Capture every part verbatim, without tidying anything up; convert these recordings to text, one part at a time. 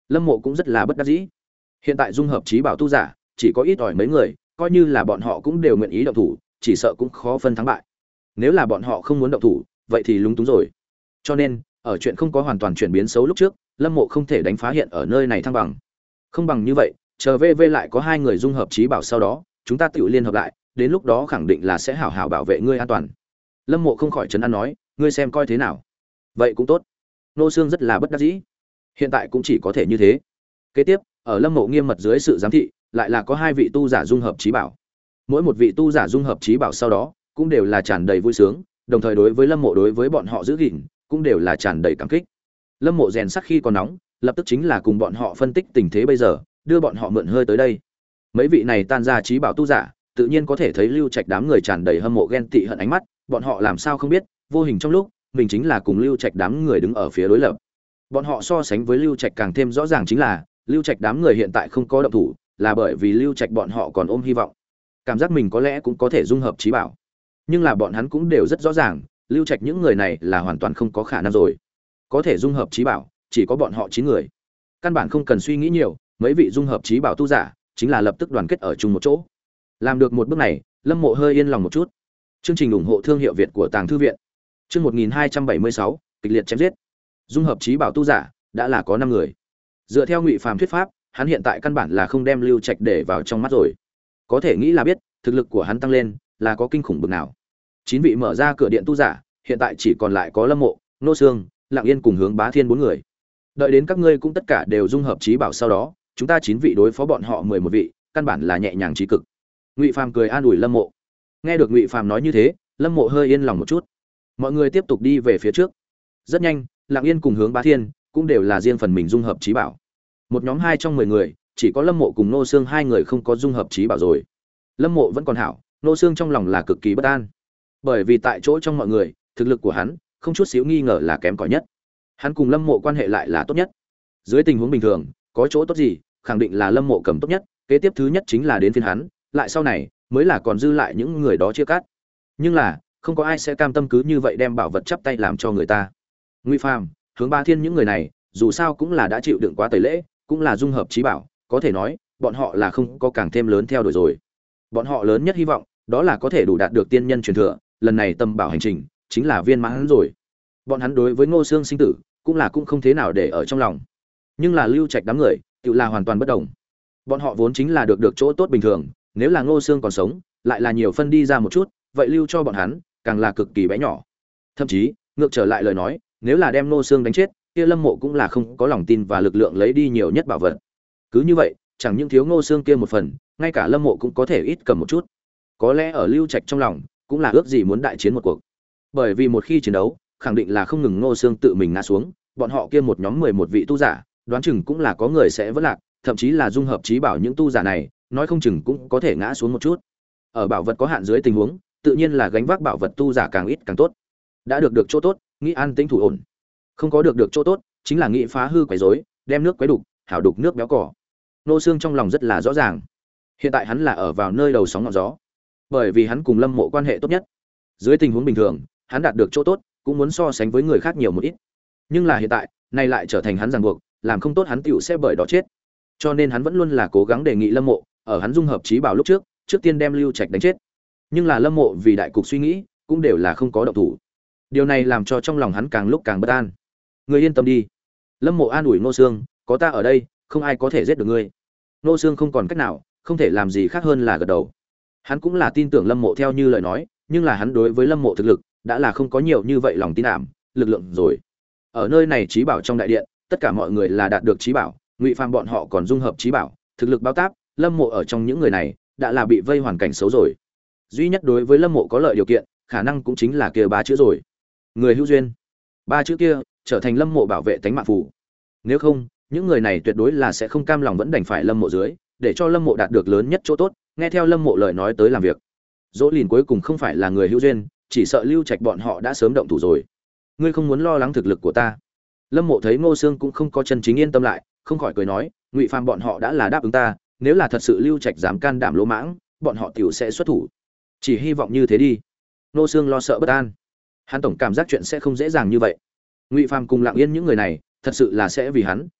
Lâm Mộ cũng rất là bất đắc dĩ. Hiện tại dung hợp trí bảo tu giả chỉ có ít ỏi mấy người, coi như là bọn họ cũng đều nguyện ý động thủ, chỉ sợ cũng khó phân thắng bại. Nếu là bọn họ không muốn động thủ, vậy thì lúng túng rồi. Cho nên, ở chuyện không có hoàn toàn chuyển biến xấu lúc trước, Lâm Mộ không thể đánh phá hiện ở nơi này thăng bằng. Không bằng như vậy, chờ vê vê lại có hai người dung hợp trí bảo sau đó, chúng ta tự liên hợp lại, đến lúc đó khẳng định là sẽ hảo hảo bảo vệ ngươi an toàn. Lâm Mộ không khỏi trấn an nói, ngươi xem coi thế nào. Vậy cũng tốt. Nô Xương rất là bất đắc dĩ. Hiện tại cũng chỉ có thể như thế. Kế tiếp, ở Lâm Mộ nghiêm mật dưới sự giám thị, lại là có hai vị tu giả dung hợp trí bảo. Mỗi một vị tu giả dung hợp trí bảo sau đó, cũng đều là tràn đầy vui sướng, đồng thời đối với Lâm Mộ đối với bọn họ giữ gìn, cũng đều là tràn đầy cảm kích. Lâm Mộ rèn sắc khi còn nóng, lập tức chính là cùng bọn họ phân tích tình thế bây giờ, đưa bọn họ mượn hơi tới đây. Mấy vị này tan ra trí bảo tu giả, tự nhiên có thể thấy Lưu Trạch đám người tràn đầy hâm mộ ghen tị hận ánh mắt, bọn họ làm sao không biết, vô hình trong lúc, mình chính là cùng Lưu Trạch đám người đứng ở phía đối lập. Bọn họ so sánh với Lưu Trạch càng thêm rõ ràng chính là, Lưu Trạch đám người hiện tại không có động thủ, là bởi vì Lưu Trạch bọn họ còn ôm hy vọng, cảm giác mình có lẽ cũng có thể dung hợp trí bảo. Nhưng là bọn hắn cũng đều rất rõ ràng, Lưu Trạch những người này là hoàn toàn không có khả năng rồi. Có thể dung hợp trí bảo, chỉ có bọn họ chín người. Căn bản không cần suy nghĩ nhiều, mấy vị dung hợp trí bảo tu giả, chính là lập tức đoàn kết ở chung một chỗ. Làm được một bước này, Lâm Mộ hơi yên lòng một chút. Chương trình ủng hộ thương hiệu Việt của Tàng Thư viện. Chương một nghìn hai trăm bảy mươi sáu, kịch liệt chém giết. Dung hợp trí bảo tu giả đã là có năm người. Dựa theo Ngụy Phàm thuyết pháp, hắn hiện tại căn bản là không đem Lưu Trạch để vào trong mắt rồi. Có thể nghĩ là biết, thực lực của hắn tăng lên là có kinh khủng bực nào. Chín vị mở ra cửa điện tu giả, hiện tại chỉ còn lại có Lâm Mộ, Nô Xương, Lặng Yên cùng Hướng Bá Thiên bốn người. Đợi đến các ngươi cũng tất cả đều dung hợp trí bảo sau đó, chúng ta chín vị đối phó bọn họ mười một vị, căn bản là nhẹ nhàng trí cực. Ngụy Phàm cười an ủi Lâm Mộ. Nghe được Ngụy Phàm nói như thế, Lâm Mộ hơi yên lòng một chút. Mọi người tiếp tục đi về phía trước. Rất nhanh, Lặng Yên cùng Hướng Bá Thiên cũng đều là riêng phần mình dung hợp trí bảo. Một nhóm hai trong mười người, chỉ có Lâm Mộ cùng Nô Xương hai người không có dung hợp trí bảo rồi. Lâm Mộ vẫn còn hảo, Nô Xương trong lòng là cực kỳ bất an. Bởi vì tại chỗ trong mọi người, thực lực của hắn không chút xíu nghi ngờ là kém cỏi nhất. Hắn cùng Lâm Mộ quan hệ lại là tốt nhất. Dưới tình huống bình thường, có chỗ tốt gì, khẳng định là Lâm Mộ cầm tốt nhất, kế tiếp thứ nhất chính là đến phiên hắn, lại sau này mới là còn dư lại những người đó chia cắt. Nhưng là, không có ai sẽ cam tâm cứ như vậy đem bảo vật chắp tay làm cho người ta. Ngụy Phàm, Hướng Bá Thiên những người này, dù sao cũng là đã chịu đựng quá tẩy lễ, cũng là dung hợp trí bảo, có thể nói, bọn họ là không có càng thêm lớn theo đuổi rồi. Bọn họ lớn nhất hy vọng, đó là có thể đủ đạt được tiên nhân truyền thừa, lần này tâm bảo hành trình chính là viên mãn rồi. Bọn hắn đối với Ngô Xương sinh tử, cũng là cũng không thế nào để ở trong lòng. Nhưng là Lưu Trạch đám người, tự là hoàn toàn bất đồng. Bọn họ vốn chính là được được chỗ tốt bình thường, nếu là Ngô Xương còn sống, lại là nhiều phân đi ra một chút, vậy lưu cho bọn hắn, càng là cực kỳ bé nhỏ. Thậm chí, ngược trở lại lời nói, nếu là đem Ngô Xương đánh chết, kia Lâm Mộ cũng là không có lòng tin và lực lượng lấy đi nhiều nhất bảo vật. Cứ như vậy, chẳng những thiếu Ngô Xương kia một phần, ngay cả Lâm Mộ cũng có thể ít cầm một chút. Có lẽ ở Lưu Trạch trong lòng, cũng là ước gì muốn đại chiến một cuộc. Bởi vì một khi chiến đấu, khẳng định là không ngừng Ngô Xương tự mình ngã xuống, bọn họ kia một nhóm mười một vị tu giả, đoán chừng cũng là có người sẽ vỡ lạc, thậm chí là dung hợp trí bảo những tu giả này, nói không chừng cũng có thể ngã xuống một chút. Ở bảo vật có hạn dưới tình huống, tự nhiên là gánh vác bảo vật tu giả càng ít càng tốt. Đã được được chỗ tốt, nghĩ an tĩnh thủ ổn. Không có được được chỗ tốt, chính là nghĩ phá hư quấy rối, đem nước quấy đục, hảo đục nước béo cỏ. Ngô Xương trong lòng rất là rõ ràng. Hiện tại hắn là ở vào nơi đầu sóng ngọn gió, bởi vì hắn cùng Lâm Mộ quan hệ tốt nhất. Dưới tình huống bình thường, hắn đạt được chỗ tốt, cũng muốn so sánh với người khác nhiều một ít. Nhưng là hiện tại, nay lại trở thành hắn ràng buộc, làm không tốt hắn tựu sẽ bởi đó chết. Cho nên hắn vẫn luôn là cố gắng đề nghị Lâm Mộ, ở hắn dung hợp trí bảo lúc trước, trước tiên đem Lưu Trạch đánh chết. Nhưng là Lâm Mộ vì đại cục suy nghĩ, cũng đều là không có động thủ. Điều này làm cho trong lòng hắn càng lúc càng bất an. Ngươi yên tâm đi. Lâm Mộ an ủi Ngô Xương, có ta ở đây, không ai có thể giết được ngươi. Ngô Xương không còn cách nào, không thể làm gì khác hơn là gật đầu. Hắn cũng là tin tưởng Lâm Mộ theo như lời nói, nhưng là hắn đối với Lâm Mộ thực lực đã là không có nhiều như vậy lòng tin ảm, lực lượng rồi. Ở nơi này trí bảo trong đại điện, tất cả mọi người là đạt được trí bảo, Ngụy Phàm bọn họ còn dung hợp trí bảo, thực lực bao táp, Lâm Mộ ở trong những người này đã là bị vây hoàn cảnh xấu rồi. Duy nhất đối với Lâm Mộ có lợi điều kiện, khả năng cũng chính là kia ba chữ rồi. Người hữu duyên. Ba chữ kia trở thành Lâm Mộ bảo vệ tánh mạng phù. Nếu không, những người này tuyệt đối là sẽ không cam lòng vẫn đành phải Lâm Mộ dưới, để cho Lâm Mộ đạt được lớn nhất chỗ tốt, nghe theo Lâm Mộ lời nói tới làm việc. Dỗ Lìn cuối cùng không phải là người hữu duyên, chỉ sợ Lưu Trạch bọn họ đã sớm động thủ rồi. Ngươi không muốn lo lắng thực lực của ta. Lâm Mộ thấy Ngô Xương cũng không có chân chính yên tâm lại, không khỏi cười nói, Ngụy Phàm bọn họ đã là đáp ứng ta, nếu là thật sự Lưu Trạch dám can đảm lỗ mãng, bọn họ tiểu sẽ xuất thủ. Chỉ hy vọng như thế đi. Ngô Xương lo sợ bất an. Hắn tổng cảm giác chuyện sẽ không dễ dàng như vậy. Ngụy Phàm cùng Lặng Yên những người này, thật sự là sẽ vì hắn,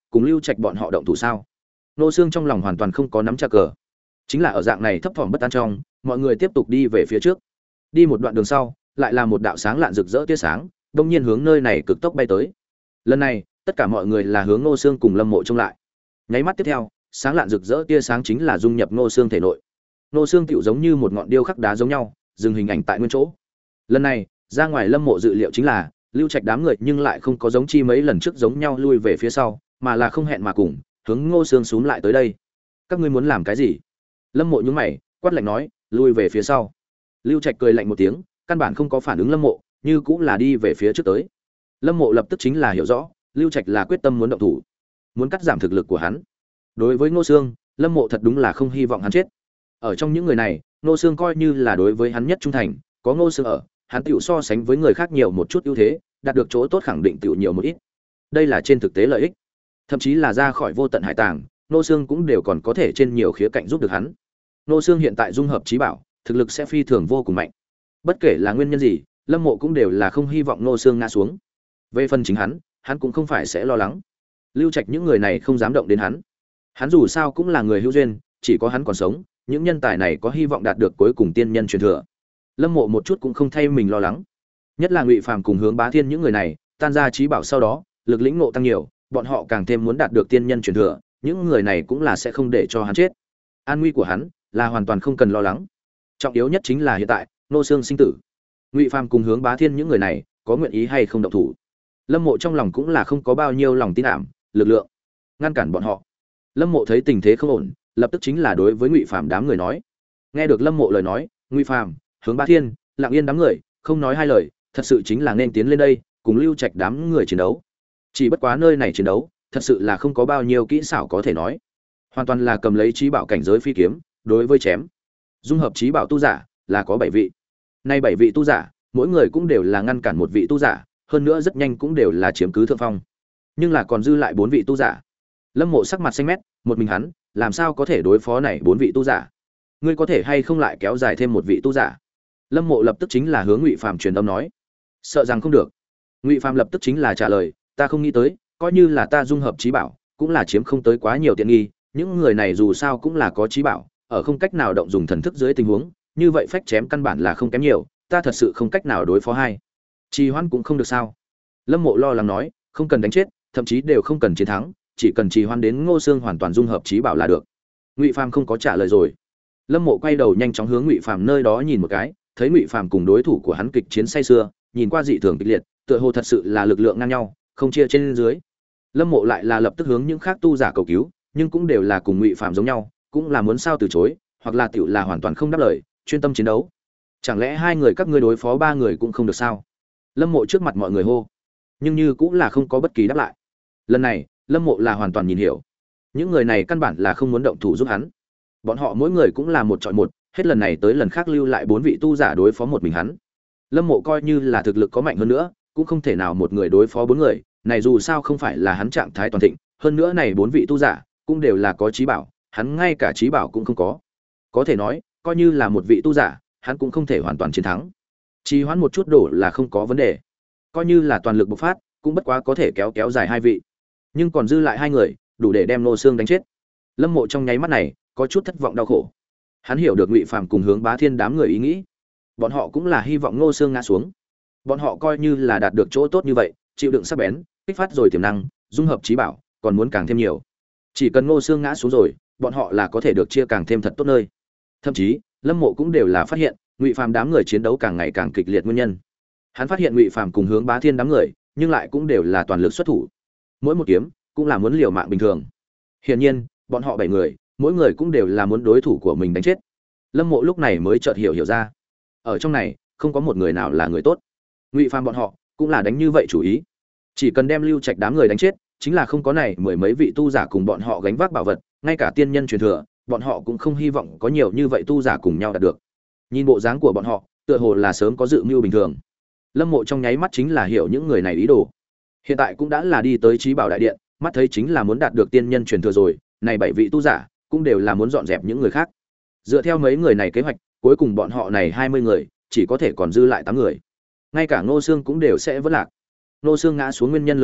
cùng Lưu Trạch bọn họ động thủ sao? Ngô Xương trong lòng hoàn toàn không có nắm chắc cờ. Chính là ở dạng này thấp thỏm bất an trong, mọi người tiếp tục đi về phía trước. Đi một đoạn đường sau, lại là một đạo sáng lạn rực rỡ tia sáng, đông nhiên hướng nơi này cực tốc bay tới. Lần này, tất cả mọi người là hướng Ngô Xương cùng Lâm Mộ trông lại. Nháy mắt tiếp theo, sáng lạn rực rỡ tia sáng chính là dung nhập Ngô Xương thể nội. Ngô Xương tựu giống như một ngọn điêu khắc đá giống nhau, dừng hình ảnh tại nguyên chỗ. Lần này, ra ngoài Lâm Mộ dự liệu chính là, Lưu Trạch đám người nhưng lại không có giống chi mấy lần trước giống nhau lui về phía sau, mà là không hẹn mà cùng, hướng Ngô Xương xúm lại tới đây. Các ngươi muốn làm cái gì? Lâm Mộ nhướng mày, quát lạnh nói, lui về phía sau. Lưu Trạch cười lạnh một tiếng, căn bản không có phản ứng Lâm Mộ, như cũng là đi về phía trước tới. Lâm Mộ lập tức chính là hiểu rõ, Lưu Trạch là quyết tâm muốn động thủ, muốn cắt giảm thực lực của hắn. Đối với Ngô Xương, Lâm Mộ thật đúng là không hy vọng hắn chết. Ở trong những người này, Ngô Xương coi như là đối với hắn nhất trung thành, có Ngô Xương ở, hắn tiểu so sánh với người khác nhiều một chút ưu thế, đạt được chỗ tốt khẳng định tiểu nhiều một ít. Đây là trên thực tế lợi ích. Thậm chí là ra khỏi vô tận hải tàng, Ngô Xương cũng đều còn có thể trên nhiều khía cạnh giúp được hắn. Ngô Xương hiện tại dung hợp trí bảo, thực lực sẽ phi thường vô cùng mạnh. Bất kể là nguyên nhân gì, Lâm Mộ cũng đều là không hy vọng Ngô Xương ngã xuống. Về phần chính hắn, hắn cũng không phải sẽ lo lắng. Lưu Trạch những người này không dám động đến hắn. Hắn dù sao cũng là người hữu duyên, chỉ có hắn còn sống, những nhân tài này có hy vọng đạt được cuối cùng tiên nhân truyền thừa. Lâm Mộ một chút cũng không thay mình lo lắng. Nhất là Ngụy Phàm cùng Hướng Bá Thiên những người này, tan ra trí bảo sau đó, lực lĩnh ngộ tăng nhiều, bọn họ càng thêm muốn đạt được tiên nhân truyền thừa, những người này cũng là sẽ không để cho hắn chết. An nguy của hắn là hoàn toàn không cần lo lắng. Trọng yếu nhất chính là hiện tại, Ngô Xương sinh tử. Ngụy Phàm cùng Hướng Bá Thiên những người này, có nguyện ý hay không động thủ. Lâm Mộ trong lòng cũng là không có bao nhiêu lòng tin ảm, lực lượng ngăn cản bọn họ. Lâm Mộ thấy tình thế không ổn, lập tức chính là đối với Ngụy Phàm đám người nói. Nghe được Lâm Mộ lời nói, Ngụy Phàm, Hướng Bá Thiên, Lặng Yên đám người, không nói hai lời, thật sự chính là nên tiến lên đây, cùng Lưu Trạch đám người chiến đấu. Chỉ bất quá nơi này chiến đấu, thật sự là không có bao nhiêu kỹ xảo có thể nói. Hoàn toàn là cầm lấy trí bảo cảnh giới phi kiếm, đối với chém. Dung hợp trí bảo tu giả là có bảy vị. Nay bảy vị tu giả, mỗi người cũng đều là ngăn cản một vị tu giả, hơn nữa rất nhanh cũng đều là chiếm cứ thượng phong. Nhưng là còn dư lại bốn vị tu giả. Lâm Mộ sắc mặt xanh mét, một mình hắn, làm sao có thể đối phó này bốn vị tu giả? Ngươi có thể hay không lại kéo dài thêm một vị tu giả? Lâm Mộ lập tức chính là hướng Ngụy Phàm truyền âm nói. Sợ rằng không được. Ngụy Phàm lập tức chính là trả lời, ta không nghĩ tới, coi như là ta dung hợp trí bảo, cũng là chiếm không tới quá nhiều tiện nghi, những người này dù sao cũng là có trí bảo, ở không cách nào động dùng thần thức dưới tình huống, như vậy phách chém căn bản là không kém nhiều, ta thật sự không cách nào đối phó hai. Trì hoãn cũng không được sao? Lâm Mộ lo lắng nói, không cần đánh chết, thậm chí đều không cần chiến thắng, chỉ cần trì hoãn đến Ngô Xương hoàn toàn dung hợp trí bảo là được. Ngụy Phàm không có trả lời rồi. Lâm Mộ quay đầu nhanh chóng hướng Ngụy Phàm nơi đó nhìn một cái, thấy Ngụy Phàm cùng đối thủ của hắn kịch chiến say sưa, nhìn qua dị thường kịch liệt, tựa hồ thật sự là lực lượng ngang nhau, không chia trên dưới. Lâm Mộ lại là lập tức hướng những khác tu giả cầu cứu, nhưng cũng đều là cùng Ngụy Phàm giống nhau, cũng là muốn sao từ chối, hoặc là tiểu là hoàn toàn không đáp lời, chuyên tâm chiến đấu. Chẳng lẽ hai người các ngươi đối phó ba người cũng không được sao? Lâm Mộ trước mặt mọi người hô, nhưng như cũng là không có bất kỳ đáp lại. Lần này, Lâm Mộ là hoàn toàn nhìn hiểu, những người này căn bản là không muốn động thủ giúp hắn. Bọn họ mỗi người cũng là một chọi một, hết lần này tới lần khác lưu lại bốn vị tu giả đối phó một mình hắn. Lâm Mộ coi như là thực lực có mạnh hơn nữa, cũng không thể nào một người đối phó bốn người, này dù sao không phải là hắn trạng thái toàn thịnh, hơn nữa này bốn vị tu giả cũng đều là có trí bảo, hắn ngay cả trí bảo cũng không có. Có thể nói, coi như là một vị tu giả, hắn cũng không thể hoàn toàn chiến thắng. Trì hoãn một chút đổ là không có vấn đề. Coi như là toàn lực bộc phát, cũng bất quá có thể kéo kéo dài hai vị. Nhưng còn dư lại hai người, đủ để đem Ngô Xương đánh chết. Lâm Mộ trong nháy mắt này, có chút thất vọng đau khổ. Hắn hiểu được Ngụy Phàm cùng Hướng Bá Thiên đám người ý nghĩ. Bọn họ cũng là hy vọng Ngô Xương ngã xuống. Bọn họ coi như là đạt được chỗ tốt như vậy, chịu đựng sắc bén, kích phát rồi tiềm năng, dung hợp trí bảo, còn muốn càng thêm nhiều. Chỉ cần Ngô Xương ngã xuống rồi, bọn họ là có thể được chia càng thêm thật tốt nơi. Thậm chí, Lâm Mộ cũng đều là phát hiện, Ngụy Phàm đám người chiến đấu càng ngày càng kịch liệt nguyên nhân. Hắn phát hiện Ngụy Phàm cùng Hướng Bá Thiên đám người, nhưng lại cũng đều là toàn lực xuất thủ. Mỗi một kiếm cũng là muốn liều mạng bình thường. Hiển nhiên, bọn họ bảy người, mỗi người cũng đều là muốn đối thủ của mình đánh chết. Lâm Mộ lúc này mới chợt hiểu hiểu ra, ở trong này không có một người nào là người tốt. Ngụy Phàm bọn họ cũng là đánh như vậy chủ ý, chỉ cần đem Lưu Trạch đám người đánh chết, chính là không có này mười mấy vị tu giả cùng bọn họ gánh vác bảo vật, ngay cả tiên nhân truyền thừa, bọn họ cũng không hy vọng có nhiều như vậy tu giả cùng nhau đạt được. Nhìn bộ dáng của bọn họ, tựa hồ là sớm có dự mưu bình thường. Lâm Mộ trong nháy mắt chính là hiểu những người này ý đồ. Hiện tại cũng đã là đi tới Chí Bảo đại điện, mắt thấy chính là muốn đạt được tiên nhân truyền thừa rồi, này bảy vị tu giả cũng đều là muốn dọn dẹp những người khác. Dựa theo mấy người này kế hoạch, cuối cùng bọn họ này hai mươi người, chỉ có thể còn dư lại tám người. Ngay cả Ngô Xương cũng đều sẽ vỡ lạc. Ngô Xương ngã xuống nguyên nhân lớn nhất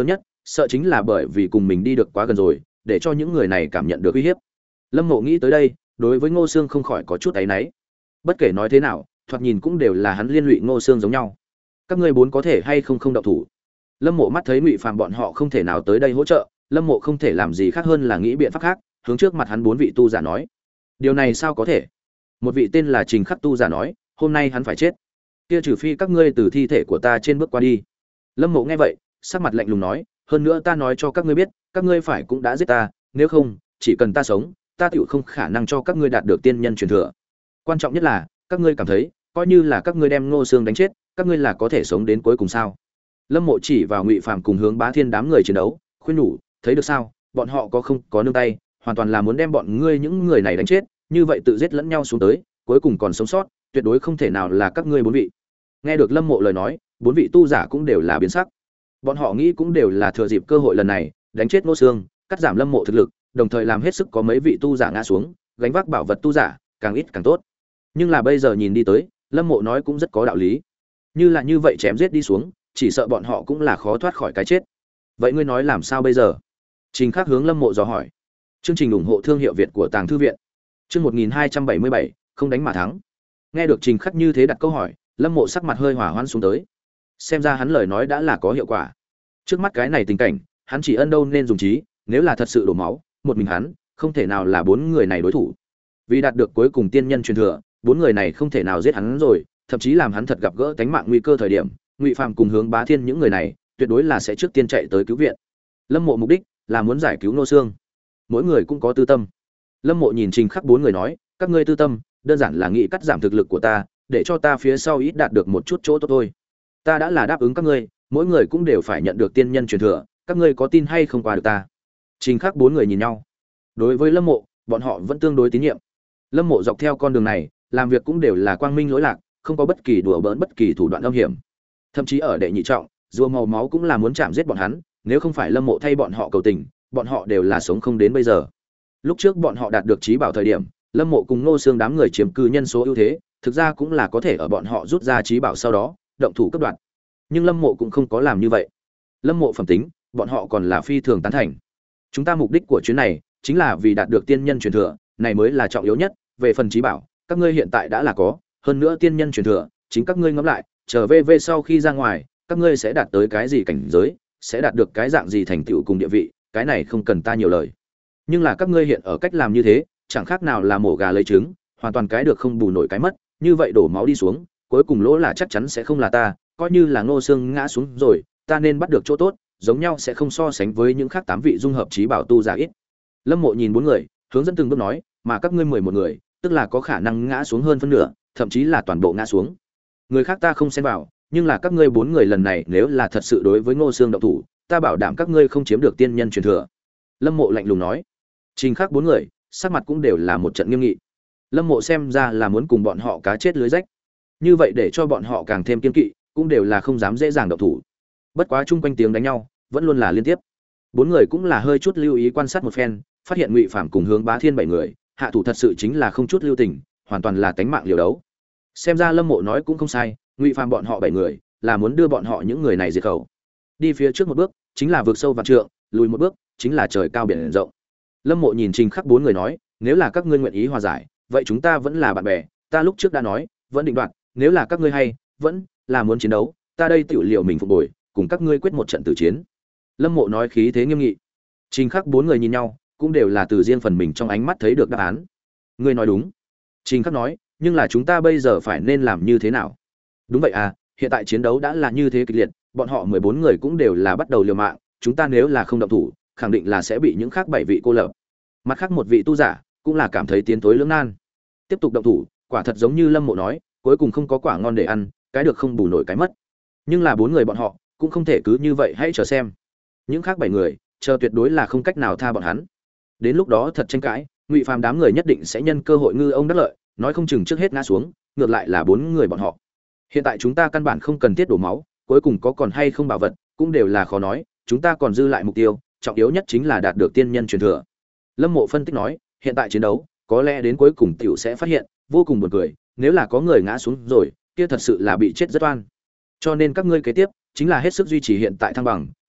sợ chính là bởi vì cùng mình đi được quá gần rồi, để cho những người này cảm nhận được uy hiếp. Lâm Mộ nghĩ tới đây, đối với Ngô Xương không khỏi có chút áy náy. Bất kể nói thế nào, thoạt nhìn cũng đều là hắn liên lụy Ngô Xương giống nhau. Các ngươi bốn có thể hay không không động thủ? Lâm Mộ mắt thấy Ngụy Phàm bọn họ không thể nào tới đây hỗ trợ, Lâm Mộ không thể làm gì khác hơn là nghĩ biện pháp khác, hướng trước mặt hắn bốn vị tu giả nói: "Điều này sao có thể?" Một vị tên là Trình Khắc tu giả nói: "Hôm nay hắn phải chết. Kia trừ phi các ngươi từ thi thể của ta trên bước qua đi." Lâm Mộ nghe vậy, sắc mặt lạnh lùng nói: "Hơn nữa ta nói cho các ngươi biết, các ngươi phải cũng đã giết ta, nếu không, chỉ cần ta sống, ta tựu không khả năng cho các ngươi đạt được tiên nhân truyền thừa. Quan trọng nhất là, các ngươi cảm thấy, coi như là các ngươi đem Ngô Xương đánh chết, các ngươi là có thể sống đến cuối cùng sao?" Lâm Mộ chỉ vào Ngụy Phàm cùng Hướng Bá Thiên đám người chiến đấu, khuyên nhủ: "Thấy được sao, bọn họ có không có nương tay, hoàn toàn là muốn đem bọn ngươi những người này đánh chết, như vậy tự giết lẫn nhau xuống tới, cuối cùng còn sống sót, tuyệt đối không thể nào là các ngươi bốn vị." Nghe được Lâm Mộ lời nói, bốn vị tu giả cũng đều là biến sắc. Bọn họ nghĩ cũng đều là thừa dịp cơ hội lần này, đánh chết Ngô Xương, cắt giảm Lâm Mộ thực lực, đồng thời làm hết sức có mấy vị tu giả ngã xuống, gánh vác bảo vật tu giả, càng ít càng tốt. Nhưng là bây giờ nhìn đi tới, Lâm Mộ nói cũng rất có đạo lý. Như là như vậy chém giết đi xuống, chỉ sợ bọn họ cũng là khó thoát khỏi cái chết. Vậy ngươi nói làm sao bây giờ? Trình Khắc hướng Lâm Mộ dò hỏi. Chương trình ủng hộ thương hiệu Việt của Tàng Thư viện. Chương một nghìn hai trăm bảy mươi bảy, không đánh mà thắng. Nghe được Trình Khắc như thế đặt câu hỏi, Lâm Mộ sắc mặt hơi hỏa hoãn xuống tới. Xem ra hắn lời nói đã là có hiệu quả. Trước mắt cái này tình cảnh, hắn chỉ ân đâu nên dùng trí, nếu là thật sự đổ máu, một mình hắn, không thể nào là bốn người này đối thủ. Vì đạt được cuối cùng tiên nhân truyền thừa, bốn người này không thể nào giết hắn rồi, thậm chí làm hắn thật gặp gỡ tánh mạng nguy cơ thời điểm, Ngụy Phàm cùng Hướng Bá Thiên những người này, tuyệt đối là sẽ trước tiên chạy tới cứu viện. Lâm Mộ mục đích là muốn giải cứu Ngô Xương. Mỗi người cũng có tư tâm. Lâm Mộ nhìn Trình Khắc bốn người nói, các ngươi tư tâm, đơn giản là nghĩ cắt giảm thực lực của ta, để cho ta phía sau ít đạt được một chút chỗ tốt thôi. Ta đã là đáp ứng các ngươi, mỗi người cũng đều phải nhận được tiên nhân truyền thừa, các ngươi có tin hay không qua được ta? Trình Khắc bốn người nhìn nhau. Đối với Lâm Mộ, bọn họ vẫn tương đối tín nhiệm. Lâm Mộ dọc theo con đường này, làm việc cũng đều là quang minh lỗi lạc, không có bất kỳ đùa bỡn bất kỳ thủ đoạn âm hiểm. Thậm chí ở đệ nhị trọng, rùa màu máu cũng là muốn chạm giết bọn hắn, nếu không phải Lâm Mộ thay bọn họ cầu tình, bọn họ đều là sống không đến bây giờ. Lúc trước bọn họ đạt được trí bảo thời điểm, Lâm Mộ cùng Ngô Xương đám người chiếm cư nhân số ưu thế, thực ra cũng là có thể ở bọn họ rút ra trí bảo sau đó, động thủ cấp đoạt. Nhưng Lâm Mộ cũng không có làm như vậy. Lâm Mộ phẩm tính, bọn họ còn là phi thường tán thành. Chúng ta mục đích của chuyến này chính là vì đạt được tiên nhân truyền thừa, này mới là trọng yếu nhất, về phần trí bảo, các ngươi hiện tại đã là có, hơn nữa tiên nhân truyền thừa, chính các ngươi ngẫm lại, trở về về sau khi ra ngoài, các ngươi sẽ đạt tới cái gì cảnh giới, sẽ đạt được cái dạng gì thành tựu cùng địa vị, cái này không cần ta nhiều lời. Nhưng là các ngươi hiện ở cách làm như thế, chẳng khác nào là mổ gà lấy trứng, hoàn toàn cái được không bù nổi cái mất, như vậy đổ máu đi xuống, cuối cùng lỗ là chắc chắn sẽ không là ta, coi như là Ngô Xương ngã xuống rồi, ta nên bắt được chỗ tốt, giống nhau sẽ không so sánh với những khác tám vị dung hợp trí bảo tu giả ít. Lâm Mộ nhìn bốn người, hướng dẫn từng bước nói, mà các ngươi mười một người, tức là có khả năng ngã xuống hơn phân nửa, thậm chí là toàn bộ ngã xuống. Người khác ta không xen vào, nhưng là các ngươi bốn người lần này nếu là thật sự đối với Ngô Xương động thủ, ta bảo đảm các ngươi không chiếm được tiên nhân truyền thừa. Lâm Mộ lạnh lùng nói. Trình Khắc bốn người, sắc mặt cũng đều là một trận nghiêm nghị. Lâm Mộ xem ra là muốn cùng bọn họ cá chết lưới rách. Như vậy để cho bọn họ càng thêm kiên kỵ, cũng đều là không dám dễ dàng động thủ. Bất quá chung quanh tiếng đánh nhau, vẫn luôn là liên tiếp. Bốn người cũng là hơi chút lưu ý quan sát một phen, phát hiện Ngụy Phàm cùng Hướng Bá Thiên bảy người, hạ thủ thật sự chính là không chút lưu tình, hoàn toàn là tánh mạng liều đấu. Xem ra Lâm Mộ nói cũng không sai, Ngụy Phàm bọn họ bảy người, là muốn đưa bọn họ những người này diệt khẩu. Đi phía trước một bước, chính là vượt sâu vạn trượng, lùi một bước, chính là trời cao biển rộng. Lâm Mộ nhìn Trình Khắc bốn người nói, nếu là các ngươi nguyện ý hòa giải, vậy chúng ta vẫn là bạn bè, ta lúc trước đã nói, vẫn định đoạt, nếu là các ngươi hay, vẫn là muốn chiến đấu, ta đây tự liệu mình phục bồi, cùng các ngươi quyết một trận tử chiến. Lâm Mộ nói khí thế nghiêm nghị. Trình Khắc bốn người nhìn nhau, cũng đều là từ riêng phần mình trong ánh mắt thấy được đáp án. Ngươi nói đúng. Trình Khắc nói, nhưng là chúng ta bây giờ phải nên làm như thế nào? Đúng vậy à, hiện tại chiến đấu đã là như thế kịch liệt, bọn họ mười bốn người cũng đều là bắt đầu liều mạng, chúng ta nếu là không động thủ, khẳng định là sẽ bị những khác bảy vị cô lập. Mặt khác một vị tu giả, cũng là cảm thấy tiến tối lưỡng nan. Tiếp tục động thủ, quả thật giống như Lâm Mộ nói, cuối cùng không có quả ngon để ăn, cái được không bù nổi cái mất. Nhưng là bốn người bọn họ, cũng không thể cứ như vậy hãy chờ xem. Những khác bảy người, chờ tuyệt đối là không cách nào tha bọn hắn. Đến lúc đó thật tranh cãi, Ngụy Phàm đám người nhất định sẽ nhân cơ hội ngư ông đắc lợi, nói không chừng trước hết ngã xuống, ngược lại là bốn người bọn họ. Hiện tại chúng ta căn bản không cần thiết đổ máu, cuối cùng có còn hay không bảo vật, cũng đều là khó nói, chúng ta còn dư lại mục tiêu, trọng yếu nhất chính là đạt được tiên nhân truyền thừa. Lâm Mộ phân tích nói, hiện tại chiến đấu, có lẽ đến cuối cùng tiểu sẽ phát hiện, vô cùng buồn cười, nếu là có người ngã xuống rồi, kia thật sự là bị chết rất oan. Cho nên các ngươi kế tiếp, chính là hết sức duy trì hiện tại thăng bằng,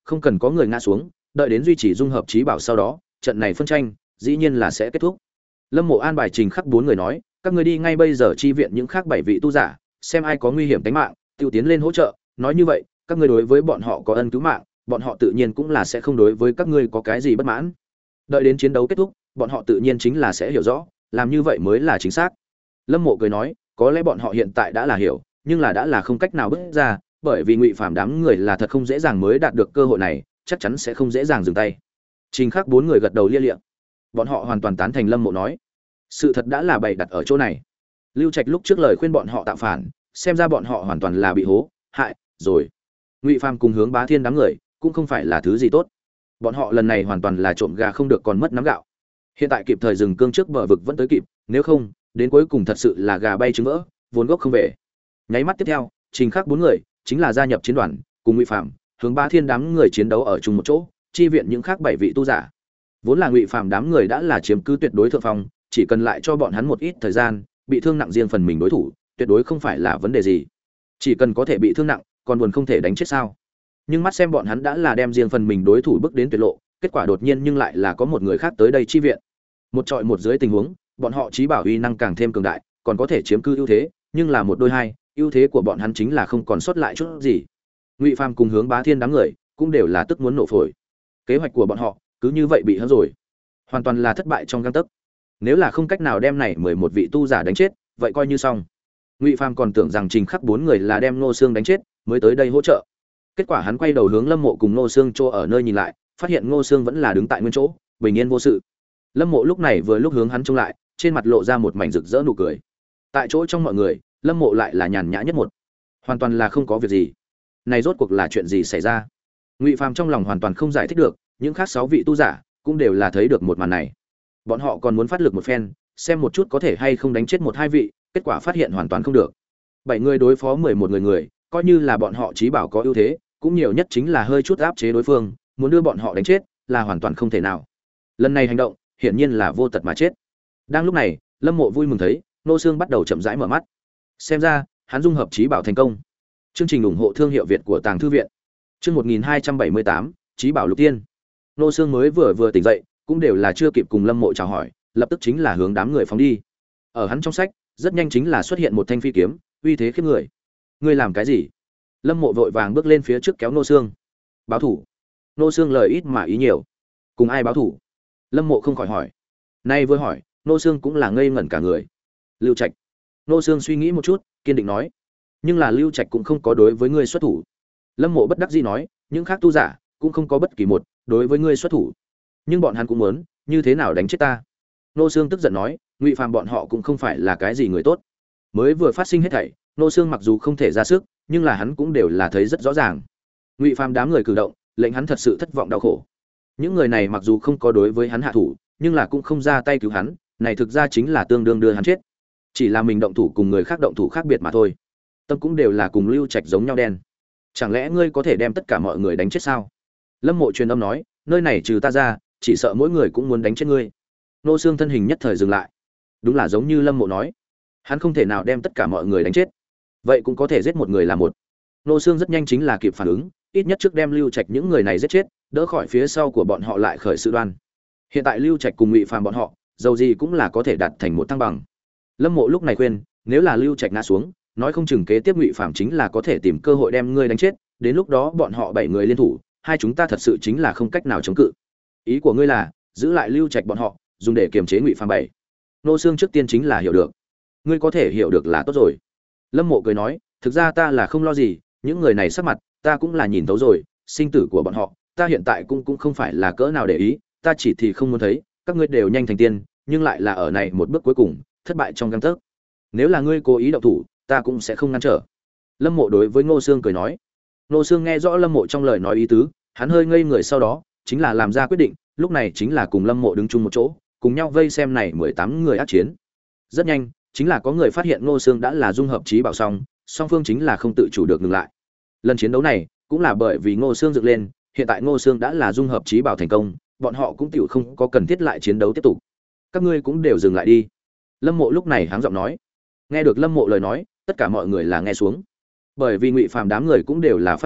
không cần có người ngã xuống, đợi đến duy trì dung hợp trí bảo sau đó, trận này phân tranh dĩ nhiên là sẽ kết thúc. Lâm Mộ an bài Trình Khắc bốn người nói, các ngươi đi ngay bây giờ chi viện những khác bảy vị tu giả, xem ai có nguy hiểm tính mạng, tiêu tiến lên hỗ trợ, nói như vậy, các ngươi đối với bọn họ có ân cứu mạng, bọn họ tự nhiên cũng là sẽ không đối với các ngươi có cái gì bất mãn. Đợi đến chiến đấu kết thúc, bọn họ tự nhiên chính là sẽ hiểu rõ, làm như vậy mới là chính xác. Lâm Mộ cười nói, có lẽ bọn họ hiện tại đã là hiểu, nhưng là đã là không cách nào bước ra, bởi vì Ngụy Phàm đám người là thật không dễ dàng mới đạt được cơ hội này, chắc chắn sẽ không dễ dàng dừng tay. Trình Khắc bốn người gật đầu lia lịa. Bọn họ hoàn toàn tán thành Lâm Mộ nói, sự thật đã là bày đặt ở chỗ này. Lưu Trạch lúc trước lời khuyên bọn họ tạo phản, xem ra bọn họ hoàn toàn là bị hố, hại rồi. Ngụy Phàm cùng Hướng Bá Thiên đám người cũng không phải là thứ gì tốt. Bọn họ lần này hoàn toàn là trộm gà không được còn mất nắm gạo. Hiện tại kịp thời dừng cương trước bờ vực vẫn tới kịp, nếu không, đến cuối cùng thật sự là gà bay trứng vỡ, vốn gốc không về. Nháy mắt tiếp theo, Trình Khắc bốn người chính là gia nhập chiến đoàn, cùng Ngụy Phàm, Hướng Bá Thiên đám người chiến đấu ở chung một chỗ, chi viện những khác bảy vị tu giả. Vốn là Ngụy Phàm đám người đã là chiếm cứ tuyệt đối thượng phong, chỉ cần lại cho bọn hắn một ít thời gian, bị thương nặng riêng phần mình đối thủ, tuyệt đối không phải là vấn đề gì. Chỉ cần có thể bị thương nặng, còn buồn không thể đánh chết sao? Nhưng mắt xem bọn hắn đã là đem riêng phần mình đối thủ bước đến tuyệt lộ, kết quả đột nhiên nhưng lại là có một người khác tới đây chi viện. Một trọi một dưới tình huống, bọn họ chí bảo uy năng càng thêm cường đại, còn có thể chiếm cứ ưu thế, nhưng là một đôi hai, ưu thế của bọn hắn chính là không còn sót lại chút gì. Ngụy Phàm cùng Hướng Bá Thiên đám người cũng đều là tức muốn nổ phổi. Kế hoạch của bọn họ cứ như vậy bị hớ rồi, hoàn toàn là thất bại trong gang tấc. Nếu là không cách nào đem này mười một vị tu giả đánh chết, vậy coi như xong. Ngụy Phàm còn tưởng rằng Trình Khắc bốn người là đem Ngô Xương đánh chết, mới tới đây hỗ trợ. Kết quả hắn quay đầu hướng Lâm Mộ cùng Ngô Xương chỗ ở nơi nhìn lại, phát hiện Ngô Xương vẫn là đứng tại nguyên chỗ, bình yên vô sự. Lâm Mộ lúc này vừa lúc hướng hắn trông lại, trên mặt lộ ra một mảnh rực rỡ nụ cười. Tại chỗ trong mọi người, Lâm Mộ lại là nhàn nhã nhất một, hoàn toàn là không có việc gì. Này rốt cuộc là chuyện gì xảy ra? Ngụy Phàm trong lòng hoàn toàn không giải thích được, những khác sáu vị tu giả cũng đều là thấy được một màn này. Bọn họ còn muốn phát lực một phen, xem một chút có thể hay không đánh chết một hai vị, kết quả phát hiện hoàn toàn không được. Bảy người đối phó mười một người người, coi như là bọn họ chí bảo có ưu thế, cũng nhiều nhất chính là hơi chút áp chế đối phương, muốn đưa bọn họ đánh chết là hoàn toàn không thể nào. Lần này hành động, hiển nhiên là vô tật mà chết. Đang lúc này, Lâm Mộ vui mừng thấy, Ngô Xương bắt đầu chậm rãi mở mắt. Xem ra, hắn dung hợp chí bảo thành công. Chương trình ủng hộ thương hiệu Việt của Tàng thư viện. Chương một nghìn hai trăm bảy mươi tám, chí bảo lục tiên. Ngô Xương mới vừa vừa tỉnh dậy, cũng đều là chưa kịp cùng Lâm Mộ chào hỏi, lập tức chính là hướng đám người phóng đi. Ở hắn trong sách, rất nhanh chính là xuất hiện một thanh phi kiếm, uy thế khiếp người. Ngươi làm cái gì? Lâm Mộ vội vàng bước lên phía trước kéo Ngô Xương. Báo thủ. Ngô Xương lời ít mà ý nhiều. Cùng ai báo thủ? Lâm Mộ không khỏi hỏi. Nay vừa hỏi, Ngô Xương cũng là ngây ngẩn cả người. Lưu Trạch. Ngô Xương suy nghĩ một chút, kiên định nói. Nhưng là Lưu Trạch cũng không có đối với ngươi xuất thủ. Lâm Mộ bất đắc dĩ nói, những khác tu giả cũng không có bất kỳ một đối với ngươi xuất thủ. Nhưng bọn hắn cũng muốn, như thế nào đánh chết ta? Ngô Xương tức giận nói, Ngụy Phàm bọn họ cũng không phải là cái gì người tốt. Mới vừa phát sinh hết thảy, Ngô Xương mặc dù không thể ra sức, nhưng là hắn cũng đều là thấy rất rõ ràng. Ngụy Phàm đám người cử động, lệnh hắn thật sự thất vọng đau khổ. Những người này mặc dù không có đối với hắn hạ thủ, nhưng là cũng không ra tay cứu hắn, này thực ra chính là tương đương đưa hắn chết. Chỉ là mình động thủ cùng người khác động thủ khác biệt mà thôi. Tâm cũng đều là cùng Lưu Trạch giống nhau đen. Chẳng lẽ ngươi có thể đem tất cả mọi người đánh chết sao? Lâm Mộ truyền âm nói, nơi này trừ ta ra, chỉ sợ mỗi người cũng muốn đánh chết ngươi. Ngô Xương thân hình nhất thời dừng lại. Đúng là giống như Lâm Mộ nói, hắn không thể nào đem tất cả mọi người đánh chết, vậy cũng có thể giết một người là một. Ngô Xương rất nhanh chính là kịp phản ứng, ít nhất trước đem Lưu Trạch những người này giết chết, đỡ khỏi phía sau của bọn họ lại khởi sự đoan. Hiện tại Lưu Trạch cùng Ngụy Phàm bọn họ, dầu gì cũng là có thể đạt thành một thăng bằng. Lâm Mộ lúc này khuyên, nếu là Lưu Trạch ngã xuống, nói không chừng kế tiếp Ngụy Phàm chính là có thể tìm cơ hội đem ngươi đánh chết, đến lúc đó bọn họ bảy người liên thủ, hai chúng ta thật sự chính là không cách nào chống cự. Ý của ngươi là giữ lại Lưu Trạch bọn họ, dùng để kiềm chế Ngụy Phàm bảy. Ngô Xương trước tiên chính là hiểu được. Ngươi có thể hiểu được là tốt rồi. Lâm Mộ cười nói, thực ra ta là không lo gì, những người này sắc mặt, ta cũng là nhìn thấu rồi, sinh tử của bọn họ, ta hiện tại cũng cũng không phải là cỡ nào để ý, ta chỉ thì không muốn thấy, các ngươi đều nhanh thành tiên, nhưng lại là ở này một bước cuối cùng, thất bại trong gang tấc. Nếu là ngươi cố ý động thủ, ta cũng sẽ không ngăn trở. Lâm Mộ đối với Ngô Xương cười nói. Ngô Xương nghe rõ Lâm Mộ trong lời nói ý tứ, hắn hơi ngây người, sau đó chính là làm ra quyết định, lúc này chính là cùng Lâm Mộ đứng chung một chỗ, cùng nhau vây xem này mười tám người ác chiến. Rất nhanh, chính là có người phát hiện Ngô Xương đã là dung hợp chí bảo xong, song phương chính là không tự chủ được ngừng lại. Lần chiến đấu này cũng là bởi vì Ngô Xương dựng lên, hiện tại Ngô Xương đã là dung hợp chí bảo thành công, bọn họ cũng tiểu không có cần thiết lại chiến đấu tiếp tục. Các ngươi cũng đều dừng lại đi. Lâm Mộ lúc này háng giọng nói. Nghe được Lâm Mộ lời nói, tất cả mọi người là nghe xuống. Bởi vì Ngụy Phàm đám người cũng đều là phát hiện,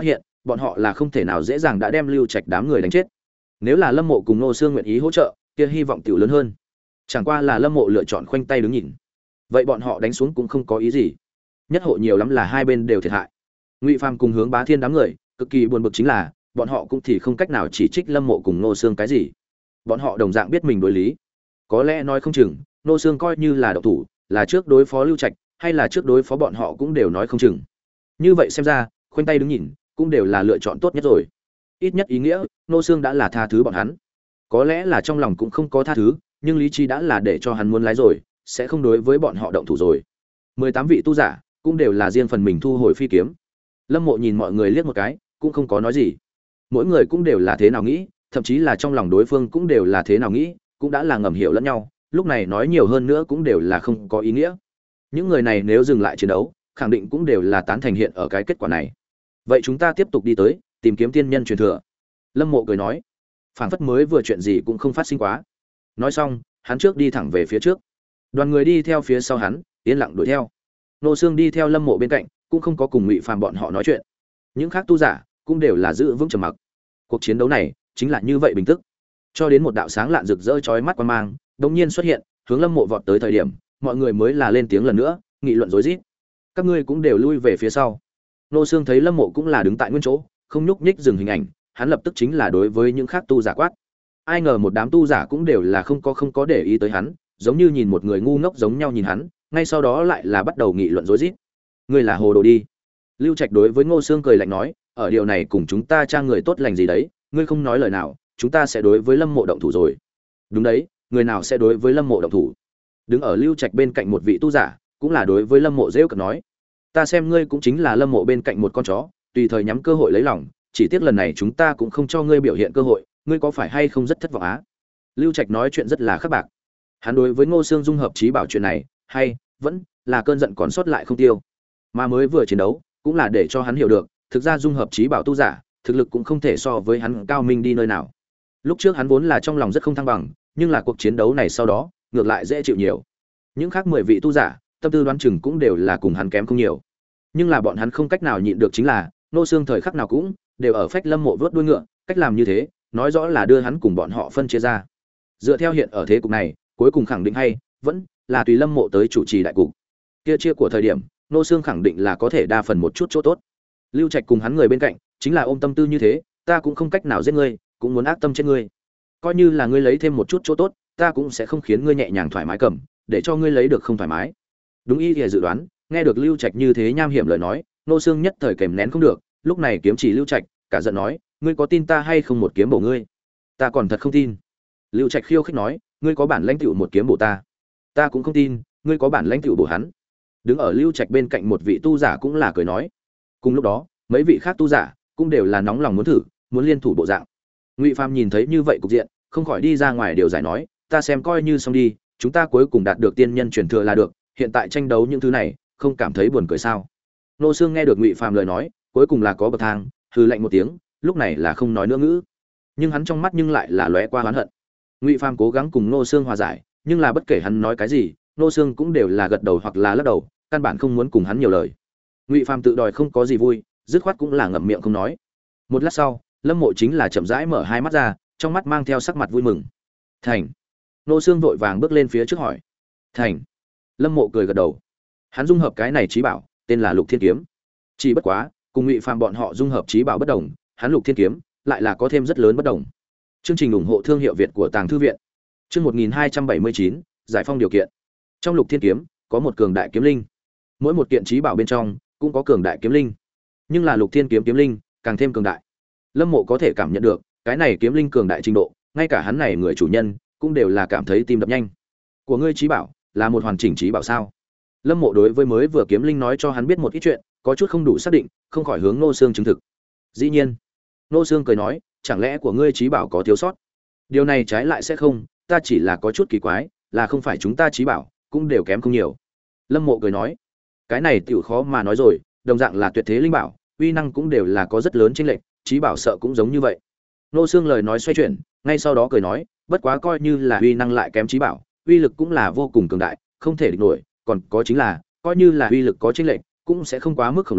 bọn họ là không thể nào dễ dàng đã đem Lưu Trạch đám người đánh chết. Nếu là Lâm Mộ cùng Ngô Xương nguyện ý hỗ trợ, kia hy vọng tiểu lớn hơn. Chẳng qua là Lâm Mộ lựa chọn khoanh tay đứng nhìn. Vậy bọn họ đánh xuống cũng không có ý gì. Nhất hộ nhiều lắm là hai bên đều thiệt hại. Ngụy Phàm cùng Hướng Bá Thiên đám người, cực kỳ buồn bực chính là, bọn họ cũng thì không cách nào chỉ trích Lâm Mộ cùng Ngô Xương cái gì. Bọn họ đồng dạng biết mình đối lý. Có lẽ nói không chừng, Ngô Xương coi như là độc thủ, là trước đối phó Lưu Trạch, hay là trước đối phó bọn họ cũng đều nói không chừng. Như vậy xem ra, khoanh tay đứng nhìn, cũng đều là lựa chọn tốt nhất rồi. Ít nhất ý nghĩa, Ngô Xương đã là tha thứ bọn hắn. Có lẽ là trong lòng cũng không có tha thứ, nhưng lý trí đã là để cho hắn muốn lái rồi, sẽ không đối với bọn họ động thủ rồi. mười tám vị tu giả, cũng đều là riêng phần mình thu hồi phi kiếm. Lâm Mộ nhìn mọi người liếc một cái, cũng không có nói gì. Mỗi người cũng đều là thế nào nghĩ, thậm chí là trong lòng đối phương cũng đều là thế nào nghĩ, cũng đã là ngầm hiểu lẫn nhau, lúc này nói nhiều hơn nữa cũng đều là không có ý nghĩa. Những người này nếu dừng lại chiến đấu, khẳng định cũng đều là tán thành hiện ở cái kết quả này. Vậy chúng ta tiếp tục đi tới, tìm kiếm tiên nhân truyền thừa. Lâm Mộ cười nói, phảng phất mới vừa chuyện gì cũng không phát sinh quá. Nói xong, hắn trước đi thẳng về phía trước. Đoàn người đi theo phía sau hắn, yên lặng đuổi theo. Nô Xương đi theo Lâm Mộ bên cạnh, cũng không có cùng Ngụy Phàm bọn họ nói chuyện. Những khác tu giả cũng đều là giữ vững trầm mặc. Cuộc chiến đấu này chính là như vậy bình tức. Cho đến một đạo sáng lạn rực rỡ chói mắt quang mang, đột nhiên xuất hiện, hướng Lâm Mộ vọt tới thời điểm, mọi người mới là lên tiếng lần nữa, nghị luận rối rít. Các ngươi cũng đều lui về phía sau. Nô Xương thấy Lâm Mộ cũng là đứng tại nguyên chỗ, không nhúc nhích dừng hình ảnh, hắn lập tức chính là đối với những khác tu giả quát. Ai ngờ một đám tu giả cũng đều là không có không có để ý tới hắn, giống như nhìn một người ngu ngốc giống nhau nhìn hắn, ngay sau đó lại là bắt đầu nghị luận rối rít. Ngươi là hồ đồ đi. Lưu Trạch đối với Ngô Xương cười lạnh nói, ở điều này cùng chúng ta trang người tốt lành gì đấy, ngươi không nói lời nào, chúng ta sẽ đối với Lâm Mộ động thủ rồi. Đúng đấy, người nào sẽ đối với Lâm Mộ động thủ? Đứng ở Lưu Trạch bên cạnh một vị tu giả, cũng là đối với Lâm Mộ giễu cợt nói, ta xem ngươi cũng chính là Lâm Mộ bên cạnh một con chó, tùy thời nhắm cơ hội lấy lòng, chỉ tiếc lần này chúng ta cũng không cho ngươi biểu hiện cơ hội, ngươi có phải hay không rất thất vọng á? Lưu Trạch nói chuyện rất là khắc bạc. Hắn đối với Ngô Xương dung hợp trí bảo chuyện này, hay vẫn là cơn giận còn sót lại không tiêu. Mà mới vừa chiến đấu, cũng là để cho hắn hiểu được, thực ra dung hợp trí bảo tu giả, thực lực cũng không thể so với hắn cao minh đi nơi nào. Lúc trước hắn vốn là trong lòng rất không thăng bằng, nhưng là cuộc chiến đấu này sau đó, ngược lại dễ chịu nhiều. Những khác mười vị tu giả, tâm tư đoán chừng cũng đều là cùng hắn kém không nhiều. Nhưng là bọn hắn không cách nào nhịn được chính là, Ngô Xương thời khắc nào cũng đều ở phách Lâm Mộ vớt đuôi ngựa, cách làm như thế, nói rõ là đưa hắn cùng bọn họ phân chia ra. Dựa theo hiện ở thế cục này, cuối cùng khẳng định hay vẫn là tùy Lâm Mộ tới chủ trì đại cục. Kia chia của thời điểm, Ngô Xương khẳng định là có thể đa phần một chút chỗ tốt. Lưu Trạch cùng hắn người bên cạnh, chính là ôm tâm tư như thế, ta cũng không cách nào giết ngươi, cũng muốn ác tâm chết ngươi. Coi như là ngươi lấy thêm một chút chỗ tốt, ta cũng sẽ không khiến ngươi nhẹ nhàng thoải mái cầm, để cho ngươi lấy được không thoải mái. Đúng ý thì dự đoán, nghe được Lưu Trạch như thế nham hiểm lời nói, Ngô Xương nhất thời kềm nén không được, lúc này kiếm chỉ Lưu Trạch, cả giận nói, ngươi có tin ta hay không một kiếm bổ ngươi? Ta còn thật không tin. Lưu Trạch khiêu khích nói, ngươi có bản lãnh tựu một kiếm bổ ta. Ta cũng không tin, ngươi có bản lãnh tựu bổ hắn. Đứng ở Lưu Trạch bên cạnh một vị tu giả cũng là cười nói. Cùng lúc đó, mấy vị khác tu giả cũng đều là nóng lòng muốn thử, muốn liên thủ bộ dạng. Ngụy Phàm nhìn thấy như vậy cục diện, không khỏi đi ra ngoài điều giải nói, ta xem coi như xong đi, chúng ta cuối cùng đạt được tiên nhân truyền thừa là được, hiện tại tranh đấu những thứ này, không cảm thấy buồn cười sao? Nô Xương nghe được Ngụy Phàm lời nói, cuối cùng là có bậc thang, hừ lạnh một tiếng, lúc này là không nói nữa ngữ. Nhưng hắn trong mắt nhưng lại là lóe qua oán hận. Ngụy Phàm cố gắng cùng Nô Xương hòa giải, nhưng là bất kể hắn nói cái gì, Nô Xương cũng đều là gật đầu hoặc là lắc đầu, căn bản không muốn cùng hắn nhiều lời. Ngụy Phàm tự đòi không có gì vui, dứt khoát cũng là ngậm miệng không nói. Một lát sau, Lâm Mộ chính là chậm rãi mở hai mắt ra, trong mắt mang theo sắc mặt vui mừng. Thành. Nô Xương vội vàng bước lên phía trước hỏi. Thành. Lâm Mộ cười gật đầu. Hắn dung hợp cái này trí bảo, tên là Lục Thiên Kiếm. Chỉ bất quá, cùng Ngụy Phàm bọn họ dung hợp trí bảo bất đồng, hắn Lục Thiên Kiếm lại là có thêm rất lớn bất đồng. Chương trình ủng hộ thương hiệu Việt của Tàng Thư viện. Chương một nghìn hai trăm bảy mươi chín, giải phong điều kiện. Trong Lục Thiên Kiếm có một cường đại kiếm linh. Mỗi một kiện trí bảo bên trong cũng có cường đại kiếm linh. Nhưng là Lục Thiên Kiếm kiếm linh càng thêm cường đại. Lâm Mộ có thể cảm nhận được, cái này kiếm linh cường đại trình độ, ngay cả hắn này người chủ nhân cũng đều là cảm thấy tim đập nhanh. Của ngươi trí bảo là một hoàn chỉnh trí bảo sao? Lâm Mộ đối với mới vừa kiếm linh nói cho hắn biết một ít chuyện, có chút không đủ xác định, không khỏi hướng Nô Xương chứng thực. Dĩ nhiên. Nô Xương cười nói, chẳng lẽ của ngươi trí bảo có thiếu sót? Điều này trái lại sẽ không, ta chỉ là có chút kỳ quái, là không phải chúng ta trí bảo cũng đều kém không nhiều. Lâm Mộ cười nói, cái này tiểu khó mà nói rồi, đồng dạng là tuyệt thế linh bảo, uy năng cũng đều là có rất lớn chênh lệch, trí bảo sợ cũng giống như vậy. Nô Xương lời nói xoay chuyển, ngay sau đó cười nói, bất quá coi như là uy năng lại kém trí bảo, uy lực cũng là vô cùng cường đại, không thể địch nổi, còn có chính là, coi như là uy lực có chênh lệch, cũng sẽ không quá mức khổng lồ,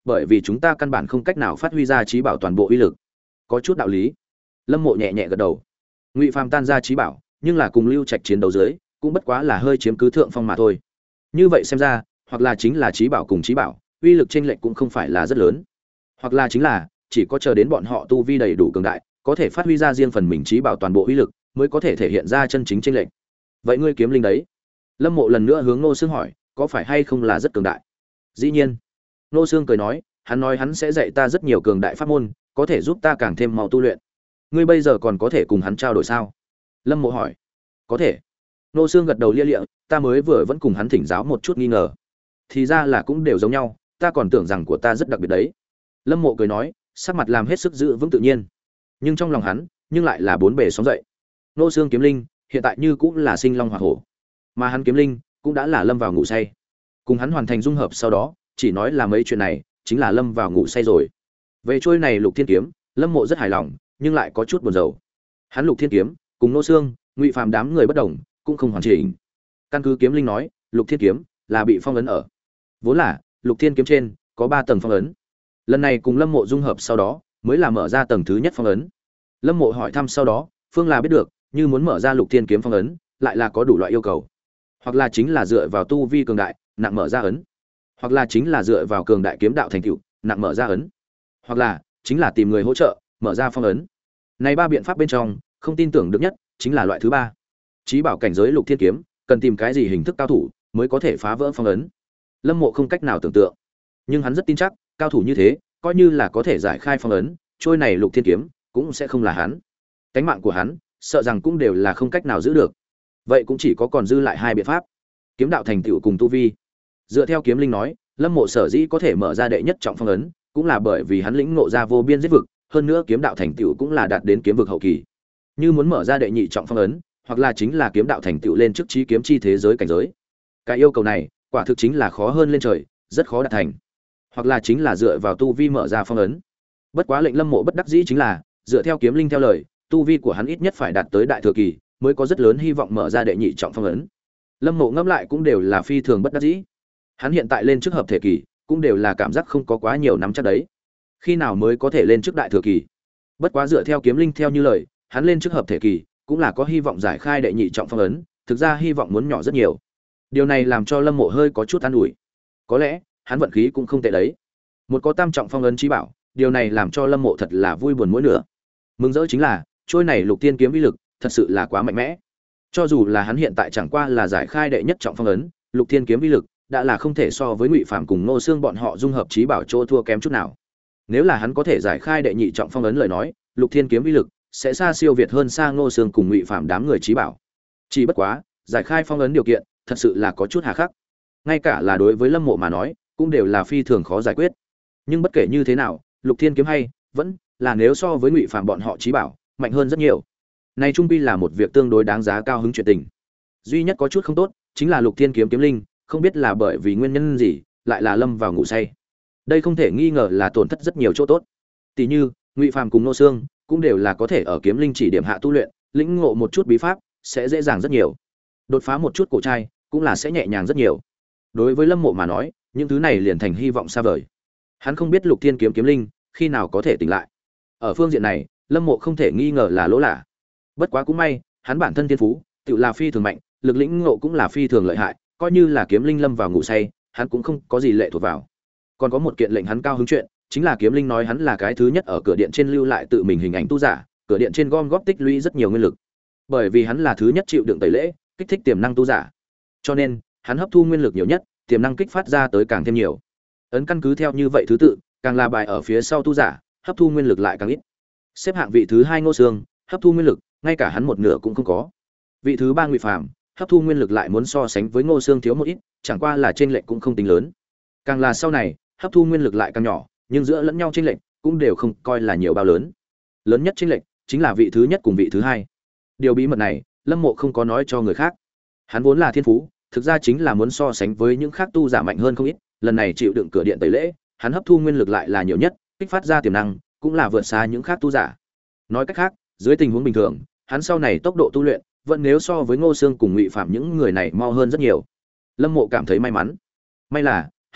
bởi vì chúng ta căn bản không cách nào phát huy ra trí bảo toàn bộ uy lực. Có chút đạo lý. Lâm Mộ nhẹ nhẹ gật đầu. Ngụy Phàm tan ra trí bảo, nhưng là cùng Lưu Trạch chiến đấu dưới, cũng bất quá là hơi chiếm cứ thượng phong mà thôi. Như vậy xem ra, hoặc là chính là trí bảo cùng trí bảo, uy lực chênh lệch cũng không phải là rất lớn. Hoặc là chính là chỉ có chờ đến bọn họ tu vi đầy đủ cường đại, có thể phát huy ra riêng phần mình trí bảo toàn bộ uy lực, mới có thể thể hiện ra chân chính chênh lệch. Vậy ngươi kiếm linh đấy? Lâm Mộ lần nữa hướng Ngô Sương hỏi, có phải hay không là rất cường đại? Dĩ nhiên. Ngô Sương cười nói, hắn nói hắn sẽ dạy ta rất nhiều cường đại pháp môn, có thể giúp ta càng thêm mau tu luyện. Ngươi bây giờ còn có thể cùng hắn trao đổi sao? Lâm Mộ hỏi. Có thể. Ngô Sương gật đầu lia lịa, ta mới vừa vẫn cùng hắn thỉnh giáo một chút nghi ngờ. Thì ra là cũng đều giống nhau, ta còn tưởng rằng của ta rất đặc biệt đấy. Lâm Mộ cười nói, sắc mặt làm hết sức giữ vững tự nhiên. Nhưng trong lòng hắn, nhưng lại là bốn bề sóng dậy. Ngô Sương kiếm linh, hiện tại như cũng là sinh long hỏa hổ, mà hắn kiếm linh cũng đã là lâm vào ngủ say. Cùng hắn hoàn thành dung hợp sau đó, chỉ nói là mấy chuyện này, chính là lâm vào ngủ say rồi. Về trôi này Lục Thiên kiếm, Lâm Mộ rất hài lòng, nhưng lại có chút buồn rầu. Hắn Lục Thiên kiếm, cùng Ngô Sương, Ngụy Phàm đám người bất đồng, cũng không hoàn chỉnh. Căn cứ kiếm linh nói, Lục Thiên kiếm là bị phong ấn ở. Vốn là, Lục Thiên kiếm trên có ba tầng phong ấn. Lần này cùng Lâm Mộ dung hợp sau đó, mới là mở ra tầng thứ nhất phong ấn. Lâm Mộ hỏi thăm sau đó, Phương là biết được, như muốn mở ra Lục Thiên kiếm phong ấn, lại là có đủ loại yêu cầu. Hoặc là chính là dựa vào tu vi cường đại, nặng mở ra ấn. Hoặc là chính là dựa vào cường đại kiếm đạo thành tựu, nặng mở ra ấn. Hoặc là chính là tìm người hỗ trợ, mở ra phong ấn. Này ba biện pháp bên trong, không tin tưởng được nhất chính là loại thứ ba. Chí bảo cảnh giới Lục Thiên kiếm, cần tìm cái gì hình thức cao thủ mới có thể phá vỡ phong ấn. Lâm Mộ không cách nào tưởng tượng, nhưng hắn rất tin chắc, cao thủ như thế, coi như là có thể giải khai phong ấn, trôi này Lục Thiên kiếm cũng sẽ không là hắn. Cánh mạng của hắn, sợ rằng cũng đều là không cách nào giữ được. Vậy cũng chỉ có còn dư lại hai biện pháp: kiếm đạo thành tựu cùng tu vi. Dựa theo kiếm linh nói, Lâm Mộ sở dĩ có thể mở ra đệ nhất trọng phong ấn, cũng là bởi vì hắn lĩnh ngộ ra vô biên giết vực, hơn nữa kiếm đạo thành tựu cũng là đạt đến kiếm vực hậu kỳ. Như muốn mở ra đệ nhị trọng phong ấn, hoặc là chính là kiếm đạo thành tựu lên trước trí kiếm chi thế giới cảnh giới. Cái yêu cầu này, quả thực chính là khó hơn lên trời, rất khó đạt thành. Hoặc là chính là dựa vào tu vi mở ra phong ấn. Bất quá lệnh Lâm Mộ bất đắc dĩ chính là, dựa theo kiếm linh theo lời, tu vi của hắn ít nhất phải đạt tới đại thừa kỳ, mới có rất lớn hy vọng mở ra đệ nhị trọng phong ấn. Lâm Mộ ngẫm lại cũng đều là phi thường bất đắc dĩ. Hắn hiện tại lên trước hợp thể kỳ, cũng đều là cảm giác không có quá nhiều nắm chắc đấy. Khi nào mới có thể lên trước đại thừa kỳ? Bất quá dựa theo kiếm linh theo như lời, hắn lên trước hợp thể kỳ, cũng là có hy vọng giải khai đệ nhị trọng phong ấn, thực ra hy vọng muốn nhỏ rất nhiều. Điều này làm cho Lâm Mộ hơi có chút an ủi. Có lẽ, hắn vận khí cũng không tệ đấy. Một có tam trọng phong ấn chí bảo, điều này làm cho Lâm Mộ thật là vui buồn mỗi nửa. Mừng rỡ chính là, trôi này Lục Tiên kiếm uy lực, thật sự là quá mạnh mẽ. Cho dù là hắn hiện tại chẳng qua là giải khai đệ nhất trọng phong ấn, Lục Thiên kiếm uy lực đã là không thể so với Ngụy Phàm cùng Ngô Xương bọn họ dung hợp chí bảo chỗ thua kém chút nào. Nếu là hắn có thể giải khai đệ nhị trọng phong ấn lời nói, Lục Thiên kiếm uy lực sẽ xa siêu việt hơn xa Ngô Xương cùng Ngụy Phàm đám người chí bảo. Chỉ bất quá, giải khai phong ấn điều kiện, thật sự là có chút hà khắc. Ngay cả là đối với Lâm Mộ mà nói, cũng đều là phi thường khó giải quyết. Nhưng bất kể như thế nào, Lục Thiên kiếm hay vẫn là nếu so với Ngụy Phàm bọn họ chí bảo, mạnh hơn rất nhiều. Này trung quy là một việc tương đối đáng giá cao hứng chuyện tình. Duy nhất có chút không tốt, chính là Lục Thiên kiếm kiếm linh, không biết là bởi vì nguyên nhân gì, lại là lâm vào ngủ say. Đây không thể nghi ngờ là tổn thất rất nhiều chỗ tốt. Tỷ như, Ngụy Phàm cùng Nô Xương cũng đều là có thể ở kiếm linh chỉ điểm hạ tu luyện, lĩnh ngộ một chút bí pháp, sẽ dễ dàng rất nhiều. Đột phá một chút cổ trai, cũng là sẽ nhẹ nhàng rất nhiều. Đối với Lâm Mộ mà nói, những thứ này liền thành hy vọng xa vời. Hắn không biết Lục Thiên kiếm kiếm linh khi nào có thể tỉnh lại. Ở phương diện này, Lâm Mộ không thể nghi ngờ là lỗ lạ. Bất quá cũng may, hắn bản thân thiên phú, tự là phi thường mạnh, lực lĩnh ngộ cũng là phi thường lợi hại, coi như là kiếm linh lâm vào ngủ say, hắn cũng không có gì lệ thuộc vào. Còn có một kiện lệnh hắn cao hứng chuyện, chính là kiếm linh nói hắn là cái thứ nhất ở cửa điện trên lưu lại tự mình hình ảnh tu giả, cửa điện trên gom góp tích lũy rất nhiều nguyên lực. Bởi vì hắn là thứ nhất chịu đựng tẩy lễ, kích thích tiềm năng tu giả. Cho nên, hắn hấp thu nguyên lực nhiều nhất, tiềm năng kích phát ra tới càng thêm nhiều. Ấn căn cứ theo như vậy thứ tự, càng là bài ở phía sau tu giả, hấp thu nguyên lực lại càng ít. Xếp hạng vị thứ hai Ngô Xương, hấp thu nguyên lực, ngay cả hắn một nửa cũng không có. Vị thứ ba Ngụy Phàm, hấp thu nguyên lực lại muốn so sánh với Ngô Xương thiếu một ít, chẳng qua là chênh lệch cũng không tính lớn. Càng là sau này, hấp thu nguyên lực lại càng nhỏ, nhưng giữa lẫn nhau chênh lệch cũng đều không coi là nhiều bao lớn. Lớn nhất chênh lệch chính là vị thứ nhất cùng vị thứ hai. Điều bí mật này, Lâm Mộ không có nói cho người khác. Hắn vốn là thiên phú, thực ra chính là muốn so sánh với những khác tu giả mạnh hơn không ít, lần này chịu đựng cửa điện tẩy lễ, hắn hấp thu nguyên lực lại là nhiều nhất, kích phát ra tiềm năng cũng là vượt xa những khác tu giả. Nói cách khác, dưới tình huống bình thường, hắn sau này tốc độ tu luyện vẫn nếu so với Ngô Xương cùng Ngụy Phàm những người này mau hơn rất nhiều. Lâm Mộ cảm thấy may mắn. May là,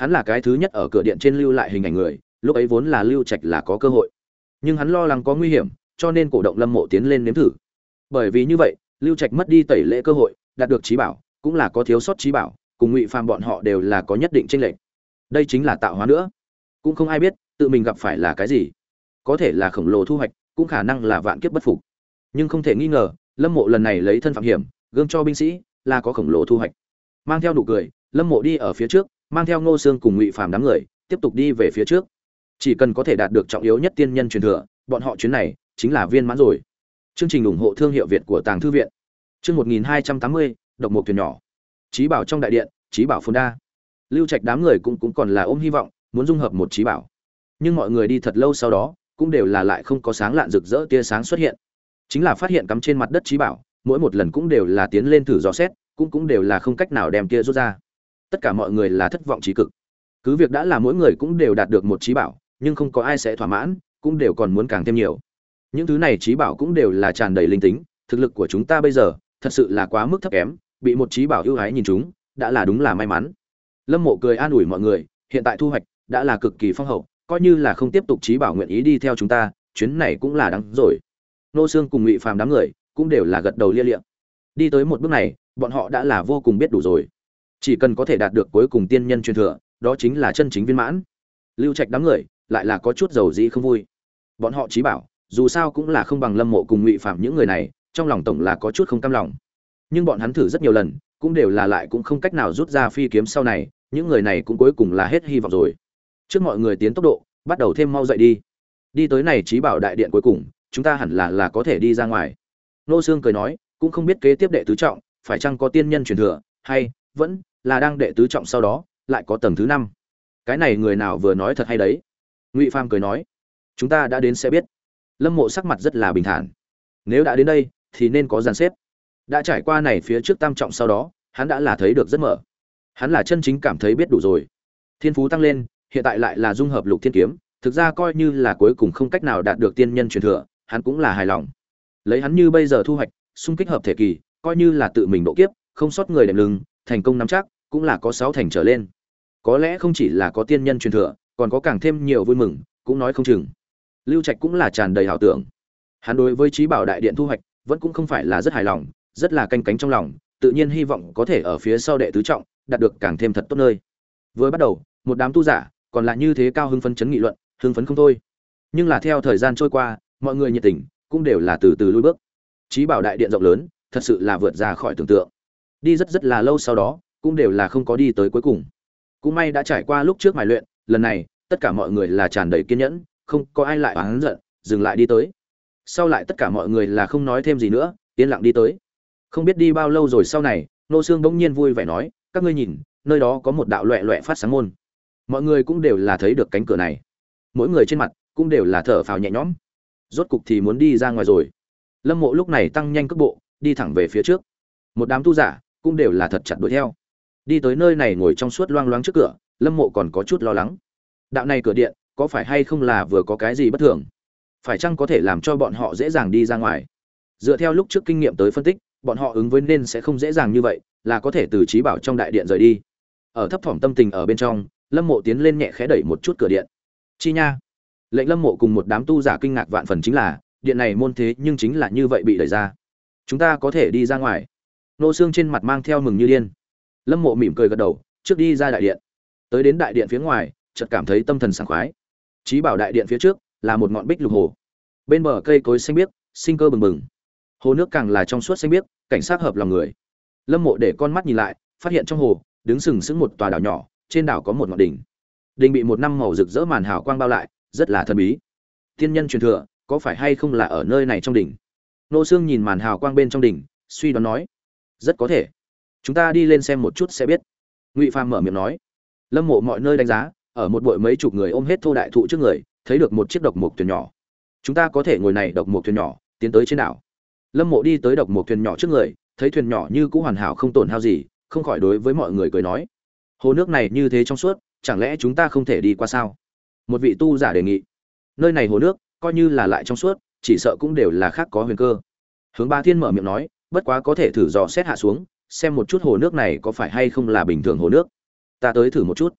Hắn là cái thứ nhất ở cửa điện trên lưu lại hình ảnh người, lúc ấy vốn là Lưu Trạch là có cơ hội, nhưng hắn lo lắng có nguy hiểm, cho nên cổ động Lâm Mộ tiến lên nếm thử. Bởi vì như vậy, Lưu Trạch mất đi tẩy lễ cơ hội, đạt được trí bảo, cũng là có thiếu sót trí bảo, cùng Ngụy Phàm bọn họ đều là có nhất định chênh lệch. Đây chính là tạo hóa nữa. Cũng không ai biết tự mình gặp phải là cái gì. Có thể là khổng lồ thu hoạch, cũng khả năng là vạn kiếp bất phục. Nhưng không thể nghi ngờ, Lâm Mộ lần này lấy thân phạm hiểm, gương cho binh sĩ, là có khổng lồ thu hoạch. Mang theo nụ cười, Lâm Mộ đi ở phía trước, mang theo Ngô Xương cùng Ngụy Phàm đám người, tiếp tục đi về phía trước. Chỉ cần có thể đạt được trọng yếu nhất tiên nhân truyền thừa, bọn họ chuyến này chính là viên mãn rồi. Chương trình ủng hộ thương hiệu Việt của Tàng Thư viện. Chương một nghìn hai trăm tám mươi, độc mục thuyền nhỏ. Chí bảo trong đại điện, chí bảo phồn đa. Lưu Trạch đám người cũng cũng còn là ôm hy vọng, muốn dung hợp một chí bảo. Nhưng mọi người đi thật lâu sau đó, cũng đều là lại không có sáng lạn rực rỡ tia sáng xuất hiện. Chính là phát hiện cắm trên mặt đất chí bảo, mỗi một lần cũng đều là tiến lên thử dò xét, cũng cũng đều là không cách nào đem kia rút ra. Tất cả mọi người là thất vọng chí cực. Cứ việc đã là mỗi người cũng đều đạt được một chí bảo, nhưng không có ai sẽ thỏa mãn, cũng đều còn muốn càng thêm nhiều. Những thứ này chí bảo cũng đều là tràn đầy linh tính, thực lực của chúng ta bây giờ thật sự là quá mức thấp kém, bị một chí bảo ưu ái nhìn chúng, đã là đúng là may mắn. Lâm Mộ cười an ủi mọi người, hiện tại thu hoạch đã là cực kỳ phong hậu, coi như là không tiếp tục chí bảo nguyện ý đi theo chúng ta, chuyến này cũng là đáng rồi. Nô Xương cùng Ngụy Phàm đám người cũng đều là gật đầu lia lịa. Đi tới một bước này, bọn họ đã là vô cùng biết đủ rồi. Chỉ cần có thể đạt được cuối cùng tiên nhân truyền thừa, đó chính là chân chính viên mãn. Lưu Trạch đám người lại là có chút dầu dĩ không vui. Bọn họ chí bảo, dù sao cũng là không bằng Lâm Mộ cùng Ngụy Phàm những người này, trong lòng tổng là có chút không cam lòng. Nhưng bọn hắn thử rất nhiều lần, cũng đều là lại cũng không cách nào rút ra phi kiếm sau này, những người này cũng cuối cùng là hết hy vọng rồi. Trước mọi người tiến tốc độ, bắt đầu thêm mau dậy đi. Đi tới này chí bảo đại điện cuối cùng, chúng ta hẳn là là có thể đi ra ngoài. Nô Xương cười nói, cũng không biết kế tiếp đệ tứ trọng, phải chăng có tiên nhân truyền thừa, hay vẫn là đang đệ tứ trọng sau đó, lại có tầng thứ năm. Cái này người nào vừa nói thật hay đấy. Ngụy Phàm cười nói, chúng ta đã đến sẽ biết. Lâm Mộ sắc mặt rất là bình thản. Nếu đã đến đây, thì nên có dàn xếp. Đã trải qua này phía trước tam trọng sau đó, hắn đã là thấy được rất mở. Hắn là chân chính cảm thấy biết đủ rồi. Thiên phú tăng lên, hiện tại lại là dung hợp Lục Thiên kiếm, thực ra coi như là cuối cùng không cách nào đạt được tiên nhân truyền thừa, hắn cũng là hài lòng. Lấy hắn như bây giờ thu hoạch, xung kích hợp thể kỳ, coi như là tự mình độ kiếp, không sót người đệm lưng, thành công nắm chắc, cũng là có sáu thành trở lên. Có lẽ không chỉ là có tiên nhân truyền thừa, còn có càng thêm nhiều vui mừng, cũng nói không chừng. Lưu Trạch cũng là tràn đầy hảo tưởng. Hắn đối với Chí Bảo đại điện thu hoạch, vẫn cũng không phải là rất hài lòng, rất là canh cánh trong lòng, tự nhiên hy vọng có thể ở phía sau đệ tứ trọng, đạt được càng thêm thật tốt nơi. Vừa bắt đầu, một đám tu giả, còn là như thế cao hưng phấn chấn nghị luận, hưng phấn không thôi. Nhưng là theo thời gian trôi qua, mọi người nhiệt tình, cũng đều là từ từ lùi bước. Chí Bảo đại điện rộng lớn, thật sự là vượt ra khỏi tưởng tượng. Đi rất rất là lâu sau đó, cũng đều là không có đi tới cuối cùng. Cũng may đã trải qua lúc trước mài luyện, lần này, tất cả mọi người là tràn đầy kiên nhẫn, không có ai lại oán giận, dừng lại đi tới. Sau lại tất cả mọi người là không nói thêm gì nữa, yên lặng đi tới. Không biết đi bao lâu rồi sau này, Nô Xương bỗng nhiên vui vẻ nói, các ngươi nhìn, nơi đó có một đạo loẹt loẹt phát sáng môn. Mọi người cũng đều là thấy được cánh cửa này. Mỗi người trên mặt cũng đều là thở phào nhẹ nhõm. Rốt cục thì muốn đi ra ngoài rồi. Lâm Mộ lúc này tăng nhanh cước bộ, đi thẳng về phía trước. Một đám tu giả cũng đều là thật chặt đuổi theo. Đi tới nơi này ngồi trong suốt loang loáng trước cửa, Lâm Mộ còn có chút lo lắng. Đạo này cửa điện, có phải hay không là vừa có cái gì bất thường? Phải chăng có thể làm cho bọn họ dễ dàng đi ra ngoài? Dựa theo lúc trước kinh nghiệm tới phân tích, bọn họ ứng với nên sẽ không dễ dàng như vậy, là có thể từ Chí Bảo trong đại điện rời đi. Ở thấp thỏm tâm tình ở bên trong, Lâm Mộ tiến lên nhẹ khẽ đẩy một chút cửa điện. Chi nha! Lệnh Lâm Mộ cùng một đám tu giả kinh ngạc vạn phần chính là, điện này môn thế nhưng chính là như vậy bị đẩy ra. Chúng ta có thể đi ra ngoài. Nô Xương trên mặt mang theo mừng như điên. Lâm Mộ mỉm cười gật đầu, trước đi ra đại điện. Tới đến đại điện phía ngoài, chợt cảm thấy tâm thần sảng khoái. Chí Bảo đại điện phía trước là một ngọn bích lục hồ. Bên bờ cây cối xanh biếc, sinh cơ bừng bừng. Hồ nước càng là trong suốt xanh biếc, cảnh sắc hợp lòng người. Lâm Mộ để con mắt nhìn lại, phát hiện trong hồ đứng sừng sững một tòa đảo nhỏ, trên đảo có một ngọn đỉnh. Đỉnh bị một năm màu rực rỡ màn hào quang bao lại, rất là thần bí. Tiên nhân truyền thừa, có phải hay không là ở nơi này trong đỉnh? Nô Xương nhìn màn hào quang bên trong đỉnh, suy đoán nói, rất có thể. Chúng ta đi lên xem một chút sẽ biết. Ngụy Phàm mở miệng nói. Lâm Mộ mọi nơi đánh giá, ở một bụi mấy chục người ôm hết thô đại thụ trước người, thấy được một chiếc độc mộc thuyền nhỏ. Chúng ta có thể ngồi này độc mộc thuyền nhỏ, tiến tới trên đảo. Lâm Mộ đi tới độc mộc thuyền nhỏ trước người, thấy thuyền nhỏ như cũ hoàn hảo không tổn hao gì, không khỏi đối với mọi người cười nói: hồ nước này như thế trong suốt, chẳng lẽ chúng ta không thể đi qua sao? Một vị tu giả đề nghị. Nơi này hồ nước coi như là lại trong suốt, chỉ sợ cũng đều là khác có huyền cơ. Hướng Ba Thiên mở miệng nói, bất quá có thể thử dò xét hạ xuống, xem một chút hồ nước này có phải hay không là bình thường hồ nước. Ta tới thử một chút.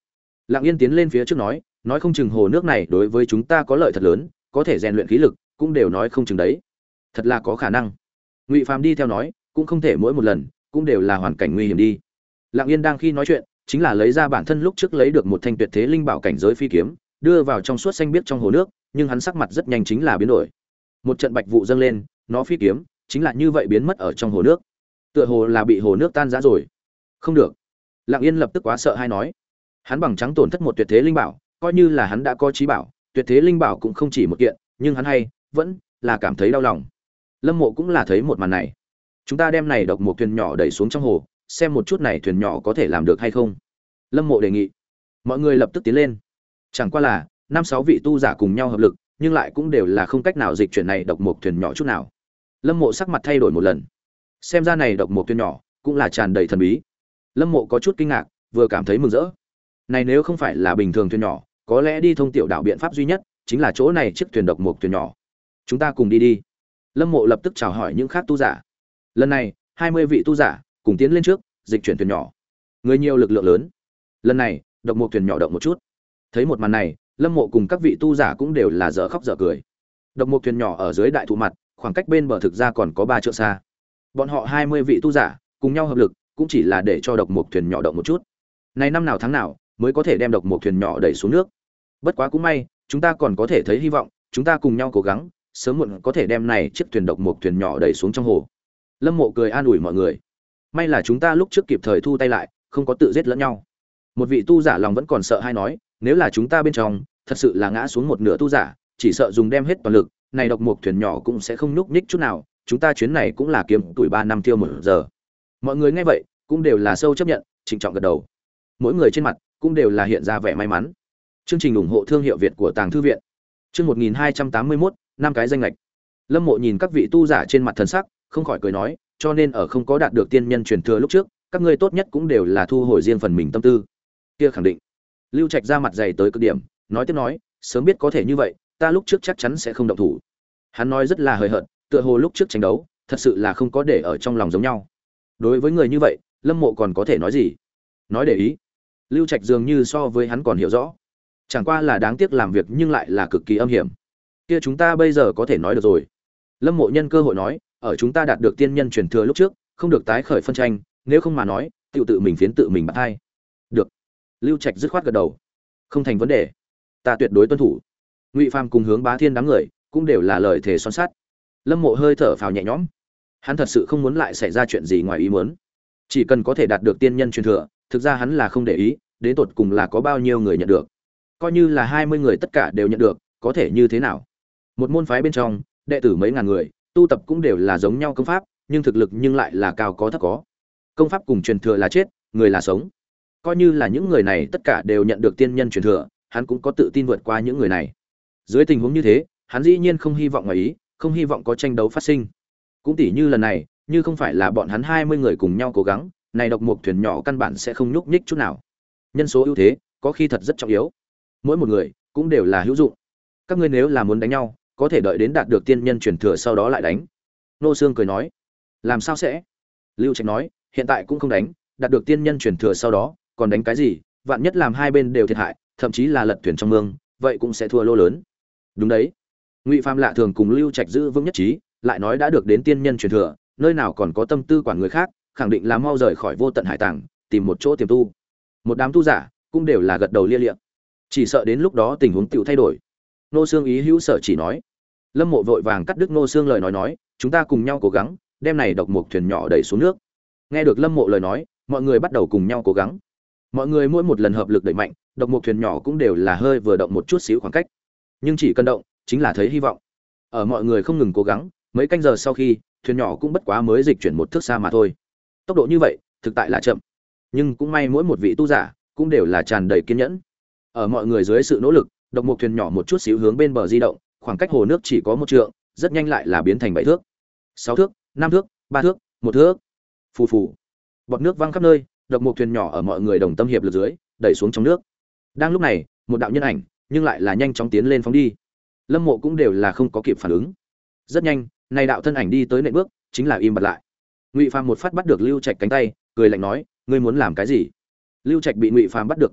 Lặng Yên tiến lên phía trước nói, nói không chừng hồ nước này đối với chúng ta có lợi thật lớn, có thể rèn luyện khí lực, cũng đều nói không chừng đấy. Thật là có khả năng. Ngụy Phàm đi theo nói, cũng không thể mỗi một lần, cũng đều là hoàn cảnh nguy hiểm đi. Lặng Yên đang khi nói chuyện, chính là lấy ra bản thân lúc trước lấy được một thanh tuyệt thế linh bảo cảnh giới phi kiếm, đưa vào trong suốt xanh biếc trong hồ nước, nhưng hắn sắc mặt rất nhanh chính là biến đổi. Một trận bạch vụ dâng lên, nó phi kiếm chính là như vậy biến mất ở trong hồ nước. Tựa hồ là bị hồ nước tan rã rồi. Không được. Lặng Yên lập tức quá sợ hay nói, hắn bằng trắng tổn thất một tuyệt thế linh bảo, coi như là hắn đã có trí bảo, tuyệt thế linh bảo cũng không chỉ một kiện, nhưng hắn hay vẫn là cảm thấy đau lòng. Lâm Mộ cũng là thấy một màn này. Chúng ta đem này độc một thuyền nhỏ đẩy xuống trong hồ, xem một chút này thuyền nhỏ có thể làm được hay không. Lâm Mộ đề nghị. Mọi người lập tức tiến lên. Chẳng qua là năm sáu vị tu giả cùng nhau hợp lực, nhưng lại cũng đều là không cách nào dịch chuyển này độc một thuyền nhỏ chút nào. Lâm Mộ sắc mặt thay đổi một lần. Xem ra này độc một thuyền nhỏ cũng là tràn đầy thần bí. Lâm Mộ có chút kinh ngạc, vừa cảm thấy mừng rỡ. Này nếu không phải là bình thường thuyền nhỏ, có lẽ đi thông tiểu đảo biện pháp duy nhất chính là chỗ này chiếc thuyền độc một thuyền nhỏ. Chúng ta cùng đi đi. Lâm Mộ lập tức chào hỏi những khác tu giả. Lần này, hai mươi vị tu giả cùng tiến lên trước, dịch chuyển thuyền nhỏ. Người nhiều lực lượng lớn. Lần này, độc một thuyền nhỏ động một chút. Thấy một màn này, Lâm Mộ cùng các vị tu giả cũng đều là dở khóc dở cười. Độc một thuyền nhỏ ở dưới đại thụ mặt, khoảng cách bên bờ thực ra còn có ba trượng xa. Bọn họ hai mươi vị tu giả cùng nhau hợp lực, cũng chỉ là để cho độc một thuyền nhỏ động một chút. Này năm nào tháng nào mới có thể đem độc một thuyền nhỏ đẩy xuống nước. Bất quá cũng may, chúng ta còn có thể thấy hy vọng, chúng ta cùng nhau cố gắng, sớm muộn có thể đem này chiếc thuyền độc một thuyền nhỏ đẩy xuống trong hồ. Lâm Mộ cười an ủi mọi người. May là chúng ta lúc trước kịp thời thu tay lại, không có tự giết lẫn nhau. Một vị tu giả lòng vẫn còn sợ hay nói, nếu là chúng ta bên trong thật sự là ngã xuống một nửa tu giả, chỉ sợ dùng đem hết toàn lực, này độc một thuyền nhỏ cũng sẽ không nhúc nhích chút nào, chúng ta chuyến này cũng là kiếm tuổi ba năm tiêu một giờ. Mọi người nghe vậy, cũng đều là sâu chấp nhận, trịnh trọng gật đầu. Mỗi người trên mặt cũng đều là hiện ra vẻ may mắn. Chương trình ủng hộ thương hiệu Việt của Tàng Thư viện. Chương một nghìn hai trăm tám mươi mốt, năm cái danh lệch. Lâm Mộ nhìn các vị tu giả trên mặt thần sắc, không khỏi cười nói, cho nên ở không có đạt được tiên nhân truyền thừa lúc trước, các ngươi tốt nhất cũng đều là thu hồi riêng phần mình tâm tư. Kia khẳng định. Lưu Trạch ra mặt dày tới cực điểm, nói tiếp nói, sớm biết có thể như vậy, ta lúc trước chắc chắn sẽ không động thủ. Hắn nói rất là hời hợt, tựa hồ lúc trước tranh đấu, thật sự là không có để ở trong lòng giống nhau. Đối với người như vậy, Lâm Mộ còn có thể nói gì? Nói để ý. Lưu Trạch dường như so với hắn còn hiểu rõ. Chẳng qua là đáng tiếc làm việc nhưng lại là cực kỳ âm hiểm. Kia chúng ta bây giờ có thể nói được rồi. Lâm Mộ nhân cơ hội nói, ở chúng ta đạt được tiên nhân truyền thừa lúc trước, không được tái khởi phân tranh, nếu không mà nói, tự tự mình phiến tự mình bắt hai. Được. Lưu Trạch dứt khoát gật đầu. Không thành vấn đề. Ta tuyệt đối tuân thủ. Ngụy Phàm cùng Hướng Bá Thiên đám người, cũng đều là lời thề son sắt. Lâm Mộ hơi thở phào nhẹ nhõm. Hắn thật sự không muốn lại xảy ra chuyện gì ngoài ý muốn. Chỉ cần có thể đạt được tiên nhân truyền thừa, thực ra hắn là không để ý, đến tột cùng là có bao nhiêu người nhận được. Coi như là hai mươi người tất cả đều nhận được, có thể như thế nào? Một môn phái bên trong, đệ tử mấy ngàn người, tu tập cũng đều là giống nhau công pháp, nhưng thực lực nhưng lại là cao có thấp có. Công pháp cùng truyền thừa là chết, người là sống. Coi như là những người này tất cả đều nhận được tiên nhân truyền thừa, hắn cũng có tự tin vượt qua những người này. Dưới tình huống như thế, hắn dĩ nhiên không hy vọng ngoài ý, không hy vọng có tranh đấu phát sinh. Cũng tỉ như lần này, như không phải là bọn hắn hai mươi người cùng nhau cố gắng, này độc mục thuyền nhỏ căn bản sẽ không nhúc nhích chút nào. Nhân số ưu thế, có khi thật rất trọng yếu. Mỗi một người cũng đều là hữu dụng. Các ngươi nếu là muốn đánh nhau, có thể đợi đến đạt được tiên nhân truyền thừa sau đó lại đánh. Nô Sương cười nói, làm sao sẽ? Lưu Trạch nói, hiện tại cũng không đánh, đạt được tiên nhân truyền thừa sau đó, còn đánh cái gì? Vạn nhất làm hai bên đều thiệt hại, thậm chí là lật thuyền trong mương, vậy cũng sẽ thua lô lớn. Đúng đấy. Ngụy Phàm lạ thường cùng Lưu Trạch giữ vững nhất trí, lại nói đã được đến tiên nhân truyền thừa, nơi nào còn có tâm tư quản người khác, khẳng định là mau rời khỏi vô tận hải tàng, tìm một chỗ tiềm tu. Một đám tu giả cũng đều là gật đầu lia lịa, chỉ sợ đến lúc đó tình huống tiểu thay đổi. Nô Sương ý hữu sở chỉ nói. Lâm Mộ vội vàng cắt đứt Nô Sương lời nói nói, chúng ta cùng nhau cố gắng, đem này độc mục thuyền nhỏ đẩy xuống nước. Nghe được Lâm Mộ lời nói, mọi người bắt đầu cùng nhau cố gắng. Mọi người mỗi một lần hợp lực đẩy mạnh, độc mục thuyền nhỏ cũng đều là hơi vừa động một chút xíu khoảng cách, nhưng chỉ cần động, chính là thấy hy vọng. Ở mọi người không ngừng cố gắng, mấy canh giờ sau khi, thuyền nhỏ cũng bất quá mới dịch chuyển một thước xa mà thôi. Tốc độ như vậy, thực tại là chậm, nhưng cũng may mỗi một vị tu giả cũng đều là tràn đầy kiên nhẫn. Ở mọi người dưới sự nỗ lực, độc mục thuyền nhỏ một chút xíu hướng bên bờ di động, khoảng cách hồ nước chỉ có một trượng, rất nhanh lại là biến thành bảy thước, sáu thước, năm thước, ba thước, một thước. Phù phù. Bọt nước văng khắp nơi, độc mục thuyền nhỏ ở mọi người đồng tâm hiệp lực dưới, đẩy xuống trong nước. Đang lúc này, một đạo nhân ảnh, nhưng lại là nhanh chóng tiến lên phóng đi. Lâm Mộ cũng đều là không có kịp phản ứng. Rất nhanh, này đạo thân ảnh đi tới nện bước, chính là im bặt lại. Ngụy Phàm một phát bắt được Lưu Trạch cánh tay, cười lạnh nói, ngươi muốn làm cái gì? Lưu Trạch bị Ngụy Phàm bắt được cánh tay,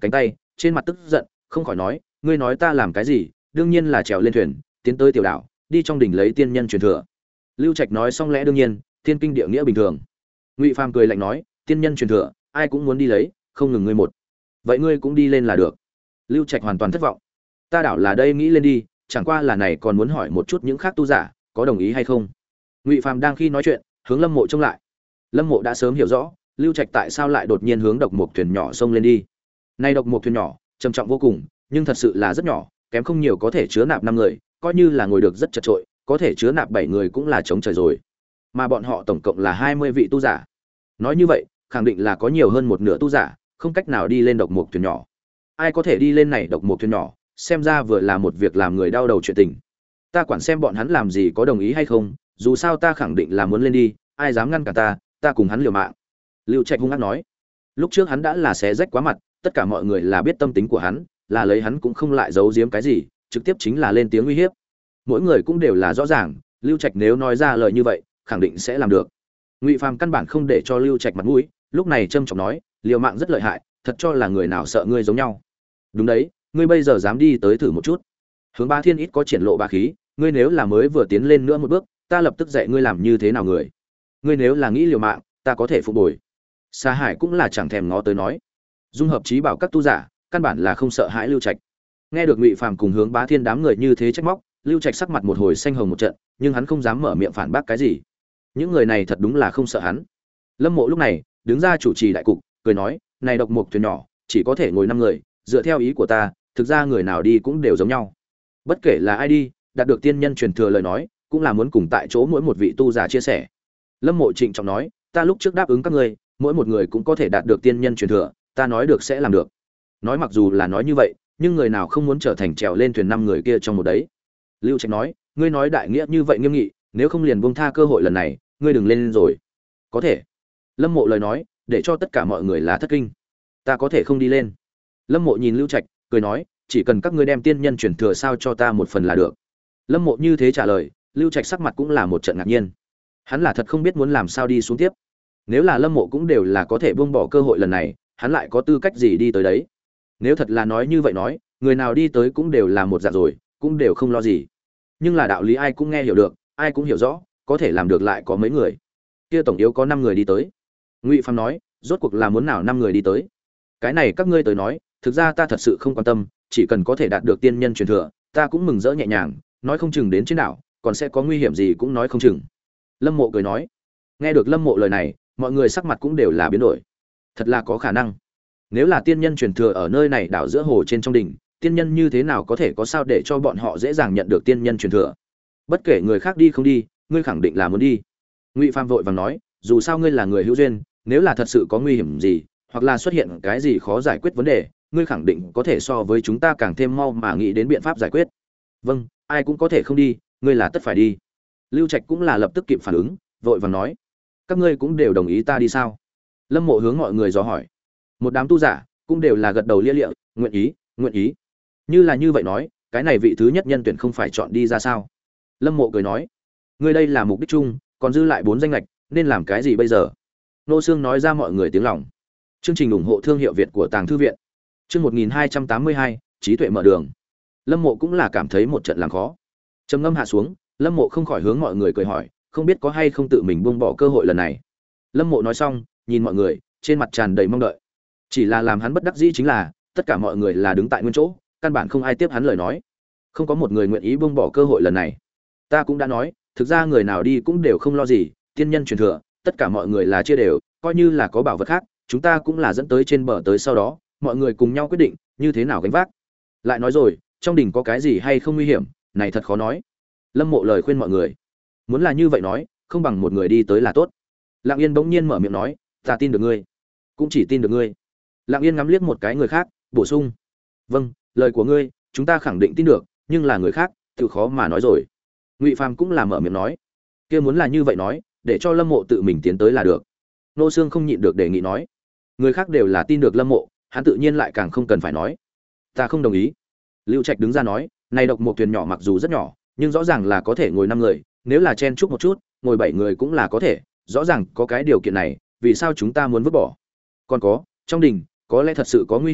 trên mặt tức giận, không khỏi nói, ngươi nói ta làm cái gì? Đương nhiên là trèo lên thuyền, tiến tới tiểu đảo, đi trong đỉnh lấy tiên nhân truyền thừa. Lưu Trạch nói xong lẽ đương nhiên, thiên kinh địa nghĩa bình thường. Ngụy Phàm cười lạnh nói, tiên nhân truyền thừa, ai cũng muốn đi lấy, không ngừng ngươi một. Vậy ngươi cũng đi lên là được. Lưu Trạch hoàn toàn thất vọng. Ta đảo là đây nghĩ lên đi, chẳng qua là này còn muốn hỏi một chút những khác tu giả, có đồng ý hay không. Ngụy Phàm đang khi nói chuyện, hướng Lâm Mộ trông lại. Lâm Mộ đã sớm hiểu rõ, Lưu Trạch tại sao lại đột nhiên hướng độc mục thuyền nhỏ xông lên đi. Nay độc mục thuyền nhỏ, trầm trọng vô cùng, nhưng thật sự là rất nhỏ, kém không nhiều có thể chứa nạp năm người, coi như là ngồi được rất chật trội, có thể chứa nạp bảy người cũng là chống trời rồi. Mà bọn họ tổng cộng là hai mươi vị tu giả. Nói như vậy, khẳng định là có nhiều hơn một nửa tu giả, không cách nào đi lên độc mục thuyền nhỏ. Ai có thể đi lên này độc mục thuyền nhỏ, xem ra vừa là một việc làm người đau đầu chuyện tình. Ta quản xem bọn hắn làm gì có đồng ý hay không, dù sao ta khẳng định là muốn lên đi, ai dám ngăn cả ta, ta cùng hắn liều mạng. Lưu Trạch hung ác nói. Lúc trước hắn đã là xé rách quá mặt, tất cả mọi người là biết tâm tính của hắn, là lấy hắn cũng không lại giấu giếm cái gì, trực tiếp chính là lên tiếng uy hiếp. Mỗi người cũng đều là rõ ràng, Lưu Trạch nếu nói ra lời như vậy, khẳng định sẽ làm được. Ngụy Phàm căn bản không để cho Lưu Trạch mặt mũi, lúc này trâm trọng nói, liều mạng rất lợi hại, thật cho là người nào sợ ngươi giống nhau. Đúng đấy, ngươi bây giờ dám đi tới thử một chút. Hướng Bá Thiên ít có triển lộ bá khí, ngươi nếu là mới vừa tiến lên nữa một bước, ta lập tức dạy ngươi làm như thế nào người. Ngươi nếu là nghĩ liều mạng, ta có thể phục bồi. Sa Hải cũng là chẳng thèm ngó tới nói. Dung hợp trí bảo các tu giả, căn bản là không sợ hãi Lưu Trạch. Nghe được Ngụy Phàm cùng Hướng Bá Thiên đám người như thế trách móc, Lưu Trạch sắc mặt một hồi xanh hồng một trận, nhưng hắn không dám mở miệng phản bác cái gì. Những người này thật đúng là không sợ hắn. Lâm Mộ lúc này đứng ra chủ trì đại cục, cười nói, này độc mục thuyền nhỏ, chỉ có thể ngồi năm người, dựa theo ý của ta, thực ra người nào đi cũng đều giống nhau. Bất kể là ai đi, đạt được tiên nhân truyền thừa lời nói, cũng là muốn cùng tại chỗ mỗi một vị tu giả chia sẻ. Lâm Mộ trịnh trọng nói, ta lúc trước đáp ứng các ngươi, mỗi một người cũng có thể đạt được tiên nhân truyền thừa, ta nói được sẽ làm được. Nói mặc dù là nói như vậy, nhưng người nào không muốn trở thành trèo lên thuyền năm người kia trong một đấy. Lưu Trạch nói, ngươi nói đại nghĩa như vậy nghiêm nghị, nếu không liền buông tha cơ hội lần này, ngươi đừng lên rồi. Có thể. Lâm Mộ lời nói, để cho tất cả mọi người là thất kinh. Ta có thể không đi lên. Lâm Mộ nhìn Lưu Trạch, cười nói, chỉ cần các ngươi đem tiên nhân truyền thừa sao cho ta một phần là được. Lâm Mộ như thế trả lời, Lưu Trạch sắc mặt cũng là một trận ngạc nhiên. Hắn là thật không biết muốn làm sao đi xuống tiếp. Nếu là Lâm Mộ cũng đều là có thể buông bỏ cơ hội lần này, hắn lại có tư cách gì đi tới đấy? Nếu thật là nói như vậy nói, người nào đi tới cũng đều là một dạng rồi, cũng đều không lo gì. Nhưng là đạo lý ai cũng nghe hiểu được, ai cũng hiểu rõ, có thể làm được lại có mấy người. Kia tổng yếu có năm người đi tới. Ngụy Phàm nói, rốt cuộc là muốn nào năm người đi tới? Cái này các ngươi tới nói, thực ra ta thật sự không quan tâm, chỉ cần có thể đạt được tiên nhân truyền thừa, ta cũng mừng rỡ nhẹ nhàng, nói không chừng đến trên đảo, còn sẽ có nguy hiểm gì cũng nói không chừng. Lâm Mộ cười nói. Nghe được Lâm Mộ lời này, mọi người sắc mặt cũng đều là biến đổi. Thật là có khả năng. Nếu là tiên nhân truyền thừa ở nơi này đảo giữa hồ trên trong đỉnh, tiên nhân như thế nào có thể có sao để cho bọn họ dễ dàng nhận được tiên nhân truyền thừa? Bất kể người khác đi không đi, ngươi khẳng định là muốn đi. Ngụy Phàm vội vàng nói, dù sao ngươi là người hữu duyên, nếu là thật sự có nguy hiểm gì, hoặc là xuất hiện cái gì khó giải quyết vấn đề, ngươi khẳng định có thể so với chúng ta càng thêm mau mà nghĩ đến biện pháp giải quyết. Vâng, ai cũng có thể không đi, ngươi là tất phải đi. Lưu Trạch cũng là lập tức kịp phản ứng, vội vàng nói, các ngươi cũng đều đồng ý ta đi sao? Lâm Mộ hướng mọi người dò hỏi. Một đám tu giả cũng đều là gật đầu lia lịa, nguyện ý, nguyện ý. Như là như vậy nói, cái này vị thứ nhất nhân tuyển không phải chọn đi ra sao? Lâm Mộ cười nói, ngươi đây là mục đích chung, còn dư lại bốn danh lệch, nên làm cái gì bây giờ? Nô Sương nói ra mọi người tiếng lòng. Chương trình ủng hộ thương hiệu Việt của Tàng Thư viện. Chương một nghìn hai trăm tám mươi hai, trí tuệ mở đường. Lâm Mộ cũng là cảm thấy một trận làm khó. Trầm ngâm hạ xuống, Lâm Mộ không khỏi hướng mọi người cười hỏi, không biết có hay không tự mình buông bỏ cơ hội lần này. Lâm Mộ nói xong, nhìn mọi người, trên mặt tràn đầy mong đợi. Chỉ là làm hắn bất đắc dĩ chính là, tất cả mọi người là đứng tại nguyên chỗ, căn bản không ai tiếp hắn lời nói. Không có một người nguyện ý buông bỏ cơ hội lần này. Ta cũng đã nói, thực ra người nào đi cũng đều không lo gì, tiên nhân truyền thừa, tất cả mọi người là chia đều, coi như là có bảo vật khác, chúng ta cũng là dẫn tới trên bờ tới sau đó, mọi người cùng nhau quyết định như thế nào gánh vác. Lại nói rồi, trong đỉnh có cái gì hay không nguy hiểm, này thật khó nói. Lâm Mộ lời khuyên mọi người, muốn là như vậy nói, không bằng một người đi tới là tốt. Lặng Yên bỗng nhiên mở miệng nói, ta tin được ngươi, cũng chỉ tin được ngươi. Lặng Yên ngắm liếc một cái người khác, bổ sung, vâng, lời của ngươi, chúng ta khẳng định tin được, nhưng là người khác, tự khó mà nói rồi. Ngụy Phàm cũng là mở miệng nói, kia muốn là như vậy nói, để cho Lâm Mộ tự mình tiến tới là được. Nô Sương không nhịn được đề nghị nói, người khác đều là tin được Lâm Mộ, hắn tự nhiên lại càng không cần phải nói. Ta không đồng ý. Lưu Trạch đứng ra nói, này độc một thuyền nhỏ mặc dù rất nhỏ, nhưng rõ ràng là có thể ngồi năm người, nếu là chen chúc một chút, ngồi bảy người cũng là có thể, rõ ràng có cái điều kiện này, vì sao chúng ta muốn vứt bỏ? Còn có, trong đình có lẽ thật sự có nguy hiểm,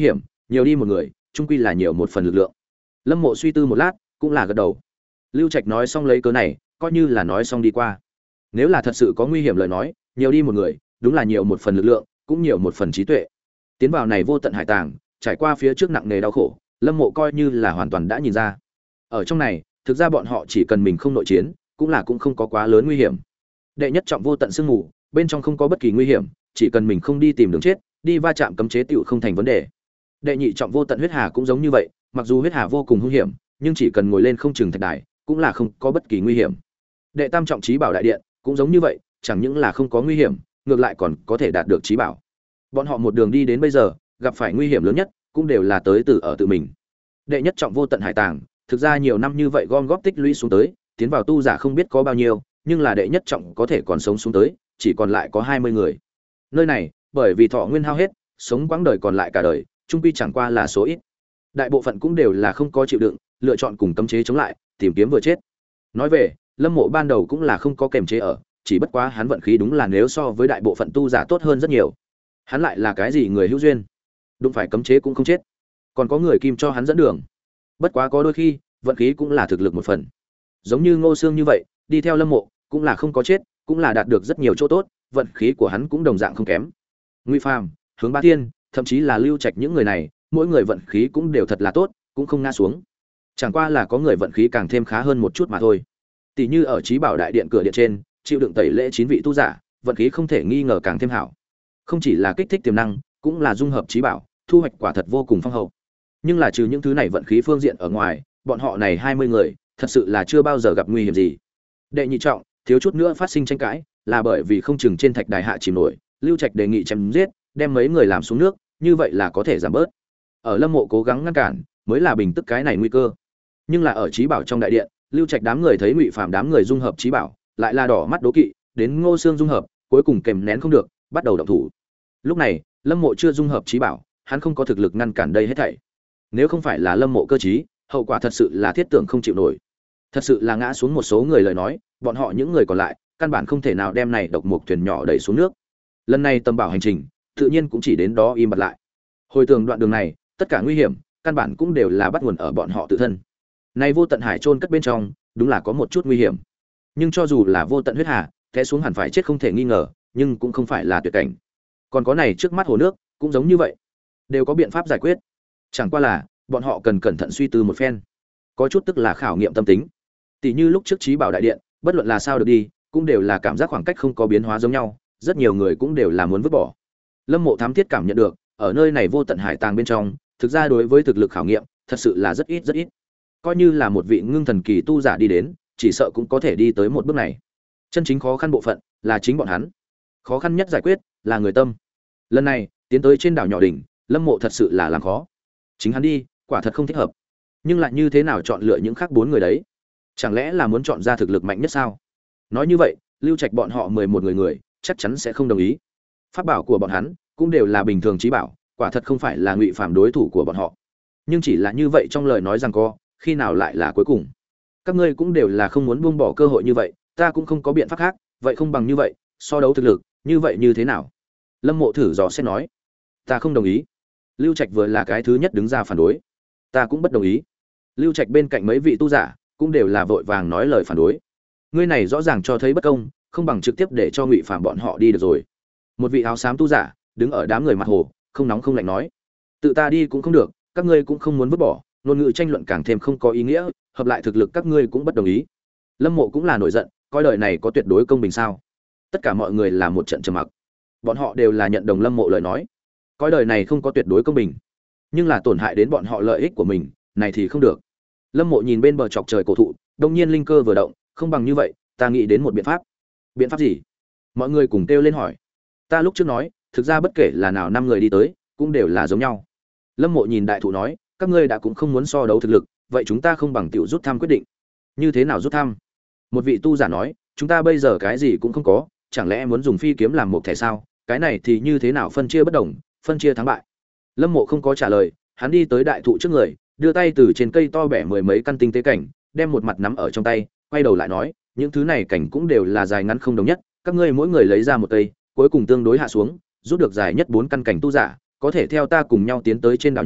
nhiều đi một người trung quy là nhiều một phần lực lượng. Lâm Mộ suy tư một lát cũng là gật đầu. Lưu Trạch nói xong lấy cớ này coi như là nói xong đi qua. Nếu là thật sự có nguy hiểm lời nói, nhiều đi một người đúng là nhiều một phần lực lượng, cũng nhiều một phần trí tuệ. Tiến vào này vô tận hải tàng, trải qua phía trước nặng nề đau khổ, Lâm Mộ coi như là hoàn toàn đã nhìn ra. Ở trong này, thực ra bọn họ chỉ cần mình không nội chiến, cũng là cũng không có quá lớn nguy hiểm. Đệ nhất trọng vô tận sương mù, bên trong không có bất kỳ nguy hiểm, chỉ cần mình không đi tìm đường chết, đi va chạm cấm chế tựu không thành vấn đề. Đệ nhị trọng vô tận huyết hà cũng giống như vậy, mặc dù huyết hà vô cùng hung hiểm, nhưng chỉ cần ngồi lên không chừng thạch đài, cũng là không có bất kỳ nguy hiểm. Đệ tam trọng trí bảo đại điện cũng giống như vậy, chẳng những là không có nguy hiểm, ngược lại còn có thể đạt được trí bảo. Bọn họ một đường đi đến bây giờ, gặp phải nguy hiểm lớn nhất cũng đều là tới từ ở tự mình. Đệ nhất trọng vô tận hải tàng, thực ra nhiều năm như vậy gom góp tích lũy xuống tới, tiến vào tu giả không biết có bao nhiêu, nhưng là đệ nhất trọng có thể còn sống xuống tới, chỉ còn lại có hai mươi người. Nơi này, bởi vì thọ nguyên hao hết, sống quãng đời còn lại cả đời, chung quy chẳng qua là số ít. Đại bộ phận cũng đều là không có chịu đựng, lựa chọn cùng cấm chế chống lại, tìm kiếm vừa chết. Nói về, Lâm Mộ ban đầu cũng là không có kềm chế ở, chỉ bất quá hắn vận khí đúng là nếu so với đại bộ phận tu giả tốt hơn rất nhiều. Hắn lại là cái gì người hữu duyên, đụng phải cấm chế cũng không chết, còn có người kim cho hắn dẫn đường. Bất quá có đôi khi, vận khí cũng là thực lực một phần. Giống như Ngô Xương như vậy, đi theo Lâm Mộ, cũng là không có chết, cũng là đạt được rất nhiều chỗ tốt, vận khí của hắn cũng đồng dạng không kém. Ngụy Phàm, Hướng Bá Thiên, thậm chí là Lưu Trạch những người này, mỗi người vận khí cũng đều thật là tốt, cũng không ngã xuống. Chẳng qua là có người vận khí càng thêm khá hơn một chút mà thôi. Tỷ như ở Chí Bảo đại điện cửa điện trên, chịu đựng tẩy lễ chín vị tu giả, vận khí không thể nghi ngờ càng thêm hảo. Không chỉ là kích thích tiềm năng, cũng là dung hợp Chí Bảo, thu hoạch quả thật vô cùng phong hậu. Nhưng là trừ những thứ này vận khí phương diện ở ngoài, bọn họ này hai mươi người, thật sự là chưa bao giờ gặp nguy hiểm gì. Đệ nhị trọng, thiếu chút nữa phát sinh tranh cãi, là bởi vì không chừng trên thạch đài hạ chìm nổi, Lưu Trạch đề nghị chém giết, đem mấy người làm xuống nước, như vậy là có thể giảm bớt. Ở Lâm Mộ cố gắng ngăn cản, mới là bình tức cái này nguy cơ. Nhưng là ở Chí Bảo trong đại điện, Lưu Trạch đám người thấy Ngụy Phàm đám người dung hợp Chí Bảo, lại là đỏ mắt đố kỵ, đến Ngô Xương dung hợp, cuối cùng kềm nén không được, bắt đầu động thủ. Lúc này, Lâm Mộ chưa dung hợp Chí Bảo, hắn không có thực lực ngăn cản đây hết thảy. Nếu không phải là Lâm Mộ cơ trí, hậu quả thật sự là thiết tưởng không chịu nổi. Thật sự là ngã xuống một số người lời nói, bọn họ những người còn lại, căn bản không thể nào đem này độc mục thuyền nhỏ đẩy xuống nước. Lần này tầm bảo hành trình, tự nhiên cũng chỉ đến đó im bặt lại. Hồi tưởng đoạn đường này, tất cả nguy hiểm, căn bản cũng đều là bắt nguồn ở bọn họ tự thân. Này vô tận hải chôn cất bên trong, đúng là có một chút nguy hiểm. Nhưng cho dù là vô tận huyết hà, té xuống hẳn phải chết không thể nghi ngờ, nhưng cũng không phải là tuyệt cảnh. Còn có này trước mắt hồ nước, cũng giống như vậy, đều có biện pháp giải quyết. Chẳng qua là, bọn họ cần cẩn thận suy tư một phen. Có chút tức là khảo nghiệm tâm tính. Tỷ như lúc trước Chí Bảo đại điện, bất luận là sao được đi, cũng đều là cảm giác khoảng cách không có biến hóa giống nhau, rất nhiều người cũng đều là muốn vứt bỏ. Lâm Mộ thám thiết cảm nhận được, ở nơi này vô tận hải tàng bên trong, thực ra đối với thực lực khảo nghiệm, thật sự là rất ít rất ít. Coi như là một vị ngưng thần kỳ tu giả đi đến, chỉ sợ cũng có thể đi tới một bước này. Chân chính khó khăn bộ phận là chính bọn hắn. Khó khăn nhất giải quyết là người tâm. Lần này, tiến tới trên đảo nhỏ đỉnh, Lâm Mộ thật sự là làm khó. Chính hắn đi, quả thật không thích hợp. Nhưng lại như thế nào chọn lựa những khác bốn người đấy? Chẳng lẽ là muốn chọn ra thực lực mạnh nhất sao? Nói như vậy, Lưu Trạch bọn họ mười một người người, chắc chắn sẽ không đồng ý. Pháp bảo của bọn hắn cũng đều là bình thường chí bảo, quả thật không phải là Ngụy Phàm đối thủ của bọn họ. Nhưng chỉ là như vậy trong lời nói rằng co, khi nào lại là cuối cùng? Các ngươi cũng đều là không muốn buông bỏ cơ hội như vậy, ta cũng không có biện pháp khác, vậy không bằng như vậy, so đấu thực lực, như vậy như thế nào? Lâm Mộ thử dò xét nói. Ta không đồng ý. Lưu Trạch vừa là cái thứ nhất đứng ra phản đối. Ta cũng bất đồng ý. Lưu Trạch bên cạnh mấy vị tu giả cũng đều là vội vàng nói lời phản đối. Ngươi này rõ ràng cho thấy bất công, không bằng trực tiếp để cho Ngụy Phàm bọn họ đi được rồi. Một vị áo xám tu giả đứng ở đám người mặt hồ, không nóng không lạnh nói: tự ta đi cũng không được, các ngươi cũng không muốn vứt bỏ, ngôn ngữ tranh luận càng thêm không có ý nghĩa, hợp lại thực lực các ngươi cũng bất đồng ý. Lâm Mộ cũng là nổi giận, coi đời này có tuyệt đối công bình sao? Tất cả mọi người là một trận trầm mặc. Bọn họ đều là nhận đồng Lâm Mộ lời nói, coi đời này không có tuyệt đối công bình, nhưng là tổn hại đến bọn họ lợi ích của mình, này thì không được. Lâm Mộ nhìn bên bờ chọc trời cổ thụ, đột nhiên linh cơ vừa động, không bằng như vậy, ta nghĩ đến một biện pháp. Biện pháp gì? Mọi người cùng kêu lên hỏi. Ta lúc trước nói, thực ra bất kể là nào năm người đi tới, cũng đều là giống nhau. Lâm Mộ nhìn đại thụ nói, các ngươi đã cũng không muốn so đấu thực lực, vậy chúng ta không bằng tiểu rút thăm quyết định. Như thế nào rút thăm? Một vị tu giả nói, chúng ta bây giờ cái gì cũng không có, chẳng lẽ muốn dùng phi kiếm làm một thẻ sao? Cái này thì như thế nào phân chia bất đồng, phân chia thắng bại? Lâm Mộ không có trả lời, hắn đi tới đại thụ trước người, đưa tay từ trên cây to bẻ mười mấy căn tinh tế cảnh, đem một mặt nắm ở trong tay, quay đầu lại nói, những thứ này cảnh cũng đều là dài ngắn không đồng nhất, các ngươi mỗi người lấy ra một cây, cuối cùng tương đối hạ xuống, rút được dài nhất bốn căn cảnh tu giả, có thể theo ta cùng nhau tiến tới trên đảo nhỏ,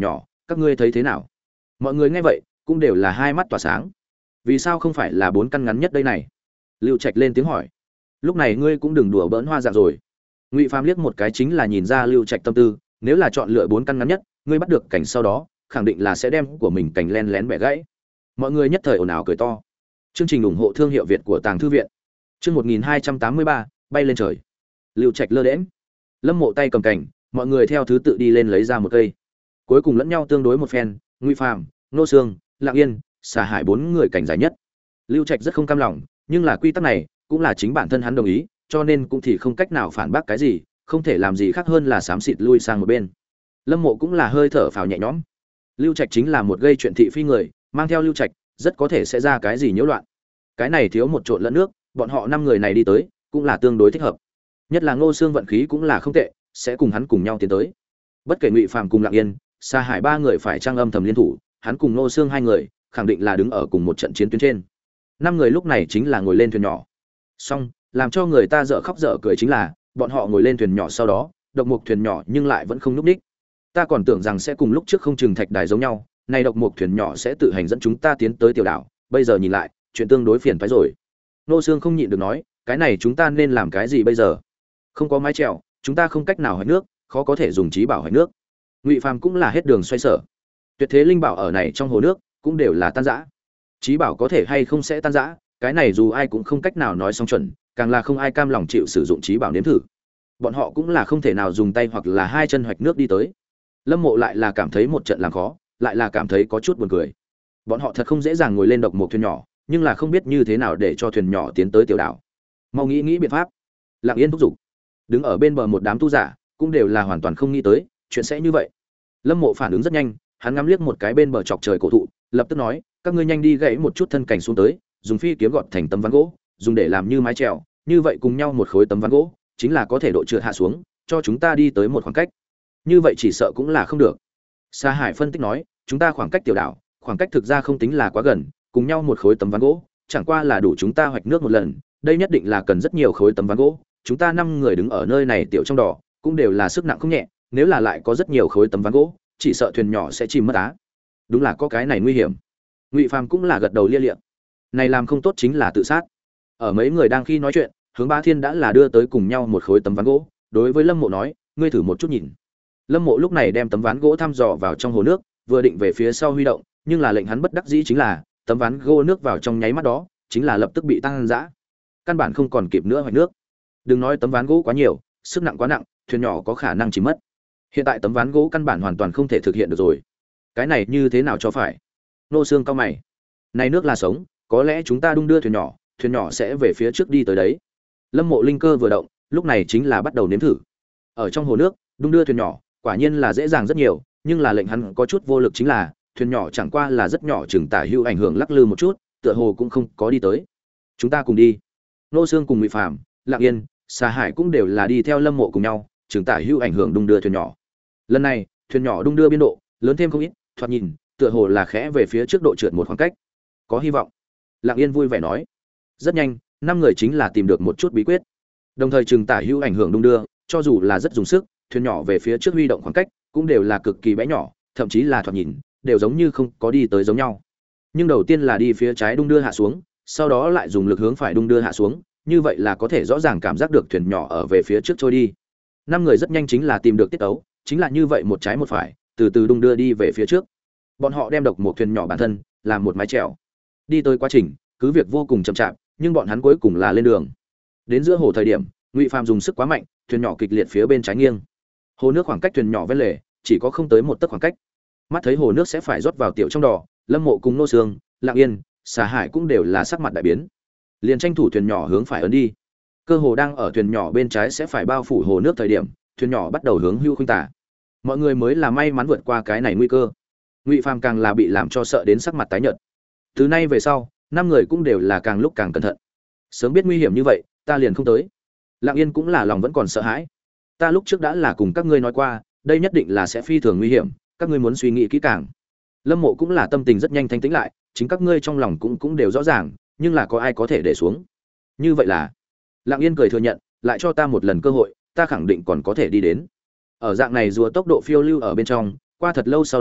các ngươi thấy thế nào? Mọi người nghe vậy cũng đều là hai mắt tỏa sáng. Vì sao không phải là bốn căn ngắn nhất đây này? Lưu Trạch lên tiếng hỏi. Lúc này ngươi cũng đừng đùa bỡn hoa dạng rồi. Ngụy Phàm liếc một cái chính là nhìn ra Lưu Trạch tâm tư, nếu là chọn lựa bốn căn ngắn nhất, ngươi bắt được cảnh sau đó, khẳng định là sẽ đem của mình cảnh len lén bẻ gãy. Mọi người nhất thời ồn ào cười to. Chương trình ủng hộ thương hiệu Việt của Tàng thư viện. Chương một nghìn hai trăm tám mươi ba, bay lên trời. Lưu Trạch lơ đễnh. Lâm Mộ tay cầm cảnh, mọi người theo thứ tự đi lên lấy ra một cây. Cuối cùng lẫn nhau tương đối một phen, Ngụy Phàm, Nô Sương, Lặng Yên, Xà Hải bốn người cảnh giải nhất. Lưu Trạch rất không cam lòng, nhưng là quy tắc này cũng là chính bản thân hắn đồng ý, cho nên cũng thì không cách nào phản bác cái gì, không thể làm gì khác hơn là xám xịt lui sang một bên. Lâm Mộ cũng là hơi thở phào nhẹ nhõm. Lưu Trạch chính là một gây chuyện thị phi người, mang theo Lưu Trạch, rất có thể sẽ ra cái gì nhiễu loạn. Cái này thiếu một trộn lẫn nước, bọn họ năm người này đi tới, cũng là tương đối thích hợp. Nhất là Ngô Xương vận khí cũng là không tệ, sẽ cùng hắn cùng nhau tiến tới. Bất kể Ngụy Phàm cùng Lặng Yên, Sa Hải ba người phải trang âm thầm liên thủ, hắn cùng Ngô Xương hai người, khẳng định là đứng ở cùng một trận chiến tuyến trên. Năm người lúc này chính là ngồi lên thuyền nhỏ. Xong, làm cho người ta dở khóc dở cười chính là, bọn họ ngồi lên thuyền nhỏ sau đó, độc mục thuyền nhỏ nhưng lại vẫn không nhúc nhích. Ta còn tưởng rằng sẽ cùng lúc trước không trừng thạch đài giống nhau, nay độc mục thuyền nhỏ sẽ tự hành dẫn chúng ta tiến tới tiểu đảo, bây giờ nhìn lại, chuyện tương đối phiền phức rồi. Nô Xương không nhịn được nói, cái này chúng ta nên làm cái gì bây giờ? Không có mái chèo, chúng ta không cách nào hoạch nước, khó có thể dùng trí bảo hoạch nước. Ngụy Phàm cũng là hết đường xoay sở. Tuyệt thế linh bảo ở này trong hồ nước cũng đều là tan rã. Trí bảo có thể hay không sẽ tan rã, cái này dù ai cũng không cách nào nói xong chuẩn, càng là không ai cam lòng chịu sử dụng trí bảo nếm thử. Bọn họ cũng là không thể nào dùng tay hoặc là hai chân hoạch nước đi tới. Lâm Mộ lại là cảm thấy một trận làm khó, lại là cảm thấy có chút buồn cười. Bọn họ thật không dễ dàng ngồi lên độc một thuyền nhỏ, nhưng là không biết như thế nào để cho thuyền nhỏ tiến tới tiểu đảo. Mau nghĩ nghĩ biện pháp. Lặng Yên thúc giục. Đứng ở bên bờ một đám tu giả, cũng đều là hoàn toàn không nghĩ tới chuyện sẽ như vậy. Lâm Mộ phản ứng rất nhanh, hắn ngắm liếc một cái bên bờ chọc trời cổ thụ, lập tức nói, các ngươi nhanh đi gãy một chút thân cảnh xuống tới, dùng phi kiếm gọt thành tấm ván gỗ, dùng để làm như mái chèo, như vậy cùng nhau một khối tấm ván gỗ, chính là có thể độ trượt hạ xuống, cho chúng ta đi tới một khoảng cách. Như vậy chỉ sợ cũng là không được. Sa Hải phân tích nói, chúng ta khoảng cách tiểu đảo, khoảng cách thực ra không tính là quá gần, cùng nhau một khối tấm ván gỗ, chẳng qua là đủ chúng ta hoạch nước một lần, đây nhất định là cần rất nhiều khối tấm ván gỗ, chúng ta năm người đứng ở nơi này tiểu trong đỏ, cũng đều là sức nặng không nhẹ, nếu là lại có rất nhiều khối tấm ván gỗ, chỉ sợ thuyền nhỏ sẽ chìm mất á. Đúng là có cái này nguy hiểm. Ngụy Phàm cũng là gật đầu lia lịa. Này làm không tốt chính là tự sát. Ở mấy người đang khi nói chuyện, Hướng Bá Thiên đã là đưa tới cùng nhau một khối tấm ván gỗ, đối với Lâm Mộ nói, ngươi thử một chút nhìn. Lâm Mộ lúc này đem tấm ván gỗ thăm dò vào trong hồ nước, vừa định về phía sau huy động, nhưng là lệnh hắn bất đắc dĩ chính là, tấm ván gỗ nước vào trong nháy mắt đó, chính là lập tức bị tăng dã. Căn bản không còn kịp nữa hoạch nước. Đừng nói tấm ván gỗ quá nhiều, sức nặng quá nặng, thuyền nhỏ có khả năng chìm mất. Hiện tại tấm ván gỗ căn bản hoàn toàn không thể thực hiện được rồi. Cái này như thế nào cho phải? Nô Xương cao mày. Này nước là sống, có lẽ chúng ta đung đưa thuyền nhỏ, thuyền nhỏ sẽ về phía trước đi tới đấy. Lâm Mộ linh cơ vừa động, lúc này chính là bắt đầu nếm thử. Ở trong hồ nước, đung đưa thuyền nhỏ, quả nhiên là dễ dàng rất nhiều, nhưng là lệnh hắn có chút vô lực chính là, thuyền nhỏ chẳng qua là rất nhỏ chừng tả hữu ảnh hưởng lắc lư một chút, tựa hồ cũng không có đi tới. Chúng ta cùng đi. Nô Xương cùng Ngụy Phàm, Lặng Yên, Sa Hải cũng đều là đi theo Lâm Mộ cùng nhau, chừng tả hữu ảnh hưởng đung đưa thuyền nhỏ. Lần này, thuyền nhỏ đung đưa biên độ lớn thêm không ít, thoạt nhìn, tựa hồ là khẽ về phía trước độ trượt một khoảng cách. Có hy vọng. Lặng Yên vui vẻ nói. Rất nhanh, năm người chính là tìm được một chút bí quyết. Đồng thời chừng tả hữu ảnh hưởng đung đưa, cho dù là rất dùng sức, thuyền nhỏ về phía trước huy động khoảng cách, cũng đều là cực kỳ bé nhỏ, thậm chí là thoạt nhìn, đều giống như không có đi tới giống nhau. Nhưng đầu tiên là đi phía trái đung đưa hạ xuống, sau đó lại dùng lực hướng phải đung đưa hạ xuống, như vậy là có thể rõ ràng cảm giác được thuyền nhỏ ở về phía trước trôi đi. Năm người rất nhanh chính là tìm được tiết tấu, chính là như vậy một trái một phải, từ từ đung đưa đi về phía trước. Bọn họ đem độc một thuyền nhỏ bản thân làm một mái chèo. Đi tới quá trình, cứ việc vô cùng chậm chạp, nhưng bọn hắn cuối cùng là lên đường. Đến giữa hồ thời điểm, Ngụy Phàm dùng sức quá mạnh, thuyền nhỏ kịch liệt phía bên trái nghiêng. Hồ nước khoảng cách thuyền nhỏ ven lề chỉ có không tới một tấc khoảng cách. Mắt thấy hồ nước sẽ phải rót vào tiểu trong đỏ, Lâm Mộ cùng Nô Xương, Lặng Yên, Xà Hải cũng đều là sắc mặt đại biến. Liền tranh thủ thuyền nhỏ hướng phải ấn đi. Cơ hồ đang ở thuyền nhỏ bên trái sẽ phải bao phủ hồ nước thời điểm, thuyền nhỏ bắt đầu hướng hưu khuynh tả. Mọi người mới là may mắn vượt qua cái này nguy cơ. Ngụy Phàm càng là bị làm cho sợ đến sắc mặt tái nhợt. Từ nay về sau, năm người cũng đều là càng lúc càng cẩn thận. Sớm biết nguy hiểm như vậy, ta liền không tới. Lặng Yên cũng là lòng vẫn còn sợ hãi. Ta lúc trước đã là cùng các ngươi nói qua, đây nhất định là sẽ phi thường nguy hiểm, các ngươi muốn suy nghĩ kỹ càng. Lâm Mộ cũng là tâm tình rất nhanh thanh tĩnh lại, chính các ngươi trong lòng cũng cũng đều rõ ràng, nhưng là có ai có thể để xuống? Như vậy là, Lặng Yên cười thừa nhận, lại cho ta một lần cơ hội, ta khẳng định còn có thể đi đến. Ở dạng này rùa tốc độ phiêu lưu ở bên trong, qua thật lâu sau đó,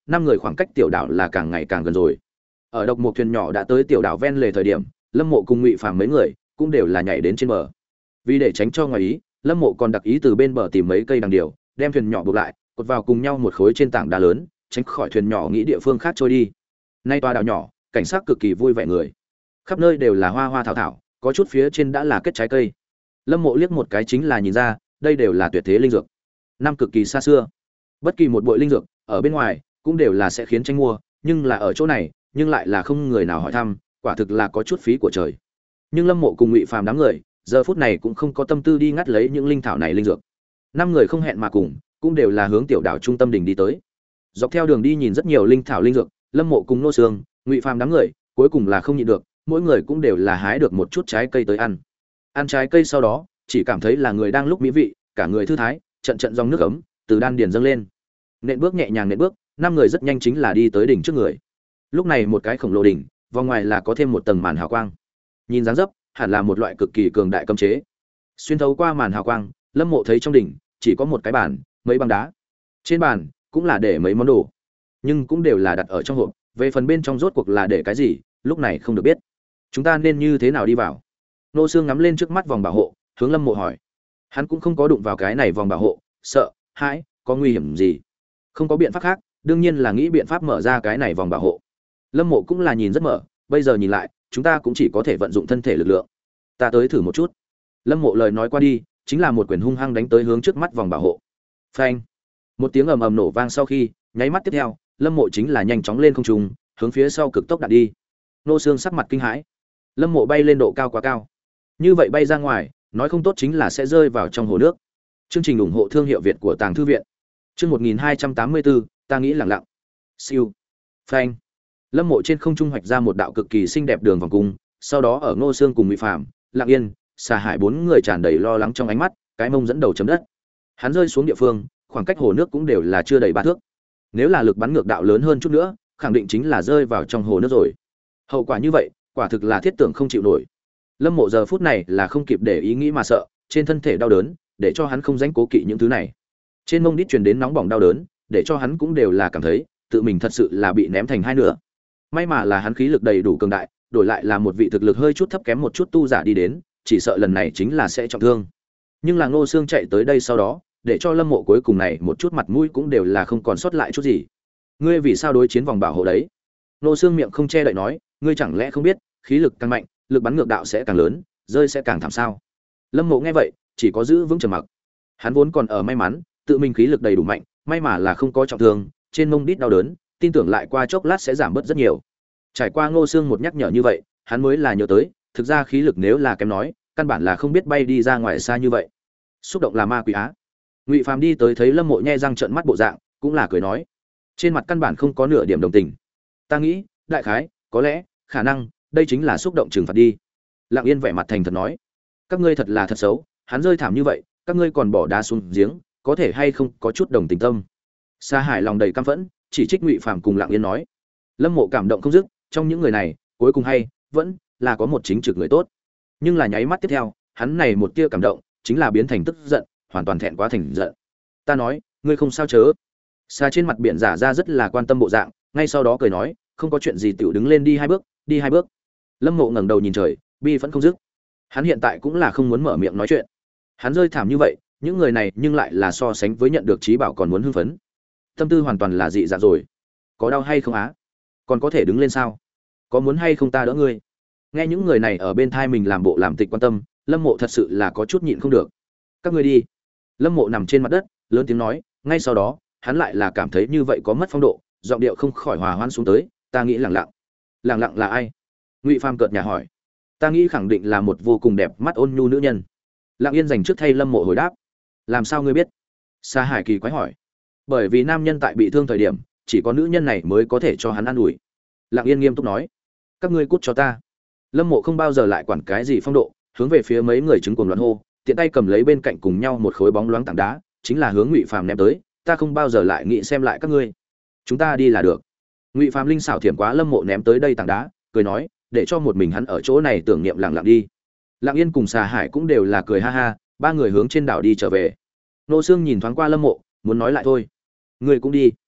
năm người khoảng cách tiểu đảo là càng ngày càng gần rồi. Ở độc một thuyền nhỏ đã tới tiểu đảo ven lề thời điểm, Lâm Mộ cùng Ngụy Phàm mấy người cũng đều là nhảy đến trên bờ. Vì để tránh cho ngoài ý, Lâm Mộ còn đặc ý từ bên bờ tìm mấy cây đằng điều, đem thuyền nhỏ buộc lại, cột vào cùng nhau một khối trên tảng đá lớn, tránh khỏi thuyền nhỏ nghĩ địa phương khác trôi đi. Nay tòa đảo nhỏ, cảnh sắc cực kỳ vui vẻ người. Khắp nơi đều là hoa hoa thảo thảo, có chút phía trên đã là kết trái cây. Lâm Mộ liếc một cái chính là nhìn ra, đây đều là tuyệt thế linh dược. Năm cực kỳ xa xưa. Bất kỳ một bội linh dược ở bên ngoài cũng đều là sẽ khiến tranh mua, nhưng là ở chỗ này, nhưng lại là không người nào hỏi thăm, quả thực là có chút phí của trời. Nhưng Lâm Mộ cùng Ngụy Phàm đám người, giờ phút này cũng không có tâm tư đi ngắt lấy những linh thảo này linh dược. Năm người không hẹn mà cùng, cũng đều là hướng tiểu đảo trung tâm đỉnh đi tới. Dọc theo đường đi nhìn rất nhiều linh thảo linh dược, Lâm Mộ cùng Nô Sương, Ngụy Phàm đám người, cuối cùng là không nhịn được, mỗi người cũng đều là hái được một chút trái cây tới ăn. Ăn trái cây sau đó, chỉ cảm thấy là người đang lúc mỹ vị, cả người thư thái, trận trận dòng nước ấm từ đan điền dâng lên. Nện bước nhẹ nhàng nện bước, năm người rất nhanh chính là đi tới đỉnh trước người. Lúc này một cái khổng lồ đỉnh, vòng ngoài là có thêm một tầng màn hào quang. Nhìn dáng dấp, hẳn là một loại cực kỳ cường đại cấm chế. Xuyên thấu qua màn hào quang, Lâm Mộ thấy trong đỉnh chỉ có một cái bàn, mấy băng đá. Trên bàn cũng là để mấy món đồ, nhưng cũng đều là đặt ở trong hộp. Về phần bên trong rốt cuộc là để cái gì, lúc này không được biết. Chúng ta nên như thế nào đi vào? Nô Sương ngắm lên trước mắt vòng bảo hộ, hướng Lâm Mộ hỏi. Hắn cũng không có đụng vào cái này vòng bảo hộ, sợ hãi có nguy hiểm gì. Không có biện pháp khác, đương nhiên là nghĩ biện pháp mở ra cái này vòng bảo hộ. Lâm Mộ cũng là nhìn rất mở, bây giờ nhìn lại, chúng ta cũng chỉ có thể vận dụng thân thể lực lượng. Ta tới thử một chút. Lâm Mộ lời nói qua đi, chính là một quyền hung hăng đánh tới hướng trước mắt vòng bảo hộ. Phanh! Một tiếng ầm ầm nổ vang sau khi, nháy mắt tiếp theo, Lâm Mộ chính là nhanh chóng lên không trung, hướng phía sau cực tốc đạn đi. Nô Sương sắc mặt kinh hãi. Lâm Mộ bay lên độ cao quá cao. Như vậy bay ra ngoài, nói không tốt chính là sẽ rơi vào trong hồ nước. Chương trình ủng hộ thương hiệu Việt của Tàng thư viện. Chương một nghìn hai trăm tám mươi tư, ta nghĩ lẳng lặng. Siêu. Phanh. Lâm Mộ trên không trung hoạch ra một đạo cực kỳ xinh đẹp đường vòng cung, sau đó ở Ngô Sương cùng Ngụy Phàm, Lặng Yên, Xà Hải bốn người tràn đầy lo lắng trong ánh mắt, cái mông dẫn đầu chấm đất. Hắn rơi xuống địa phương, khoảng cách hồ nước cũng đều là chưa đầy ba thước. Nếu là lực bắn ngược đạo lớn hơn chút nữa, khẳng định chính là rơi vào trong hồ nước rồi. Hậu quả như vậy, quả thực là thiết tưởng không chịu nổi. Lâm Mộ giờ phút này là không kịp để ý nghĩ mà sợ, trên thân thể đau đớn, để cho hắn không dám cố kỵ những thứ này. Trên mông đít truyền đến nóng bỏng đau đớn, để cho hắn cũng đều là cảm thấy, tự mình thật sự là bị ném thành hai nửa. May mà là hắn khí lực đầy đủ cường đại, đổi lại là một vị thực lực hơi chút thấp kém một chút tu giả đi đến, chỉ sợ lần này chính là sẽ trọng thương. Nhưng là Ngô Sương chạy tới đây sau đó, để cho Lâm Mộ cuối cùng này một chút mặt mũi cũng đều là không còn sót lại chút gì. Ngươi vì sao đối chiến vòng bảo hộ đấy? Ngô Sương miệng không che đậy nói, ngươi chẳng lẽ không biết, khí lực càng mạnh, lực bắn ngược đạo sẽ càng lớn, rơi sẽ càng thảm sao? Lâm Mộ nghe vậy, chỉ có giữ vững trầm mặc. Hắn vốn còn ở may mắn, tự mình khí lực đầy đủ mạnh, may mà là không có trọng thương, trên mông đít đau đớn, tin tưởng lại qua chốc lát sẽ giảm bớt rất nhiều. Trải qua Ngô Sương một nhắc nhở như vậy, hắn mới là nhớ tới, thực ra khí lực nếu là kém nói, căn bản là không biết bay đi ra ngoài xa như vậy. Xúc động là ma quỷ á. Ngụy Phàm đi tới thấy Lâm Mộ nhe răng trợn mắt bộ dạng, cũng là cười nói, trên mặt căn bản không có nửa điểm đồng tình. Ta nghĩ, đại khái, có lẽ, khả năng, đây chính là xúc động trừng phạt đi. Lặng Yên vẻ mặt thành thật nói, các ngươi thật là thật xấu, hắn rơi thảm như vậy, các ngươi còn bỏ đá xuống giếng, có thể hay không có chút đồng tình tâm. Sa Hải lòng đầy căm phẫn, chỉ trích Ngụy Phàm cùng Lặng Yên nói. Lâm Mộ cảm động không dứt, trong những người này, cuối cùng hay vẫn là có một chính trực người tốt. Nhưng là nháy mắt tiếp theo, hắn này một tia cảm động, chính là biến thành tức giận, hoàn toàn thẹn quá thành giận. Ta nói, ngươi không sao chớ? Sa trên mặt biển giả ra rất là quan tâm bộ dạng, ngay sau đó cười nói, không có chuyện gì tiểu đứng lên đi hai bước, đi hai bước. Lâm Mộ ngẩng đầu nhìn trời, bi vẫn không dứt. Hắn hiện tại cũng là không muốn mở miệng nói chuyện. Hắn rơi thảm như vậy, những người này nhưng lại là so sánh với nhận được trí bảo còn muốn hưng phấn. Tâm tư hoàn toàn là dị dạng rồi. Có đau hay không á? Còn có thể đứng lên sao? Có muốn hay không ta đỡ ngươi? Nghe những người này ở bên thai mình làm bộ làm tịch quan tâm, Lâm Mộ thật sự là có chút nhịn không được. Các ngươi đi. Lâm Mộ nằm trên mặt đất, lớn tiếng nói, ngay sau đó, hắn lại là cảm thấy như vậy có mất phong độ, giọng điệu không khỏi hòa hoãn xuống tới, ta nghĩ lẳng lặng. Lẳng lặng là ai? Ngụy Phàm cợt nhả hỏi. Ta nghĩ khẳng định là một vô cùng đẹp mắt ôn nhu nữ nhân. Lặng Yên dành trước thay Lâm Mộ hồi đáp. Làm sao ngươi biết? Sa Hải kỳ quái hỏi. Bởi vì nam nhân tại bị thương thời điểm, chỉ có nữ nhân này mới có thể cho hắn an ủi. Lặng Yên nghiêm túc nói. Các ngươi cút cho ta. Lâm Mộ không bao giờ lại quản cái gì phong độ, hướng về phía mấy người chứng cuồng loạn hô, tiện tay cầm lấy bên cạnh cùng nhau một khối bóng loáng tảng đá, chính là hướng Ngụy Phàm ném tới, ta không bao giờ lại nghĩ xem lại các ngươi. Chúng ta đi là được. Ngụy Phàm linh xảo thiểm quá Lâm Mộ ném tới đây tảng đá, cười nói, để cho một mình hắn ở chỗ này tưởng niệm lặng lặng đi. Lặng Yên cùng Xà Hải cũng đều là cười ha ha, ba người hướng trên đảo đi trở về. Nô Sương nhìn thoáng qua Lâm Mộ, muốn nói lại thôi. Ngươi cũng đi.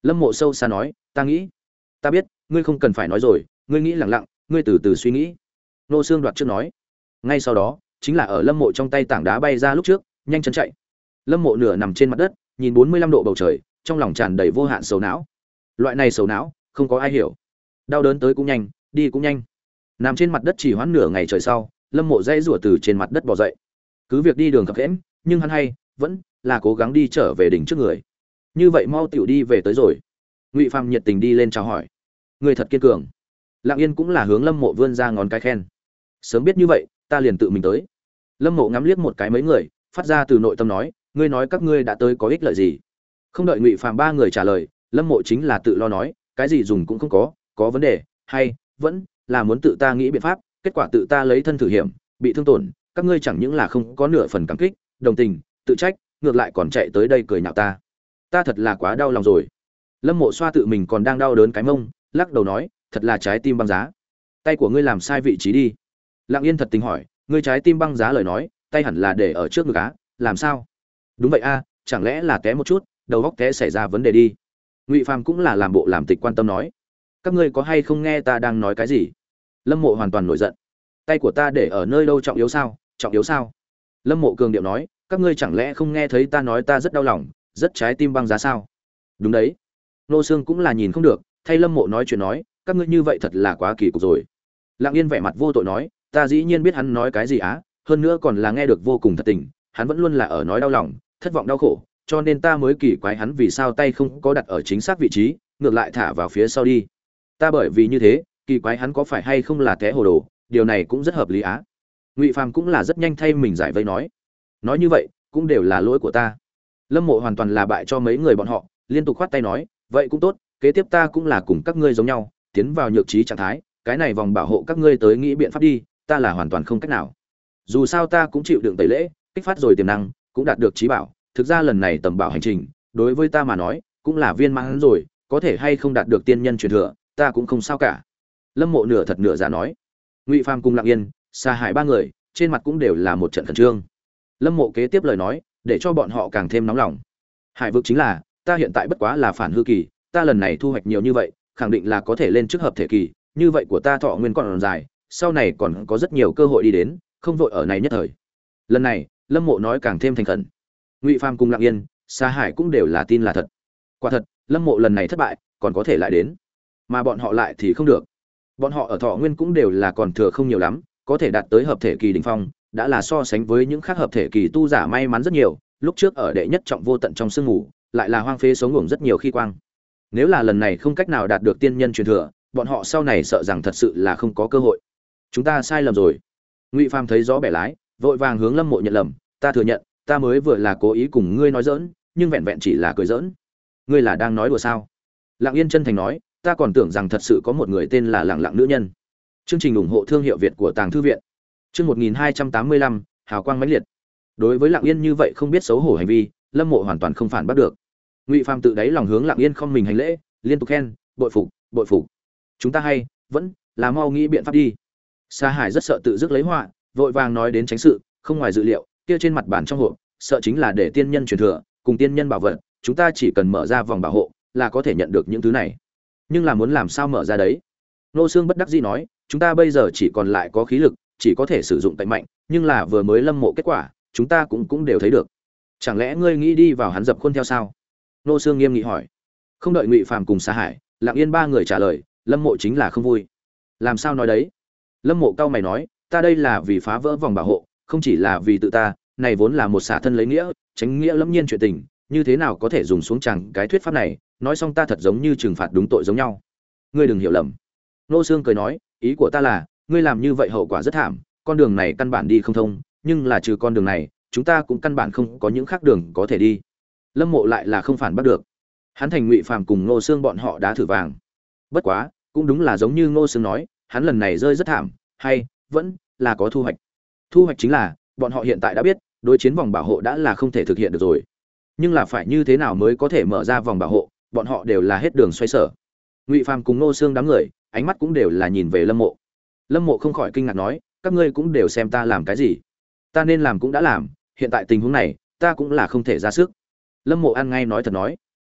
Lâm Mộ sâu xa nói, ta nghĩ, ta biết, ngươi không cần phải nói rồi, ngươi nghĩ lặng lặng, ngươi từ từ suy nghĩ. Nô Xương đoạt trước nói. Ngay sau đó, chính là ở Lâm Mộ trong tay tảng đá bay ra lúc trước, nhanh chân chạy. Lâm Mộ nửa nằm trên mặt đất, nhìn bốn mươi lăm độ bầu trời, trong lòng tràn đầy vô hạn sầu não. Loại này sầu não, không có ai hiểu. Đau đớn tới cũng nhanh, đi cũng nhanh. Nằm trên mặt đất chỉ hoãn nửa ngày trời sau, Lâm Mộ dãy rủa từ trên mặt đất bò dậy. Cứ việc đi đường khập khiễng, nhưng hắn hay vẫn là cố gắng đi trở về đỉnh trước người. Như vậy mau tiểu đi về tới rồi. Ngụy Phàm nhiệt tình đi lên chào hỏi. Người thật kiên cường. Lặng Yên cũng là hướng Lâm Mộ vươn ra ngón cái khen. Sớm biết như vậy, ta liền tự mình tới. Lâm Mộ ngắm liếc một cái mấy người, phát ra từ nội tâm nói, ngươi nói các ngươi đã tới có ích lợi gì? Không đợi Ngụy Phàm ba người trả lời, Lâm Mộ chính là tự lo nói, cái gì dùng cũng không có, có vấn đề, hay vẫn là muốn tự ta nghĩ biện pháp, kết quả tự ta lấy thân thử hiểm, bị thương tổn, các ngươi chẳng những là không có nửa phần cảm kích, đồng tình, tự trách, ngược lại còn chạy tới đây cười nhạo ta. Ta thật là quá đau lòng rồi. Lâm Mộ xoa tự mình còn đang đau đớn cái mông, lắc đầu nói, thật là trái tim băng giá. Tay của ngươi làm sai vị trí đi. Lặng Yên thật tình hỏi, ngươi trái tim băng giá lời nói, tay hẳn là để ở trước ngực á, làm sao? Đúng vậy a, chẳng lẽ là té một chút, đầu óc té xảy ra vấn đề đi. Ngụy Phàm cũng là làm bộ làm tịch quan tâm nói, các ngươi có hay không nghe ta đang nói cái gì? Lâm Mộ hoàn toàn nổi giận. Tay của ta để ở nơi đâu trọng yếu sao? Trọng yếu sao? Lâm Mộ cường điệu nói, các ngươi chẳng lẽ không nghe thấy ta nói ta rất đau lòng, rất trái tim băng giá sao? Đúng đấy. Nô Xương cũng là nhìn không được, thay Lâm Mộ nói chuyện nói, các ngươi như vậy thật là quá kỳ cục rồi. Lặng Yên vẻ mặt vô tội nói, ta dĩ nhiên biết hắn nói cái gì á, hơn nữa còn là nghe được vô cùng thật tình, hắn vẫn luôn là ở nói đau lòng, thất vọng đau khổ, cho nên ta mới kỳ quái hắn vì sao tay không có đặt ở chính xác vị trí, ngược lại thả vào phía sau đi. Ta bởi vì như thế, kỳ quái hắn có phải hay không là té hồ đồ, điều này cũng rất hợp lý á. Ngụy Phàm cũng là rất nhanh thay mình giải vây nói, nói như vậy, cũng đều là lỗi của ta. Lâm Mộ hoàn toàn là bại cho mấy người bọn họ, liên tục khoát tay nói, vậy cũng tốt, kế tiếp ta cũng là cùng các ngươi giống nhau, tiến vào nhược trí trạng thái, cái này vòng bảo hộ các ngươi tới nghĩ biện pháp đi, ta là hoàn toàn không cách nào. Dù sao ta cũng chịu đựng tẩy lễ, kích phát rồi tiềm năng, cũng đạt được trí bảo, thực ra lần này tầm bảo hành trình, đối với ta mà nói, cũng là viên mãn rồi, có thể hay không đạt được tiên nhân truyền thừa, ta cũng không sao cả. Lâm Mộ nửa thật nửa giả nói. Ngụy Phàm cùng Lặng Yên, Sa Hải ba người, trên mặt cũng đều là một trận khẩn trương. Lâm Mộ kế tiếp lời nói, để cho bọn họ càng thêm nóng lòng. Hải vực chính là, ta hiện tại bất quá là phản hư kỳ, ta lần này thu hoạch nhiều như vậy, khẳng định là có thể lên trước hợp thể kỳ, như vậy của ta thọ nguyên còn dài, sau này còn có rất nhiều cơ hội đi đến, không vội ở này nhất thời. Lần này, Lâm Mộ nói càng thêm thành khẩn. Ngụy Phàm cùng Lặng Yên, Sa Hải cũng đều là tin là thật. Quả thật, Lâm Mộ lần này thất bại, còn có thể lại đến, mà bọn họ lại thì không được. Bọn họ ở thọ nguyên cũng đều là còn thừa không nhiều lắm, có thể đạt tới hợp thể kỳ đỉnh phong, đã là so sánh với những khác hợp thể kỳ tu giả may mắn rất nhiều, lúc trước ở đệ nhất trọng vô tận trong sương ngủ, lại là hoang phế sống ngủ rất nhiều khi quang. Nếu là lần này không cách nào đạt được tiên nhân truyền thừa, bọn họ sau này sợ rằng thật sự là không có cơ hội. Chúng ta sai lầm rồi. Ngụy Phàm thấy rõ bẻ lái, vội vàng hướng Lâm Mộ nhận lầm, ta thừa nhận, ta mới vừa là cố ý cùng ngươi nói giỡn, nhưng vẹn vẹn chỉ là cười giỡn. Ngươi là đang nói đùa sao? Lặng Yên chân thành nói, ta còn tưởng rằng thật sự có một người tên là Lặng Lặng nữ nhân. Chương trình ủng hộ thương hiệu Việt của Tàng thư viện. Chương một nghìn hai trăm tám mươi lăm, hào quang mãnh liệt. Đối với Lặng Yên như vậy không biết xấu hổ hành vi, Lâm Mộ hoàn toàn không phản bắt được. Ngụy Phàm tự đáy lòng hướng Lặng Yên không mình hành lễ, liên tục khen, bội phục, bội phục. Chúng ta hay vẫn là mau nghĩ biện pháp đi. Sa Hải rất sợ tự dứt lấy họa, vội vàng nói đến tránh sự, không ngoài dự liệu, kia trên mặt bản trong hộp, sợ chính là để tiên nhân truyền thừa, cùng tiên nhân bảo vật, chúng ta chỉ cần mở ra vòng bảo hộ, là có thể nhận được những thứ này. Nhưng là muốn làm sao mở ra đấy? Nô Xương bất đắc dĩ nói, chúng ta bây giờ chỉ còn lại có khí lực, chỉ có thể sử dụng tẩy mạnh, nhưng là vừa mới Lâm Mộ kết quả, chúng ta cũng cũng đều thấy được. Chẳng lẽ ngươi nghĩ đi vào hắn dập khuôn theo sao? Nô Xương nghiêm nghị hỏi. Không đợi Ngụy Phàm cùng Sa Hải, Lặng Yên ba người trả lời, Lâm Mộ chính là không vui. Làm sao nói đấy? Lâm Mộ cao mày nói, ta đây là vì phá vỡ vòng bảo hộ, không chỉ là vì tự ta, này vốn là một xả thân lấy nghĩa, tránh nghĩa lâm nhiên chuyện tình, như thế nào có thể dùng xuống chẳng cái thuyết pháp này, nói xong ta thật giống như trừng phạt đúng tội giống nhau. Ngươi đừng hiểu lầm. Nô Xương cười nói, ý của ta là, ngươi làm như vậy hậu quả rất thảm, con đường này căn bản đi không thông, nhưng là trừ con đường này, chúng ta cũng căn bản không có những khác đường có thể đi. Lâm Mộ lại là không phản bắt được. Hắn thành Ngụy Phàm cùng Nô Xương bọn họ đã thử vàng. Bất quá, cũng đúng là giống như Nô Xương nói, hắn lần này rơi rất thảm, hay vẫn là có thu hoạch. Thu hoạch chính là, bọn họ hiện tại đã biết, đối chiến vòng bảo hộ đã là không thể thực hiện được rồi. Nhưng là phải như thế nào mới có thể mở ra vòng bảo hộ, bọn họ đều là hết đường xoay sở. Ngụy Phàm cùng Nô Xương đám người, ánh mắt cũng đều là nhìn về Lâm Mộ. Lâm Mộ không khỏi kinh ngạc nói, các ngươi cũng đều xem ta làm cái gì? Ta nên làm cũng đã làm, hiện tại tình huống này, ta cũng là không thể ra sức. Lâm Mộ ăn ngay nói thật nói,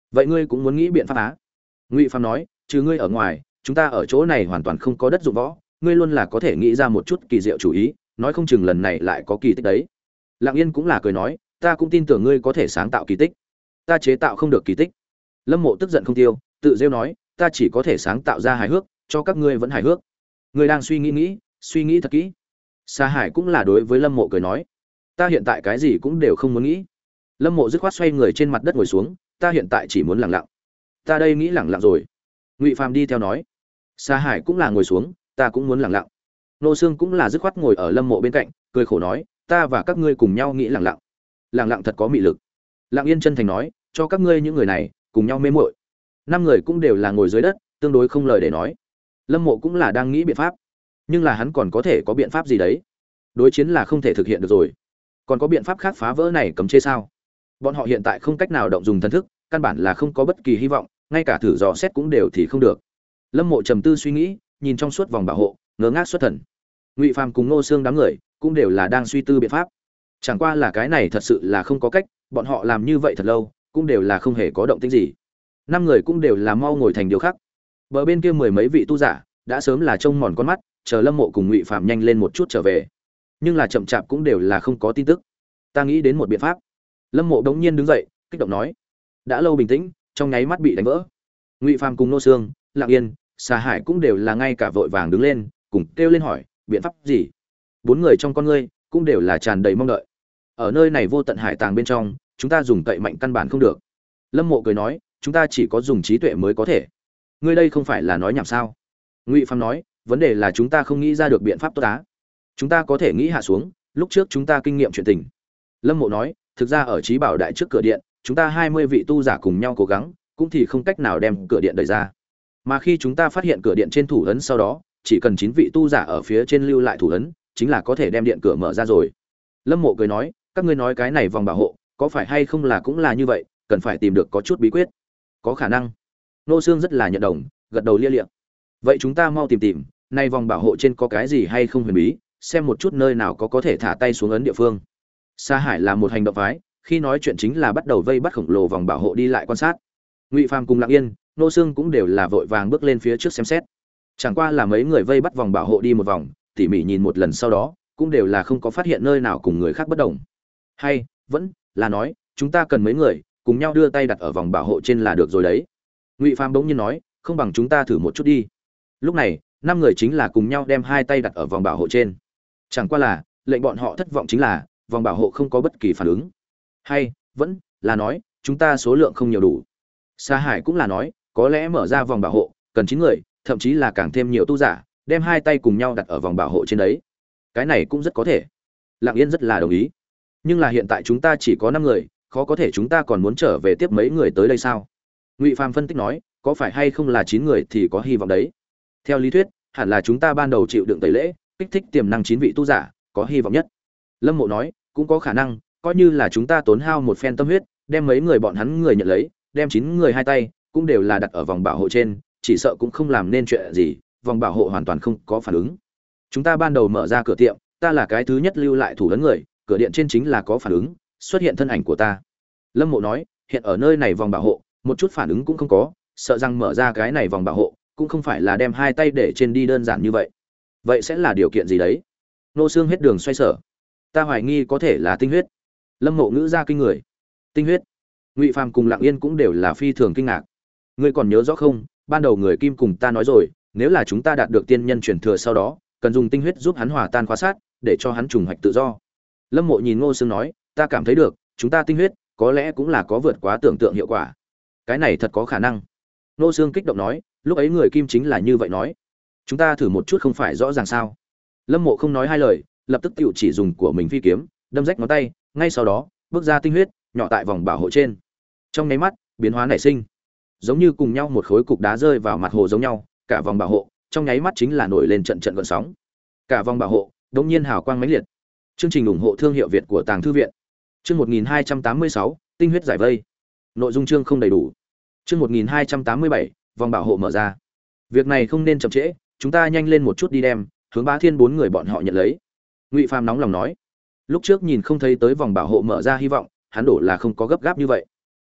vậy ngươi cũng muốn nghĩ biện pháp á? Ngụy Phàm nói, trừ ngươi ở ngoài, chúng ta ở chỗ này hoàn toàn không có đất dụng võ, ngươi luôn là có thể nghĩ ra một chút kỳ diệu chủ ý, nói không chừng lần này lại có kỳ tích đấy. Lặng Yên cũng là cười nói, ta cũng tin tưởng ngươi có thể sáng tạo kỳ tích. Ta chế tạo không được kỳ tích. Lâm Mộ tức giận không tiêu, tự rêu nói, ta chỉ có thể sáng tạo ra hài hước, cho các ngươi vẫn hài hước. Ngươi đang suy nghĩ nghĩ, suy nghĩ thật kỹ. Sa Hải cũng là đối với Lâm Mộ cười nói, ta hiện tại cái gì cũng đều không muốn nghĩ. Lâm Mộ dứt khoát xoay người trên mặt đất ngồi xuống, ta hiện tại chỉ muốn lặng lặng. Ta đây nghĩ lặng lặng rồi. Ngụy Phàm đi theo nói. Sa Hải cũng là ngồi xuống, ta cũng muốn lặng lặng. Nô Sương cũng là dứt khoát ngồi ở Lâm Mộ bên cạnh, cười khổ nói, ta và các ngươi cùng nhau nghĩ lặng lặng. Lặng lặng thật có mị lực. Lặng Yên chân thành nói, cho các ngươi những người này cùng nhau mê muội. Năm người cũng đều là ngồi dưới đất, tương đối không lời để nói. Lâm Mộ cũng là đang nghĩ biện pháp, nhưng là hắn còn có thể có biện pháp gì đấy? Đối chiến là không thể thực hiện được rồi. Còn có biện pháp khác phá vỡ này cấm chế sao? Bọn họ hiện tại không cách nào động dùng thần thức, căn bản là không có bất kỳ hy vọng, ngay cả thử dò xét cũng đều thì không được. Lâm Mộ trầm tư suy nghĩ, nhìn trong suốt vòng bảo hộ, ngớ ngác xuất thần. Ngụy Phàm cùng Ngô Xương đám người cũng đều là đang suy tư biện pháp. Chẳng qua là cái này thật sự là không có cách, bọn họ làm như vậy thật lâu, cũng đều là không hề có động tĩnh gì. Năm người cũng đều là mau ngồi thành điều khác. Bờ bên kia mười mấy vị tu giả đã sớm là trông mòn con mắt, chờ Lâm Mộ cùng Ngụy Phàm nhanh lên một chút trở về. Nhưng là chậm chạp cũng đều là không có tin tức. Ta nghĩ đến một biện pháp. Lâm Mộ đống nhiên đứng dậy, kích động nói, đã lâu bình tĩnh, trong nháy mắt bị đánh vỡ. Ngụy Phàm cùng Nô Xương, Lặng Yên, Sa Hải cũng đều là ngay cả vội vàng đứng lên, cùng kêu lên hỏi, biện pháp gì? Bốn người trong con ngươi cũng đều là tràn đầy mong đợi. Ở nơi này vô tận hải tàng bên trong, chúng ta dùng cậy mạnh căn bản không được. Lâm Mộ cười nói, chúng ta chỉ có dùng trí tuệ mới có thể. Ngươi đây không phải là nói nhảm sao? Ngụy Phàm nói, vấn đề là chúng ta không nghĩ ra được biện pháp tốt á. Chúng ta có thể nghĩ hạ xuống, lúc trước chúng ta kinh nghiệm chuyện tình. Lâm Mộ nói, thực ra ở Chí Bảo Đại trước cửa điện, chúng ta hai mươi vị tu giả cùng nhau cố gắng, cũng thì không cách nào đem cửa điện đẩy ra. Mà khi chúng ta phát hiện cửa điện trên thủ ấn sau đó, chỉ cần chín vị tu giả ở phía trên lưu lại thủ ấn, chính là có thể đem điện cửa mở ra rồi. Lâm Mộ cười nói, các ngươi nói cái này vòng bảo hộ, có phải hay không là cũng là như vậy, cần phải tìm được có chút bí quyết. Có khả năng. Nô Xương rất là nhận đồng, gật đầu lia lịa. Vậy chúng ta mau tìm tìm, nay vòng bảo hộ trên có cái gì hay không huyền bí, xem một chút nơi nào có có thể thả tay xuống ấn địa phương. Sa Hải là một hành động phái, khi nói chuyện chính là bắt đầu vây bắt khổng lồ vòng bảo hộ đi lại quan sát. Ngụy Phàm cùng Lặng Yên, Nô Xương cũng đều là vội vàng bước lên phía trước xem xét. Chẳng qua là mấy người vây bắt vòng bảo hộ đi một vòng, tỉ mỉ nhìn một lần sau đó, cũng đều là không có phát hiện nơi nào cùng người khác bất đồng. Hay, vẫn là nói, chúng ta cần mấy người cùng nhau đưa tay đặt ở vòng bảo hộ trên là được rồi đấy. Ngụy Phàm bỗng nhiên nói, không bằng chúng ta thử một chút đi. Lúc này, năm người chính là cùng nhau đem hai tay đặt ở vòng bảo hộ trên. Chẳng qua là, lệnh bọn họ thất vọng chính là, vòng bảo hộ không có bất kỳ phản ứng. Hay, vẫn là nói, chúng ta số lượng không nhiều đủ. Sa Hải cũng là nói, có lẽ mở ra vòng bảo hộ, cần chín người, thậm chí là càng thêm nhiều tu giả, đem hai tay cùng nhau đặt ở vòng bảo hộ trên đấy. Cái này cũng rất có thể. Lặng Yên rất là đồng ý. Nhưng là hiện tại chúng ta chỉ có năm người, khó có thể chúng ta còn muốn trở về tiếp mấy người tới đây sao? Ngụy Phàm phân tích nói, có phải hay không là chín người thì có hy vọng đấy. Theo lý thuyết, hẳn là chúng ta ban đầu chịu đựng tẩy lễ, kích thích tiềm năng chín vị tu giả, có hy vọng nhất. Lâm Mộ nói, cũng có khả năng, coi như là chúng ta tốn hao một phen tâm huyết, đem mấy người bọn hắn người nhận lấy, đem chín người hai tay cũng đều là đặt ở vòng bảo hộ trên, chỉ sợ cũng không làm nên chuyện gì, vòng bảo hộ hoàn toàn không có phản ứng. Chúng ta ban đầu mở ra cửa tiệm, ta là cái thứ nhất lưu lại thủ ấn người, cửa điện trên chính là có phản ứng, xuất hiện thân ảnh của ta. Lâm Mộ nói, hiện ở nơi này vòng bảo hộ, một chút phản ứng cũng không có, sợ rằng mở ra cái này vòng bảo hộ, cũng không phải là đem hai tay để trên đi đơn giản như vậy. Vậy sẽ là điều kiện gì đấy? Nô Xương hết đường xoay sở. Ta hoài nghi có thể là tinh huyết. Lâm Mộ ngữ ra kinh người. Tinh huyết? Ngụy Phàm cùng Lặng Yên cũng đều là phi thường kinh ngạc. Ngươi còn nhớ rõ không, ban đầu người Kim cùng ta nói rồi, nếu là chúng ta đạt được tiên nhân truyền thừa sau đó, cần dùng tinh huyết giúp hắn hòa tan khóa sát, để cho hắn trùng hoạch tự do. Lâm Mộ nhìn Ngô Xương nói, ta cảm thấy được, chúng ta tinh huyết có lẽ cũng là có vượt quá tưởng tượng hiệu quả. Cái này thật có khả năng. Ngô Xương kích động nói, lúc ấy người Kim chính là như vậy nói. Chúng ta thử một chút không phải rõ ràng sao? Lâm Mộ không nói hai lời, lập tức tiểu chỉ dùng của mình phi kiếm, đâm rách ngón tay, ngay sau đó, bước ra tinh huyết, nhỏ tại vòng bảo hộ trên. Trong nháy mắt, biến hóa nảy sinh, giống như cùng nhau một khối cục đá rơi vào mặt hồ giống nhau, cả vòng bảo hộ trong nháy mắt chính là nổi lên trận trận gợn sóng. Cả vòng bảo hộ đống nhiên hào quang mãnh liệt. Chương trình ủng hộ thương hiệu Việt của Tàng Thư viện. Chương một nghìn hai trăm tám mươi sáu, tinh huyết giải vây. Nội dung chương không đầy đủ. Chương một nghìn hai trăm tám mươi bảy, vòng bảo hộ mở ra. Việc này không nên chậm trễ, chúng ta nhanh lên một chút đi đem, hướng Bá Thiên bốn người bọn họ nhận lấy. Ngụy Phàm nóng lòng nói. Lúc trước nhìn không thấy tới vòng bảo hộ mở ra hy vọng, hắn đổ là không có gấp gáp như vậy.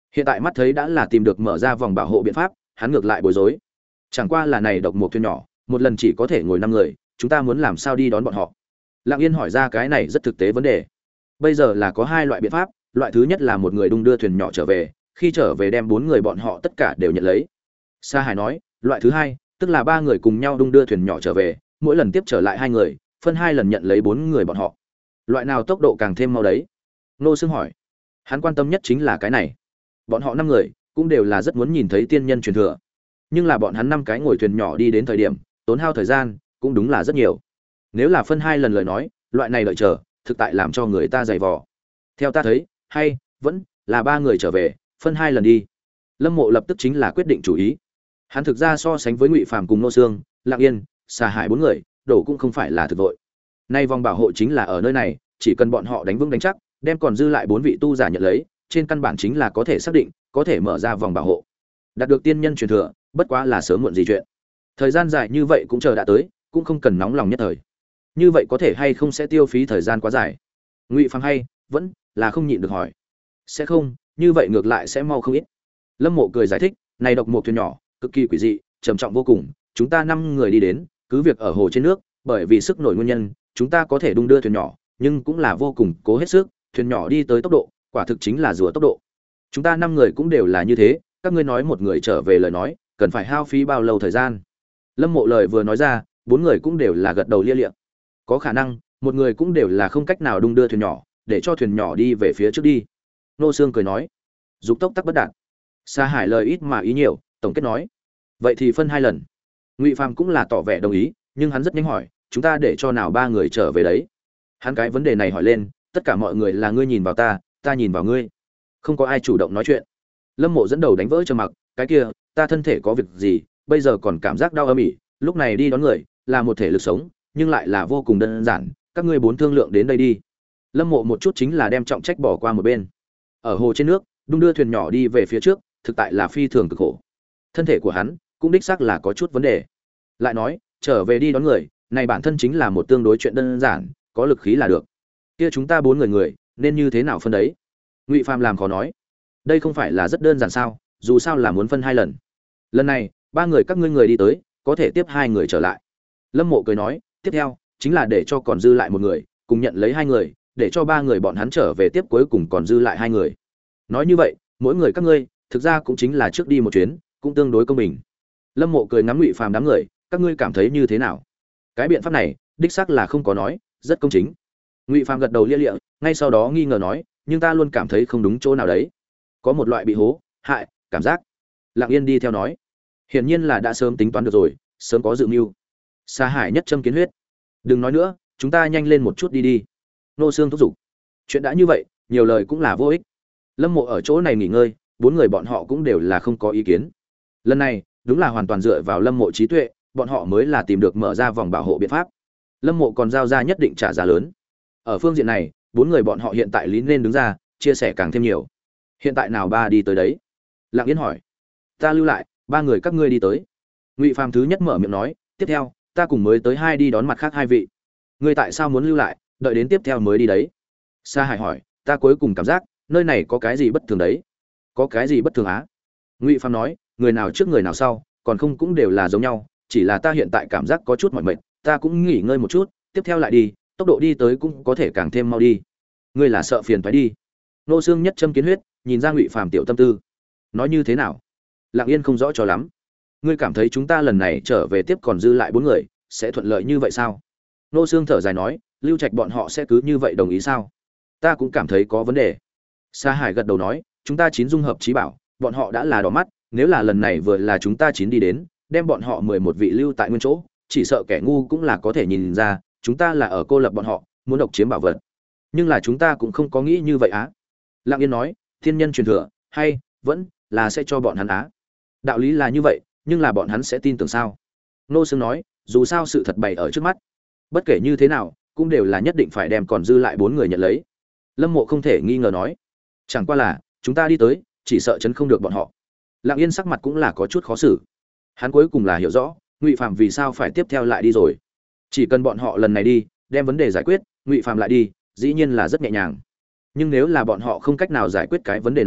Hiện tại mắt thấy đã là tìm được mở ra vòng bảo hộ biện pháp, hắn ngược lại bối rối. Chẳng qua là này độc một thuyền nhỏ, một lần chỉ có thể ngồi năm người, chúng ta muốn làm sao đi đón bọn họ? Lặng Yên hỏi ra cái này rất thực tế vấn đề. Bây giờ là có hai loại biện pháp, loại thứ nhất là một người đung đưa thuyền nhỏ trở về, khi trở về đem bốn người bọn họ tất cả đều nhận lấy. Sa Hải nói, loại thứ hai, tức là ba người cùng nhau đung đưa thuyền nhỏ trở về, mỗi lần tiếp trở lại hai người, phân hai lần nhận lấy bốn người bọn họ. Loại nào tốc độ càng thêm mau đấy? Nô Sương hỏi. Hắn quan tâm nhất chính là cái này. Bọn họ năm người cũng đều là rất muốn nhìn thấy tiên nhân truyền thừa, nhưng là bọn hắn năm cái ngồi thuyền nhỏ đi đến thời điểm, tốn hao thời gian cũng đúng là rất nhiều. Nếu là phân hai lần lời nói, loại này đợi chờ, thực tại làm cho người ta dày vò. Theo ta thấy, hay vẫn là ba người trở về, phân hai lần đi. Lâm Mộ lập tức chính là quyết định chủ ý. Hắn thực ra so sánh với Ngụy Phàm cùng Nô Sương, Lặng Yên, Sa Hải bốn người, đổ cũng không phải là thực vội. Nay vòng bảo hộ chính là ở nơi này, chỉ cần bọn họ đánh vững đánh chắc, đem còn dư lại bốn vị tu giả nhận lấy, trên căn bản chính là có thể xác định, có thể mở ra vòng bảo hộ. Đạt được tiên nhân truyền thừa, bất quá là sớm muộn gì chuyện. Thời gian dài như vậy cũng chờ đã tới, cũng không cần nóng lòng nhất thời. Như vậy có thể hay không sẽ tiêu phí thời gian quá dài? Ngụy Phàm hay vẫn là không nhịn được hỏi. Sẽ không, như vậy ngược lại sẽ mau không ít. Lâm Mộ cười giải thích, này độc một thuyền nhỏ, cực kỳ quỷ dị, trầm trọng vô cùng, chúng ta năm người đi đến, cứ việc ở hồ trên nước, bởi vì sức nổi nguyên nhân, chúng ta có thể đung đưa thuyền nhỏ, nhưng cũng là vô cùng cố hết sức, thuyền nhỏ đi tới tốc độ, quả thực chính là rùa tốc độ. Chúng ta năm người cũng đều là như thế, các ngươi nói một người trở về lời nói, cần phải hao phí bao lâu thời gian? Lâm Mộ lời vừa nói ra, bốn người cũng đều là gật đầu lia lịa. Có khả năng, một người cũng đều là không cách nào đung đưa thuyền nhỏ, để cho thuyền nhỏ đi về phía trước đi. Nô Sương cười nói, dục tốc tắc bất đạt. Sa Hải lời ít mà ý nhiều, tổng kết nói, vậy thì phân hai lần. Ngụy Phàm cũng là tỏ vẻ đồng ý, nhưng hắn rất nhanh hỏi, chúng ta để cho nào ba người trở về đấy? Hắn cái vấn đề này hỏi lên, tất cả mọi người là ngươi nhìn vào ta, ta nhìn vào ngươi, không có ai chủ động nói chuyện. Lâm Mộ dẫn đầu đánh vỡ trầm mặc, cái kia, ta thân thể có việc gì, bây giờ còn cảm giác đau âm ỉ, lúc này đi đón người, là một thể lực sống, nhưng lại là vô cùng đơn giản, các ngươi bốn thương lượng đến đây đi. Lâm Mộ một chút chính là đem trọng trách bỏ qua một bên. Ở hồ trên nước, đung đưa thuyền nhỏ đi về phía trước, thực tại là phi thường cực khổ. Thân thể của hắn cũng đích xác là có chút vấn đề. Lại nói, trở về đi đón người, này bản thân chính là một tương đối chuyện đơn giản, có lực khí là được. Kia chúng ta bốn người người, nên như thế nào phân đấy? Ngụy Phàm làm khó nói. Đây không phải là rất đơn giản sao, dù sao là muốn phân hai lần. Lần này, ba người các ngươi người đi tới, có thể tiếp hai người trở lại. Lâm Mộ cười nói, tiếp theo chính là để cho còn dư lại một người, cùng nhận lấy hai người, để cho ba người bọn hắn trở về tiếp cuối cùng còn dư lại hai người. Nói như vậy, mỗi người các ngươi, thực ra cũng chính là trước đi một chuyến, cũng tương đối công bình. Lâm Mộ cười ngắm Ngụy Phàm đám người, các ngươi cảm thấy như thế nào? Cái biện pháp này, đích xác là không có nói, rất công chính. Ngụy Phàm gật đầu lia lịa, ngay sau đó nghi ngờ nói, nhưng ta luôn cảm thấy không đúng chỗ nào đấy. Có một loại bị hố, hại, cảm giác. Lặng Yên đi theo nói, hiển nhiên là đã sớm tính toán được rồi, sớm có dự mưu. Sa Hải nhất châm kiến huyết. Đừng nói nữa, chúng ta nhanh lên một chút đi đi. Nô Sương thúc giục. Chuyện đã như vậy, nhiều lời cũng là vô ích. Lâm Mộ ở chỗ này nghỉ ngơi, bốn người bọn họ cũng đều là không có ý kiến. Lần này, đúng là hoàn toàn dựa vào Lâm Mộ trí tuệ, bọn họ mới là tìm được mở ra vòng bảo hộ biện pháp. Lâm Mộ còn giao ra nhất định trả giá lớn. Ở phương diện này, bốn người bọn họ hiện tại lý nên đứng ra, chia sẻ càng thêm nhiều. Hiện tại nào ba đi tới đấy? Lặng Yên hỏi. Ta lưu lại, ba người các ngươi đi tới. Ngụy Phàm thứ nhất mở miệng nói, tiếp theo, ta cùng mới tới hai đi đón mặt khác hai vị. Ngươi tại sao muốn lưu lại, đợi đến tiếp theo mới đi đấy? Sa Hải hỏi, ta cuối cùng cảm giác, nơi này có cái gì bất thường đấy? Có cái gì bất thường á? Ngụy Phàm nói, người nào trước người nào sau, còn không cũng đều là giống nhau, chỉ là ta hiện tại cảm giác có chút mỏi mệt, ta cũng nghỉ ngơi một chút, tiếp theo lại đi, tốc độ đi tới cũng có thể càng thêm mau đi. Ngươi là sợ phiền phải đi? Nô Sương nhất châm kiến huyết, nhìn ra Ngụy Phàm tiểu tâm tư. Nói như thế nào? Lặng Yên không rõ cho lắm. Ngươi cảm thấy chúng ta lần này trở về tiếp còn dư lại bốn người, sẽ thuận lợi như vậy sao? Nô Sương thở dài nói, Lưu Trạch bọn họ sẽ cứ như vậy đồng ý sao? Ta cũng cảm thấy có vấn đề. Sa Hải gật đầu nói, chúng ta chín dung hợp trí bảo, bọn họ đã là đỏ mắt, nếu là lần này vừa là chúng ta chín đi đến, đem bọn họ mười một vị lưu tại nguyên chỗ, chỉ sợ kẻ ngu cũng là có thể nhìn ra, chúng ta là ở cô lập bọn họ, muốn độc chiếm bảo vật. Nhưng là chúng ta cũng không có nghĩ như vậy á. Lặng Yên nói, thiên nhân truyền thừa, hay vẫn là sẽ cho bọn hắn á. Đạo lý là như vậy, nhưng là bọn hắn sẽ tin tưởng sao? Nô Sương nói, dù sao sự thật bày ở trước mắt, bất kể như thế nào, cũng đều là nhất định phải đem còn dư lại bốn người nhận lấy. Lâm Mộ không thể nghi ngờ nói, chẳng qua là chúng ta đi tới, chỉ sợ chấn không được bọn họ. Lặng Yên sắc mặt cũng là có chút khó xử. Hắn cuối cùng là hiểu rõ, Ngụy Phàm vì sao phải tiếp theo lại đi rồi. Chỉ cần bọn họ lần này đi, đem vấn đề giải quyết, Ngụy Phàm lại đi, dĩ nhiên là rất nhẹ nhàng. Nhưng nếu là bọn họ không cách nào giải quyết cái vấn đề này,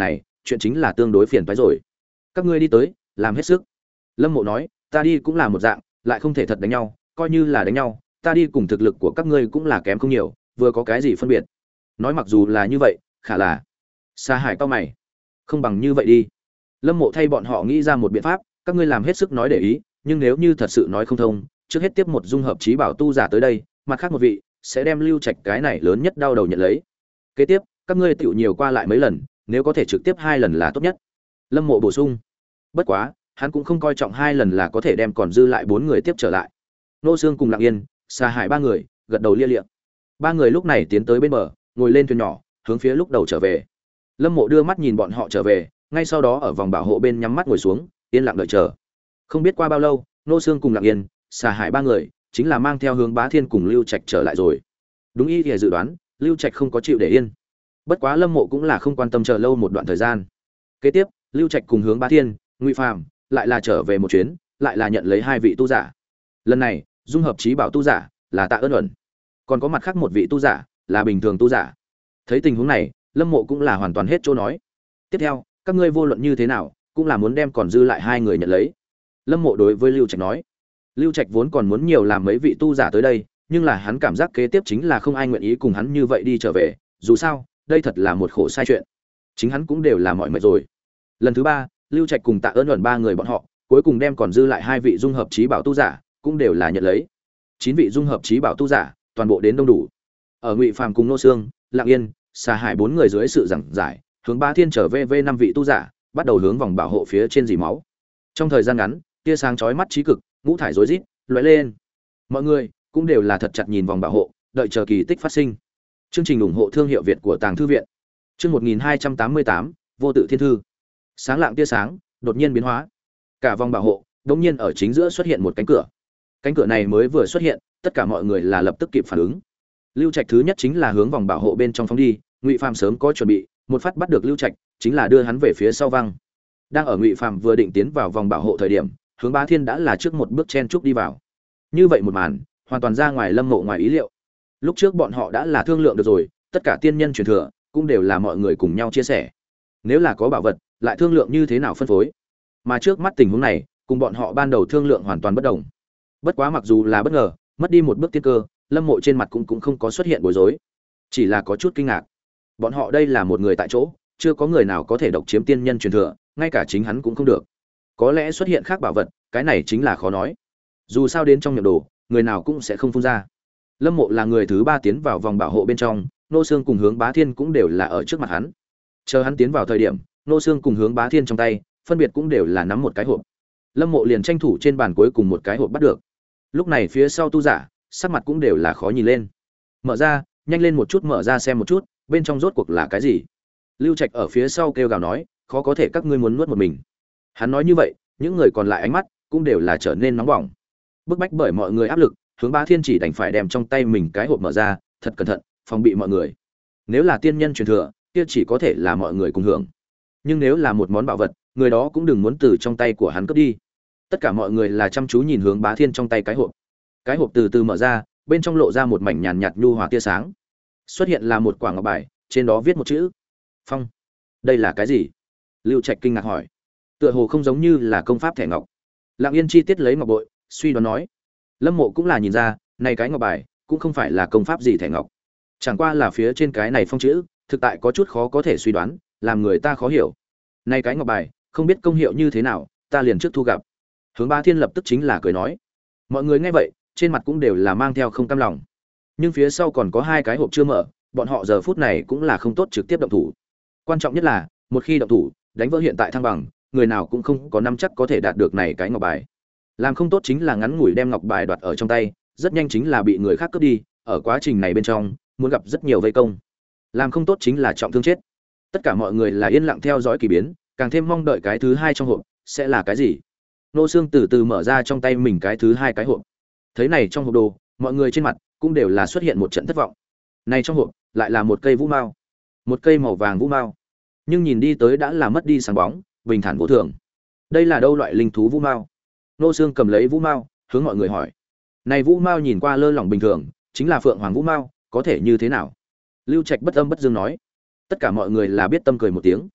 chuyện chính là tương đối phiền phái rồi. Các ngươi đi tới, làm hết sức. Lâm Mộ nói, ta đi cũng là một dạng, lại không thể thật đánh nhau, coi như là đánh nhau, ta đi cùng thực lực của các ngươi cũng là kém không nhiều, vừa có cái gì phân biệt. Nói mặc dù là như vậy, khả là Sa Hải cao mày, không bằng như vậy đi. Lâm Mộ thay bọn họ nghĩ ra một biện pháp, các ngươi làm hết sức nói để ý, nhưng nếu như thật sự nói không thông, trước hết tiếp một dung hợp trí bảo tu giả tới đây, mặt khác một vị sẽ đem Lưu Trạch cái này lớn nhất đau đầu nhận lấy. Kế tiếp, các ngươi tiểu nhiều qua lại mấy lần, nếu có thể trực tiếp hai lần là tốt nhất. Lâm Mộ bổ sung. Bất quá, hắn cũng không coi trọng hai lần là có thể đem còn dư lại bốn người tiếp trở lại. Nô Xương cùng Lặng Yên, Sa Hải ba người, gật đầu lia lịa. Ba người lúc này tiến tới bên bờ, ngồi lên thuyền nhỏ, hướng phía lúc đầu trở về. Lâm Mộ đưa mắt nhìn bọn họ trở về, ngay sau đó ở vòng bảo hộ bên nhắm mắt ngồi xuống, yên lặng đợi chờ. Không biết qua bao lâu, Nô Xương cùng Lặng Yên, Sa Hải ba người chính là mang theo Hướng Bá Thiên cùng Lưu Trạch trở lại rồi. Đúng ý thì dự đoán, Lưu Trạch không có chịu để yên. Bất quá Lâm Mộ cũng là không quan tâm chờ lâu một đoạn thời gian. Kế tiếp, Lưu Trạch cùng Hướng Bá Thiên, Ngụy Phàm lại là trở về một chuyến, lại là nhận lấy hai vị tu giả. Lần này, dung hợp trí bảo tu giả là Tạ Ân Uẩn, còn có mặt khác một vị tu giả là bình thường tu giả. Thấy tình huống này, Lâm Mộ cũng là hoàn toàn hết chỗ nói. Tiếp theo, các ngươi vô luận như thế nào, cũng là muốn đem còn dư lại hai người nhận lấy. Lâm Mộ đối với Lưu Trạch nói. Lưu Trạch vốn còn muốn nhiều làm mấy vị tu giả tới đây, nhưng là hắn cảm giác kế tiếp chính là không ai nguyện ý cùng hắn như vậy đi trở về, dù sao, đây thật là một khổ sai chuyện. Chính hắn cũng đều là mọi mệt rồi. Lần thứ ba, Lưu Trạch cùng Tạ Ơn Uẩn ba người bọn họ, cuối cùng đem còn dư lại hai vị dung hợp trí bảo tu giả, cũng đều là nhận lấy. Chín vị dung hợp trí bảo tu giả, toàn bộ đến đông đủ. Ở Ngụy Phàm cùng Nô Xương, Lặng Yên, Sa Hải bốn người dưới sự giảng giải, Hướng Bá Thiên trở về về năm vị tu giả, bắt đầu hướng vòng bảo hộ phía trên dì máu. Trong thời gian ngắn, tia sáng chói mắt chí cực, ngũ thải rối rít, lóe lên. Mọi người cũng đều là thật chặt nhìn vòng bảo hộ, đợi chờ kỳ tích phát sinh. Chương trình ủng hộ thương hiệu Việt của Tàng thư viện. Chương một nghìn hai trăm tám mươi tám, Vô tự thiên thư. Sáng lạng tia sáng, đột nhiên biến hóa. Cả vòng bảo hộ, đột nhiên ở chính giữa xuất hiện một cánh cửa. Cánh cửa này mới vừa xuất hiện, tất cả mọi người là lập tức kịp phản ứng. Lưu Trạch thứ nhất chính là hướng vòng bảo hộ bên trong phóng đi, Ngụy Phàm sớm có chuẩn bị, một phát bắt được Lưu Trạch, chính là đưa hắn về phía sau văng. Đang ở Ngụy Phàm vừa định tiến vào vòng bảo hộ thời điểm, Hướng Bá Thiên đã là trước một bước chen chúc đi vào. Như vậy một màn, hoàn toàn ra ngoài Lâm Mộ ngoài ý liệu. Lúc trước bọn họ đã là thương lượng được rồi, tất cả tiên nhân truyền thừa cũng đều là mọi người cùng nhau chia sẻ. Nếu là có bảo vật, lại thương lượng như thế nào phân phối. Mà trước mắt tình huống này, cùng bọn họ ban đầu thương lượng hoàn toàn bất đồng. Bất quá mặc dù là bất ngờ, mất đi một bước tiên cơ, Lâm Mộ trên mặt cũng cũng không có xuất hiện bối rối, chỉ là có chút kinh ngạc. Bọn họ đây là một người tại chỗ, chưa có người nào có thể độc chiếm tiên nhân truyền thừa, ngay cả chính hắn cũng không được. Có lẽ xuất hiện khác bảo vật, cái này chính là khó nói. Dù sao đến trong miệng đồ, người nào cũng sẽ không phun ra. Lâm Mộ là người thứ ba tiến vào vòng bảo hộ bên trong, Nô Xương cùng Hướng Bá Thiên cũng đều là ở trước mặt hắn. Chờ hắn tiến vào thời điểm, Nô Xương cùng Hướng Bá Thiên trong tay, phân biệt cũng đều là nắm một cái hộp. Lâm Mộ liền tranh thủ trên bàn cuối cùng một cái hộp bắt được. Lúc này phía sau tu giả, sắc mặt cũng đều là khó nhìn lên. Mở ra, nhanh lên một chút mở ra xem một chút, bên trong rốt cuộc là cái gì. Lưu Trạch ở phía sau kêu gào nói, khó có thể các ngươi muốn nuốt một mình. Hắn nói như vậy, những người còn lại ánh mắt cũng đều là trở nên nóng bỏng. Bức bách bởi mọi người áp lực, Hướng Bá Thiên chỉ đành phải đem trong tay mình cái hộp mở ra, thật cẩn thận, phòng bị mọi người. Nếu là tiên nhân truyền thừa, kia chỉ có thể là mọi người cùng hưởng. Nhưng nếu là một món bảo vật, người đó cũng đừng muốn từ trong tay của hắn cướp đi. Tất cả mọi người là chăm chú nhìn Hướng Bá Thiên trong tay cái hộp. Cái hộp từ từ mở ra, bên trong lộ ra một mảnh nhàn nhạt nhu hòa tia sáng. Xuất hiện là một quả ngọc bài, trên đó viết một chữ: Phong. Đây là cái gì? Lưu Trạch kinh ngạc hỏi. Tựa hồ không giống như là công pháp thẻ ngọc. Lặng Yên chi tiết lấy ngọc bội, suy đoán nói. Lâm Mộ cũng là nhìn ra, này cái ngọc bài cũng không phải là công pháp gì thẻ ngọc. Chẳng qua là phía trên cái này phong chữ, thực tại có chút khó có thể suy đoán, làm người ta khó hiểu. Này cái ngọc bài, không biết công hiệu như thế nào, ta liền trước thu gặp. Hướng Bá Thiên lập tức chính là cười nói. Mọi người nghe vậy, trên mặt cũng đều là mang theo không cam lòng. Nhưng phía sau còn có hai cái hộp chưa mở, bọn họ giờ phút này cũng là không tốt trực tiếp động thủ. Quan trọng nhất là, một khi động thủ, đánh vỡ hiện tại thăng bằng, người nào cũng không có nắm chắc có thể đạt được này cái ngọc bài. Làm không tốt chính là ngắn ngủi đem ngọc bài đoạt ở trong tay, rất nhanh chính là bị người khác cướp đi, ở quá trình này bên trong, muốn gặp rất nhiều vây công. Làm không tốt chính là trọng thương chết. Tất cả mọi người là yên lặng theo dõi kỳ biến, càng thêm mong đợi cái thứ hai trong hộp sẽ là cái gì. Nô Xương từ từ mở ra trong tay mình cái thứ hai cái hộp. Thấy này trong hộp đồ, mọi người trên mặt cũng đều là xuất hiện một trận thất vọng. Này trong hộp lại là một cây vũ mao, một cây màu vàng vũ mao, nhưng nhìn đi tới đã là mất đi sáng bóng, bình thản vô thường. Đây là đâu loại linh thú vũ mao? Nô Xương cầm lấy vũ mao, hướng mọi người hỏi. Này vũ mao nhìn qua lơ lỏng bình thường, chính là phượng hoàng vũ mao, có thể như thế nào? Lưu Trạch bất âm bất dương nói. Tất cả mọi người là biết tâm cười một tiếng.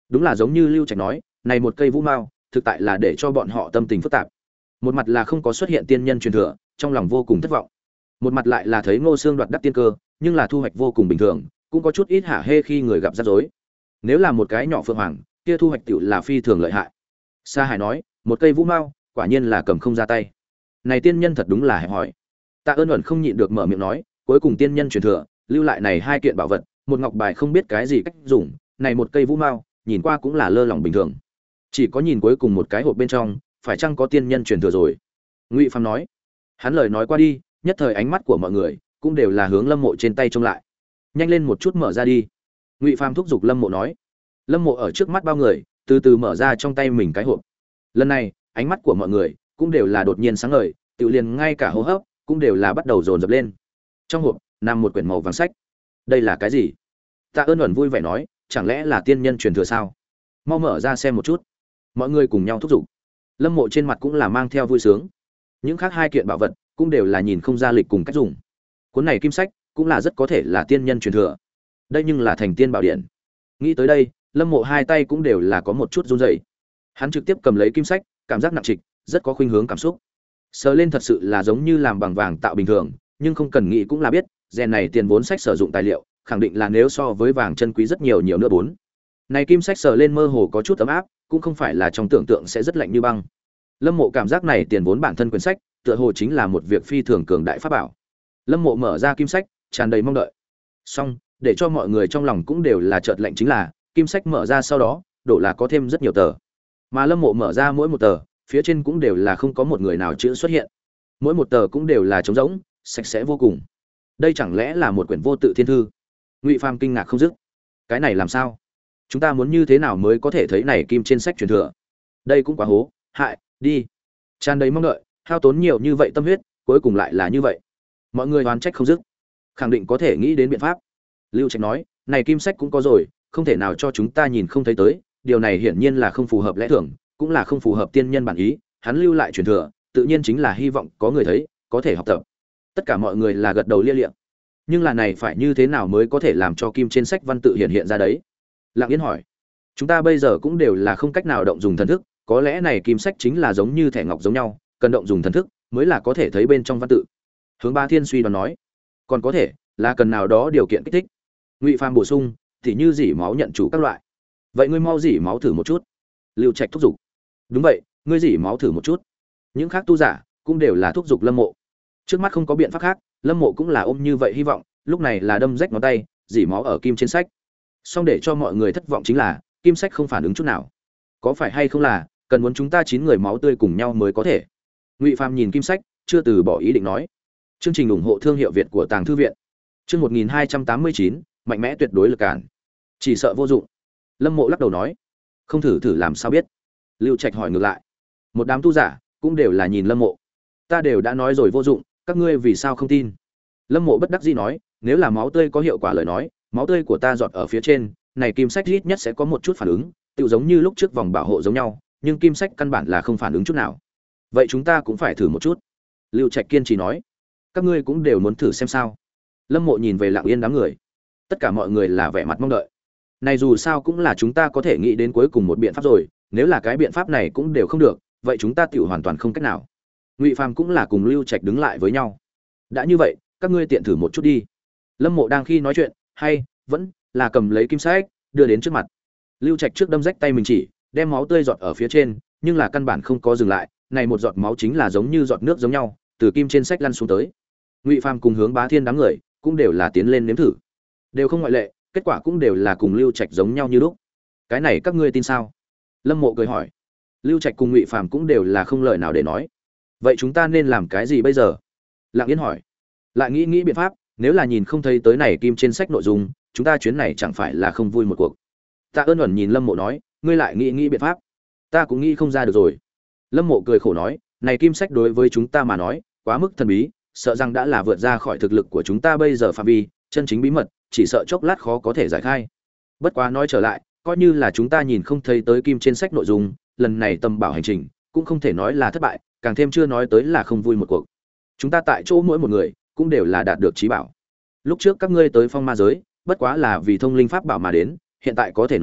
Đúng là giống như Lưu Trạch nói, này một cây vũ mao, thực tại là để cho bọn họ tâm tình phức tạp. Một mặt là không có xuất hiện tiên nhân truyền thừa, trong lòng vô cùng thất vọng. Một mặt lại là thấy Ngô Xương đoạt đắc tiên cơ, nhưng là thu hoạch vô cùng bình thường, cũng có chút ít hả hê khi người gặp rắc rối. Nếu là một cái nhỏ phượng hoàng, kia thu hoạch tiểu là phi thường lợi hại. Sa Hải nói, một cây vũ mao, quả nhiên là cầm không ra tay. Này tiên nhân thật đúng là hẹp hỏi. Tạ Ơn Uẩn không nhịn được mở miệng nói, cuối cùng tiên nhân truyền thừa, lưu lại này hai kiện bảo vật, một ngọc bài không biết cái gì cách dùng, này một cây vũ mao, nhìn qua cũng là lơ lỏng bình thường. Chỉ có nhìn cuối cùng một cái hộp bên trong, phải chăng có tiên nhân truyền thừa rồi? Ngụy Phàm nói. Hắn lời nói qua đi, nhất thời ánh mắt của mọi người cũng đều là hướng Lâm Mộ trên tay trông lại. Nhanh lên một chút mở ra đi. Ngụy Phàm thúc giục Lâm Mộ nói. Lâm Mộ ở trước mắt bao người, từ từ mở ra trong tay mình cái hộp. Lần này, ánh mắt của mọi người cũng đều là đột nhiên sáng ngời, tự liền ngay cả hô hấp cũng đều là bắt đầu dồn dập lên. Trong hộp nằm một quyển màu vàng sách. Đây là cái gì? Tạ Ơn Uẩn vui vẻ nói, chẳng lẽ là tiên nhân truyền thừa sao? Mau mở ra xem một chút. Mọi người cùng nhau thúc giục. Lâm Mộ trên mặt cũng là mang theo vui sướng. Những khác hai kiện bảo vật cũng đều là nhìn không ra lịch cùng cách dùng. Cuốn này kim sách cũng là rất có thể là tiên nhân truyền thừa. Đây nhưng là thành tiên bảo điện. Nghĩ tới đây, Lâm Mộ hai tay cũng đều là có một chút run rẩy. Hắn trực tiếp cầm lấy kim sách, cảm giác nặng trịch, rất có khuynh hướng cảm xúc. Sờ lên thật sự là giống như làm bằng vàng tạo bình thường, nhưng không cần nghĩ cũng là biết, rèn này tiền vốn sách sử dụng tài liệu, khẳng định là nếu so với vàng chân quý rất nhiều nhiều nữa bốn. Này kim sách sờ lên mơ hồ có chút ấm áp, cũng không phải là trong tưởng tượng sẽ rất lạnh như băng. Lâm Mộ cảm giác này tiền vốn bản thân quyển sách, tựa hồ chính là một việc phi thường cường đại pháp bảo. Lâm Mộ mở ra kim sách, tràn đầy mong đợi. Xong, để cho mọi người trong lòng cũng đều là chợt lạnh chính là, kim sách mở ra sau đó, đổ là có thêm rất nhiều tờ. Mà Lâm Mộ mở ra mỗi một tờ, phía trên cũng đều là không có một người nào chữ xuất hiện. Mỗi một tờ cũng đều là trống rỗng, sạch sẽ vô cùng. Đây chẳng lẽ là một quyển vô tự thiên thư? Ngụy Phàm kinh ngạc không dứt. Cái này làm sao? Chúng ta muốn như thế nào mới có thể thấy này kim trên sách truyền thừa? Đây cũng quá hố, hại, đi. Tràn đầy mong đợi, hao tốn nhiều như vậy tâm huyết, cuối cùng lại là như vậy. Mọi người oán trách không dứt. Khẳng định có thể nghĩ đến biện pháp. Lưu Trạch nói, này kim sách cũng có rồi, không thể nào cho chúng ta nhìn không thấy tới, điều này hiển nhiên là không phù hợp lẽ thường, cũng là không phù hợp tiên nhân bản ý, hắn lưu lại truyền thừa, tự nhiên chính là hy vọng có người thấy, có thể học tập. Tất cả mọi người là gật đầu lia lịa. Nhưng là này phải như thế nào mới có thể làm cho kim trên sách văn tự hiện hiện ra đấy? Lặng Yên hỏi. Chúng ta bây giờ cũng đều là không cách nào động dùng thần thức, có lẽ này kim sách chính là giống như thẻ ngọc giống nhau, cần động dùng thần thức mới là có thể thấy bên trong văn tự. Hướng Ba Thiên suy đoán nói. Còn có thể là cần nào đó điều kiện kích thích. Ngụy Phàm bổ sung, thì như dỉ máu nhận chủ các loại. Vậy ngươi mau dỉ máu thử một chút. Lưu Trạch thúc giục. Đúng vậy, ngươi dỉ máu thử một chút. Những khác tu giả cũng đều là thúc giục Lâm Mộ. Trước mắt không có biện pháp khác, Lâm Mộ cũng là ôm như vậy hy vọng, lúc này là đâm rách ngón tay, dỉ máu ở kim trên sách. Song để cho mọi người thất vọng chính là, kim sách không phản ứng chút nào. Có phải hay không là cần muốn chúng ta chín người máu tươi cùng nhau mới có thể? Ngụy Phàm nhìn kim sách, chưa từ bỏ ý định nói. Chương trình ủng hộ thương hiệu Việt của Tàng Thư viện. Chương một nghìn hai trăm tám mươi chín, mạnh mẽ tuyệt đối lực cản. Chỉ sợ vô dụng. Lâm Mộ lắc đầu nói. Không thử thử làm sao biết? Lưu Trạch hỏi ngược lại. Một đám tu giả cũng đều là nhìn Lâm Mộ. Ta đều đã nói rồi vô dụng, các ngươi vì sao không tin? Lâm Mộ bất đắc dĩ nói, nếu là máu tươi có hiệu quả lời nói, máu tươi của ta giọt ở phía trên, này kim sách ít nhất sẽ có một chút phản ứng, tựu giống như lúc trước vòng bảo hộ giống nhau, nhưng kim sách căn bản là không phản ứng chút nào. Vậy chúng ta cũng phải thử một chút. Lưu Trạch kiên trì nói. Các ngươi cũng đều muốn thử xem sao? Lâm Mộ nhìn về Lặng Yên đám người. Tất cả mọi người là vẻ mặt mong đợi. Này dù sao cũng là chúng ta có thể nghĩ đến cuối cùng một biện pháp rồi, nếu là cái biện pháp này cũng đều không được, vậy chúng ta tiểu hoàn toàn không cách nào. Ngụy Phàm cũng là cùng Lưu Trạch đứng lại với nhau. Đã như vậy, các ngươi tiện thử một chút đi. Lâm Mộ đang khi nói chuyện, hay vẫn là cầm lấy kim sách đưa đến trước mặt. Lưu Trạch trước đâm rách tay mình chỉ, đem máu tươi giọt ở phía trên, nhưng là căn bản không có dừng lại, này một giọt máu chính là giống như giọt nước giống nhau, từ kim trên sách lăn xuống tới. Ngụy Phàm cùng Hướng Bá Thiên đám người cũng đều là tiến lên nếm thử, đều không ngoại lệ, kết quả cũng đều là cùng Lưu Trạch giống nhau như lúc. Cái này các ngươi tin sao? Lâm Mộ cười hỏi. Lưu Trạch cùng Ngụy Phàm cũng đều là không lời nào để nói. Vậy chúng ta nên làm cái gì bây giờ? Lặng Yên hỏi. Lại nghĩ nghĩ biện pháp, nếu là nhìn không thấy tới này kim trên sách nội dung, chúng ta chuyến này chẳng phải là không vui một cuộc. Tạ Ơn Uẩn nhìn Lâm Mộ nói, ngươi lại nghĩ nghĩ biện pháp. Ta cũng nghĩ không ra được rồi. Lâm Mộ cười khổ nói, này kim sách đối với chúng ta mà nói, quá mức thần bí, sợ rằng đã là vượt ra khỏi thực lực của chúng ta bây giờ phạm vi, chân chính bí mật, chỉ sợ chốc lát khó có thể giải khai. Bất quá nói trở lại, coi như là chúng ta nhìn không thấy tới kim trên sách nội dung, lần này tâm bảo hành trình cũng không thể nói là thất bại, càng thêm chưa nói tới là không vui một cuộc. Chúng ta tại chỗ mỗi một người cũng đều là đạt được chí bảo. Lúc trước các ngươi tới phong ma giới, bất quá là vì thông linh pháp bảo mà đến, hiện tại có thể nói,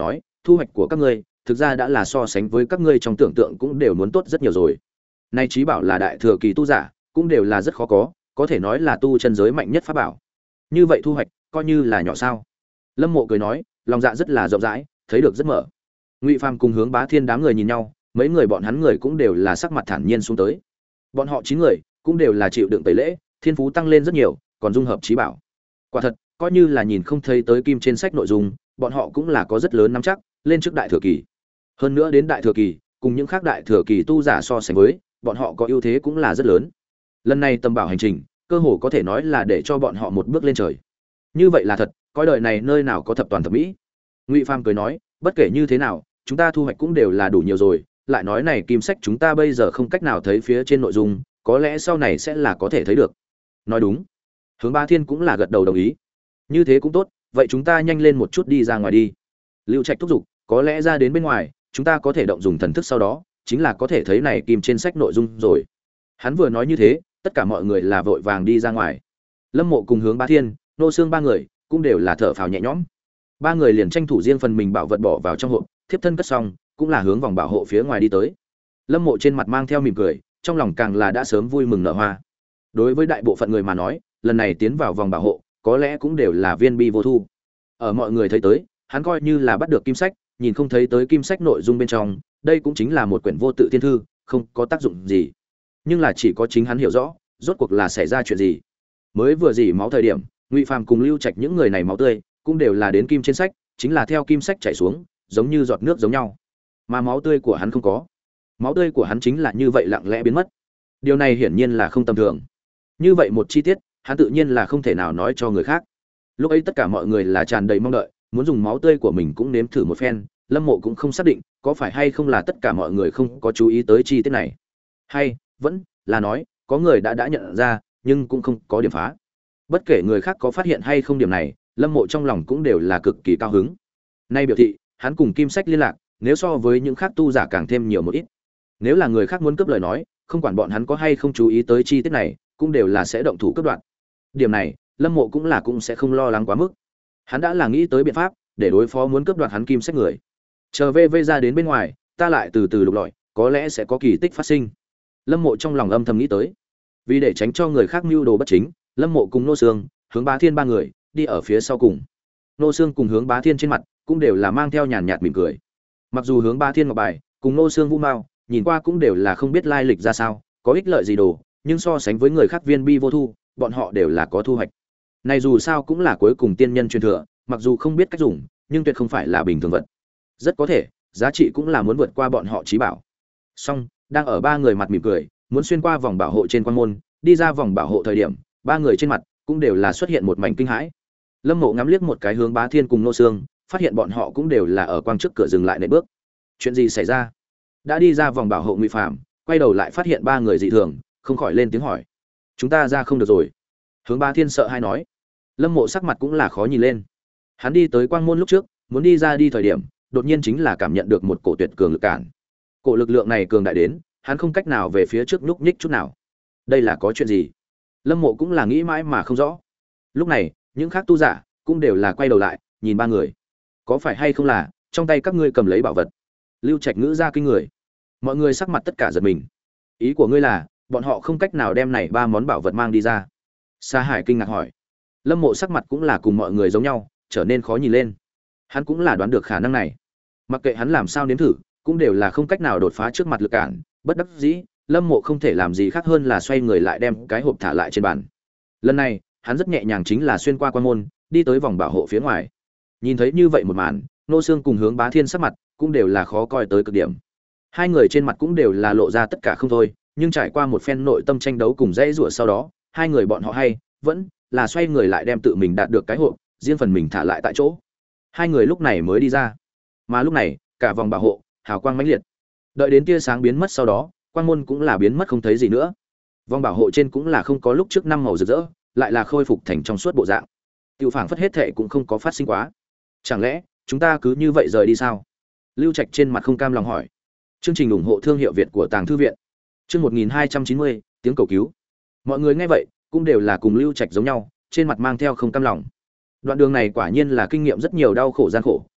thu hoạch của các ngươi thực ra đã là so sánh với các ngươi trong tưởng tượng cũng đều muốn tốt rất nhiều rồi. Nay trí bảo là đại thừa kỳ tu giả, cũng đều là rất khó có, có thể nói là tu chân giới mạnh nhất pháp bảo. Như vậy thu hoạch, coi như là nhỏ sao? Lâm Mộ cười nói, lòng dạ rất là rộng rãi, thấy được rất mở. Ngụy Phàm cùng Hướng Bá Thiên đám người nhìn nhau, mấy người bọn hắn người cũng đều là sắc mặt thản nhiên xuống tới. Bọn họ chín người cũng đều là chịu đựng tẩy lễ, thiên phú tăng lên rất nhiều, còn dung hợp trí bảo. Quả thật, coi như là nhìn không thấy tới kim trên sách nội dung, bọn họ cũng là có rất lớn nắm chắc lên trước đại thừa kỳ. Hơn nữa đến đại thừa kỳ, cùng những khác đại thừa kỳ tu giả so sánh với, bọn họ có ưu thế cũng là rất lớn. Lần này tầm bảo hành trình, cơ hồ có thể nói là để cho bọn họ một bước lên trời. Như vậy là thật, coi đời này nơi nào có thập toàn thập mỹ. Ngụy Phàm cười nói, bất kể như thế nào, chúng ta thu hoạch cũng đều là đủ nhiều rồi, lại nói này kim sách chúng ta bây giờ không cách nào thấy phía trên nội dung, có lẽ sau này sẽ là có thể thấy được. Nói đúng. Hướng Bá Thiên cũng là gật đầu đồng ý. Như thế cũng tốt, vậy chúng ta nhanh lên một chút đi ra ngoài đi. Lưu Trạch thúc giục, có lẽ ra đến bên ngoài, chúng ta có thể động dùng thần thức sau đó, chính là có thể thấy này kim trên sách nội dung rồi. Hắn vừa nói như thế, tất cả mọi người là vội vàng đi ra ngoài. Lâm Mộ cùng Hướng Bá Thiên, Nô Xương ba người cũng đều là thở phào nhẹ nhõm. Ba người liền tranh thủ riêng phần mình bảo vật bỏ vào trong hộp, thiếp thân cất xong, cũng là hướng vòng bảo hộ phía ngoài đi tới. Lâm Mộ trên mặt mang theo mỉm cười, trong lòng càng là đã sớm vui mừng nở hoa. Đối với đại bộ phận người mà nói, lần này tiến vào vòng bảo hộ, có lẽ cũng đều là viên bi vô thu. Ở mọi người thấy tới, hắn coi như là bắt được kim sách, nhìn không thấy tới kim sách nội dung bên trong, đây cũng chính là một quyển vô tự thiên thư, không có tác dụng gì. Nhưng là chỉ có chính hắn hiểu rõ, rốt cuộc là xảy ra chuyện gì. Mới vừa dỉ máu thời điểm, Ngụy Phàm cùng Lưu Trạch những người này máu tươi, cũng đều là đến kim trên sách, chính là theo kim sách chảy xuống, giống như giọt nước giống nhau. Mà máu tươi của hắn không có. Máu tươi của hắn chính là như vậy lặng lẽ biến mất. Điều này hiển nhiên là không tầm thường. Như vậy một chi tiết, hắn tự nhiên là không thể nào nói cho người khác. Lúc ấy tất cả mọi người là tràn đầy mong đợi, muốn dùng máu tươi của mình cũng nếm thử một phen. Lâm Mộ cũng không xác định có phải hay không là tất cả mọi người không có chú ý tới chi tiết này, hay vẫn là nói có người đã đã nhận ra nhưng cũng không có điểm phá. Bất kể người khác có phát hiện hay không điểm này, Lâm Mộ trong lòng cũng đều là cực kỳ cao hứng. Nay biểu thị hắn cùng kim sách liên lạc, nếu so với những khác tu giả càng thêm nhiều một ít. Nếu là người khác muốn cướp lời nói, không quản bọn hắn có hay không chú ý tới chi tiết này, cũng đều là sẽ động thủ cướp đoạt. Điểm này, Lâm Mộ cũng là cũng sẽ không lo lắng quá mức. Hắn đã là nghĩ tới biện pháp để đối phó muốn cướp đoạt hắn kim sách người. Chờ vê vê ra đến bên ngoài, ta lại từ từ lục lọi, có lẽ sẽ có kỳ tích phát sinh. Lâm Mộ trong lòng âm thầm nghĩ tới. Vì để tránh cho người khác mưu đồ bất chính, Lâm Mộ cùng Nô Sương, Hướng Bá Thiên ba người đi ở phía sau cùng. Nô Sương cùng Hướng Bá Thiên trên mặt cũng đều là mang theo nhàn nhạt mỉm cười. Mặc dù Hướng Bá Thiên ngọc bài cùng Nô Sương Vũ Mao nhìn qua cũng đều là không biết lai lịch ra sao, có ích lợi gì đồ, nhưng so sánh với người khác viên bi vô thu, bọn họ đều là có thu hoạch. Này dù sao cũng là cuối cùng tiên nhân truyền thừa, mặc dù không biết cách dùng, nhưng tuyệt không phải là bình thường vật. Rất có thể, giá trị cũng là muốn vượt qua bọn họ trí bảo. Song, đang ở ba người mặt mỉm cười, muốn xuyên qua vòng bảo hộ trên quan môn, đi ra vòng bảo hộ thời điểm, ba người trên mặt cũng đều là xuất hiện một mảnh kinh hãi. Lâm Mộ ngắm liếc một cái Hướng Bá Thiên cùng Nô Sương, phát hiện bọn họ cũng đều là ở quang trước cửa dừng lại nệm bước. Chuyện gì xảy ra? Đã đi ra vòng bảo hộ Ngụy Phàm, quay đầu lại phát hiện ba người dị thường, không khỏi lên tiếng hỏi. Chúng ta ra không được rồi. Hướng Bá Thiên sợ hai nói. Lâm Mộ sắc mặt cũng là khó nhìn lên. Hắn đi tới quang môn lúc trước, muốn đi ra đi thời điểm, đột nhiên chính là cảm nhận được một cổ tuyệt cường lực cản. Cổ lực lượng này cường đại đến, hắn không cách nào về phía trước nhúc nhích chút nào. Đây là có chuyện gì? Lâm Mộ cũng là nghĩ mãi mà không rõ. Lúc này, những khác tu giả cũng đều là quay đầu lại, nhìn ba người. Có phải hay không là trong tay các ngươi cầm lấy bảo vật? Lưu Trạch ngữ ra kinh người. Mọi người sắc mặt tất cả giật mình. Ý của ngươi là, bọn họ không cách nào đem này ba món bảo vật mang đi ra? Sa Hải kinh ngạc hỏi. Lâm Mộ sắc mặt cũng là cùng mọi người giống nhau, trở nên khó nhìn lên. Hắn cũng là đoán được khả năng này. Mặc kệ hắn làm sao nếm thử, cũng đều là không cách nào đột phá trước mặt lực cản, bất đắc dĩ, Lâm Mộ không thể làm gì khác hơn là xoay người lại đem cái hộp thả lại trên bàn. Lần này, hắn rất nhẹ nhàng chính là xuyên qua quan môn, đi tới vòng bảo hộ phía ngoài. Nhìn thấy như vậy một màn, Nô Sương cùng Hướng Bá Thiên sắc mặt cũng đều là khó coi tới cực điểm. Hai người trên mặt cũng đều là lộ ra tất cả không thôi, nhưng trải qua một phen nội tâm tranh đấu cùng dãy rủa sau đó, hai người bọn họ hay vẫn là xoay người lại đem tự mình đạt được cái hộp, riêng phần mình thả lại tại chỗ. Hai người lúc này mới đi ra. Mà lúc này, cả vòng bảo hộ hào quang mãnh liệt. Đợi đến tia sáng biến mất sau đó, quang môn cũng là biến mất không thấy gì nữa. Vòng bảo hộ trên cũng là không có lúc trước năm màu rực rỡ, lại là khôi phục thành trong suốt bộ dạng. Tiêu phảng phất hết thệ cũng không có phát sinh quá. Chẳng lẽ chúng ta cứ như vậy rời đi sao? Lưu Trạch trên mặt không cam lòng hỏi. Chương trình ủng hộ thương hiệu Việt của Tàng Thư viện. Chương một nghìn hai trăm chín mươi, tiếng cầu cứu. Mọi người nghe vậy, cũng đều là cùng Lưu Trạch giống nhau, trên mặt mang theo không cam lòng. Đoạn đường này quả nhiên là kinh nghiệm rất nhiều đau khổ gian khổ,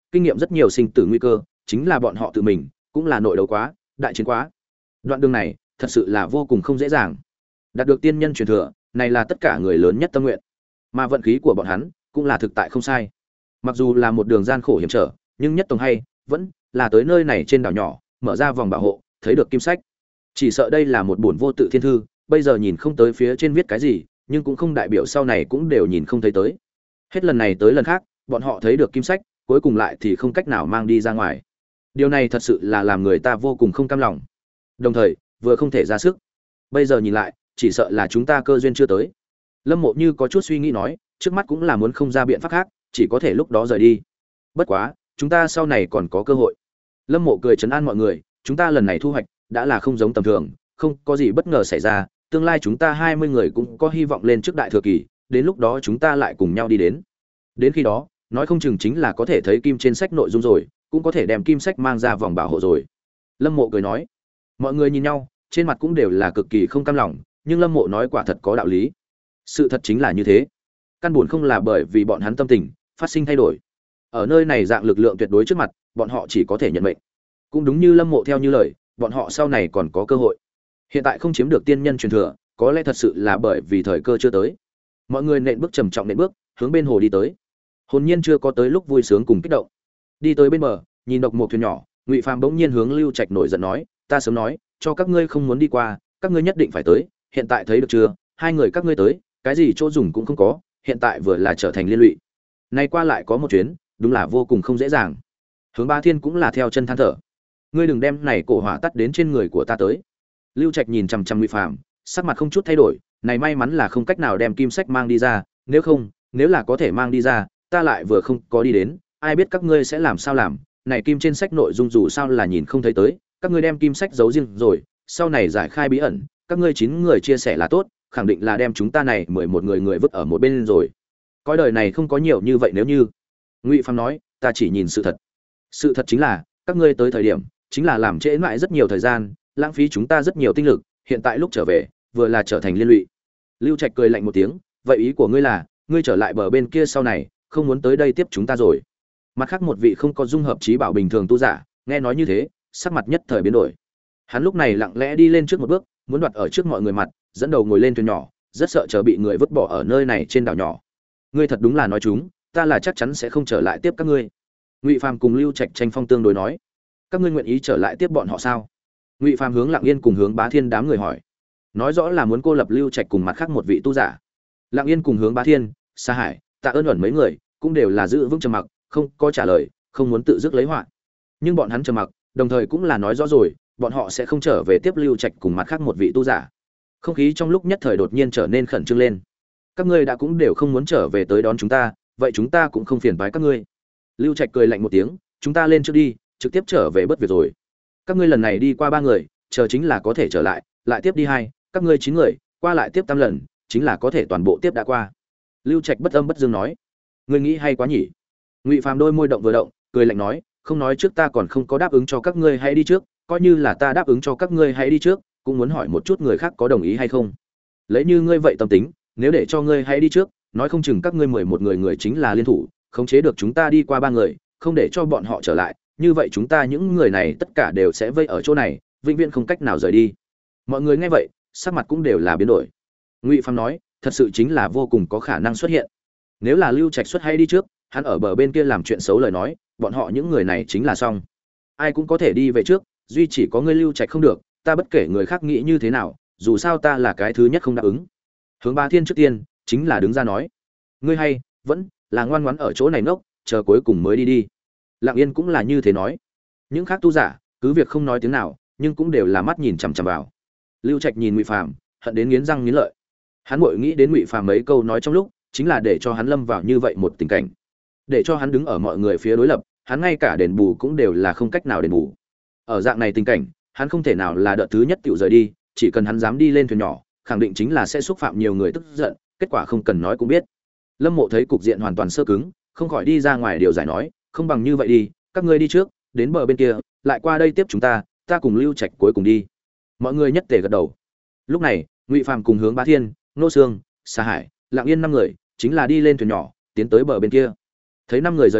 kinh nghiệm rất nhiều sinh tử nguy cơ, chính là bọn họ tự mình, cũng là nội đấu quá, đại chiến quá. Đoạn đường này, thật sự là vô cùng không dễ dàng. Đạt được tiên nhân truyền thừa, này là tất cả người lớn nhất tâm nguyện. Mà vận khí của bọn hắn, cũng là thực tại không sai. Mặc dù là một đường gian khổ hiểm trở, nhưng nhất tổng hay, vẫn là tới nơi này trên đảo nhỏ, mở ra vòng bảo hộ, thấy được kim sách. Chỉ sợ đây là một bổn vô tự thiên thư, bây giờ nhìn không tới phía trên viết cái gì, nhưng cũng không đại biểu sau này cũng đều nhìn không thấy tới. Hết lần này tới lần khác, bọn họ thấy được kim sách, cuối cùng lại thì không cách nào mang đi ra ngoài. Điều này thật sự là làm người ta vô cùng không cam lòng. Đồng thời, vừa không thể ra sức. Bây giờ nhìn lại, chỉ sợ là chúng ta cơ duyên chưa tới. Lâm Mộ như có chút suy nghĩ nói, trước mắt cũng là muốn không ra biện pháp khác, chỉ có thể lúc đó rời đi. Bất quá, chúng ta sau này còn có cơ hội. Lâm Mộ cười trấn an mọi người, chúng ta lần này thu hoạch đã là không giống tầm thường, không có gì bất ngờ xảy ra, tương lai chúng ta hai mươi người cũng có hy vọng lên trước đại thừa kỳ, đến lúc đó chúng ta lại cùng nhau đi đến. Đến khi đó, nói không chừng chính là có thể thấy kim trên sách nội dung rồi, cũng có thể đem kim sách mang ra vòng bảo hộ rồi. Lâm Mộ cười nói. Mọi người nhìn nhau, trên mặt cũng đều là cực kỳ không cam lòng, nhưng Lâm Mộ nói quả thật có đạo lý. Sự thật chính là như thế. Căn buồn không là bởi vì bọn hắn tâm tình phát sinh thay đổi. Ở nơi này dạng lực lượng tuyệt đối trước mặt, bọn họ chỉ có thể nhận mệnh. Cũng đúng như Lâm Mộ theo như lời, bọn họ sau này còn có cơ hội. Hiện tại không chiếm được tiên nhân truyền thừa, có lẽ thật sự là bởi vì thời cơ chưa tới. Mọi người nện bước trầm trọng nện bước, hướng bên hồ đi tới. Hồn nhiên chưa có tới lúc vui sướng cùng kích động. Đi tới bên bờ, nhìn độc một thuyền nhỏ, Ngụy Phàm bỗng nhiên hướng Lưu Trạch nổi giận nói, ta sớm nói, cho các ngươi không muốn đi qua, các ngươi nhất định phải tới, hiện tại thấy được chưa, hai người các ngươi tới, cái gì chỗ dùng cũng không có, hiện tại vừa là trở thành liên lụy. Nay qua lại có một chuyến, đúng là vô cùng không dễ dàng. Hướng Ba Thiên cũng là theo chân than thở. Ngươi đừng đem này cổ hỏa tắt đến trên người của ta tới. Lưu Trạch nhìn chằm chằm Ngụy Phàm, sắc mặt không chút thay đổi, này may mắn là không cách nào đem kim sách mang đi ra, nếu không, nếu là có thể mang đi ra, ta lại vừa không có đi đến, ai biết các ngươi sẽ làm sao làm, này kim trên sách nội dung dù sao là nhìn không thấy tới, các ngươi đem kim sách giấu riêng rồi, sau này giải khai bí ẩn, các ngươi chín người chia sẻ là tốt, khẳng định là đem chúng ta này mười một người người vứt ở một bên rồi. Coi đời này không có nhiều như vậy nếu như. Ngụy Phàm nói, ta chỉ nhìn sự thật. Sự thật chính là, các ngươi tới thời điểm, chính là làm trễ mãi rất nhiều thời gian, lãng phí chúng ta rất nhiều tinh lực, hiện tại lúc trở về, vừa là trở thành liên lụy. Lưu Trạch cười lạnh một tiếng, vậy ý của ngươi là, ngươi trở lại bờ bên kia sau này, không muốn tới đây tiếp chúng ta rồi. Mặt khác một vị không có dung hợp trí bảo bình thường tu giả, nghe nói như thế, sắc mặt nhất thời biến đổi. Hắn lúc này lặng lẽ đi lên trước một bước, muốn đoạt ở trước mọi người mặt, dẫn đầu ngồi lên thuyền nhỏ, rất sợ chờ bị người vứt bỏ ở nơi này trên đảo nhỏ. Ngươi thật đúng là nói chúng, ta là chắc chắn sẽ không trở lại tiếp các ngươi. Ngụy Phàm cùng Lưu Trạch tranh phong tương đối nói, các ngươi nguyện ý trở lại tiếp bọn họ sao? Ngụy Phàm hướng Lặng Yên cùng hướng Bá Thiên đám người hỏi, nói rõ là muốn cô lập Lưu Trạch cùng mặt khác một vị tu giả. Lặng Yên cùng hướng Bá Thiên, Sa Hải, Tạ Ơn ẩn mấy người cũng đều là giữ vững trầm mặc, không có trả lời, không muốn tự dứt lấy họa. Nhưng bọn hắn trầm mặc, đồng thời cũng là nói rõ rồi, bọn họ sẽ không trở về tiếp Lưu Trạch cùng mặt khác một vị tu giả. Không khí trong lúc nhất thời đột nhiên trở nên khẩn trương lên. Các ngươi đã cũng đều không muốn trở về tới đón chúng ta, vậy chúng ta cũng không phiền toái các ngươi. Lưu Trạch cười lạnh một tiếng, chúng ta lên trước đi, trực tiếp trở về bất việc rồi. Các ngươi lần này đi qua ba người, chờ chính là có thể trở lại, lại tiếp đi hai, các ngươi chín người, qua lại tiếp tam lần, chính là có thể toàn bộ tiếp đã qua. Lưu Trạch bất âm bất dương nói, ngươi nghĩ hay quá nhỉ? Ngụy Phàm đôi môi động vừa động, cười lạnh nói, không nói trước ta còn không có đáp ứng cho các ngươi hãy đi trước, coi như là ta đáp ứng cho các ngươi hãy đi trước, cũng muốn hỏi một chút người khác có đồng ý hay không. Lấy như ngươi vậy tâm tính, nếu để cho ngươi hãy đi trước, nói không chừng các ngươi mười một người người chính là liên thủ, khống chế được chúng ta đi qua ba người, không để cho bọn họ trở lại, như vậy chúng ta những người này tất cả đều sẽ vây ở chỗ này, vĩnh viễn không cách nào rời đi. Mọi người nghe vậy, sắc mặt cũng đều là biến đổi. Ngụy Phàm nói, thật sự chính là vô cùng có khả năng xuất hiện. Nếu là Lưu Trạch xuất hay đi trước, hắn ở bờ bên kia làm chuyện xấu lời nói, bọn họ những người này chính là xong. Ai cũng có thể đi về trước, duy chỉ có ngươi Lưu Trạch không được, ta bất kể người khác nghĩ như thế nào, dù sao ta là cái thứ nhất không đáp ứng. Hướng Ba Thiên trước tiên chính là đứng ra nói, ngươi hay vẫn là ngoan ngoãn ở chỗ này ngốc, chờ cuối cùng mới đi đi. Lặng Yên cũng là như thế nói. Những khác tu giả cứ việc không nói tiếng nào, nhưng cũng đều là mắt nhìn chằm chằm vào. Lưu Trạch nhìn Ngụy Phàm, hận đến nghiến răng nghiến lợi. Hắn ngồi nghĩ đến Ngụy Phàm mấy câu nói trong lúc, chính là để cho hắn lâm vào như vậy một tình cảnh, để cho hắn đứng ở mọi người phía đối lập, hắn ngay cả đền bù cũng đều là không cách nào đền bù. Ở dạng này tình cảnh, hắn không thể nào là đợt thứ nhất tiểu rời đi, chỉ cần hắn dám đi lên thuyền nhỏ, khẳng định chính là sẽ xúc phạm nhiều người tức giận, kết quả không cần nói cũng biết. Lâm Mộ thấy cục diện hoàn toàn sơ cứng, không khỏi đi ra ngoài điều giải nói, không bằng như vậy đi, các ngươi đi trước, đến bờ bên kia, lại qua đây tiếp chúng ta, ta cùng Lưu Trạch cuối cùng đi. Mọi người nhất tề gật đầu. Lúc này, Ngụy Phàm cùng hướng Bá Thiên, Nô Sương, Sa Hải, Lặng Yên năm người, chính là đi lên thuyền nhỏ, tiến tới bờ bên kia. Thấy năm người rời đi,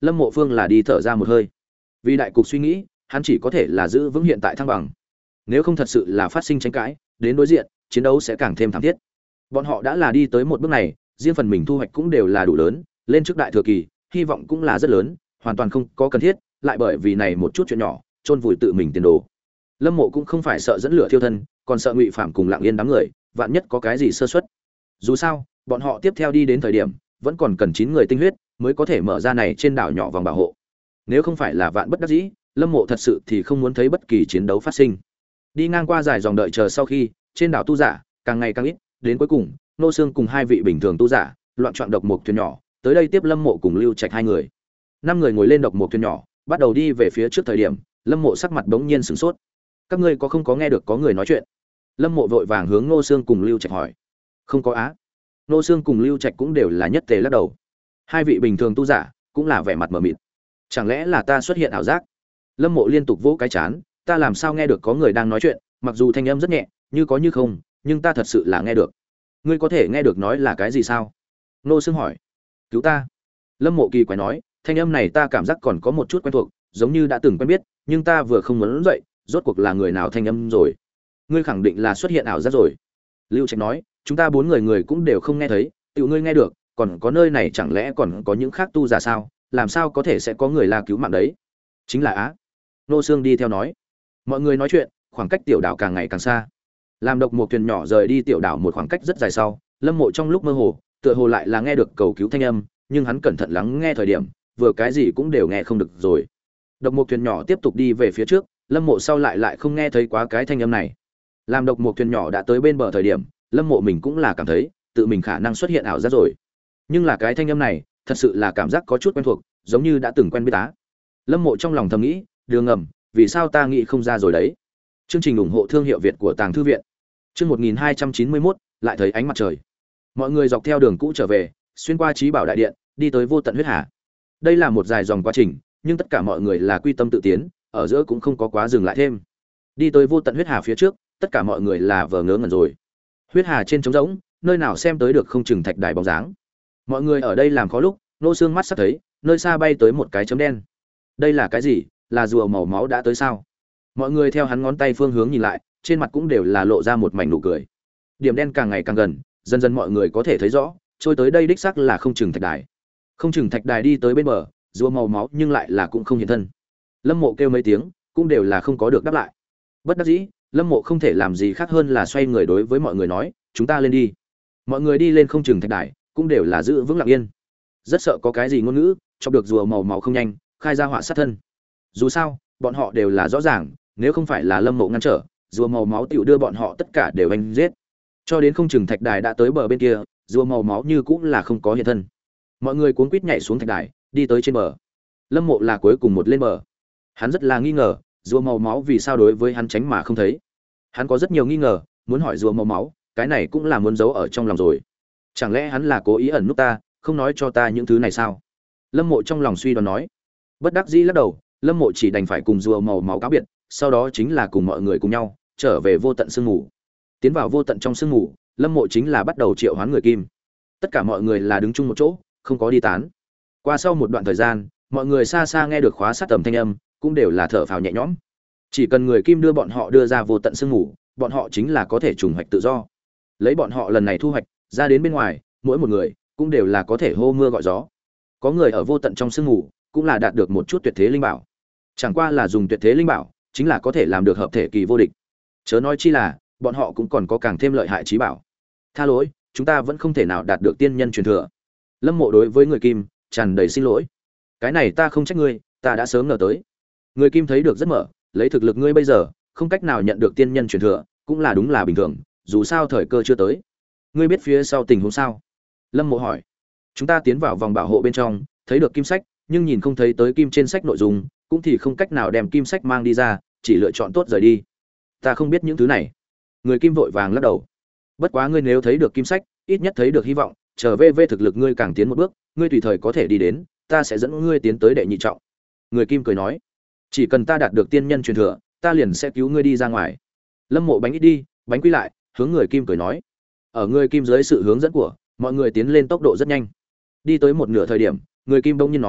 Lâm Mộ Phương là đi thở ra một hơi. Vì đại cục suy nghĩ, hắn chỉ có thể là giữ vững hiện tại thăng bằng. Nếu không thật sự là phát sinh tranh cãi, đến đối diện, chiến đấu sẽ càng thêm thảm thiết. Bọn họ đã là đi tới một bước này, riêng phần mình thu hoạch cũng đều là đủ lớn, lên trước đại thừa kỳ, hy vọng cũng là rất lớn, hoàn toàn không có cần thiết, lại bởi vì này một chút chuyện nhỏ, chôn vùi tự mình tiền đồ. Lâm Mộ cũng không phải sợ dẫn lửa thiêu thân, còn sợ Ngụy Phạm cùng Lặng Yên đám người, vạn nhất có cái gì sơ suất. Dù sao, bọn họ tiếp theo đi đến thời điểm, vẫn còn cần chín người tinh huyết mới có thể mở ra này trên đảo nhỏ vòng bảo hộ. Nếu không phải là vạn bất đắc dĩ, Lâm Mộ thật sự thì không muốn thấy bất kỳ chiến đấu phát sinh. Đi ngang qua dài dòng đợi chờ sau khi, trên đảo tu giả càng ngày càng ít, đến cuối cùng, Nô Xương cùng hai vị bình thường tu giả, loạn chọn độc mục thuyền nhỏ, tới đây tiếp Lâm Mộ cùng Lưu Trạch hai người. Năm người ngồi lên độc mục thuyền nhỏ, bắt đầu đi về phía trước thời điểm, Lâm Mộ sắc mặt bỗng nhiên sửng sốt. Các ngươi có không có nghe được có người nói chuyện? Lâm Mộ vội vàng hướng Nô Xương cùng Lưu Trạch hỏi. Không có á. Nô Xương cùng Lưu Trạch cũng đều là nhất tề lắc đầu. Hai vị bình thường tu giả cũng là vẻ mặt mờ mịt. Chẳng lẽ là ta xuất hiện ảo giác? Lâm Mộ liên tục vỗ cái chán, ta làm sao nghe được có người đang nói chuyện, mặc dù thanh âm rất nhẹ, như có như không, nhưng ta thật sự là nghe được. Ngươi có thể nghe được nói là cái gì sao? Nô Xương hỏi. Cứu ta. Lâm Mộ kỳ quái nói, thanh âm này ta cảm giác còn có một chút quen thuộc, giống như đã từng quen biết, nhưng ta vừa không muốn dậy, rốt cuộc là người nào thanh âm rồi? Ngươi khẳng định là xuất hiện ảo giác rồi. Lưu Trạch nói, chúng ta bốn người người cũng đều không nghe thấy, tự ngươi nghe được, còn có nơi này chẳng lẽ còn có những khác tu giả sao? Làm sao có thể sẽ có người la cứu mạng đấy? Chính là á. Nô Xương đi theo nói. Mọi người nói chuyện, khoảng cách tiểu đảo càng ngày càng xa. Làm độc một thuyền nhỏ rời đi tiểu đảo một khoảng cách rất dài sau, Lâm Mộ trong lúc mơ hồ, tựa hồ lại là nghe được cầu cứu thanh âm, nhưng hắn cẩn thận lắng nghe thời điểm, vừa cái gì cũng đều nghe không được rồi. Độc một thuyền nhỏ tiếp tục đi về phía trước, Lâm Mộ sau lại lại không nghe thấy quá cái thanh âm này. Làm độc một thuyền nhỏ đã tới bên bờ thời điểm, Lâm Mộ mình cũng là cảm thấy, tự mình khả năng xuất hiện ảo giác rồi. Nhưng là cái thanh âm này, thật sự là cảm giác có chút quen thuộc, giống như đã từng quen biết tá. Lâm Mộ trong lòng thầm nghĩ, đường ngầm, vì sao ta nghĩ không ra rồi đấy. Chương trình ủng hộ thương hiệu Việt của Tàng Thư viện. Chương một nghìn hai trăm chín mươi mốt, lại thấy ánh mặt trời. Mọi người dọc theo đường cũ trở về, xuyên qua Chí Bảo đại điện, đi tới Vô Tận Huyết Hà. Đây là một dài dòng quá trình, nhưng tất cả mọi người là quy tâm tự tiến, ở giữa cũng không có quá dừng lại thêm. Đi tới Vô Tận Huyết Hà phía trước, tất cả mọi người là vờ ngớ ngẩn rồi. Huyết Hà trên trống rỗng, nơi nào xem tới được không chừng thạch đài bóng dáng. Mọi người ở đây làm khó lúc, Nô Xương mắt sắp thấy, nơi xa bay tới một cái chấm đen. Đây là cái gì? Là rùa màu máu đã tới sao? Mọi người theo hắn ngón tay phương hướng nhìn lại, trên mặt cũng đều là lộ ra một mảnh nụ cười. Điểm đen càng ngày càng gần, dần dần mọi người có thể thấy rõ, trôi tới đây đích xác là không chừng thạch đài. Không chừng thạch đài đi tới bên bờ, rùa màu máu nhưng lại là cũng không hiện thân. Lâm Mộ kêu mấy tiếng, cũng đều là không có được đáp lại. Bất đắc dĩ, Lâm Mộ không thể làm gì khác hơn là xoay người đối với mọi người nói, chúng ta lên đi. Mọi người đi lên không chừng thạch đài, cũng đều là giữ vững lặng yên. Rất sợ có cái gì ngôn ngữ, chọc được rùa màu máu không nhanh, khai ra họa sát thân. Dù sao, bọn họ đều là rõ ràng, nếu không phải là Lâm Mộ ngăn trở, rùa màu máu tiểu đưa bọn họ tất cả đều anh giết. Cho đến không chừng thạch đài đã tới bờ bên kia, rùa màu máu như cũng là không có hiện thân. Mọi người cuống quýt nhảy xuống thạch đài, đi tới trên bờ. Lâm Mộ là cuối cùng một lên bờ. Hắn rất là nghi ngờ, rùa màu máu vì sao đối với hắn tránh mà không thấy. Hắn có rất nhiều nghi ngờ, muốn hỏi rùa màu máu, cái này cũng là muốn giấu ở trong lòng rồi. Chẳng lẽ hắn là cố ý ẩn núp ta, không nói cho ta những thứ này sao? Lâm Mộ trong lòng suy đoán nói. Bất đắc dĩ lắc đầu, Lâm Mộ chỉ đành phải cùng rùa màu máu cáo biệt, sau đó chính là cùng mọi người cùng nhau trở về vô tận sương mù. Tiến vào vô tận trong sương mù, Lâm Mộ chính là bắt đầu triệu hoán người kim. Tất cả mọi người là đứng chung một chỗ, không có đi tán. Qua sau một đoạn thời gian, mọi người xa xa nghe được khóa sát tầm thanh âm, cũng đều là thở phào nhẹ nhõm. Chỉ cần người kim đưa bọn họ đưa ra vô tận sương mù, bọn họ chính là có thể trùng hoạch tự do. Lấy bọn họ lần này thu hoạch ra đến bên ngoài, mỗi một người cũng đều là có thể hô mưa gọi gió. Có người ở vô tận trong sương mù, cũng là đạt được một chút tuyệt thế linh bảo. Chẳng qua là dùng tuyệt thế linh bảo, chính là có thể làm được hợp thể kỳ vô địch. Chớ nói chi là, bọn họ cũng còn có càng thêm lợi hại chí bảo. Tha lỗi, chúng ta vẫn không thể nào đạt được tiên nhân truyền thừa. Lâm Mộ đối với người kim tràn đầy xin lỗi. Cái này ta không trách ngươi, ta đã sớm ngờ tới. Người kim thấy được rất mở, lấy thực lực ngươi bây giờ, không cách nào nhận được tiên nhân truyền thừa, cũng là đúng là bình thường, dù sao thời cơ chưa tới. Ngươi biết phía sau tình huống sao? Lâm Mộ hỏi. Chúng ta tiến vào vòng bảo hộ bên trong, thấy được kim sách, nhưng nhìn không thấy tới kim trên sách nội dung, cũng thì không cách nào đem kim sách mang đi ra, chỉ lựa chọn tốt rời đi. Ta không biết những thứ này. Người kim vội vàng lắc đầu. Bất quá ngươi nếu thấy được kim sách, ít nhất thấy được hy vọng, trở về về thực lực ngươi càng tiến một bước, ngươi tùy thời có thể đi đến, ta sẽ dẫn ngươi tiến tới đệ nhị trọng. Người kim cười nói, chỉ cần ta đạt được tiên nhân truyền thừa, ta liền sẽ cứu ngươi đi ra ngoài. Lâm Mộ bánh ít đi, bánh quy lại, hướng người kim cười nói. Ở người kim dưới sự hướng dẫn của mọi người tiến lên tốc độ rất nhanh. Đi tới một nửa thời điểm, người kim bỗng nhiên nói,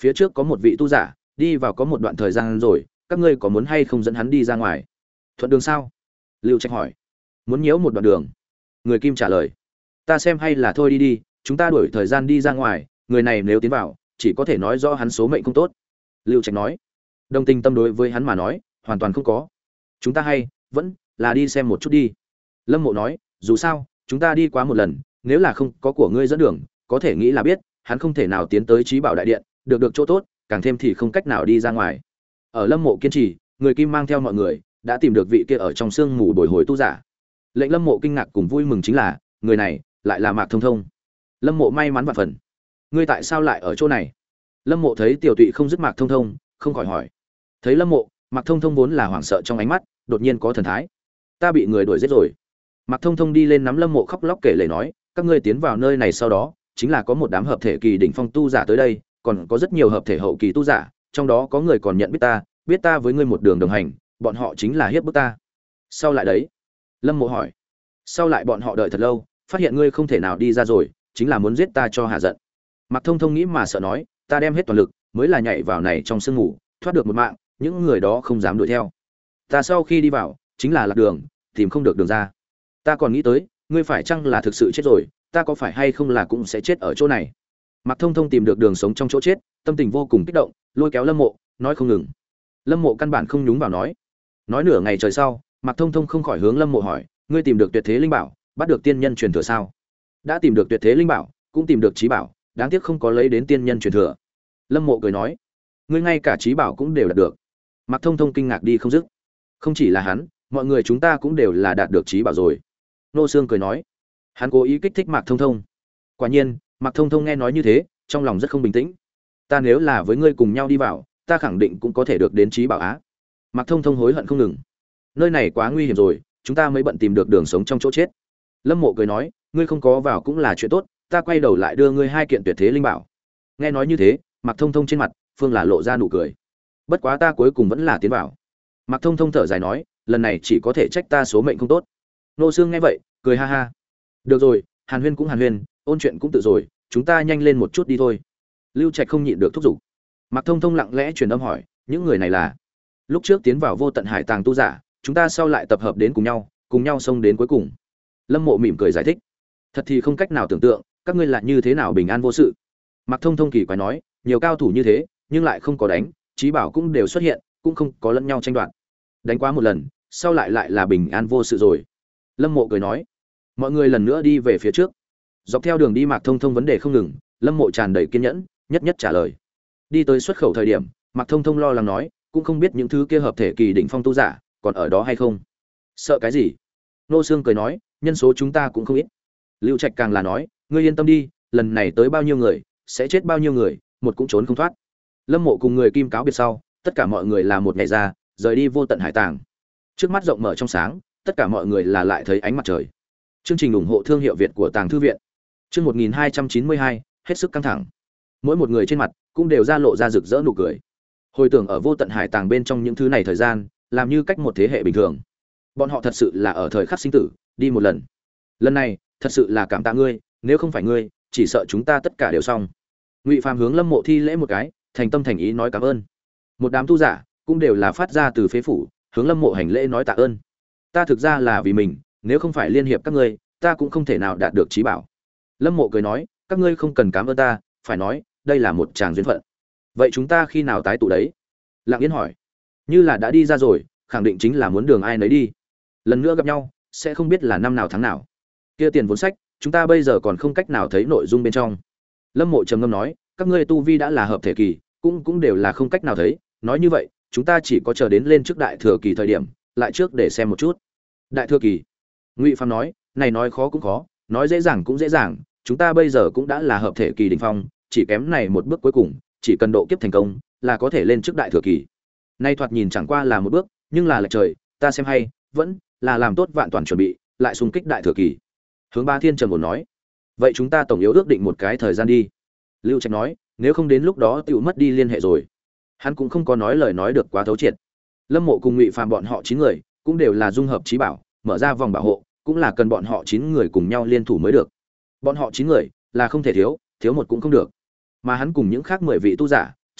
phía trước có một vị tu giả đi vào có một đoạn thời gian rồi, các ngươi có muốn hay không dẫn hắn đi ra ngoài? Thuận đường sao? Lưu Trạch hỏi. Muốn nhiễu một đoạn đường. Người Kim trả lời. Ta xem hay là thôi đi đi, chúng ta đuổi thời gian đi ra ngoài, người này nếu tiến vào chỉ có thể nói rõ hắn số mệnh không tốt. Lưu Trạch nói. Đồng tình tâm đối với hắn mà nói hoàn toàn không có. Chúng ta hay vẫn là đi xem một chút đi. Lâm Mộ nói, dù sao chúng ta đi quá một lần, nếu là không có của ngươi dẫn đường, có thể nghĩ là biết hắn không thể nào tiến tới Chí Bảo đại điện được được chỗ tốt, càng thêm thì không cách nào đi ra ngoài. Ở Lâm Mộ kiên trì, người Kim mang theo mọi người đã tìm được vị kia ở trong sương mù bồi hồi tu giả. Lệnh Lâm Mộ kinh ngạc cùng vui mừng chính là người này lại là Mạc Thông Thông. Lâm Mộ may mắn vạn phần. Ngươi tại sao lại ở chỗ này? Lâm Mộ thấy Tiểu Tụy không dứt Mạc Thông Thông, không khỏi hỏi. Thấy Lâm Mộ, Mạc Thông Thông vốn là hoảng sợ trong ánh mắt đột nhiên có thần thái. Ta bị người đuổi giết rồi. Mạc Thông Thông đi lên nắm Lâm Mộ khóc lóc kể lể nói, các ngươi tiến vào nơi này sau đó, chính là có một đám hợp thể kỳ đỉnh phong tu giả tới đây, còn có rất nhiều hợp thể hậu kỳ tu giả, trong đó có người còn nhận biết ta, biết ta với ngươi một đường đồng hành, bọn họ chính là hiếp bức ta. Sau lại đấy? Lâm Mộ hỏi. Sau lại bọn họ đợi thật lâu, phát hiện ngươi không thể nào đi ra rồi, chính là muốn giết ta cho hạ giận. Mạc Thông Thông nghĩ mà sợ nói, ta đem hết toàn lực, mới là nhảy vào này trong sương ngủ, thoát được một mạng, những người đó không dám đuổi theo. Ta sau khi đi vào, chính là lạc đường, tìm không được đường ra. Ta còn nghĩ tới, ngươi phải chăng là thực sự chết rồi, ta có phải hay không là cũng sẽ chết ở chỗ này. Mạc Thông Thông tìm được đường sống trong chỗ chết, tâm tình vô cùng kích động, lôi kéo Lâm Mộ, nói không ngừng. Lâm Mộ căn bản không nhúng vào nói. Nói nửa ngày trời sau, Mạc Thông Thông không khỏi hướng Lâm Mộ hỏi, ngươi tìm được tuyệt thế linh bảo, bắt được tiên nhân truyền thừa sao? Đã tìm được tuyệt thế linh bảo, cũng tìm được chí bảo, đáng tiếc không có lấy đến tiên nhân truyền thừa. Lâm Mộ cười nói, ngươi ngay cả chí bảo cũng đều đạt được. Mạc Thông Thông kinh ngạc đi không dứt. Không chỉ là hắn, mọi người chúng ta cũng đều là đạt được chí bảo rồi. Nô Sương cười nói, hắn cố ý kích thích Mạc Thông Thông. Quả nhiên, Mạc Thông Thông nghe nói như thế, trong lòng rất không bình tĩnh. Ta nếu là với ngươi cùng nhau đi vào, ta khẳng định cũng có thể được đến chí bảo á. Mạc Thông Thông hối hận không ngừng. Nơi này quá nguy hiểm rồi, chúng ta mới bận tìm được đường sống trong chỗ chết. Lâm Mộ cười nói, ngươi không có vào cũng là chuyện tốt, ta quay đầu lại đưa ngươi hai kiện tuyệt thế linh bảo. Nghe nói như thế, Mạc Thông Thông trên mặt phương là lộ ra nụ cười. Bất quá ta cuối cùng vẫn là tiến vào. Mạc Thông Thông thở dài nói, lần này chỉ có thể trách ta số mệnh không tốt. Nô Sương nghe vậy, cười ha ha. Được rồi, Hàn Huyên cũng Hàn Huyên, ôn chuyện cũng tự rồi, chúng ta nhanh lên một chút đi thôi. Lưu Trạch không nhịn được thúc giục. Mạc Thông Thông lặng lẽ truyền âm hỏi, những người này là? Lúc trước tiến vào Vô Tận Hải Tàng tu giả, chúng ta sau lại tập hợp đến cùng nhau, cùng nhau xông đến cuối cùng. Lâm Mộ mỉm cười giải thích. Thật thì không cách nào tưởng tượng, các ngươi lại như thế nào bình an vô sự. Mạc Thông Thông kỳ quái nói, nhiều cao thủ như thế, nhưng lại không có đánh, chí bảo cũng đều xuất hiện, cũng không có lẫn nhau tranh đoạt. Đánh quá một lần, sau lại lại là bình an vô sự rồi. Lâm Mộ cười nói. Mọi người lần nữa đi về phía trước. Dọc theo đường đi Mạc Thông Thông vấn đề không ngừng, Lâm Mộ tràn đầy kiên nhẫn, nhất nhất trả lời. Đi tới xuất khẩu thời điểm, Mạc Thông Thông lo lắng nói, cũng không biết những thứ kia hợp thể kỳ đỉnh phong tu giả còn ở đó hay không. Sợ cái gì? Nô Sương cười nói, nhân số chúng ta cũng không ít. Lưu Trạch càng là nói, ngươi yên tâm đi, lần này tới bao nhiêu người, sẽ chết bao nhiêu người, một cũng trốn không thoát. Lâm Mộ cùng người Kim cáo biệt sau, tất cả mọi người là một ngày ra, rời đi Vô Tận Hải Tàng. Trước mắt rộng mở trong sáng, tất cả mọi người là lại thấy ánh mặt trời. Chương trình ủng hộ thương hiệu Việt của Tàng Thư viện. Chương một nghìn hai trăm chín mươi hai, hết sức căng thẳng. Mỗi một người trên mặt cũng đều ra lộ ra rực rỡ nụ cười. Hồi tưởng ở Vô Tận Hải Tàng bên trong những thứ này thời gian, làm như cách một thế hệ bình thường. Bọn họ thật sự là ở thời khắc sinh tử, đi một lần. Lần này, thật sự là cảm tạ ngươi, nếu không phải ngươi, chỉ sợ chúng ta tất cả đều xong. Ngụy Phàm hướng Lâm Mộ thi lễ một cái, thành tâm thành ý nói cảm ơn. Một đám tu giả cũng đều là phát ra từ phế phủ, hướng Lâm Mộ hành lễ nói tạ ơn. Ta thực ra là vì mình, nếu không phải liên hiệp các ngươi, ta cũng không thể nào đạt được chí bảo. Lâm Mộ cười nói, các ngươi không cần cảm ơn ta, phải nói, đây là một tràng duyên phận. Vậy chúng ta khi nào tái tụ đấy? Lặng Yên hỏi. Như là đã đi ra rồi, khẳng định chính là muốn đường ai nấy đi. Lần nữa gặp nhau, sẽ không biết là năm nào tháng nào. Kia tiền vốn sách, chúng ta bây giờ còn không cách nào thấy nội dung bên trong. Lâm Mộ trầm ngâm nói, các ngươi tu vi đã là hợp thể kỳ, cũng cũng đều là không cách nào thấy, nói như vậy, chúng ta chỉ có chờ đến lên trước đại thừa kỳ thời điểm, lại trước để xem một chút. Đại thừa kỳ? Ngụy Phàm nói, này nói khó cũng khó, nói dễ dàng cũng dễ dàng, chúng ta bây giờ cũng đã là hợp thể kỳ đỉnh phong, chỉ kém này một bước cuối cùng, chỉ cần độ kiếp thành công, là có thể lên trước đại thừa kỳ. Nay thoạt nhìn chẳng qua là một bước, nhưng là lệch trời, ta xem hay, vẫn là làm tốt vạn toàn chuẩn bị, lại xung kích đại thừa kỳ. Hướng Ba Thiên trầm ổn nói, vậy chúng ta tổng yếu ước định một cái thời gian đi. Lưu Trạch nói, nếu không đến lúc đó tiểu mất đi liên hệ rồi. Hắn cũng không có nói lời nói được quá thấu triệt. Lâm Mộ cùng Ngụy Phàm bọn họ chín người, cũng đều là dung hợp chí bảo, mở ra vòng bảo hộ, cũng là cần bọn họ chín người cùng nhau liên thủ mới được. Bọn họ chín người là không thể thiếu, thiếu một cũng không được. Mà hắn cùng những khác mười vị tu giả,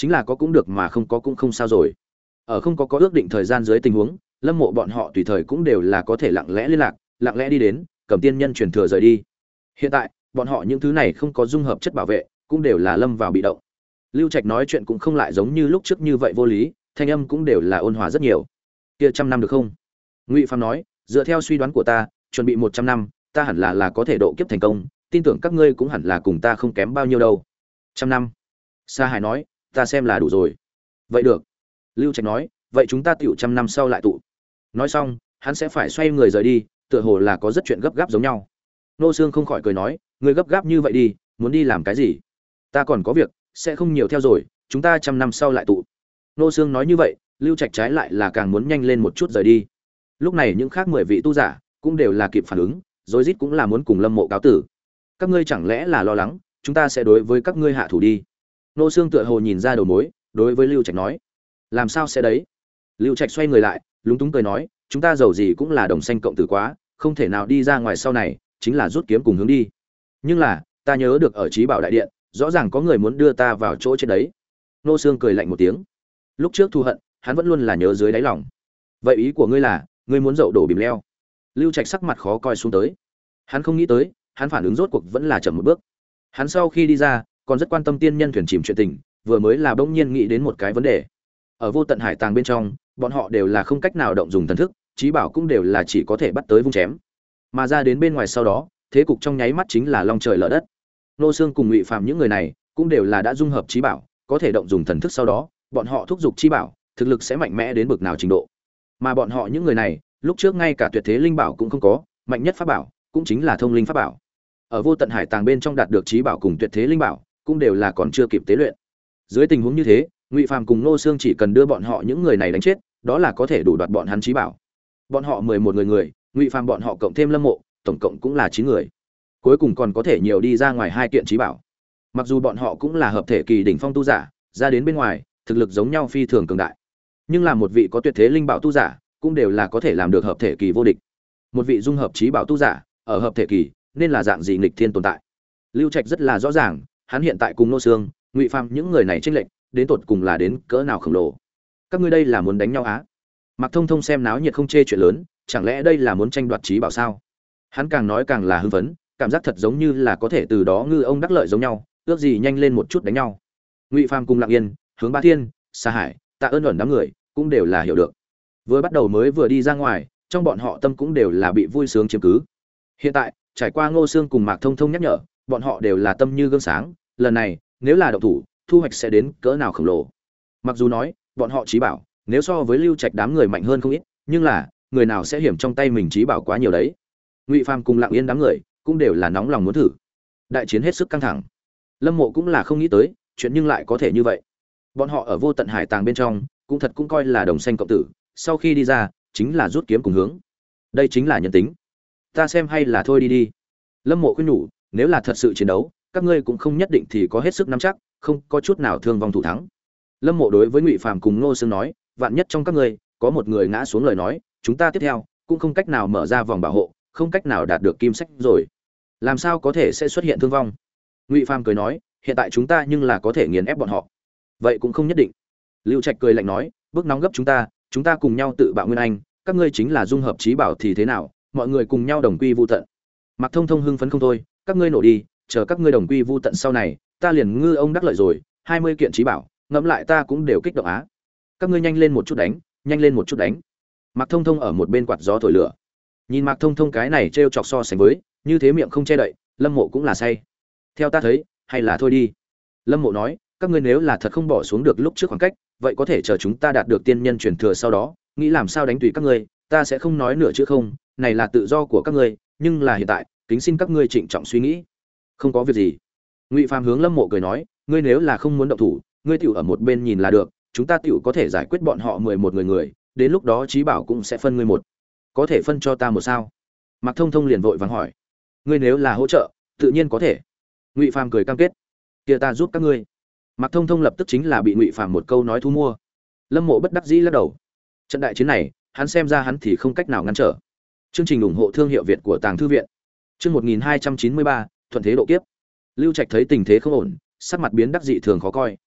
chính là có cũng được mà không có cũng không sao rồi. Ở không có có ước định thời gian dưới tình huống, Lâm Mộ bọn họ tùy thời cũng đều là có thể lặng lẽ liên lạc, lặng lẽ đi đến, cầm tiên nhân truyền thừa rời đi. Hiện tại, bọn họ những thứ này không có dung hợp chất bảo vệ, cũng đều là lâm vào bị động. Lưu Trạch nói chuyện cũng không lại giống như lúc trước như vậy vô lý, thanh âm cũng đều là ôn hòa rất nhiều. Kia trăm năm được không? Ngụy Phàm nói, dựa theo suy đoán của ta, chuẩn bị một trăm năm, ta hẳn là là có thể độ kiếp thành công, tin tưởng các ngươi cũng hẳn là cùng ta không kém bao nhiêu đâu. Trăm năm. Sa Hải nói, ta xem là đủ rồi. Vậy được. Lưu Trạch nói, vậy chúng ta tiểu trăm năm sau lại tụ. Nói xong, hắn sẽ phải xoay người rời đi, tựa hồ là có rất chuyện gấp gáp giống nhau. Nô Xương không khỏi cười nói, ngươi gấp gáp như vậy đi, muốn đi làm cái gì? Ta còn có việc, sẽ không nhiều theo rồi, chúng ta trăm năm sau lại tụ. Nô Xương nói như vậy, Lưu Trạch trái lại là càng muốn nhanh lên một chút rời đi. Lúc này những khác mười vị tu giả cũng đều là kịp phản ứng, rối rít cũng là muốn cùng Lâm Mộ cáo tử. Các ngươi chẳng lẽ là lo lắng, chúng ta sẽ đối với các ngươi hạ thủ đi? Nô Xương tựa hồ nhìn ra đầu mối, đối với Lưu Trạch nói, làm sao sẽ đấy? Lưu Trạch xoay người lại, lúng túng cười nói, chúng ta giàu gì cũng là đồng xanh cộng tử quá, không thể nào đi ra ngoài sau này, chính là rút kiếm cùng hướng đi. Nhưng là, ta nhớ được ở Chí Bảo đại điện, rõ ràng có người muốn đưa ta vào chỗ chết đấy. Nô Xương cười lạnh một tiếng. Lúc trước thù hận, hắn vẫn luôn là nhớ dưới đáy lòng. Vậy ý của ngươi là, ngươi muốn dậu đổ bìm leo? Lưu Trạch sắc mặt khó coi xuống tới. Hắn không nghĩ tới, hắn phản ứng rốt cuộc vẫn là chậm một bước. Hắn sau khi đi ra, còn rất quan tâm tiên nhân thuyền chìm chuyện tình, vừa mới là bỗng nhiên nghĩ đến một cái vấn đề. Ở vô tận hải tàng bên trong, bọn họ đều là không cách nào động dùng thần thức, Chí Bảo cũng đều là chỉ có thể bắt tới vung chém. Mà ra đến bên ngoài sau đó, thế cục trong nháy mắt chính là long trời lở đất. Nô Xương cùng Ngụy Phàm những người này, cũng đều là đã dung hợp Chí Bảo, có thể động dùng thần thức sau đó, bọn họ thúc giục Chí Bảo, thực lực sẽ mạnh mẽ đến bực nào trình độ. Mà bọn họ những người này, lúc trước ngay cả tuyệt thế linh bảo cũng không có, mạnh nhất pháp bảo cũng chính là thông linh pháp bảo. Ở vô tận hải tàng bên trong đạt được Chí Bảo cùng tuyệt thế linh bảo, cũng đều là còn chưa kịp tế luyện. Dưới tình huống như thế, Ngụy Phàm cùng Nô Xương chỉ cần đưa bọn họ những người này đánh chết, đó là có thể đủ đoạt bọn hắn Chí Bảo. Bọn họ mười một người người, Ngụy Phàm bọn họ cộng thêm Lâm Mộ, tổng cộng cũng là chín người. Cuối cùng còn có thể nhiều đi ra ngoài hai kiện Chí Bảo. Mặc dù bọn họ cũng là hợp thể kỳ đỉnh phong tu giả, ra đến bên ngoài, thực lực giống nhau phi thường cường đại. Nhưng là một vị có tuyệt thế linh bảo tu giả, cũng đều là có thể làm được hợp thể kỳ vô địch. Một vị dung hợp Chí Bảo tu giả, ở hợp thể kỳ, nên là dạng gì nghịch thiên tồn tại. Lưu Trạch rất là rõ ràng, hắn hiện tại cùng Nô Xương, Ngụy Phàm những người này chênh lệch, đến tột cùng là đến cỡ nào khổng lồ. Các ngươi đây là muốn đánh nhau á? Mạc Thông Thông xem náo nhiệt không chê chuyện lớn, chẳng lẽ đây là muốn tranh đoạt Chí Bảo sao? Hắn càng nói càng là hưng phấn, cảm giác thật giống như là có thể từ đó ngư ông đắc lợi giống nhau, ước gì nhanh lên một chút đánh nhau. Ngụy Phàm cùng Lặng Yên, Hướng Ba Thiên, Sa Hải, Tạ Ơn ẩn đám người, cũng đều là hiểu được. Vừa bắt đầu mới vừa đi ra ngoài, trong bọn họ tâm cũng đều là bị vui sướng chiếm cứ. Hiện tại, trải qua Ngô Xương cùng Mạc Thông Thông nhắc nhở, bọn họ đều là tâm như gương sáng, lần này, nếu là động thủ, thu hoạch sẽ đến cỡ nào khổng lồ. Mặc dù nói, bọn họ Chí Bảo, nếu so với Lưu Trạch đám người mạnh hơn không ít, nhưng là, người nào sẽ hiểm trong tay mình Chí Bảo quá nhiều đấy. Ngụy Phàm cùng Lặng Yên đám người, cũng đều là nóng lòng muốn thử. Đại chiến hết sức căng thẳng. Lâm Mộ cũng là không nghĩ tới, chuyện nhưng lại có thể như vậy. Bọn họ ở vô tận hải tàng bên trong, cũng thật cũng coi là đồng xanh cộng tử, sau khi đi ra, chính là rút kiếm cùng hướng. Đây chính là nhân tính. Ta xem hay là thôi đi đi. Lâm Mộ khuyên nhủ, nếu là thật sự chiến đấu, các ngươi cũng không nhất định thì có hết sức nắm chắc, không có chút nào thương vong thủ thắng. Lâm Mộ đối với Ngụy Phàm cùng Ngô Xương nói, vạn nhất trong các ngươi có một người ngã xuống lời nói, chúng ta tiếp theo cũng không cách nào mở ra vòng bảo hộ, không cách nào đạt được kim sách rồi. Làm sao có thể sẽ xuất hiện thương vong? Ngụy Phàm cười nói, hiện tại chúng ta nhưng là có thể nghiền ép bọn họ. Vậy cũng không nhất định. Lưu Trạch cười lạnh nói, bước nóng gấp chúng ta, chúng ta cùng nhau tự bạo nguyên anh, các ngươi chính là dung hợp Chí Bảo thì thế nào, mọi người cùng nhau đồng quy vu tận. Mạc Thông Thông hưng phấn không thôi, các ngươi nổ đi, chờ các ngươi đồng quy vu tận sau này, ta liền ngư ông đắc lợi rồi, hai mươi kiện Chí Bảo, ngẫm lại ta cũng đều kích động á. Các ngươi nhanh lên một chút đánh, nhanh lên một chút đánh. Mạc Thông Thông ở một bên quạt gió thổi lửa. Nhìn Mạc Thông Thông cái này trêu chọc so sánh với, như thế miệng không che đậy, Lâm Mộ cũng là say. Theo ta thấy, hay là thôi đi. Lâm Mộ nói, các ngươi nếu là thật không bỏ xuống được lúc trước khoảng cách, vậy có thể chờ chúng ta đạt được tiên nhân truyền thừa sau đó, nghĩ làm sao đánh tùy các ngươi, ta sẽ không nói nửa chữ không, này là tự do của các ngươi, nhưng là hiện tại, kính xin các ngươi trịnh trọng suy nghĩ. Không có việc gì. Ngụy Phàm hướng Lâm Mộ cười nói, ngươi nếu là không muốn động thủ, ngươi tiểu ở một bên nhìn là được, chúng ta tiểu có thể giải quyết bọn họ mười một người người, đến lúc đó Chí Bảo cũng sẽ phân ngươi một. Có thể phân cho ta một sao? Mạc Thông Thông liền vội vàng hỏi. Ngươi nếu là hỗ trợ, tự nhiên có thể. Ngụy Phàm cười cam kết. Kia ta giúp các ngươi. Mạc Thông Thông lập tức chính là bị Ngụy Phàm một câu nói thu mua. Lâm Mộ bất đắc dĩ lắc đầu. Trận đại chiến này, hắn xem ra hắn thì không cách nào ngăn trở. Chương trình ủng hộ thương hiệu Việt của Tàng Thư viện. Chương một nghìn hai trăm chín mươi ba, thuận thế độ kiếp. Lưu Trạch thấy tình thế không ổn, sắc mặt biến đắc dị thường khó coi.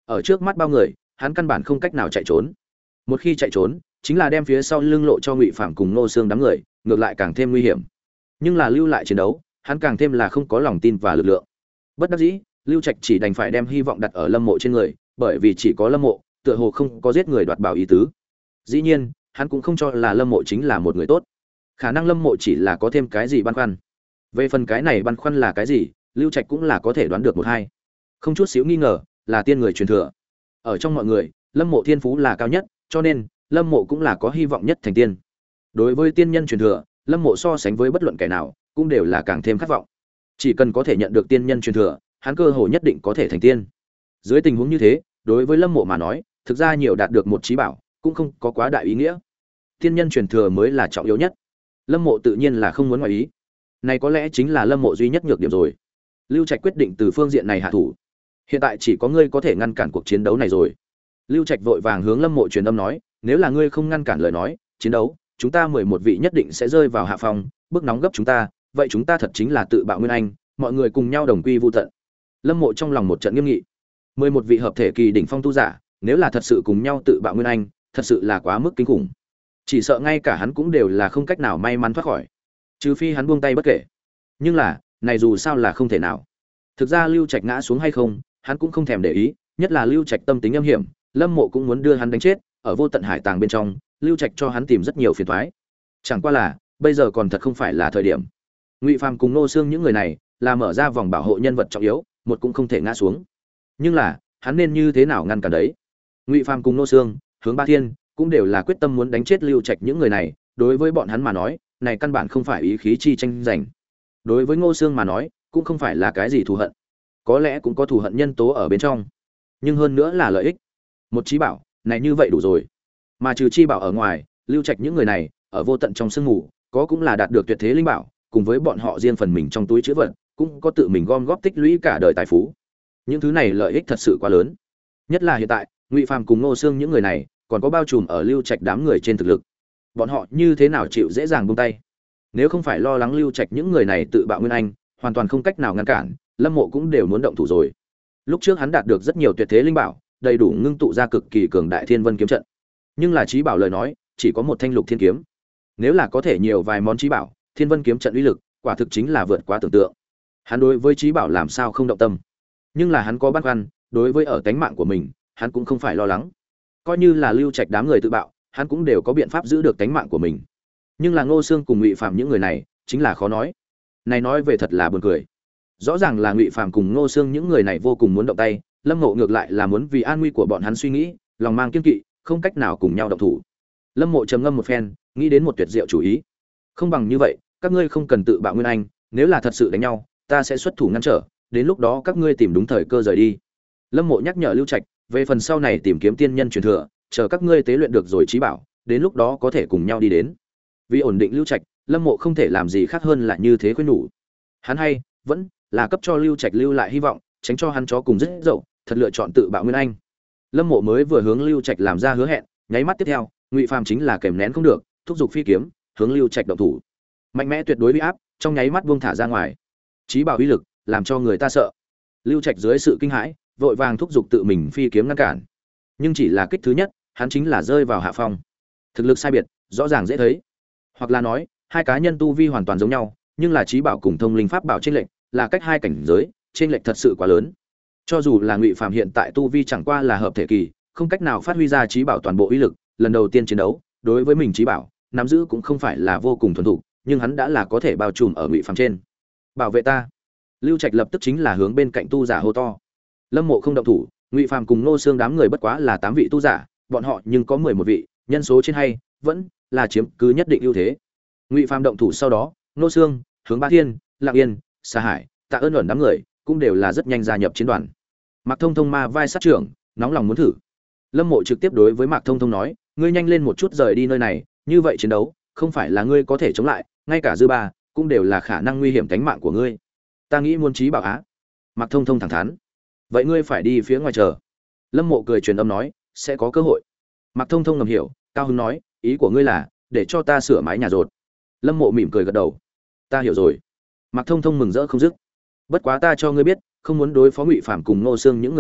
ở trước mắt bao người hắn căn bản không cách nào chạy trốn. Một khi chạy trốn chính là đem phía sau lưng lộ cho Ngụy Phàm cùng Ngô Xương đám người, ngược lại càng thêm nguy hiểm. Nhưng là lưu lại chiến đấu, hắn càng thêm là không có lòng tin và lực lượng. Bất đắc dĩ, Lưu Trạch chỉ đành phải đem hy vọng đặt ở Lâm Mộ trên người, bởi vì chỉ có Lâm Mộ, tựa hồ không có giết người đoạt bảo ý tứ. Dĩ nhiên, hắn cũng không cho là Lâm Mộ chính là một người tốt. Khả năng Lâm Mộ chỉ là có thêm cái gì băn khoăn. Về phần cái này băn khoăn là cái gì, Lưu Trạch cũng là có thể đoán được một hai. Không chút xíu nghi ngờ, là tiên người truyền thừa. Ở trong mọi người, Lâm Mộ thiên phú là cao nhất, cho nên Lâm Mộ cũng là có hy vọng nhất thành tiên. Đối với tiên nhân truyền thừa, Lâm Mộ so sánh với bất luận kẻ nào, cũng đều là càng thêm khát vọng. Chỉ cần có thể nhận được tiên nhân truyền thừa, hắn cơ hội nhất định có thể thành tiên. Dưới tình huống như thế, đối với Lâm Mộ mà nói, thực ra nhiều đạt được một trí bảo, cũng không có quá đại ý nghĩa. Tiên nhân truyền thừa mới là trọng yếu nhất. Lâm Mộ tự nhiên là không muốn ngoài ý. Này có lẽ chính là Lâm Mộ duy nhất nhược điểm rồi. Lưu Trạch quyết định từ phương diện này hạ thủ. Hiện tại chỉ có ngươi có thể ngăn cản cuộc chiến đấu này rồi. Lưu Trạch vội vàng hướng Lâm Mộ truyền âm nói, nếu là ngươi không ngăn cản lời nói, chiến đấu, chúng ta mười một vị nhất định sẽ rơi vào hạ phòng, bức nóng gấp chúng ta, vậy chúng ta thật chính là tự bạo nguyên anh, mọi người cùng nhau đồng quy vu tận. Lâm Mộ trong lòng một trận nghiêm nghị. mười một vị hợp thể kỳ đỉnh phong tu giả, nếu là thật sự cùng nhau tự bạo nguyên anh, thật sự là quá mức kinh khủng. Chỉ sợ ngay cả hắn cũng đều là không cách nào may mắn thoát khỏi, trừ phi hắn buông tay bất kể. Nhưng là, này dù sao là không thể nào. Thực ra Lưu Trạch ngã xuống hay không, hắn cũng không thèm để ý, nhất là Lưu Trạch tâm tính âm hiểm, Lâm Mộ cũng muốn đưa hắn đánh chết, ở vô tận hải tàng bên trong, Lưu Trạch cho hắn tìm rất nhiều phiền toái. Chẳng qua là, bây giờ còn thật không phải là thời điểm. Ngụy Phàm cùng Nô Xương những người này, là mở ra vòng bảo hộ nhân vật trọng yếu, một cũng không thể ngã xuống. Nhưng là, hắn nên như thế nào ngăn cản đấy? Ngụy Phàm cùng Nô Xương, Hướng Ba Thiên, cũng đều là quyết tâm muốn đánh chết Lưu Trạch những người này, đối với bọn hắn mà nói, này căn bản không phải ý khí chi tranh giành. Đối với Ngô Xương mà nói, cũng không phải là cái gì thù hận. Có lẽ cũng có thù hận nhân tố ở bên trong, nhưng hơn nữa là lợi ích. Một chí bảo, này như vậy đủ rồi. Mà trừ chi bảo ở ngoài, Lưu Trạch những người này, ở vô tận trong sương mù, có cũng là đạt được tuyệt thế linh bảo, cùng với bọn họ riêng phần mình trong túi trữ vật, cũng có tự mình gom góp tích lũy cả đời tài phú. Những thứ này lợi ích thật sự quá lớn. Nhất là hiện tại, Ngụy Phàm cùng Ngô Xương những người này, còn có bao trùm ở Lưu Trạch đám người trên thực lực. Bọn họ như thế nào chịu dễ dàng buông tay? Nếu không phải lo lắng Lưu Trạch những người này tự bạo nguyên anh, hoàn toàn không cách nào ngăn cản, Lâm Mộ cũng đều muốn động thủ rồi. Lúc trước hắn đạt được rất nhiều tuyệt thế linh bảo, đầy đủ ngưng tụ ra cực kỳ cường đại Thiên Vân kiếm trận. Nhưng là chí bảo lời nói, chỉ có một thanh Lục Thiên kiếm. Nếu là có thể nhiều vài món chí bảo, Thiên Vân kiếm trận uy lực, quả thực chính là vượt quá tưởng tượng. Hắn đối với chí bảo làm sao không động tâm. Nhưng là hắn có băn khoăn, đối với ở tánh mạng của mình, hắn cũng không phải lo lắng. Coi như là Lưu Trạch đám người tự bạo, hắn cũng đều có biện pháp giữ được tánh mạng của mình. Nhưng là Ngô Xương cùng Ngụy Phàm những người này, chính là khó nói. Này nói về thật là buồn cười. Rõ ràng là Ngụy Phàm cùng Ngô Xương những người này vô cùng muốn động tay, Lâm Mộ ngược lại là muốn vì an nguy của bọn hắn suy nghĩ, lòng mang kiêng kỵ, không cách nào cùng nhau động thủ. Lâm Mộ trầm ngâm một phen, nghĩ đến một tuyệt diệu chủ ý. Không bằng như vậy, các ngươi không cần tự bạo nguyên anh, nếu là thật sự đánh nhau, ta sẽ xuất thủ ngăn trở, đến lúc đó các ngươi tìm đúng thời cơ rời đi. Lâm Mộ nhắc nhở Lưu Trạch, về phần sau này tìm kiếm tiên nhân truyền thừa, chờ các ngươi tế luyện được rồi chí bảo, đến lúc đó có thể cùng nhau đi đến. Vì ổn định Lưu Trạch, Lâm Mộ không thể làm gì khác hơn là như thế khuyên nhủ. Hắn hay vẫn là cấp cho Lưu Trạch lưu lại hy vọng, tránh cho hắn chó cùng rất dậu, thật lựa chọn tự bạo nguyên anh. Lâm Mộ mới vừa hướng Lưu Trạch làm ra hứa hẹn, nháy mắt tiếp theo, Ngụy Phàm chính là kềm nén không được, thúc giục phi kiếm, hướng Lưu Trạch động thủ. Mạnh mẽ tuyệt đối uy áp, trong nháy mắt buông thả ra ngoài. Chí bảo uy lực, làm cho người ta sợ. Lưu Trạch dưới sự kinh hãi, vội vàng thúc giục tự mình phi kiếm ngăn cản. Nhưng chỉ là kích thứ nhất, hắn chính là rơi vào hạ phong. Thực lực sai biệt, rõ ràng dễ thấy. Hoặc là nói, hai cá nhân tu vi hoàn toàn giống nhau, nhưng là chí bảo cùng thông linh pháp bảo trên lệnh, là cách hai cảnh giới, trên lệnh thật sự quá lớn. Cho dù là Ngụy Phàm hiện tại tu vi chẳng qua là hợp thể kỳ, không cách nào phát huy ra chí bảo toàn bộ uy lực, lần đầu tiên chiến đấu, đối với mình chí bảo, nắm giữ cũng không phải là vô cùng thuần thục, nhưng hắn đã là có thể bao trùm ở Ngụy Phàm trên. Bảo vệ ta. Lưu Trạch lập tức chính là hướng bên cạnh tu giả hô to. Lâm Mộ không động thủ, Ngụy Phàm cùng Nô Xương đám người bất quá là tám vị tu giả, bọn họ nhưng có mười một vị, nhân số trên hay vẫn là chiếm cứ nhất định ưu thế. Ngụy Phàm động thủ sau đó, Nô Xương, Hướng Ba Thiên, Lặng Yên, Sa Hải, Tạ Ơn ẩn đám người cũng đều là rất nhanh gia nhập chiến đoàn. Mạc Thông Thông ma vai sát trưởng, nóng lòng muốn thử. Lâm Mộ trực tiếp đối với Mạc Thông Thông nói, ngươi nhanh lên một chút rời đi nơi này, như vậy chiến đấu, không phải là ngươi có thể chống lại, ngay cả dư ba cũng đều là khả năng nguy hiểm tính mạng của ngươi. Ta nghĩ muốn chí bảo á. Mạc Thông Thông thẳng thắn. Vậy ngươi phải đi phía ngoài chờ. Lâm Mộ cười truyền âm nói, sẽ có cơ hội. Mạc Thông Thông ngầm hiểu, cao hứng nói, ý của ngươi là để cho ta sửa mái nhà rột. Lâm Mộ mỉm cười gật đầu. Ta hiểu rồi. Mạc Thông Thông mừng rỡ không dứt. Bất quá ta cho ngươi biết, không muốn đối phó Ngụy Phàm cùng Ngô Xương những người này,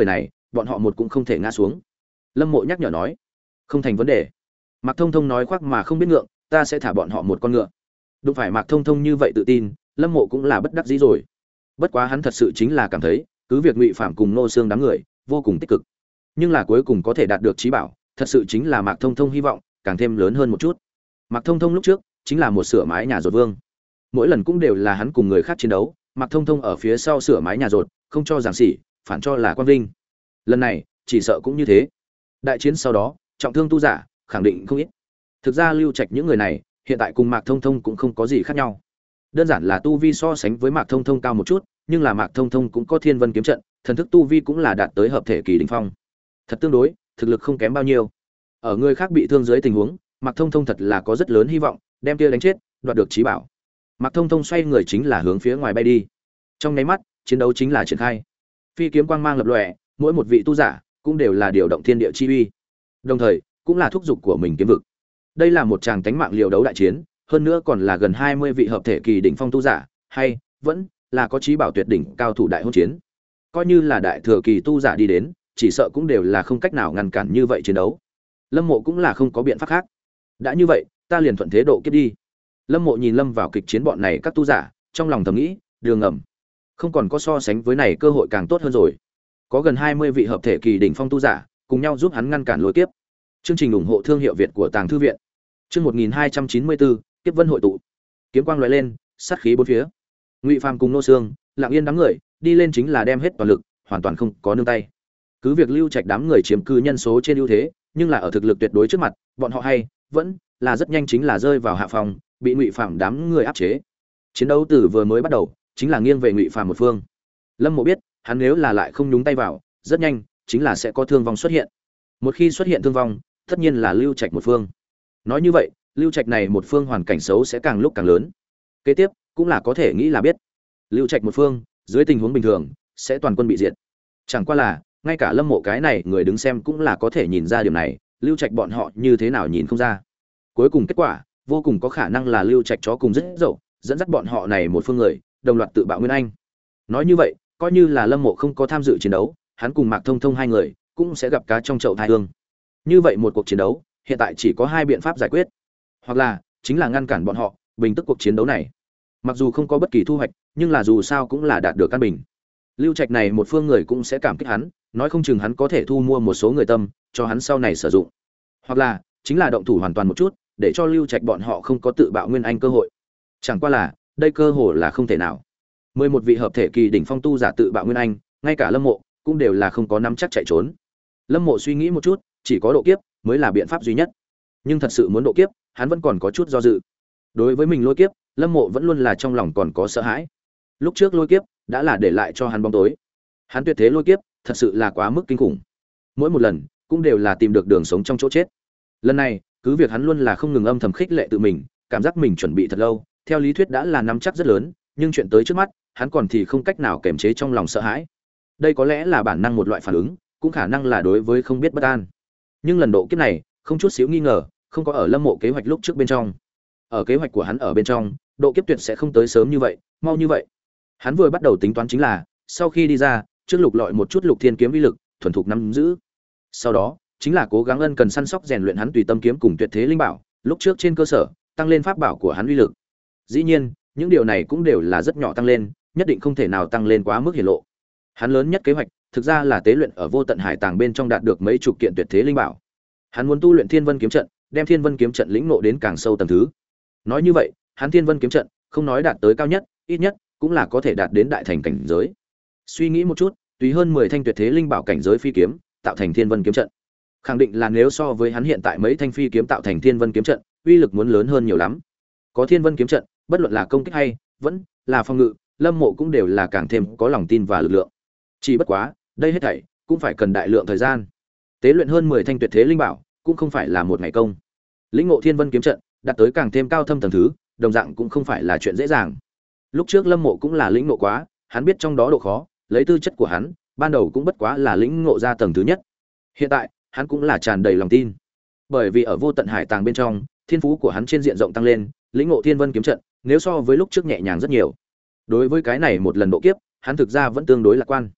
bọn họ một cũng không thể ngã xuống. Lâm Mộ nhắc nhở nói, không thành vấn đề. Mạc Thông Thông nói khoác mà không biết ngượng, ta sẽ thả bọn họ một con ngựa. Đúng phải Mạc Thông Thông như vậy tự tin, Lâm Mộ cũng là bất đắc dĩ rồi. Bất quá hắn thật sự chính là cảm thấy, cứ việc Ngụy Phạm cùng Nô Xương đám người vô cùng tích cực, nhưng là cuối cùng có thể đạt được chí bảo, thật sự chính là Mạc Thông Thông hy vọng càng thêm lớn hơn một chút. Mạc Thông Thông lúc trước chính là một sửa mái nhà rột vương, mỗi lần cũng đều là hắn cùng người khác chiến đấu, Mạc Thông Thông ở phía sau sửa mái nhà rột, không cho giảng sỉ, phản cho là quan vinh. Lần này chỉ sợ cũng như thế. Đại chiến sau đó, trọng thương tu giả khẳng định không ít. Thực ra Lưu Trạch những người này hiện tại cùng Mạc Thông Thông cũng không có gì khác nhau, đơn giản là tu vi so sánh với Mạc Thông Thông cao một chút, nhưng là Mạc Thông Thông cũng có Thiên Vân kiếm trận, thần thức tu vi cũng là đạt tới hợp thể kỳ đỉnh phong, thật tương đối, thực lực không kém bao nhiêu. Ở người khác bị thương dưới tình huống, Mạc Thông Thông thật là có rất lớn hy vọng đem kia đánh chết, đoạt được chí bảo. Mạc Thông Thông xoay người chính là hướng phía ngoài bay đi. Trong nháy mắt, chiến đấu chính là triển khai. Phi kiếm quang mang lập lòe, mỗi một vị tu giả cũng đều là điều động thiên địa chi uy, đồng thời cũng là thúc dục của mình kiếm vực. Đây là một tràng tánh mạng liều đấu đại chiến, hơn nữa còn là gần hai mươi vị hợp thể kỳ đỉnh phong tu giả, hay vẫn là có chí bảo tuyệt đỉnh cao thủ đại hôn chiến. Coi như là đại thừa kỳ tu giả đi đến, chỉ sợ cũng đều là không cách nào ngăn cản như vậy chiến đấu. Lâm Mộ cũng là không có biện pháp khác. Đã như vậy, ta liền thuận thế độ kiếp đi. Lâm Mộ nhìn lâm vào kịch chiến bọn này các tu giả, trong lòng thầm nghĩ, đường ngầm, không còn có so sánh với này cơ hội càng tốt hơn rồi. Có gần hai mươi vị hợp thể kỳ đỉnh phong tu giả, cùng nhau giúp hắn ngăn cản lôi kiếp. Chương trình ủng hộ thương hiệu Việt của Tàng Thư viện. Chương một nghìn hai trăm chín mươi bốn, Kiếp Vân hội tụ. Kiếm quang lóe lên, sát khí bốn phía. Ngụy Phàm cùng Nô Xương, Lặng Yên đám người, đi lên chính là đem hết toàn lực, hoàn toàn không có nương tay. Cứ việc Lưu Trạch đám người chiếm cư nhân số trên ưu thế, nhưng là ở thực lực tuyệt đối trước mặt, bọn họ hay vẫn là rất nhanh chính là rơi vào hạ phòng, bị Ngụy Phàm đám người áp chế. Chiến đấu từ vừa mới bắt đầu, chính là nghiêng về Ngụy Phàm một phương. Lâm Mộ biết, hắn nếu là lại không nhúng tay vào, rất nhanh chính là sẽ có thương vong xuất hiện. Một khi xuất hiện thương vong, tất nhiên là Lưu Trạch một phương. Nói như vậy, Lưu Trạch này một phương hoàn cảnh xấu sẽ càng lúc càng lớn. Kế tiếp, cũng là có thể nghĩ là biết, Lưu Trạch một phương, dưới tình huống bình thường, sẽ toàn quân bị diệt. Chẳng qua là, ngay cả Lâm Mộ cái này người đứng xem cũng là có thể nhìn ra điểm này, Lưu Trạch bọn họ như thế nào nhìn không ra. Cuối cùng kết quả, vô cùng có khả năng là Lưu Trạch chó cùng rất dậu, dẫn dắt bọn họ này một phương người, đồng loạt tự bạo Nguyên Anh. Nói như vậy, coi như là Lâm Mộ không có tham dự chiến đấu, hắn cùng Mạc Thông Thông hai người cũng sẽ gặp cá trong chậu thai hương. Như vậy một cuộc chiến đấu, hiện tại chỉ có hai biện pháp giải quyết, hoặc là chính là ngăn cản bọn họ, bình tức cuộc chiến đấu này. Mặc dù không có bất kỳ thu hoạch, nhưng là dù sao cũng là đạt được căn bình. Lưu Trạch này một phương người cũng sẽ cảm kích hắn, nói không chừng hắn có thể thu mua một số người tâm, cho hắn sau này sử dụng. Hoặc là chính là động thủ hoàn toàn một chút, để cho Lưu Trạch bọn họ không có tự bạo Nguyên Anh cơ hội. Chẳng qua là, đây cơ hội là không thể nào. Mười một vị hợp thể kỳ đỉnh phong tu giả tự bạo Nguyên Anh, ngay cả Lâm Mộ cũng đều là không có nắm chắc chạy trốn. Lâm Mộ suy nghĩ một chút, chỉ có độ kiếp mới là biện pháp duy nhất. Nhưng thật sự muốn độ kiếp, hắn vẫn còn có chút do dự. Đối với mình lôi kiếp, Lâm Mộ vẫn luôn là trong lòng còn có sợ hãi. Lúc trước lôi kiếp đã là để lại cho hắn bóng tối. Hắn tuyệt thế lôi kiếp, thật sự là quá mức kinh khủng. Mỗi một lần cũng đều là tìm được đường sống trong chỗ chết. Lần này, cứ việc hắn luôn là không ngừng âm thầm khích lệ tự mình, cảm giác mình chuẩn bị thật lâu, theo lý thuyết đã là nắm chắc rất lớn, nhưng chuyện tới trước mắt, hắn còn thì không cách nào kiềm chế trong lòng sợ hãi. Đây có lẽ là bản năng một loại phản ứng, cũng khả năng là đối với không biết bất an. Nhưng lần độ kiếp này, không chút xíu nghi ngờ, không có ở Lâm Mộ kế hoạch lúc trước bên trong. Ở kế hoạch của hắn ở bên trong, độ kiếp tuyệt sẽ không tới sớm như vậy, mau như vậy. Hắn vừa bắt đầu tính toán chính là, sau khi đi ra, trước lục lọi một chút Lục Thiên kiếm uy lực, thuần thục nắm giữ. Sau đó, chính là cố gắng ân cần săn sóc rèn luyện hắn tùy tâm kiếm cùng tuyệt thế linh bảo, lúc trước trên cơ sở tăng lên pháp bảo của hắn uy lực. Dĩ nhiên, những điều này cũng đều là rất nhỏ tăng lên, nhất định không thể nào tăng lên quá mức hiển lộ. Hắn lớn nhất kế hoạch, thực ra là tế luyện ở Vô Tận Hải Tàng bên trong đạt được mấy chục kiện tuyệt thế linh bảo. Hắn muốn tu luyện Thiên Vân kiếm trận, đem Thiên Vân kiếm trận lĩnh ngộ đến càng sâu tầng thứ. Nói như vậy, hắn Thiên Vân kiếm trận, không nói đạt tới cao nhất, ít nhất cũng là có thể đạt đến đại thành cảnh giới. Suy nghĩ một chút, tùy hơn mười thanh tuyệt thế linh bảo cảnh giới phi kiếm, tạo thành Thiên Vân kiếm trận. Khẳng định là nếu so với hắn hiện tại mấy thanh phi kiếm tạo thành Thiên Vân kiếm trận, uy lực muốn lớn hơn nhiều lắm. Có Thiên Vân kiếm trận, bất luận là công kích hay vẫn là phòng ngự, Lâm Mộ cũng đều là càng thêm có lòng tin và lực lượng. Chỉ bất quá, đây hết thảy cũng phải cần đại lượng thời gian. Tế luyện hơn mười thanh tuyệt thế linh bảo, cũng không phải là một ngày công. Lĩnh ngộ Thiên Vân kiếm trận, đạt tới càng thêm cao thâm tầng thứ, đồng dạng cũng không phải là chuyện dễ dàng. Lúc trước Lâm Mộ cũng là lĩnh ngộ quá, hắn biết trong đó độ khó, lấy tư chất của hắn, ban đầu cũng bất quá là lĩnh ngộ ra tầng thứ nhất. Hiện tại, hắn cũng là tràn đầy lòng tin. Bởi vì ở Vô Tận Hải Tàng bên trong, thiên phú của hắn trên diện rộng tăng lên, lĩnh ngộ Thiên Vân kiếm trận, nếu so với lúc trước nhẹ nhàng rất nhiều. Đối với cái này một lần độ kiếp, hắn thực ra vẫn tương đối lạc quan.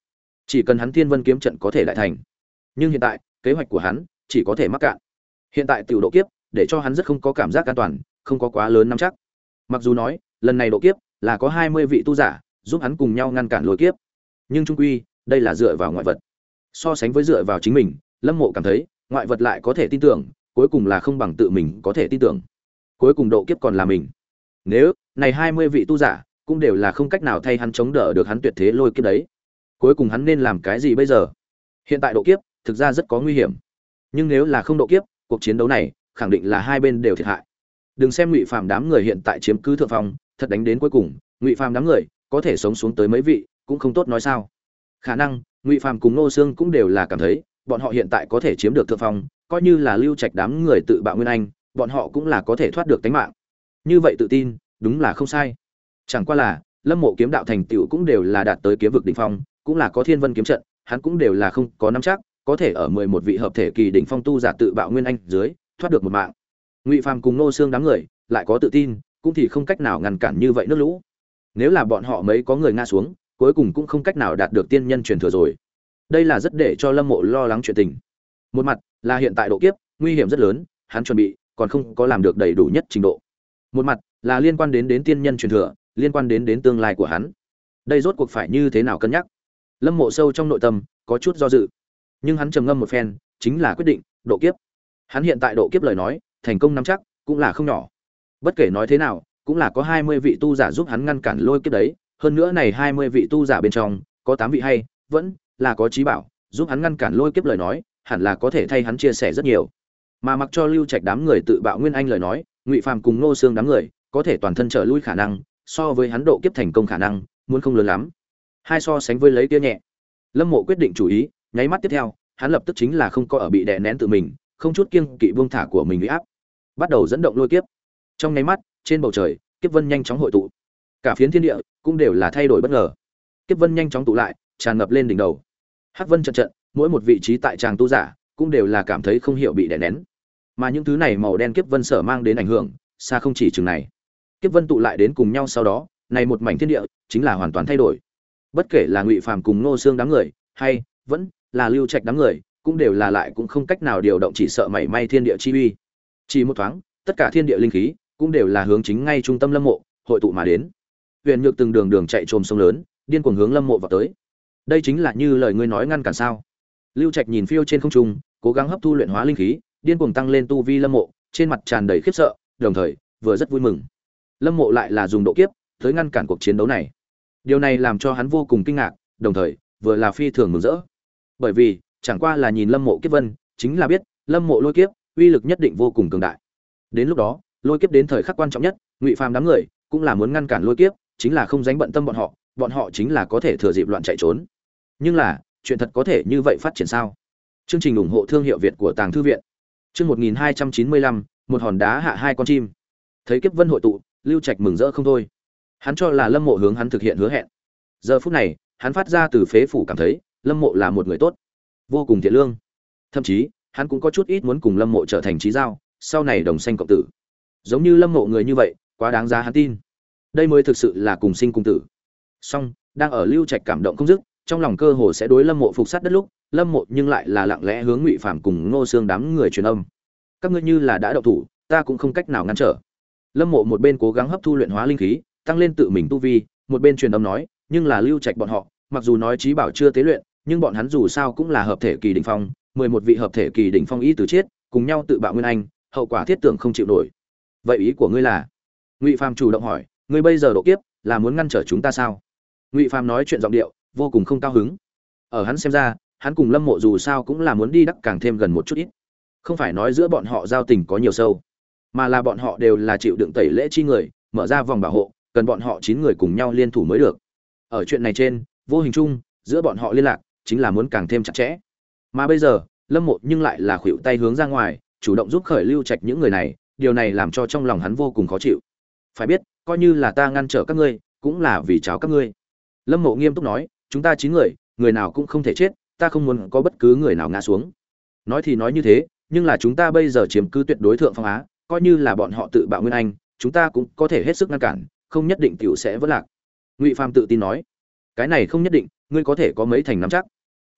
chỉ cần hắn Thiên Vân kiếm trận có thể đại thành. Nhưng hiện tại, kế hoạch của hắn chỉ có thể mắc cạn. Hiện tại tiểu độ kiếp, để cho hắn rất không có cảm giác an toàn, không có quá lớn nắm chắc. Mặc dù nói, lần này độ kiếp là có hai mươi vị tu giả giúp hắn cùng nhau ngăn cản lôi kiếp, nhưng trung quy, đây là dựa vào ngoại vật. So sánh với dựa vào chính mình, Lâm Mộ cảm thấy, ngoại vật lại có thể tin tưởng, cuối cùng là không bằng tự mình có thể tin tưởng. Cuối cùng độ kiếp còn là mình. Nếu này hai mươi vị tu giả cũng đều là không cách nào thay hắn chống đỡ được hắn tuyệt thế lôi kiếp đấy, cuối cùng hắn nên làm cái gì bây giờ? Hiện tại độ kiếp thực ra rất có nguy hiểm, nhưng nếu là không độ kiếp, cuộc chiến đấu này khẳng định là hai bên đều thiệt hại. Đừng xem Ngụy Phàm đám người hiện tại chiếm cứ thượng phong, thật đánh đến cuối cùng, Ngụy Phàm đám người có thể sống xuống tới mấy vị, cũng không tốt nói sao. Khả năng Ngụy Phàm cùng Ngô Xương cũng đều là cảm thấy, bọn họ hiện tại có thể chiếm được thượng phong, coi như là Lưu Trạch đám người tự bạo nguyên anh, bọn họ cũng là có thể thoát được tính mạng. Như vậy tự tin, đúng là không sai. Chẳng qua là, Lâm Mộ kiếm đạo thành tựu cũng đều là đạt tới kiếm vực đỉnh phong, cũng là có Thiên Vân kiếm trận, hắn cũng đều là không có nắm chắc, có thể ở mười một vị hợp thể kỳ đỉnh phong tu giả tự bạo nguyên anh dưới, thoát được một mạng. Ngụy Phàm cùng Ngô Xương đám người lại có tự tin, cũng thì không cách nào ngăn cản như vậy nước lũ. Nếu là bọn họ mấy có người ngã xuống, cuối cùng cũng không cách nào đạt được tiên nhân truyền thừa rồi. Đây là rất để cho Lâm Mộ lo lắng chuyện tình. Một mặt là hiện tại độ kiếp, nguy hiểm rất lớn, hắn chuẩn bị còn không có làm được đầy đủ nhất trình độ. Một mặt là liên quan đến đến tiên nhân truyền thừa, liên quan đến đến tương lai của hắn. Đây rốt cuộc phải như thế nào cân nhắc? Lâm Mộ sâu trong nội tâm có chút do dự, nhưng hắn trầm ngâm một phen, chính là quyết định độ kiếp. Hắn hiện tại độ kiếp lời nói, thành công nắm chắc cũng là không nhỏ. Bất kể nói thế nào, cũng là có hai mươi vị tu giả giúp hắn ngăn cản lôi kiếp đấy, hơn nữa này hai mươi vị tu giả bên trong, có tám vị hay vẫn là có trí bảo, giúp hắn ngăn cản lôi kiếp lời nói, hẳn là có thể thay hắn chia sẻ rất nhiều. Mà mặc cho Lưu Trạch đám người tự bạo nguyên anh lời nói, Ngụy Phàm cùng Ngô Xương đám người có thể toàn thân trở lui khả năng, so với hắn độ kiếp thành công khả năng, muốn không lớn lắm. Hai so sánh với lấy kia nhẹ. Lâm Mộ quyết định chủ ý, nháy mắt tiếp theo, hắn lập tức chính là không có ở bị đè nén tự mình, không chút kiêng kỵ buông thả của mình uy áp, bắt đầu dẫn động lôi kiếp. Trong nháy mắt, trên bầu trời, kiếp vân nhanh chóng hội tụ. Cả phiến thiên địa cũng đều là thay đổi bất ngờ. Kiếp vân nhanh chóng tụ lại, tràn ngập lên đỉnh đầu. Hắc vân trận trận, mỗi một vị trí tại tràng tu giả, cũng đều là cảm thấy không hiểu bị đè nén. Mà những thứ này màu đen kiếp vân sở mang đến ảnh hưởng, xa không chỉ chừng này. Kiếp vân tụ lại đến cùng nhau sau đó, này một mảnh thiên địa chính là hoàn toàn thay đổi. Bất kể là Ngụy Phàm cùng Ngô Xương đám người, hay vẫn là Lưu Trạch đám người, cũng đều là lại cũng không cách nào điều động chỉ sợ mảy may thiên địa chi uy. Chỉ một thoáng, tất cả thiên địa linh khí cũng đều là hướng chính ngay trung tâm Lâm Mộ hội tụ mà đến. Huyền Nhược từng đường đường chạy trồm sông lớn, điên cuồng hướng Lâm Mộ vào tới. Đây chính là như lời ngươi nói ngăn cản sao? Lưu Trạch nhìn phiêu trên không trung, cố gắng hấp thu luyện hóa linh khí, điên cuồng tăng lên tu vi Lâm Mộ, trên mặt tràn đầy khiếp sợ, đồng thời vừa rất vui mừng. Lâm Mộ lại là dùng độ kiếp tới ngăn cản cuộc chiến đấu này. Điều này làm cho hắn vô cùng kinh ngạc, đồng thời vừa là phi thường mừng rỡ. Bởi vì, chẳng qua là nhìn Lâm Mộ kiếp vân, chính là biết, Lâm Mộ lôi kiếp, uy lực nhất định vô cùng cường đại. Đến lúc đó, lôi kiếp đến thời khắc quan trọng nhất, Ngụy Phàm đám người cũng là muốn ngăn cản lôi kiếp, chính là không dánh bận tâm bọn họ, bọn họ chính là có thể thừa dịp loạn chạy trốn. Nhưng là, chuyện thật có thể như vậy phát triển sao? Chương trình ủng hộ thương hiệu Việt của Tàng thư viện. Chương một nghìn hai trăm chín mươi lăm, một hòn đá hạ hai con chim. Thấy kiếp vân hội tụ, Lưu Trạch mừng rỡ không thôi. Hắn cho là Lâm Mộ hướng hắn thực hiện hứa hẹn. Giờ phút này, hắn phát ra từ phế phủ cảm thấy, Lâm Mộ là một người tốt, vô cùng thiện lương. Thậm chí, hắn cũng có chút ít muốn cùng Lâm Mộ trở thành chí giao, sau này đồng sanh cộng tử. Giống như Lâm Mộ người như vậy, quá đáng giá hắn tin. Đây mới thực sự là cùng sinh cùng tử. Song, đang ở Lưu Trạch cảm động không dứt, trong lòng cơ hồ sẽ đối Lâm Mộ phục sát đất lúc, Lâm Mộ nhưng lại là lặng lẽ hướng Ngụy Phàm cùng Ngô Xương đám người truyền âm. Các ngươi như là đã động thủ, ta cũng không cách nào ngăn trở. Lâm Mộ một bên cố gắng hấp thu luyện hóa linh khí, tăng lên tự mình tu vi, một bên truyền âm nói, nhưng là Lưu Trạch bọn họ, mặc dù nói chí bảo chưa tế luyện, nhưng bọn hắn dù sao cũng là hợp thể kỳ đỉnh phong, mười một vị hợp thể kỳ đỉnh phong ý tử chết, cùng nhau tự bạo nguyên anh, hậu quả thiết tưởng không chịu nổi. Vậy ý của ngươi là? Ngụy Phàm chủ động hỏi, ngươi bây giờ độ kiếp, là muốn ngăn trở chúng ta sao? Ngụy Phàm nói chuyện giọng điệu vô cùng không cao hứng. Ở hắn xem ra, hắn cùng Lâm Mộ dù sao cũng là muốn đi đắc càng thêm gần một chút ít. Không phải nói giữa bọn họ giao tình có nhiều sâu, mà là bọn họ đều là chịu đựng tẩy lễ chi người, mở ra vòng bảo hộ, cần bọn họ chín người cùng nhau liên thủ mới được. Ở chuyện này trên, vô hình chung, giữa bọn họ liên lạc chính là muốn càng thêm chặt chẽ. Mà bây giờ, Lâm Mộ nhưng lại là khuỵu tay hướng ra ngoài, chủ động giúp khởi Lưu Trạch những người này, điều này làm cho trong lòng hắn vô cùng khó chịu. Phải biết, coi như là ta ngăn trở các ngươi, cũng là vì cháu các ngươi. Lâm Mộ nghiêm túc nói, chúng ta chín người, người nào cũng không thể chết, ta không muốn có bất cứ người nào ngã xuống. Nói thì nói như thế, nhưng là chúng ta bây giờ chiếm cứ tuyệt đối thượng phong á, coi như là bọn họ tự bạo nguyên anh, chúng ta cũng có thể hết sức ngăn cản, không nhất định tiểu sẽ vỡ lạc. Ngụy Phàm tự tin nói, cái này không nhất định, ngươi có thể có mấy thành nắm chắc.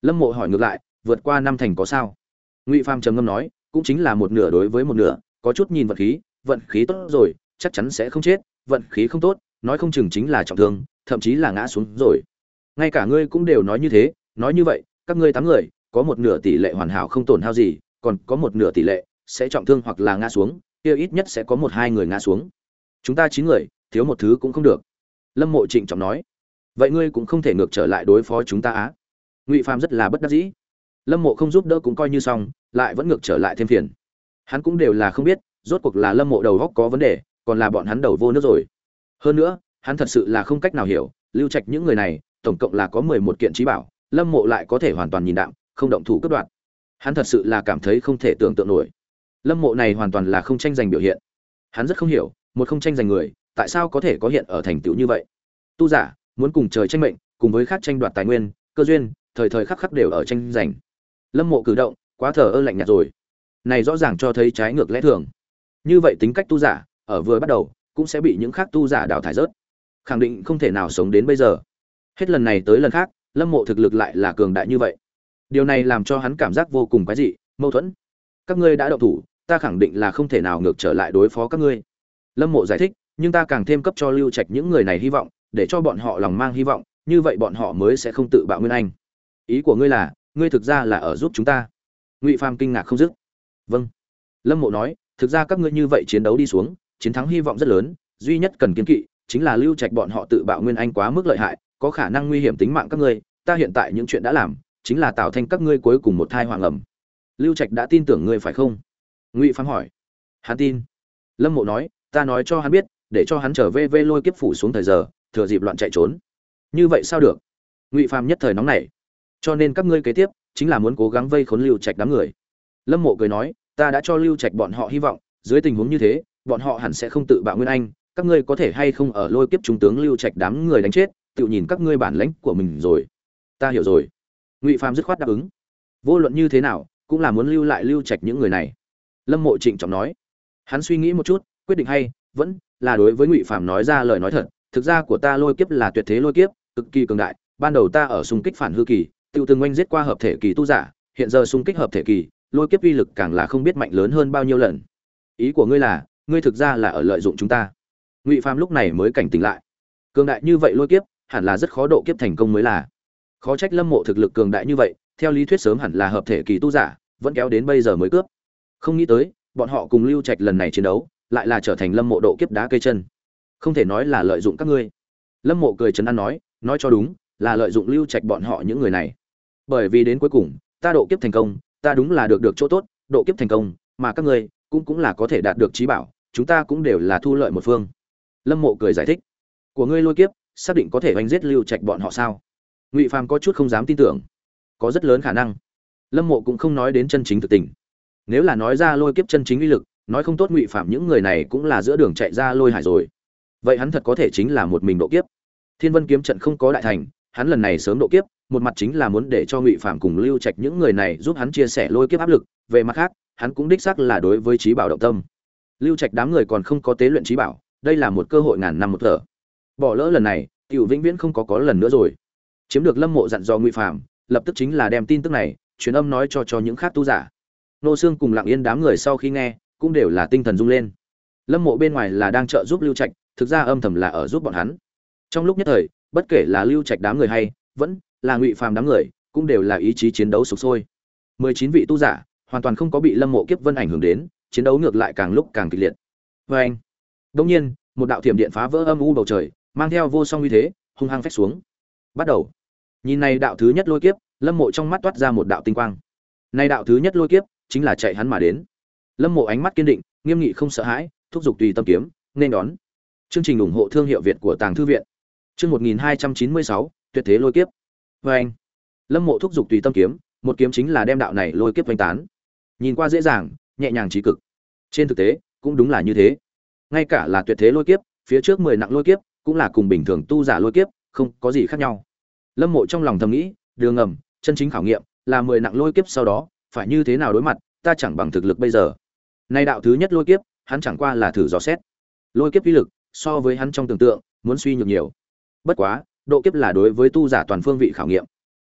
Lâm Mộ hỏi ngược lại, vượt qua năm thành có sao? Ngụy Phàm trầm ngâm nói, cũng chính là một nửa đối với một nửa, có chút nhìn vận khí, vận khí tốt rồi, chắc chắn sẽ không chết, vận khí không tốt, nói không chừng chính là trọng thương, thậm chí là ngã xuống rồi. Ngay cả ngươi cũng đều nói như thế, nói như vậy, các ngươi tám người, có một nửa tỷ lệ hoàn hảo không tổn hao gì, còn có một nửa tỷ lệ sẽ trọng thương hoặc là ngã xuống, kia ít nhất sẽ có một hai người ngã xuống. Chúng ta chín người, thiếu một thứ cũng không được. Lâm Mộ trịnh trọng nói. Vậy ngươi cũng không thể ngược trở lại đối phó chúng ta á? Ngụy Phàm rất là bất đắc dĩ. Lâm Mộ không giúp đỡ cũng coi như xong, lại vẫn ngược trở lại thêm phiền. Hắn cũng đều là không biết, rốt cuộc là Lâm Mộ đầu óc có vấn đề, còn là bọn hắn đầu vô nước rồi. Hơn nữa, hắn thật sự là không cách nào hiểu, Lưu Trạch những người này, tổng cộng là có mười một kiện trí bảo, Lâm Mộ lại có thể hoàn toàn nhìn đạm, không động thủ cướp đoạt. Hắn thật sự là cảm thấy không thể tưởng tượng nổi. Lâm Mộ này hoàn toàn là không tranh giành biểu hiện. Hắn rất không hiểu, một không tranh giành người, tại sao có thể có hiện ở thành tựu như vậy? Tu giả muốn cùng trời tranh mệnh, cùng với khác tranh đoạt tài nguyên, cơ duyên, thời thời khắc khắc đều ở tranh giành. Lâm Mộ cử động, quá thờ ơ lạnh nhạt rồi. Này rõ ràng cho thấy trái ngược lẽ thường. Như vậy tính cách tu giả, ở vừa bắt đầu, cũng sẽ bị những khác tu giả đào thải rớt. Khẳng định không thể nào sống đến bây giờ. Hết lần này tới lần khác, Lâm Mộ thực lực lại là cường đại như vậy. Điều này làm cho hắn cảm giác vô cùng quái dị, mâu thuẫn. Các ngươi đã động thủ, ta khẳng định là không thể nào ngược trở lại đối phó các ngươi. Lâm Mộ giải thích, nhưng ta càng thêm cấp cho Lưu Trạch những người này hy vọng, để cho bọn họ lòng mang hy vọng, như vậy bọn họ mới sẽ không tự bạo nguyên anh. Ý của ngươi là, ngươi thực ra là ở giúp chúng ta? Ngụy Phàm kinh ngạc không dứt. Vâng. Lâm Mộ nói, thực ra các ngươi như vậy chiến đấu đi xuống, chiến thắng hy vọng rất lớn, duy nhất cần kiên kỵ chính là Lưu Trạch bọn họ tự bạo nguyên anh quá mức lợi hại, có khả năng nguy hiểm tính mạng các ngươi, ta hiện tại những chuyện đã làm, chính là tạo thành các ngươi cuối cùng một thai hoàng ẩm. Lưu Trạch đã tin tưởng ngươi phải không? Ngụy Phàm hỏi. Hắn tin. Lâm Mộ nói, ta nói cho hắn biết, để cho hắn trở về vê lôi kiếp phủ xuống thời giờ, thừa dịp loạn chạy trốn. Như vậy sao được? Ngụy Phàm nhất thời nóng nảy. Cho nên các ngươi kế tiếp chính là muốn cố gắng vây khốn Lưu Trạch đám người. Lâm Mộ cười nói, ta đã cho Lưu Trạch bọn họ hy vọng, dưới tình huống như thế, bọn họ hẳn sẽ không tự bạo nguyên anh, các ngươi có thể hay không ở lôi kiếp trung tướng Lưu Trạch đám người đánh chết, tự nhìn các ngươi bản lãnh của mình rồi. Ta hiểu rồi. Ngụy Phàm dứt khoát đáp ứng. Vô luận như thế nào, cũng là muốn lưu lại Lưu Trạch những người này. Lâm Mộ trịnh trọng nói. Hắn suy nghĩ một chút, quyết định hay, vẫn là đối với Ngụy Phàm nói ra lời nói thật, thực ra của ta lôi kiếp là tuyệt thế lôi kiếp, cực kỳ cường đại, ban đầu ta ở xung kích phản hư kỳ, tiêu từng oanh giết qua hợp thể kỳ tu giả, hiện giờ xung kích hợp thể kỳ, lôi kiếp uy lực càng là không biết mạnh lớn hơn bao nhiêu lần. Ý của ngươi là, ngươi thực ra là ở lợi dụng chúng ta? Ngụy Phàm lúc này mới cảnh tỉnh lại. Cường đại như vậy lôi kiếp, hẳn là rất khó độ kiếp thành công mới là. Khó trách Lâm Mộ thực lực cường đại như vậy, theo lý thuyết sớm hẳn là hợp thể kỳ tu giả, vẫn kéo đến bây giờ mới cướp. Không nghĩ tới, bọn họ cùng Lưu Trạch lần này chiến đấu, lại là trở thành Lâm Mộ độ kiếp đá cây chân. Không thể nói là lợi dụng các ngươi. Lâm Mộ cười trấn an nói, nói cho đúng, là lợi dụng Lưu Trạch bọn họ những người này. Bởi vì đến cuối cùng, ta độ kiếp thành công, ta đúng là được được chỗ tốt, độ kiếp thành công, mà các ngươi cũng cũng là có thể đạt được trí bảo, chúng ta cũng đều là thu lợi một phương. Lâm Mộ cười giải thích, của ngươi lôi kiếp, xác định có thể oanh giết Lưu Trạch bọn họ sao? Ngụy Phàm có chút không dám tin tưởng. Có rất lớn khả năng. Lâm Mộ cũng không nói đến chân chính thực tình. Nếu là nói ra lôi kiếp chân chính uy lực, nói không tốt Ngụy Phàm những người này cũng là giữa đường chạy ra lôi hải rồi. Vậy hắn thật có thể chính là một mình độ kiếp. Thiên Vân kiếm trận không có đại thành, hắn lần này sớm độ kiếp, một mặt chính là muốn để cho Ngụy Phàm cùng Lưu Trạch những người này giúp hắn chia sẻ lôi kiếp áp lực, về mặt khác, hắn cũng đích xác là đối với trí bảo động tâm. Lưu Trạch đám người còn không có tế luyện trí bảo, đây là một cơ hội ngàn năm một thở. Bỏ lỡ lần này, tiểu vĩnh viễn không có có lần nữa rồi. Chiếm được Lâm Mộ dặn dò Ngụy Phàm, lập tức chính là đem tin tức này truyền âm nói cho cho những khác tu giả. Nô Xương cùng Lặng Yên đám người sau khi nghe, cũng đều là tinh thần rung lên. Lâm Mộ bên ngoài là đang trợ giúp Lưu Trạch, thực ra âm thầm là ở giúp bọn hắn. Trong lúc nhất thời, bất kể là Lưu Trạch đám người hay vẫn là Ngụy Phàm đám người, cũng đều là ý chí chiến đấu sục sôi. mười chín vị tu giả hoàn toàn không có bị Lâm Mộ kiếp vân ảnh hưởng đến, chiến đấu ngược lại càng lúc càng kịch liệt. Và anh, đột nhiên, một đạo thiểm điện phá vỡ âm u bầu trời, mang theo vô song uy thế, hung hăng phách xuống. Bắt đầu. Nhìn này đạo thứ nhất lôi kiếp, Lâm Mộ trong mắt toát ra một đạo tinh quang. Này đạo thứ nhất lôi kiếp, chính là chạy hắn mà đến. Lâm Mộ ánh mắt kiên định, nghiêm nghị không sợ hãi, thúc giục tùy tâm kiếm, nên đón. Chương trình ủng hộ thương hiệu Việt của Tàng thư viện. Chương một nghìn hai trăm chín mươi sáu, tuyệt thế lôi kiếp. Và anh. Lâm Mộ thúc giục tùy tâm kiếm, một kiếm chính là đem đạo này lôi kiếp vành tán. Nhìn qua dễ dàng, nhẹ nhàng trí cực. Trên thực tế, cũng đúng là như thế. Ngay cả là tuyệt thế lôi kiếp, phía trước mười nặng lôi kiếp, cũng là cùng bình thường tu giả lôi kiếp, không có gì khác nhau. Lâm Mộ trong lòng thầm nghĩ, đường ngầm, chân chính khảo nghiệm là mười nặng lôi kiếp sau đó, phải như thế nào đối mặt, ta chẳng bằng thực lực bây giờ. Nay đạo thứ nhất lôi kiếp, hắn chẳng qua là thử dò xét. Lôi kiếp uy lực, so với hắn trong tưởng tượng, muốn suy nhược nhiều. Bất quá, độ kiếp là đối với tu giả toàn phương vị khảo nghiệm.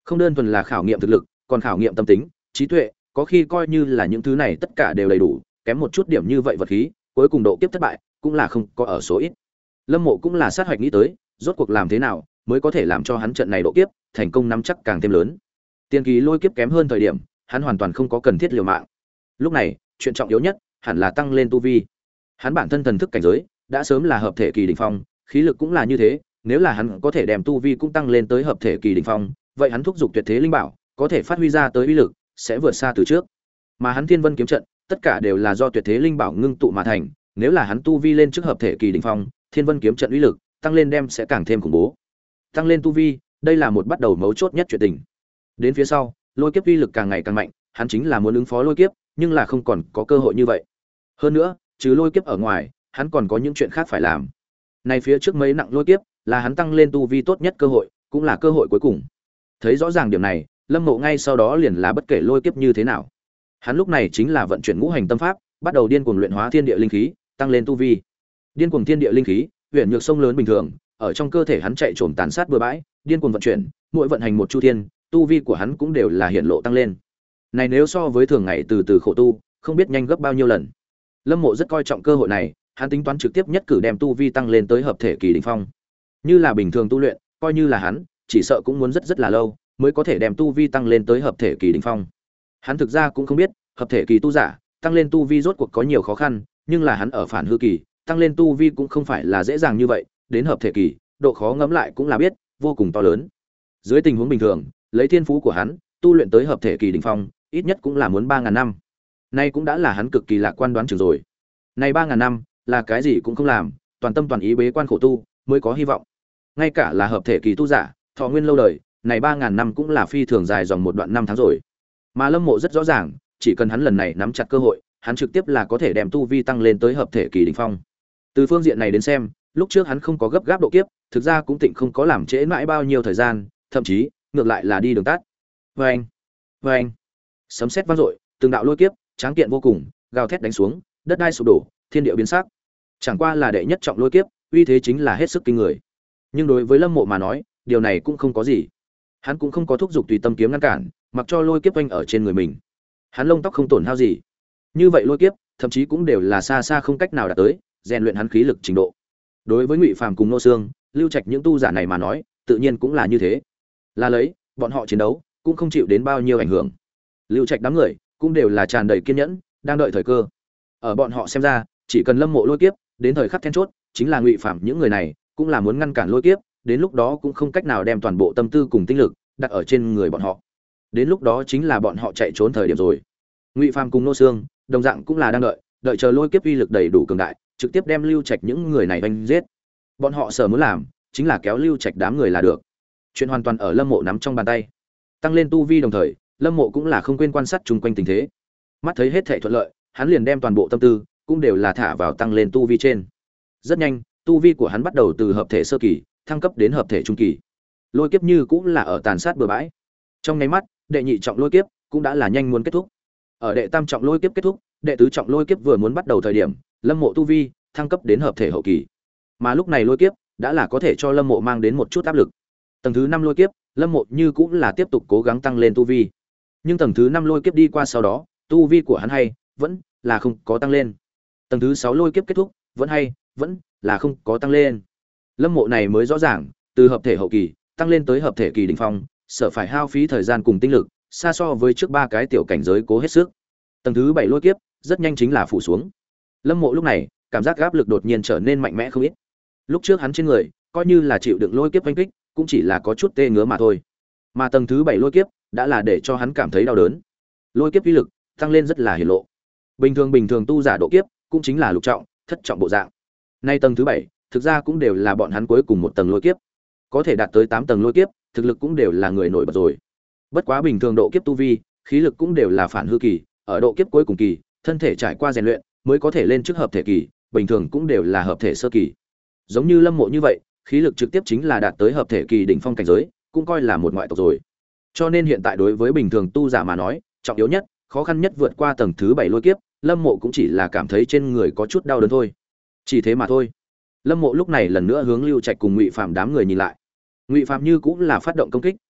Không đơn thuần là khảo nghiệm thực lực, còn khảo nghiệm tâm tính, trí tuệ, có khi coi như là những thứ này tất cả đều đầy đủ, kém một chút điểm như vậy vật khí, cuối cùng độ kiếp thất bại cũng là không có ở số ít. Lâm Mộ cũng là sát hoạch nghĩ tới, rốt cuộc làm thế nào mới có thể làm cho hắn trận này độ kiếp thành công nắm chắc càng thêm lớn. Tiên kỳ lôi kiếp kém hơn thời điểm, hắn hoàn toàn không có cần thiết liều mạng. Lúc này, chuyện trọng yếu nhất hẳn là tăng lên tu vi. Hắn bản thân thần thức cảnh giới đã sớm là hợp thể kỳ đỉnh phong, khí lực cũng là như thế, nếu là hắn có thể đem tu vi cũng tăng lên tới hợp thể kỳ đỉnh phong, vậy hắn thúc giục tuyệt thế linh bảo, có thể phát huy ra tới uy lực sẽ vượt xa từ trước. Mà hắn Thiên Vân kiếm trận, tất cả đều là do tuyệt thế linh bảo ngưng tụ mà thành, nếu là hắn tu vi lên trước hợp thể kỳ đỉnh phong, Thiên Vân kiếm trận uy lực tăng lên đem sẽ càng thêm khủng bố. Tăng lên tu vi, đây là một bắt đầu mấu chốt nhất chuyện tình. Đến phía sau, lôi kiếp uy lực càng ngày càng mạnh, hắn chính là muốn ứng phó lôi kiếp, nhưng là không còn có cơ hội như vậy. Hơn nữa, trừ lôi kiếp ở ngoài, hắn còn có những chuyện khác phải làm. Này phía trước mấy nặng lôi kiếp, là hắn tăng lên tu vi tốt nhất cơ hội, cũng là cơ hội cuối cùng. Thấy rõ ràng điểm này, Lâm Mộ ngay sau đó liền là bất kể lôi kiếp như thế nào, hắn lúc này chính là vận chuyển ngũ hành tâm pháp, bắt đầu điên cuồng luyện hóa thiên địa linh khí, tăng lên tu vi. Điên cuồng thiên địa linh khí, huyền nhược sông lớn bình thường, ở trong cơ thể hắn chạy trồm tàn sát bừa bãi, điên cuồng vận chuyển, mỗi vận hành một chu thiên, tu vi của hắn cũng đều là hiện lộ tăng lên. Này nếu so với thường ngày từ từ khổ tu, không biết nhanh gấp bao nhiêu lần. Lâm Mộ rất coi trọng cơ hội này, hắn tính toán trực tiếp nhất cử đem tu vi tăng lên tới hợp thể kỳ đỉnh phong. Như là bình thường tu luyện, coi như là hắn, chỉ sợ cũng muốn rất rất là lâu mới có thể đem tu vi tăng lên tới hợp thể kỳ đỉnh phong. Hắn thực ra cũng không biết, hợp thể kỳ tu giả, tăng lên tu vi rốt cuộc có nhiều khó khăn, nhưng là hắn ở phản hư kỳ, tăng lên tu vi cũng không phải là dễ dàng như vậy, đến hợp thể kỳ, độ khó ngẫm lại cũng là biết, vô cùng to lớn. Dưới tình huống bình thường, lấy thiên phú của hắn, tu luyện tới hợp thể kỳ đỉnh phong, ít nhất cũng là muốn ba ngàn năm. Nay cũng đã là hắn cực kỳ lạc quan đoán chừng rồi. Nay ba ngàn năm, là cái gì cũng không làm, toàn tâm toàn ý bế quan khổ tu, mới có hy vọng. Ngay cả là hợp thể kỳ tu giả, thọ nguyên lâu đời, này ba ngàn năm cũng là phi thường dài dòng một đoạn năm tháng rồi. Mà Lâm Mộ rất rõ ràng, chỉ cần hắn lần này nắm chặt cơ hội, hắn trực tiếp là có thể đem tu vi tăng lên tới hợp thể kỳ đỉnh phong. Từ phương diện này đến xem, lúc trước hắn không có gấp gáp độ kiếp, thực ra cũng tịnh không có làm trễ mãi bao nhiêu thời gian, thậm chí, ngược lại là đi đường tắt. Oeng, oeng. Sấm sét vang dội, từng đạo lôi kiếp, tráng kiện vô cùng, gào thét đánh xuống, đất đai sụp đổ, thiên địa biến sắc. Chẳng qua là đệ nhất trọng lôi kiếp, uy thế chính là hết sức kinh người. Nhưng đối với Lâm Mộ mà nói, điều này cũng không có gì. Hắn cũng không có thúc giục tùy tâm kiếm ngăn cản, mặc cho lôi kiếp oanh ở trên người mình. Hắn lông tóc không tổn hao gì. Như vậy lôi kiếp, thậm chí cũng đều là xa xa không cách nào đạt tới, rèn luyện hắn khí lực trình độ. Đối với Ngụy Phàm cùng Nô Xương, Lưu Trạch những tu giả này mà nói, tự nhiên cũng là như thế. Là lấy, bọn họ chiến đấu, cũng không chịu đến bao nhiêu ảnh hưởng. Lưu Trạch đám người, cũng đều là tràn đầy kiên nhẫn, đang đợi thời cơ. Ở bọn họ xem ra, chỉ cần Lâm Mộ lôi kiếp, đến thời khắc then chốt, chính là Ngụy Phàm những người này, cũng là muốn ngăn cản lôi kiếp, đến lúc đó cũng không cách nào đem toàn bộ tâm tư cùng tinh lực đặt ở trên người bọn họ. Đến lúc đó chính là bọn họ chạy trốn thời điểm rồi. Ngụy Phàm cùng Nô Xương, đồng dạng cũng là đang đợi, đợi chờ lôi kiếp uy lực đầy đủ cường đại, trực tiếp đem Lưu Trạch những người này đánh giết. Bọn họ sở muốn làm, chính là kéo Lưu Trạch đám người là được. Chuyện hoàn toàn ở Lâm Mộ nắm trong bàn tay. Tăng lên tu vi đồng thời, Lâm Mộ cũng là không quên quan sát chung quanh tình thế. Mắt thấy hết thảy thuận lợi, hắn liền đem toàn bộ tâm tư cũng đều là thả vào tăng lên tu vi trên. Rất nhanh, tu vi của hắn bắt đầu từ hợp thể sơ kỳ thăng cấp đến hợp thể trung kỳ. Lôi kiếp như cũng là ở tàn sát bừa bãi. Trong nháy mắt, đệ nhị trọng lôi kiếp cũng đã là nhanh muốn kết thúc. Ở đệ tam trọng lôi kiếp kết thúc, đệ tứ trọng lôi kiếp vừa muốn bắt đầu thời điểm, Lâm Mộ tu vi thăng cấp đến hợp thể hậu kỳ. Mà lúc này lôi kiếp đã là có thể cho Lâm Mộ mang đến một chút áp lực. Tầng thứ năm lôi kiếp, Lâm Mộ như cũng là tiếp tục cố gắng tăng lên tu vi. Nhưng tầng thứ năm lôi kiếp đi qua sau đó, tu vi của hắn hay vẫn là không có tăng lên. Tầng thứ sáu lôi kiếp kết thúc, vẫn hay vẫn là không có tăng lên. Lâm Mộ này mới rõ ràng, từ hợp thể hậu kỳ tăng lên tới hợp thể kỳ đỉnh phong, sợ phải hao phí thời gian cùng tinh lực, xa so với trước ba cái tiểu cảnh giới cố hết sức. Tầng thứ bảy lôi kiếp, rất nhanh chính là phủ xuống. Lâm Mộ lúc này, cảm giác áp lực đột nhiên trở nên mạnh mẽ không ít. Lúc trước hắn trên người, coi như là chịu đựng lôi kiếp oanh kích, cũng chỉ là có chút tê ngứa mà thôi. Mà tầng thứ bảy lôi kiếp, đã là để cho hắn cảm thấy đau đớn. Lôi kiếp uy lực tăng lên rất là hiển lộ. Bình thường bình thường tu giả độ kiếp, cũng chính là lục trọng, thất trọng bộ dạng. Nay tầng thứ bảy, thực ra cũng đều là bọn hắn cuối cùng một tầng lôi kiếp. Có thể đạt tới tám tầng lôi kiếp, thực lực cũng đều là người nổi bật rồi. Bất quá bình thường độ kiếp tu vi, khí lực cũng đều là phản hư kỳ, ở độ kiếp cuối cùng kỳ, thân thể trải qua rèn luyện, mới có thể lên trước hợp thể kỳ, bình thường cũng đều là hợp thể sơ kỳ. Giống như Lâm Mộ như vậy, khí lực trực tiếp chính là đạt tới hợp thể kỳ đỉnh phong cảnh giới, cũng coi là một ngoại tộc rồi. Cho nên hiện tại đối với bình thường tu giả mà nói, trọng yếu nhất, khó khăn nhất vượt qua tầng thứ bảy lôi kiếp, Lâm Mộ cũng chỉ là cảm thấy trên người có chút đau đớn thôi. Chỉ thế mà thôi. Lâm Mộ lúc này lần nữa hướng Lưu Trạch cùng Ngụy Phàm đám người nhìn lại. Ngụy Phàm như cũng là phát động công kích,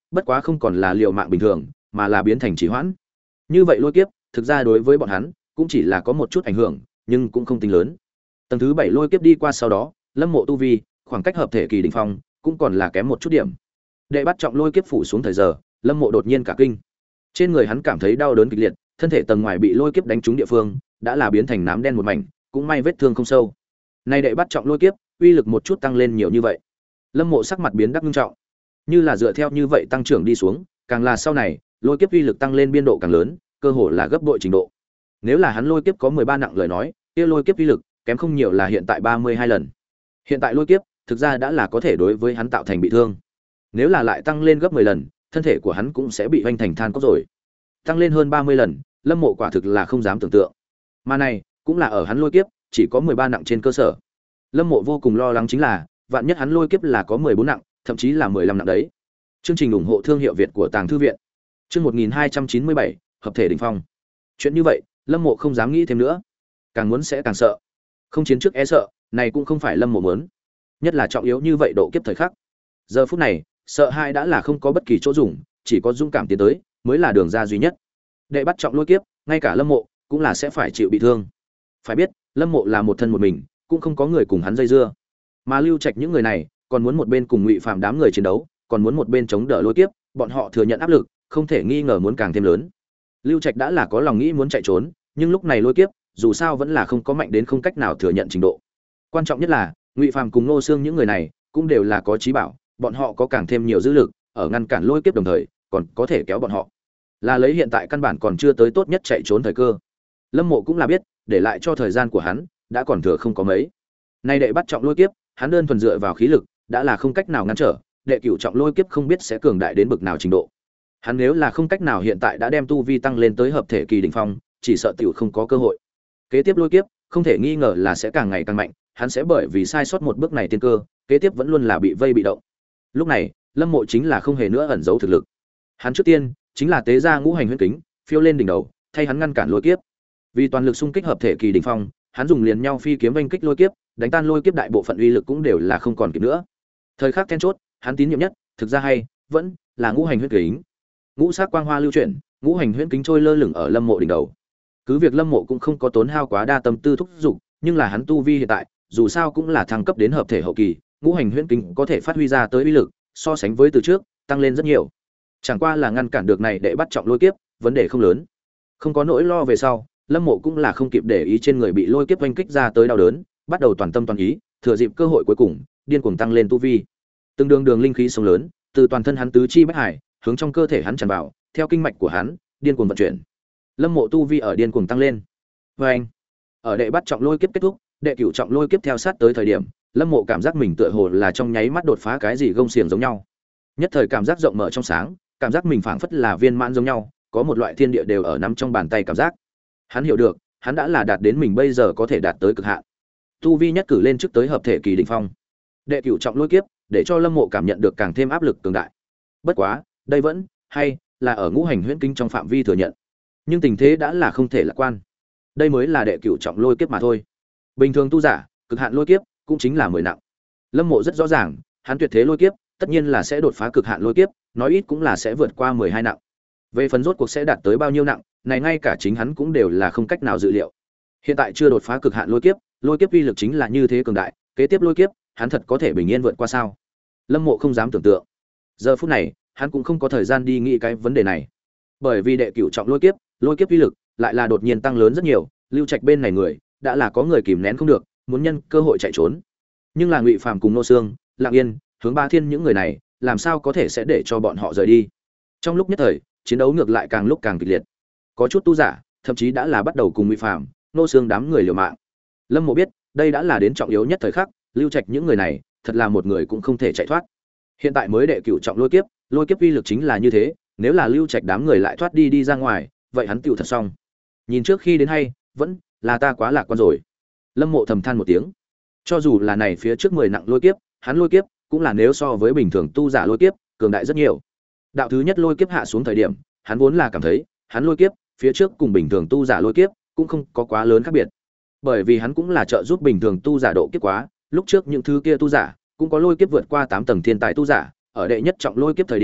bất quá không còn là liều mạng bình thường, mà là biến thành trì hoãn. Như vậy lôi kiếp, thực ra đối với bọn hắn cũng chỉ là có một chút ảnh hưởng, nhưng cũng không tính lớn. Tầng thứ bảy lôi kiếp đi qua sau đó, Lâm Mộ tu vi, khoảng cách hợp thể kỳ đỉnh phong, cũng còn là kém một chút điểm. Đệ bắt trọng lôi kiếp phủ xuống thời giờ, Lâm Mộ đột nhiên cả kinh. Trên người hắn cảm thấy đau đớn kịch liệt, thân thể tầng ngoài bị lôi kiếp đánh trúng địa phương, đã là biến thành nám đen một mảnh, cũng may vết thương không sâu. Nay đệ bắt trọng lôi kiếp, uy lực một chút tăng lên nhiều như vậy. Lâm Mộ sắc mặt biến đắc nghiêm trọng. Như là dựa theo như vậy tăng trưởng đi xuống, càng là sau này, lôi kiếp uy lực tăng lên biên độ càng lớn, cơ hồ là gấp bội trình độ. Nếu là hắn lôi kiếp có mười ba nặng lời nói, kia lôi kiếp uy lực kém không nhiều là hiện tại ba mươi hai lần. Hiện tại lôi kiếp, thực ra đã là có thể đối với hắn tạo thành bị thương. Nếu là lại tăng lên gấp mười lần, thân thể của hắn cũng sẽ bị hoành thành than cốc rồi. Tăng lên hơn ba mươi lần, Lâm Mộ quả thực là không dám tưởng tượng. Mà này, cũng là ở hắn lôi kiếp chỉ có mười ba nặng trên cơ sở. Lâm Mộ vô cùng lo lắng chính là, vạn nhất hắn lôi kiếp là có mười bốn nặng, thậm chí là mười lăm nặng đấy. Chương trình ủng hộ thương hiệu Việt của Tàng Thư viện. Chương một nghìn hai trăm chín mươi bảy, hợp thể đỉnh phong. Chuyện như vậy, Lâm Mộ không dám nghĩ thêm nữa. Càng muốn sẽ càng sợ. Không chiến trước e sợ, này cũng không phải Lâm Mộ muốn. Nhất là trọng yếu như vậy độ kiếp thời khắc. Giờ phút này, sợ hãi đã là không có bất kỳ chỗ dùng, chỉ có dũng cảm tiến tới mới là đường ra duy nhất. Đệ bắt trọng lôi kiếp, ngay cả Lâm Mộ cũng là sẽ phải chịu bị thương. Phải biết, Lâm Mộ là một thân một mình, cũng không có người cùng hắn dây dưa. Mà Lưu Trạch những người này, còn muốn một bên cùng Ngụy Phàm đám người chiến đấu, còn muốn một bên chống đỡ lôi kiếp, bọn họ thừa nhận áp lực, không thể nghi ngờ muốn càng thêm lớn. Lưu Trạch đã là có lòng nghĩ muốn chạy trốn, nhưng lúc này lôi kiếp, dù sao vẫn là không có mạnh đến không cách nào thừa nhận trình độ. Quan trọng nhất là, Ngụy Phàm cùng Ngô Xương những người này, cũng đều là có trí bảo, bọn họ có càng thêm nhiều dư lực, ở ngăn cản lôi kiếp đồng thời, còn có thể kéo bọn họ. Là lấy hiện tại căn bản còn chưa tới tốt nhất chạy trốn thời cơ. Lâm Mộ cũng là biết, để lại cho thời gian của hắn, đã còn thừa không có mấy. Nay đệ bắt trọng lôi kiếp, hắn đơn thuần dựa vào khí lực, đã là không cách nào ngăn trở, đệ cửu trọng lôi kiếp không biết sẽ cường đại đến bực nào trình độ. Hắn nếu là không cách nào hiện tại đã đem tu vi tăng lên tới hợp thể kỳ đỉnh phong, chỉ sợ tiểu không có cơ hội. Kế tiếp lôi kiếp, không thể nghi ngờ là sẽ càng ngày càng mạnh, hắn sẽ bởi vì sai sót một bước này tiên cơ, kế tiếp vẫn luôn là bị vây bị động. Lúc này, Lâm Mộ chính là không hề nữa ẩn giấu thực lực. Hắn trước tiên chính là tế ra ngũ hành huyễn kính, phiêu lên đỉnh đầu, thay hắn ngăn cản lôi kiếp. Vì toàn lực xung kích hợp thể kỳ đỉnh phong, hắn dùng liền nhau phi kiếm vây kích lôi kiếp, đánh tan lôi kiếp đại bộ phận uy lực cũng đều là không còn kịp nữa. Thời khắc then chốt, hắn tín nhiệm nhất, thực ra hay, vẫn là ngũ hành huyễn kính. Ngũ sắc quang hoa lưu chuyển, ngũ hành huyễn kính trôi lơ lửng ở Lâm Mộ đỉnh đầu. Cứ việc Lâm Mộ cũng không có tốn hao quá đa tâm tư thúc dục, nhưng là hắn tu vi hiện tại, dù sao cũng là thăng cấp đến hợp thể hậu kỳ, ngũ hành huyễn kính có thể phát huy ra tới uy lực, so sánh với từ trước, tăng lên rất nhiều. Chẳng qua là ngăn cản được này để bắt trọng lôi kiếp, vấn đề không lớn. Không có nỗi lo về sau, Lâm Mộ cũng là không kịp để ý trên người bị lôi kiếp oanh kích ra tới đau đớn, bắt đầu toàn tâm toàn ý, thừa dịp cơ hội cuối cùng, điên cuồng tăng lên tu vi. Từng đường đường linh khí sông lớn, từ toàn thân hắn tứ chi bách hải, hướng trong cơ thể hắn tràn vào, theo kinh mạch của hắn, điên cuồng vận chuyển. Lâm Mộ tu vi ở điên cuồng tăng lên. Oeng! Ở đệ bắt trọng lôi kiếp kết thúc, đệ cửu trọng lôi kiếp theo sát tới thời điểm, Lâm Mộ cảm giác mình tựa hồ là trong nháy mắt đột phá cái gì gông xiềng giống nhau. Nhất thời cảm giác rộng mở trong sáng, cảm giác mình phảng phất là viên mãn giống nhau, có một loại thiên địa đều ở nắm trong bàn tay cảm giác. Hắn hiểu được, hắn đã là đạt đến mình bây giờ có thể đạt tới cực hạn. Tu vi nhất cử lên trước tới hợp thể kỳ đỉnh phong. Đệ cửu trọng lôi kiếp, để cho Lâm Mộ cảm nhận được càng thêm áp lực cường đại. Bất quá, đây vẫn hay là ở ngũ hành huyễn kinh trong phạm vi thừa nhận. Nhưng tình thế đã là không thể lạc quan. Đây mới là đệ cửu trọng lôi kiếp mà thôi. Bình thường tu giả, cực hạn lôi kiếp cũng chính là mười nặng. Lâm Mộ rất rõ ràng, hắn tuyệt thế lôi kiếp, tất nhiên là sẽ đột phá cực hạn lôi kiếp, nói ít cũng là sẽ vượt qua mười hai nặng. Về phần rốt cuộc sẽ đạt tới bao nhiêu nặng, này ngay cả chính hắn cũng đều là không cách nào dự liệu. Hiện tại chưa đột phá cực hạn lôi kiếp, lôi kiếp uy lực chính là như thế cường đại, kế tiếp lôi kiếp, hắn thật có thể bình yên vượt qua sao? Lâm Mộ không dám tưởng tượng. Giờ phút này, hắn cũng không có thời gian đi nghĩ cái vấn đề này. Bởi vì đệ cửu trọng lôi kiếp, lôi kiếp uy lực lại là đột nhiên tăng lớn rất nhiều, Lưu Trạch bên này người, đã là có người kìm nén không được, muốn nhân cơ hội chạy trốn. Nhưng là Ngụy Phàm cùng Nô Xương, Lặng Yên, Hướng Ba Thiên những người này, làm sao có thể sẽ để cho bọn họ rời đi? Trong lúc nhất thời, chiến đấu ngược lại càng lúc càng kịch liệt. Có chút tu giả, thậm chí đã là bắt đầu cùng Ngụy Phàm, Nô Xương đám người liều mạng. Lâm Mộ biết, đây đã là đến trọng yếu nhất thời khắc, Lưu Trạch những người này, thật là một người cũng không thể chạy thoát. Hiện tại mới đệ cửu trọng lôi kiếp, lôi kiếp uy lực chính là như thế, nếu là Lưu Trạch đám người lại thoát đi đi ra ngoài, vậy hắn tựu thật xong. Nhìn trước khi đến hay, vẫn là ta quá lạc quan rồi. Lâm Mộ thầm than một tiếng. Cho dù là này phía trước mười nặng lôi kiếp, hắn lôi kiếp cũng là nếu so với bình thường tu giả lôi kiếp, cường đại rất nhiều. Đạo thứ nhất lôi kiếp hạ xuống thời điểm, hắn vốn là cảm thấy, hắn lôi kiếp phía trước cùng bình thường tu giả lôi kiếp cũng không có quá lớn khác biệt. Bởi vì hắn cũng là trợ giúp bình thường tu giả độ kiếp quá, lúc trước những thứ kia tu giả cũng có lôi kiếp vượt qua tám tầng thiên tài tu giả, ở đệ nhất trọng lôi kiếp thời điểm,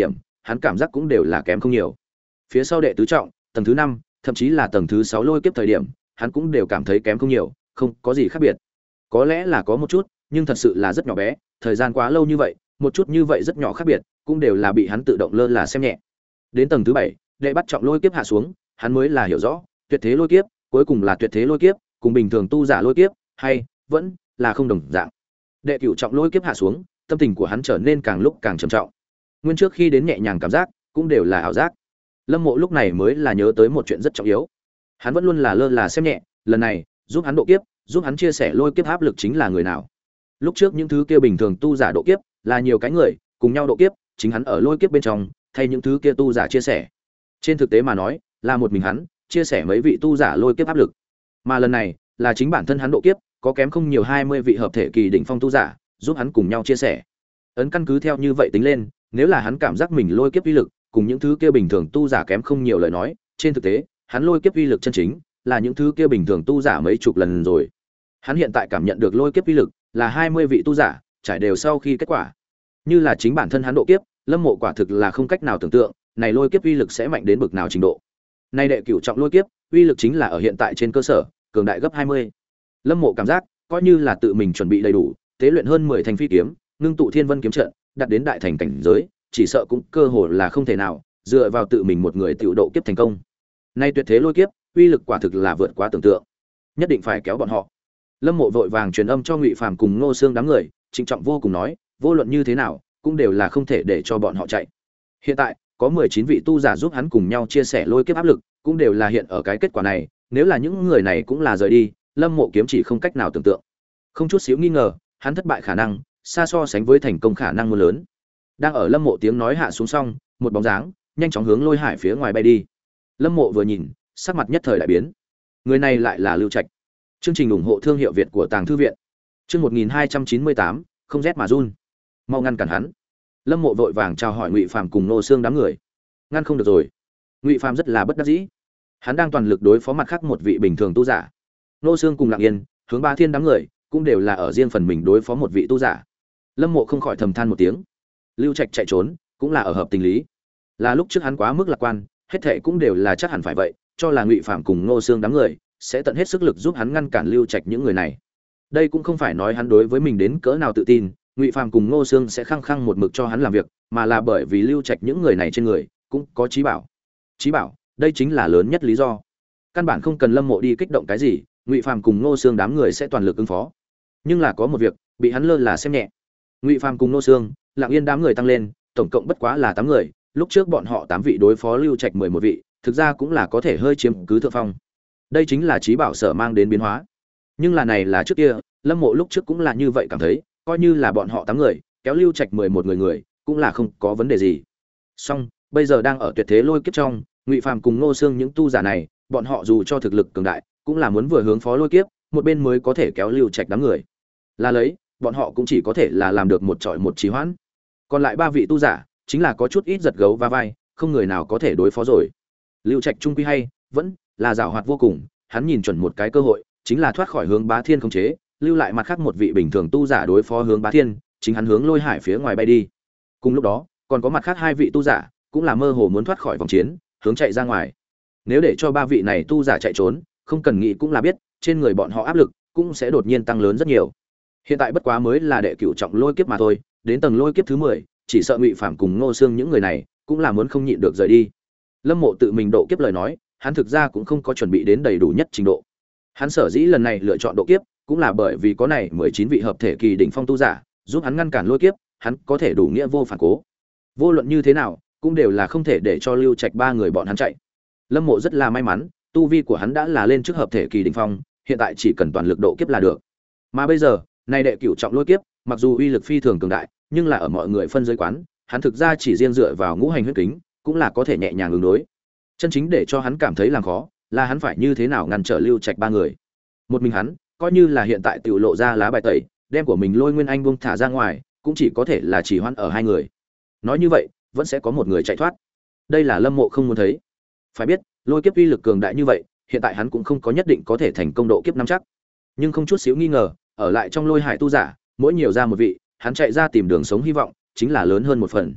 hắn cảm giác cũng đều là kém không nhiều. Phía sau đệ tứ trọng, tầng thứ năm, thậm chí là tầng thứ sáu lôi kiếp thời điểm, hắn cũng đều cảm thấy kém không nhiều, không có gì khác biệt. Có lẽ là có một chút, nhưng thật sự là rất nhỏ bé, thời gian quá lâu như vậy, một chút như vậy rất nhỏ khác biệt, cũng đều là bị hắn tự động lơ là xem nhẹ. Đến tầng thứ bảy, đệ bắt trọng lôi kiếp hạ xuống, hắn mới là hiểu rõ, tuyệt thế lôi kiếp, cuối cùng là tuyệt thế lôi kiếp, cùng bình thường tu giả lôi kiếp, hay vẫn là không đồng dạng. Đệ cửu trọng lôi kiếp hạ xuống, tâm tình của hắn trở nên càng lúc càng trầm trọng. Nguyên trước khi đến nhẹ nhàng cảm giác, cũng đều là ảo giác. Lâm Mộ lúc này mới là nhớ tới một chuyện rất trọng yếu. Hắn vẫn luôn là lơ là xem nhẹ, lần này, giúp hắn độ kiếp, giúp hắn chia sẻ lôi kiếp áp lực chính là người nào. Lúc trước những thứ kia bình thường tu giả độ kiếp, là nhiều cái người cùng nhau độ kiếp, chính hắn ở lôi kiếp bên trong, thay những thứ kia tu giả chia sẻ. Trên thực tế mà nói, là một mình hắn chia sẻ mấy vị tu giả lôi kiếp áp lực. Mà lần này, là chính bản thân hắn độ kiếp, có kém không nhiều hai mươi vị hợp thể kỳ đỉnh phong tu giả, giúp hắn cùng nhau chia sẻ. Ấn căn cứ theo như vậy tính lên, nếu là hắn cảm giác mình lôi kiếp uy lực cùng những thứ kia bình thường tu giả kém không nhiều lời nói, trên thực tế, hắn lôi kiếp uy lực chân chính là những thứ kia bình thường tu giả mấy chục lần rồi. Hắn hiện tại cảm nhận được lôi kiếp uy lực là hai mươi vị tu giả, trải đều sau khi kết quả. Như là chính bản thân hắn độ kiếp, Lâm Mộ quả thực là không cách nào tưởng tượng, này lôi kiếp uy lực sẽ mạnh đến bực nào trình độ. Nay đệ cửu trọng lôi kiếp, uy lực chính là ở hiện tại trên cơ sở, cường đại gấp hai mươi. Lâm Mộ cảm giác, coi như là tự mình chuẩn bị đầy đủ, tế luyện hơn mười thành phi kiếm, ngưng tụ Thiên Vân kiếm trận, đạt đến đại thành cảnh giới, chỉ sợ cũng cơ hồ là không thể nào, dựa vào tự mình một người tiểu độ kiếp thành công. Nay tuyệt thế lôi kiếp, uy lực quả thực là vượt quá tưởng tượng. Nhất định phải kéo bọn họ. Lâm Mộ vội vàng truyền âm cho Ngụy Phàm cùng Ngô Xương đám người, trịnh trọng vô cùng nói, vô luận như thế nào, cũng đều là không thể để cho bọn họ chạy. Hiện tại, có mười chín vị tu giả giúp hắn cùng nhau chia sẻ lôi kiếp áp lực, cũng đều là hiện ở cái kết quả này, nếu là những người này cũng là rời đi, Lâm Mộ kiếm chỉ không cách nào tưởng tượng. Không chút xíu nghi ngờ, hắn thất bại khả năng xa so sánh với thành công khả năng muôn lớn. Đang ở Lâm Mộ tiếng nói hạ xuống xong, một bóng dáng nhanh chóng hướng Lôi Hải phía ngoài bay đi. Lâm Mộ vừa nhìn, sắc mặt nhất thời đại biến. Người này lại là Lưu Trạch. Chương trình ủng hộ thương hiệu Việt của Tàng thư viện. Chương một nghìn hai trăm chín mươi tám, không rét mà run. Mau ngăn cản hắn. Lâm Mộ vội vàng chào hỏi Ngụy Phàm cùng Nô Xương đám người. Ngăn không được rồi. Ngụy Phàm rất là bất đắc dĩ. Hắn đang toàn lực đối phó mặt khác một vị bình thường tu giả. Nô Xương cùng Lặng Yên, hướng Ba Thiên đám người, cũng đều là ở riêng phần mình đối phó một vị tu giả. Lâm Mộ không khỏi thầm than một tiếng. Lưu Trạch chạy trốn, cũng là ở hợp tình lý. Là lúc trước hắn quá mức lạc quan, hết thảy cũng đều là chắc hẳn phải vậy, cho là Ngụy Phàm cùng Ngô Xương đám người sẽ tận hết sức lực giúp hắn ngăn cản Lưu Trạch những người này. Đây cũng không phải nói hắn đối với mình đến cỡ nào tự tin, Ngụy Phàm cùng Ngô Xương sẽ khăng khăng một mực cho hắn làm việc, mà là bởi vì Lưu Trạch những người này trên người cũng có trí bảo. Trí bảo, đây chính là lớn nhất lý do. Căn bản không cần Lâm Mộ đi kích động cái gì, Ngụy Phàm cùng Ngô Xương đám người sẽ toàn lực ứng phó. Nhưng là có một việc, bị hắn lơ là xem nhẹ. Ngụy Phàm cùng Ngô Xương, Lặng Yên đám người tăng lên, tổng cộng bất quá là tám người, lúc trước bọn họ tám vị đối phó Lưu Trạch mười một vị, thực ra cũng là có thể hơi chiếm cứ thượng phong. Đây chính là trí bảo sở mang đến biến hóa. Nhưng là này là trước kia, Lâm Mộ lúc trước cũng là như vậy cảm thấy, coi như là bọn họ tám người, kéo Lưu Trạch mười một người người, cũng là không có vấn đề gì. Song, bây giờ đang ở tuyệt thế lôi kiếp trong, Ngụy Phàm cùng Ngô Xương những tu giả này, bọn họ dù cho thực lực cường đại, cũng là muốn vừa hướng phó lôi kiếp, một bên mới có thể kéo Lưu Trạch đám người. Là lấy, bọn họ cũng chỉ có thể là làm được một trọi một trì hoãn. Còn lại ba vị tu giả, chính là có chút ít giật gấu va vai, không người nào có thể đối phó rồi. Lưu Trạch trung quy hay, vẫn là giàu hoạt vô cùng, hắn nhìn chuẩn một cái cơ hội, chính là thoát khỏi hướng Bá Thiên khống chế, lưu lại mặt khác một vị bình thường tu giả đối phó hướng Bá Thiên, chính hắn hướng Lôi Hải phía ngoài bay đi. Cùng lúc đó, còn có mặt khác hai vị tu giả, cũng là mơ hồ muốn thoát khỏi vòng chiến, hướng chạy ra ngoài. Nếu để cho ba vị này tu giả chạy trốn, không cần nghĩ cũng là biết, trên người bọn họ áp lực cũng sẽ đột nhiên tăng lớn rất nhiều. Hiện tại bất quá mới là đệ cửu trọng lôi kiếp mà thôi, đến tầng lôi kiếp thứ mười, chỉ sợ Ngụy Phàm cùng Ngô Xương những người này cũng là muốn không nhịn được rời đi. Lâm Mộ tự mình độ kiếp lời nói, hắn thực ra cũng không có chuẩn bị đến đầy đủ nhất trình độ. Hắn sở dĩ lần này lựa chọn độ kiếp, cũng là bởi vì có này mười chín vị hợp thể kỳ đỉnh phong tu giả, giúp hắn ngăn cản lôi kiếp, hắn có thể đủ nghĩa vô phản cố. Vô luận như thế nào, cũng đều là không thể để cho Lưu Trạch ba người bọn hắn chạy. Lâm Mộ rất là may mắn, tu vi của hắn đã là lên trước hợp thể kỳ đỉnh phong, hiện tại chỉ cần toàn lực độ kiếp là được. Mà bây giờ, này đệ cửu trọng lôi kiếp, mặc dù uy lực phi thường cường đại, nhưng là ở mọi người phân giới quán, hắn thực ra chỉ riêng dựa vào ngũ hành huyết kính, cũng là có thể nhẹ nhàng ứng đối. Chân chính để cho hắn cảm thấy làm khó, là hắn phải như thế nào ngăn trở Lưu Trạch ba người. Một mình hắn, coi như là hiện tại tiểu lộ ra lá bài tẩy, đem của mình Lôi Nguyên Anh buông thả ra ngoài, cũng chỉ có thể là chỉ hoãn ở hai người. Nói như vậy, vẫn sẽ có một người chạy thoát. Đây là Lâm Mộ không muốn thấy. Phải biết, lôi kiếp uy lực cường đại như vậy, hiện tại hắn cũng không có nhất định có thể thành công độ kiếp năm chắc. Nhưng không chút xíu nghi ngờ, ở lại trong Lôi Hải tu giả, mỗi nhiều ra một vị, hắn chạy ra tìm đường sống hy vọng chính là lớn hơn một phần.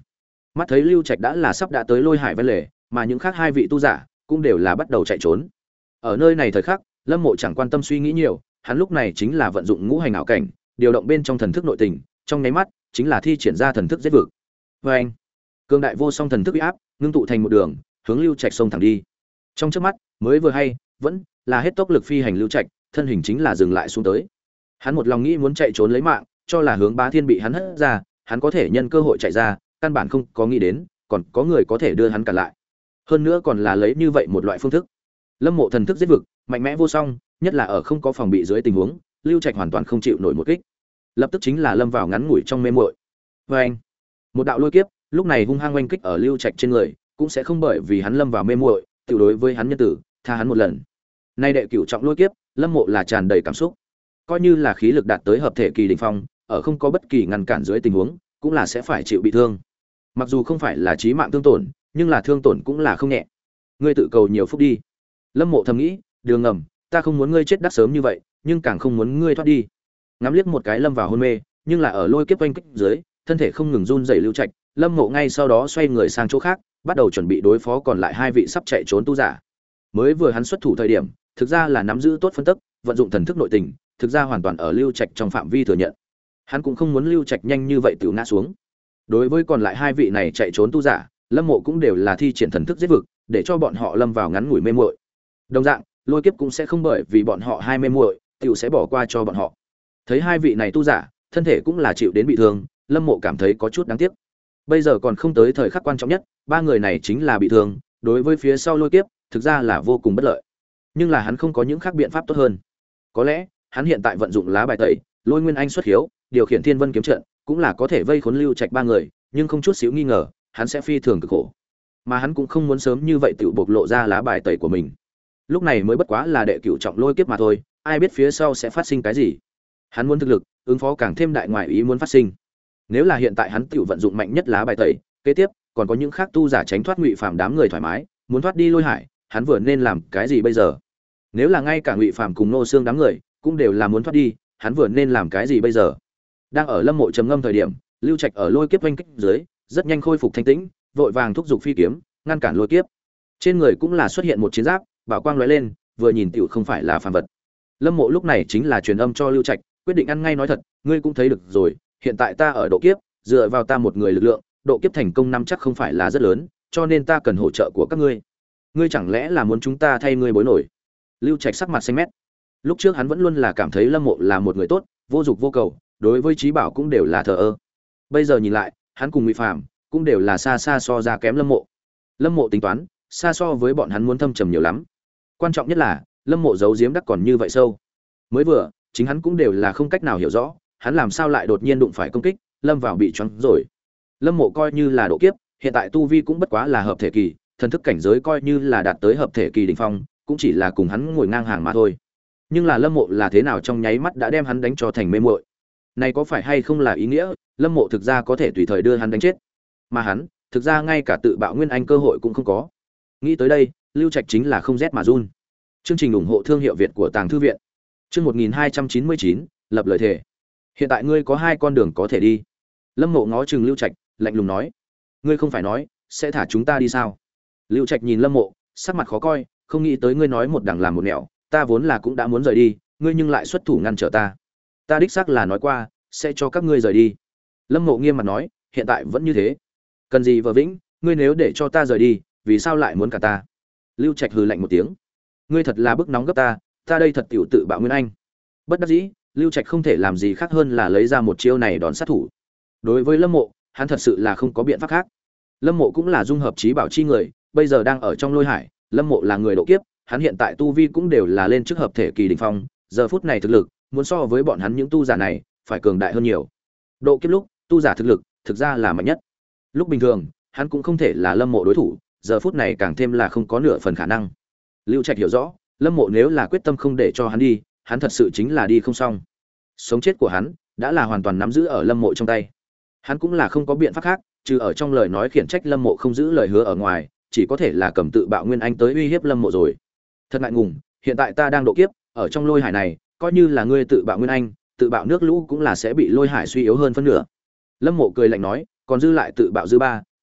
Mắt thấy Lưu Trạch đã là sắp đã tới lôi hải ven lề, mà những khác hai vị tu giả cũng đều là bắt đầu chạy trốn. Ở nơi này thời khắc, Lâm Mộ chẳng quan tâm suy nghĩ nhiều, hắn lúc này chính là vận dụng ngũ hành ảo cảnh, điều động bên trong thần thức nội tình, trong nháy mắt chính là thi triển ra thần thức giết vực. Và anh, cương đại vô song thần thức uy áp, ngưng tụ thành một đường, hướng Lưu Trạch xông thẳng đi. Trong chớp mắt, mới vừa hay, vẫn là hết tốc lực phi hành Lưu Trạch, thân hình chính là dừng lại xuống tới. Hắn một lòng nghĩ muốn chạy trốn lấy mạng, cho là hướng Bá Thiên bị hắn hất ra, hắn có thể nhân cơ hội chạy ra, căn bản không có nghĩ đến, còn có người có thể đưa hắn cản lại. Hơn nữa còn là lấy như vậy một loại phương thức. Lâm Mộ thần thức giết vực, mạnh mẽ vô song, nhất là ở không có phòng bị dưới tình huống, Lưu Trạch hoàn toàn không chịu nổi một kích. Lập tức chính là lâm vào ngắn ngủi trong mê muội. Và anh, một đạo lôi kiếp, lúc này hung hăng oanh kích ở Lưu Trạch trên người, cũng sẽ không bởi vì hắn lâm vào mê muội, tiểu đối với hắn nhân tử, tha hắn một lần. Nay đệ cửu trọng lôi kiếp, Lâm Mộ là tràn đầy cảm xúc. Coi như là khí lực đạt tới hợp thể kỳ đỉnh phong, ở không có bất kỳ ngăn cản dưới tình huống, cũng là sẽ phải chịu bị thương. Mặc dù không phải là chí mạng thương tổn, nhưng là thương tổn cũng là không nhẹ. Ngươi tự cầu nhiều phúc đi. Lâm Mộ thầm nghĩ, đường ngầm, ta không muốn ngươi chết đắc sớm như vậy, nhưng càng không muốn ngươi thoát đi. Ngắm liếc một cái lâm vào hôn mê, nhưng là ở lôi kiếp oanh kích dưới, thân thể không ngừng run rẩy Lưu Trạch, Lâm Mộ ngay sau đó xoay người sang chỗ khác, bắt đầu chuẩn bị đối phó còn lại hai vị sắp chạy trốn tu giả. Mới vừa hắn xuất thủ thời điểm, thực ra là nắm giữ tốt phân tức, vận dụng thần thức nội tình, thực ra hoàn toàn ở Lưu Trạch trong phạm vi thừa nhận. Hắn cũng không muốn Lưu Trạch nhanh như vậy tiểu ngã xuống. Đối với còn lại hai vị này chạy trốn tu giả, Lâm Mộ cũng đều là thi triển thần thức giết vực, để cho bọn họ lâm vào ngắn ngủi mê muội. Đồng dạng, lôi kiếp cũng sẽ không bởi vì bọn họ hai mê muội, tiểu sẽ bỏ qua cho bọn họ. Thấy hai vị này tu giả, thân thể cũng là chịu đến bị thương, Lâm Mộ cảm thấy có chút đáng tiếc. Bây giờ còn không tới thời khắc quan trọng nhất, ba người này chính là bị thương, đối với phía sau lôi kiếp, thực ra là vô cùng bất lợi. Nhưng là hắn không có những khác biện pháp tốt hơn. Có lẽ, hắn hiện tại vận dụng lá bài tẩy, Lôi Nguyên Anh xuất hiếu, điều khiển Thiên Vân kiếm trận, cũng là có thể vây khốn Lưu Trạch ba người, nhưng không chút xíu nghi ngờ, hắn sẽ phi thường cực khổ. Mà hắn cũng không muốn sớm như vậy tự bộc lộ ra lá bài tẩy của mình. Lúc này mới bất quá là đệ cửu trọng lôi kiếp mà thôi, ai biết phía sau sẽ phát sinh cái gì. Hắn muốn thực lực, ứng phó càng thêm đại ngoại ý muốn phát sinh. Nếu là hiện tại hắn tự vận dụng mạnh nhất lá bài tẩy, kế tiếp còn có những khác tu giả tránh thoát Ngụy Phàm đám người thoải mái, muốn thoát đi lôi hải, hắn vừa nên làm cái gì bây giờ? Nếu là ngay cả Ngụy Phàm cùng Nô Xương đám người cũng đều là muốn thoát đi, hắn vừa nên làm cái gì bây giờ? Đang ở Lâm Mộ trầm ngâm thời điểm, Lưu Trạch ở lôi kiếp oanh kích dưới, rất nhanh khôi phục thanh tĩnh, vội vàng thúc giục phi kiếm, ngăn cản lôi kiếp. Trên người cũng là xuất hiện một chiến giáp, bảo quang lóe lên, vừa nhìn tiểu không phải là phàm vật. Lâm Mộ lúc này chính là truyền âm cho Lưu Trạch, quyết định ăn ngay nói thật, ngươi cũng thấy được rồi, hiện tại ta ở độ kiếp, dựa vào ta một người lực lượng, độ kiếp thành công năm chắc không phải là rất lớn, cho nên ta cần hỗ trợ của các ngươi. Ngươi chẳng lẽ là muốn chúng ta thay ngươi bối nổi? Lưu Trạch sắc mặt xanh mét. Lúc trước hắn vẫn luôn là cảm thấy Lâm Mộ là một người tốt, vô dục vô cầu, đối với trí bảo cũng đều là thờ ơ. Bây giờ nhìn lại, hắn cùng Ngụy Phàm cũng đều là xa xa so ra kém Lâm Mộ. Lâm Mộ tính toán, xa so với bọn hắn muốn thâm trầm nhiều lắm. Quan trọng nhất là, Lâm Mộ giấu giếm đắc còn như vậy sâu. Mới vừa, chính hắn cũng đều là không cách nào hiểu rõ, hắn làm sao lại đột nhiên đụng phải công kích, lâm vào bị choáng rồi. Lâm Mộ coi như là độ kiếp, hiện tại tu vi cũng bất quá là hợp thể kỳ, thần thức cảnh giới coi như là đạt tới hợp thể kỳ đỉnh phong, cũng chỉ là cùng hắn ngồi ngang hàng mà thôi. Nhưng là Lâm Mộ là thế nào trong nháy mắt đã đem hắn đánh cho thành mê muội. Này có phải hay không là ý nghĩa, Lâm Mộ thực ra có thể tùy thời đưa hắn đánh chết. Mà hắn, thực ra ngay cả tự bạo nguyên anh cơ hội cũng không có. Nghĩ tới đây, Lưu Trạch chính là không rét mà run. Chương trình ủng hộ thương hiệu Việt của Tàng thư viện. Chương một nghìn hai trăm chín mươi chín, lập lời thề. Hiện tại ngươi có hai con đường có thể đi. Lâm Mộ ngó chừng Lưu Trạch, lạnh lùng nói: "Ngươi không phải nói sẽ thả chúng ta đi sao?" Lưu Trạch nhìn Lâm Mộ, sắc mặt khó coi, không nghĩ tới ngươi nói một đằng làm một nẻo, ta vốn là cũng đã muốn rời đi, ngươi nhưng lại xuất thủ ngăn trở ta. Ta đích xác là nói qua, sẽ cho các ngươi rời đi. Lâm Mộ nghiêm mặt nói, hiện tại vẫn như thế. Cần gì vờ vĩnh, ngươi nếu để cho ta rời đi, vì sao lại muốn cả ta? Lưu Trạch hừ lạnh một tiếng. Ngươi thật là bức nóng gấp ta, ta đây thật tiểu tự bạo nguyên anh. Bất đắc dĩ, Lưu Trạch không thể làm gì khác hơn là lấy ra một chiêu này đón sát thủ. Đối với Lâm Mộ, hắn thật sự là không có biện pháp khác. Lâm Mộ cũng là dung hợp trí bảo chi người, bây giờ đang ở trong lôi hải, Lâm Mộ là người độ kiếp, hắn hiện tại tu vi cũng đều là lên trước hợp thể kỳ đỉnh phong, giờ phút này thực lực, muốn so với bọn hắn những tu giả này, phải cường đại hơn nhiều. Độ kiếp lúc, tu giả thực lực, thực ra là mạnh nhất. Lúc bình thường, hắn cũng không thể là Lâm Mộ đối thủ, giờ phút này càng thêm là không có nửa phần khả năng. Lưu Trạch hiểu rõ, Lâm Mộ nếu là quyết tâm không để cho hắn đi, hắn thật sự chính là đi không xong. Sống chết của hắn đã là hoàn toàn nắm giữ ở Lâm Mộ trong tay. Hắn cũng là không có biện pháp khác, trừ ở trong lời nói khiển trách Lâm Mộ không giữ lời hứa ở ngoài, chỉ có thể là cầm tự bạo nguyên anh tới uy hiếp Lâm Mộ rồi. Thật ngại ngùng, hiện tại ta đang độ kiếp, ở trong lôi hải này, coi như là ngươi tự bạo nguyên anh, tự bạo nước lũ cũng là sẽ bị lôi hải suy yếu hơn phân nửa. Lâm Mộ cười lạnh nói, còn dư lại tự bạo dư ba,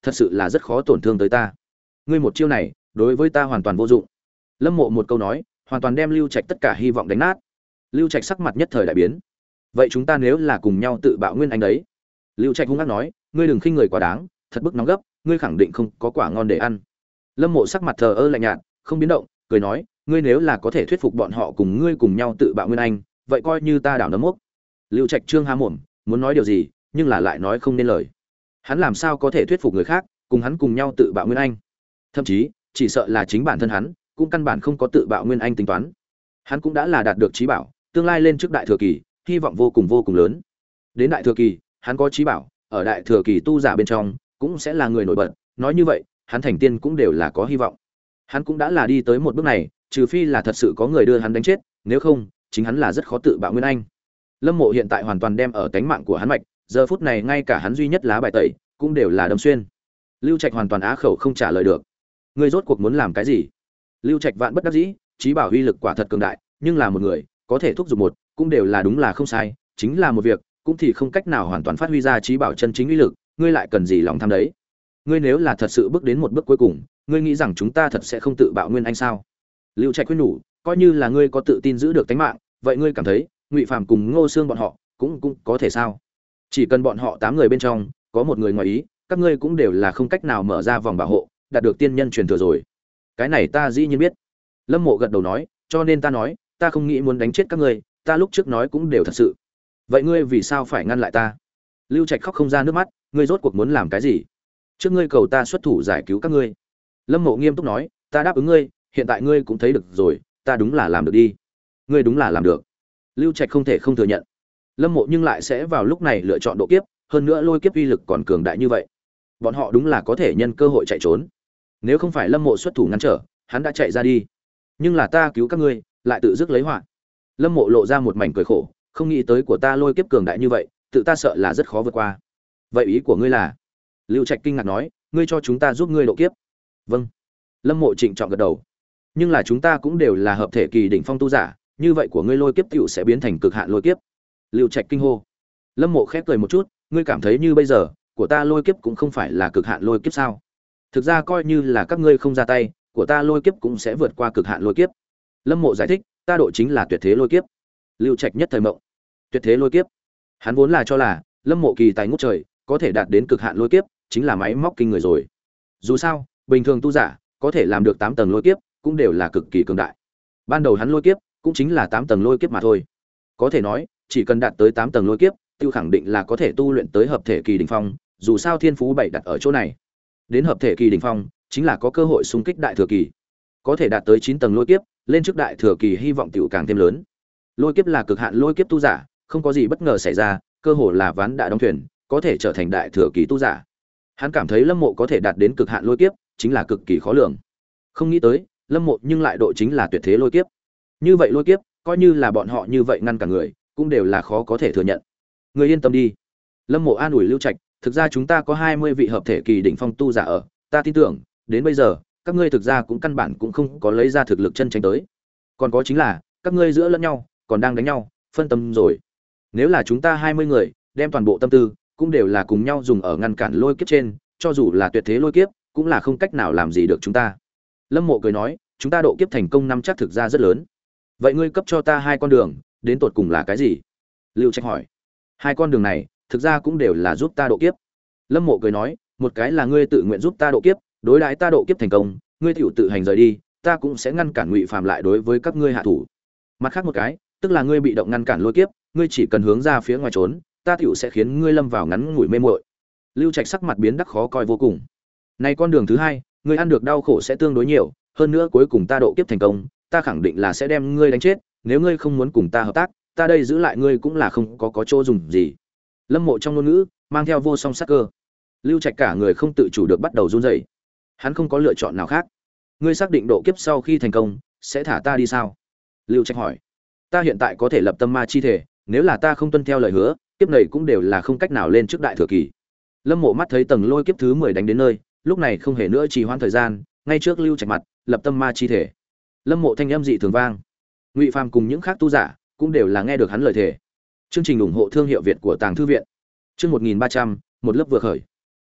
thật sự là rất khó tổn thương tới ta. Ngươi một chiêu này đối với ta hoàn toàn vô dụng. Lâm Mộ một câu nói hoàn toàn đem Lưu Trạch tất cả hy vọng đánh nát. Lưu Trạch sắc mặt nhất thời đại biến. Vậy chúng ta nếu là cùng nhau tự bạo nguyên anh đấy? Lưu Trạch hung hăng nói, ngươi đừng khinh người quá đáng, thật bức nóng gấp, ngươi khẳng định không có quả ngon để ăn. Lâm Mộ sắc mặt thờ ơ lạnh nhạt, không biến động, cười nói, ngươi nếu là có thể thuyết phục bọn họ cùng ngươi cùng nhau tự bạo nguyên anh, vậy coi như ta đảo nấm mốc. Lưu Trạch trương há mồm, muốn nói điều gì, nhưng là lại nói không nên lời. Hắn làm sao có thể thuyết phục người khác cùng hắn cùng nhau tự bạo nguyên anh? Thậm chí, chỉ sợ là chính bản thân hắn cũng căn bản không có tự bạo nguyên anh tính toán. Hắn cũng đã là đạt được trí bảo, tương lai lên trước đại thừa kỳ, hy vọng vô cùng vô cùng lớn. Đến đại thừa kỳ, hắn có trí bảo, ở đại thừa kỳ tu giả bên trong cũng sẽ là người nổi bật, nói như vậy, hắn thành tiên cũng đều là có hy vọng. Hắn cũng đã là đi tới một bước này, trừ phi là thật sự có người đưa hắn đánh chết, nếu không, chính hắn là rất khó tự bạo nguyên anh. Lâm Mộ hiện tại hoàn toàn đem ở tánh mạng của hắn mạch, giờ phút này ngay cả hắn duy nhất lá bài tẩy cũng đều là đâm xuyên. Lưu Trạch hoàn toàn á khẩu không trả lời được. Ngươi rốt cuộc muốn làm cái gì? Lưu Trạch vạn bất đắc dĩ, trí bảo uy lực quả thật cường đại, nhưng là một người, có thể thúc giục một, cũng đều là đúng là không sai, chính là một việc, cũng thì không cách nào hoàn toàn phát huy ra trí bảo chân chính uy lực, ngươi lại cần gì lòng tham đấy? Ngươi nếu là thật sự bước đến một bước cuối cùng, ngươi nghĩ rằng chúng ta thật sẽ không tự bạo nguyên anh sao? Lưu Trạch khuyên nhủ, coi như là ngươi có tự tin giữ được tính mạng, vậy ngươi cảm thấy, Ngụy Phàm cùng Ngô Xương bọn họ, cũng cũng có thể sao? Chỉ cần bọn họ tám người bên trong, có một người ngoài ý, các ngươi cũng đều là không cách nào mở ra vòng bảo hộ, đạt được tiên nhân truyền thừa rồi. Cái này ta dĩ nhiên biết. Lâm Mộ gật đầu nói, cho nên ta nói, ta không nghĩ muốn đánh chết các ngươi, ta lúc trước nói cũng đều thật sự. Vậy ngươi vì sao phải ngăn lại ta? Lưu Trạch khóc không ra nước mắt, ngươi rốt cuộc muốn làm cái gì? Trước ngươi cầu ta xuất thủ giải cứu các ngươi. Lâm Mộ nghiêm túc nói, ta đáp ứng ngươi, hiện tại ngươi cũng thấy được rồi, ta đúng là làm được đi. Ngươi đúng là làm được. Lưu Trạch không thể không thừa nhận. Lâm Mộ nhưng lại sẽ vào lúc này lựa chọn độ kiếp, hơn nữa lôi kiếp uy lực còn cường đại như vậy. Bọn họ đúng là có thể nhân cơ hội chạy trốn. Nếu không phải Lâm Mộ xuất thủ ngăn trở, hắn đã chạy ra đi. Nhưng là ta cứu các ngươi, lại tự dứt lấy họa. Lâm Mộ lộ ra một mảnh cười khổ, không nghĩ tới của ta lôi kiếp cường đại như vậy, tự ta sợ là rất khó vượt qua. Vậy ý của ngươi là? Lưu Trạch kinh ngạc nói, ngươi cho chúng ta giúp ngươi độ kiếp. Vâng. Lâm Mộ trịnh trọng gật đầu. Nhưng là chúng ta cũng đều là hợp thể kỳ đỉnh phong tu giả, như vậy của ngươi lôi kiếp tiểu sẽ biến thành cực hạn lôi kiếp. Lưu Trạch kinh hô. Lâm Mộ khép cười một chút, ngươi cảm thấy như bây giờ, của ta lôi kiếp cũng không phải là cực hạn lôi kiếp sao? Thực ra coi như là các ngươi không ra tay, của ta lôi kiếp cũng sẽ vượt qua cực hạn lôi kiếp. Lâm Mộ giải thích, ta độ chính là tuyệt thế lôi kiếp. Lưu Trạch nhất thời mộng. Tuyệt thế lôi kiếp. Hắn vốn là cho là Lâm Mộ kỳ tài ngút trời, có thể đạt đến cực hạn lôi kiếp, chính là máy móc kinh người rồi. Dù sao, bình thường tu giả có thể làm được tám tầng lôi kiếp, cũng đều là cực kỳ cường đại. Ban đầu hắn lôi kiếp cũng chính là tám tầng lôi kiếp mà thôi. Có thể nói, chỉ cần đạt tới tám tầng lôi kiếp, tiêu khẳng định là có thể tu luyện tới hợp thể kỳ đỉnh phong, dù sao thiên phú bảy đặt ở chỗ này. Đến hợp thể kỳ đỉnh phong, chính là có cơ hội xung kích đại thừa kỳ. Có thể đạt tới chín tầng lôi kiếp, lên trước đại thừa kỳ hy vọng tiểu càng thêm lớn. Lôi kiếp là cực hạn lôi kiếp tu giả, không có gì bất ngờ xảy ra, cơ hội là ván đã đóng thuyền, có thể trở thành đại thừa kỳ tu giả. Hắn cảm thấy Lâm Mộ có thể đạt đến cực hạn lôi kiếp, chính là cực kỳ khó lường. Không nghĩ tới, Lâm Mộ nhưng lại độ chính là tuyệt thế lôi kiếp. Như vậy lôi kiếp, coi như là bọn họ như vậy ngăn cả người, cũng đều là khó có thể thừa nhận. Người yên tâm đi. Lâm Mộ an ủi Lưu Trạch, thực ra chúng ta có hai mươi vị hợp thể kỳ đỉnh phong tu giả ở, ta tin tưởng, đến bây giờ, các ngươi thực ra cũng căn bản cũng không có lấy ra thực lực chân chính tới. Còn có chính là, các ngươi giữa lẫn nhau, còn đang đánh nhau, phân tâm rồi. Nếu là chúng ta hai mươi người, đem toàn bộ tâm tư, cũng đều là cùng nhau dùng ở ngăn cản lôi kiếp trên, cho dù là tuyệt thế lôi kiếp, cũng là không cách nào làm gì được chúng ta. Lâm Mộ cười nói, chúng ta độ kiếp thành công năm chắc thực ra rất lớn. Vậy ngươi cấp cho ta hai con đường, đến tột cùng là cái gì? Lưu Trạch hỏi. Hai con đường này, thực ra cũng đều là giúp ta độ kiếp. Lâm Mộ cười nói, một cái là ngươi tự nguyện giúp ta độ kiếp, đối đãi ta độ kiếp thành công, ngươi tiểu tự hành rời đi, ta cũng sẽ ngăn cản Ngụy Phàm lại đối với các ngươi hạ thủ. Mặt khác một cái, tức là ngươi bị động ngăn cản lôi kiếp, ngươi chỉ cần hướng ra phía ngoài trốn, ta tiểu sẽ khiến ngươi lâm vào ngắn ngủi mê muội. Lưu Trạch sắc mặt biến đắc khó coi vô cùng. Này con đường thứ hai, ngươi ăn được đau khổ sẽ tương đối nhiều, hơn nữa cuối cùng ta độ kiếp thành công, ta khẳng định là sẽ đem ngươi đánh chết, nếu ngươi không muốn cùng ta hợp tác, ta đây giữ lại ngươi cũng là không có có chỗ dùng gì. Lâm Mộ trong ngôn ngữ mang theo vô song sắc cơ. Lưu Trạch cả người không tự chủ được bắt đầu run rẩy. Hắn không có lựa chọn nào khác. Ngươi xác định độ kiếp sau khi thành công sẽ thả ta đi sao? Lưu Trạch hỏi. Ta hiện tại có thể lập tâm ma chi thể, nếu là ta không tuân theo lời hứa, kiếp này cũng đều là không cách nào lên trước đại thừa kỳ. Lâm Mộ mắt thấy tầng lôi kiếp thứ mười đánh đến nơi, lúc này không hề nữa trì hoãn thời gian, ngay trước Lưu Trạch mặt, lập tâm ma chi thể. Lâm Mộ thanh âm dị thường vang. Ngụy Phàm cùng những khác tu giả cũng đều là nghe được hắn lời thề. Chương trình ủng hộ thương hiệu Việt của Tàng Thư viện. Chương một nghìn ba trăm, một lớp vừa khởi.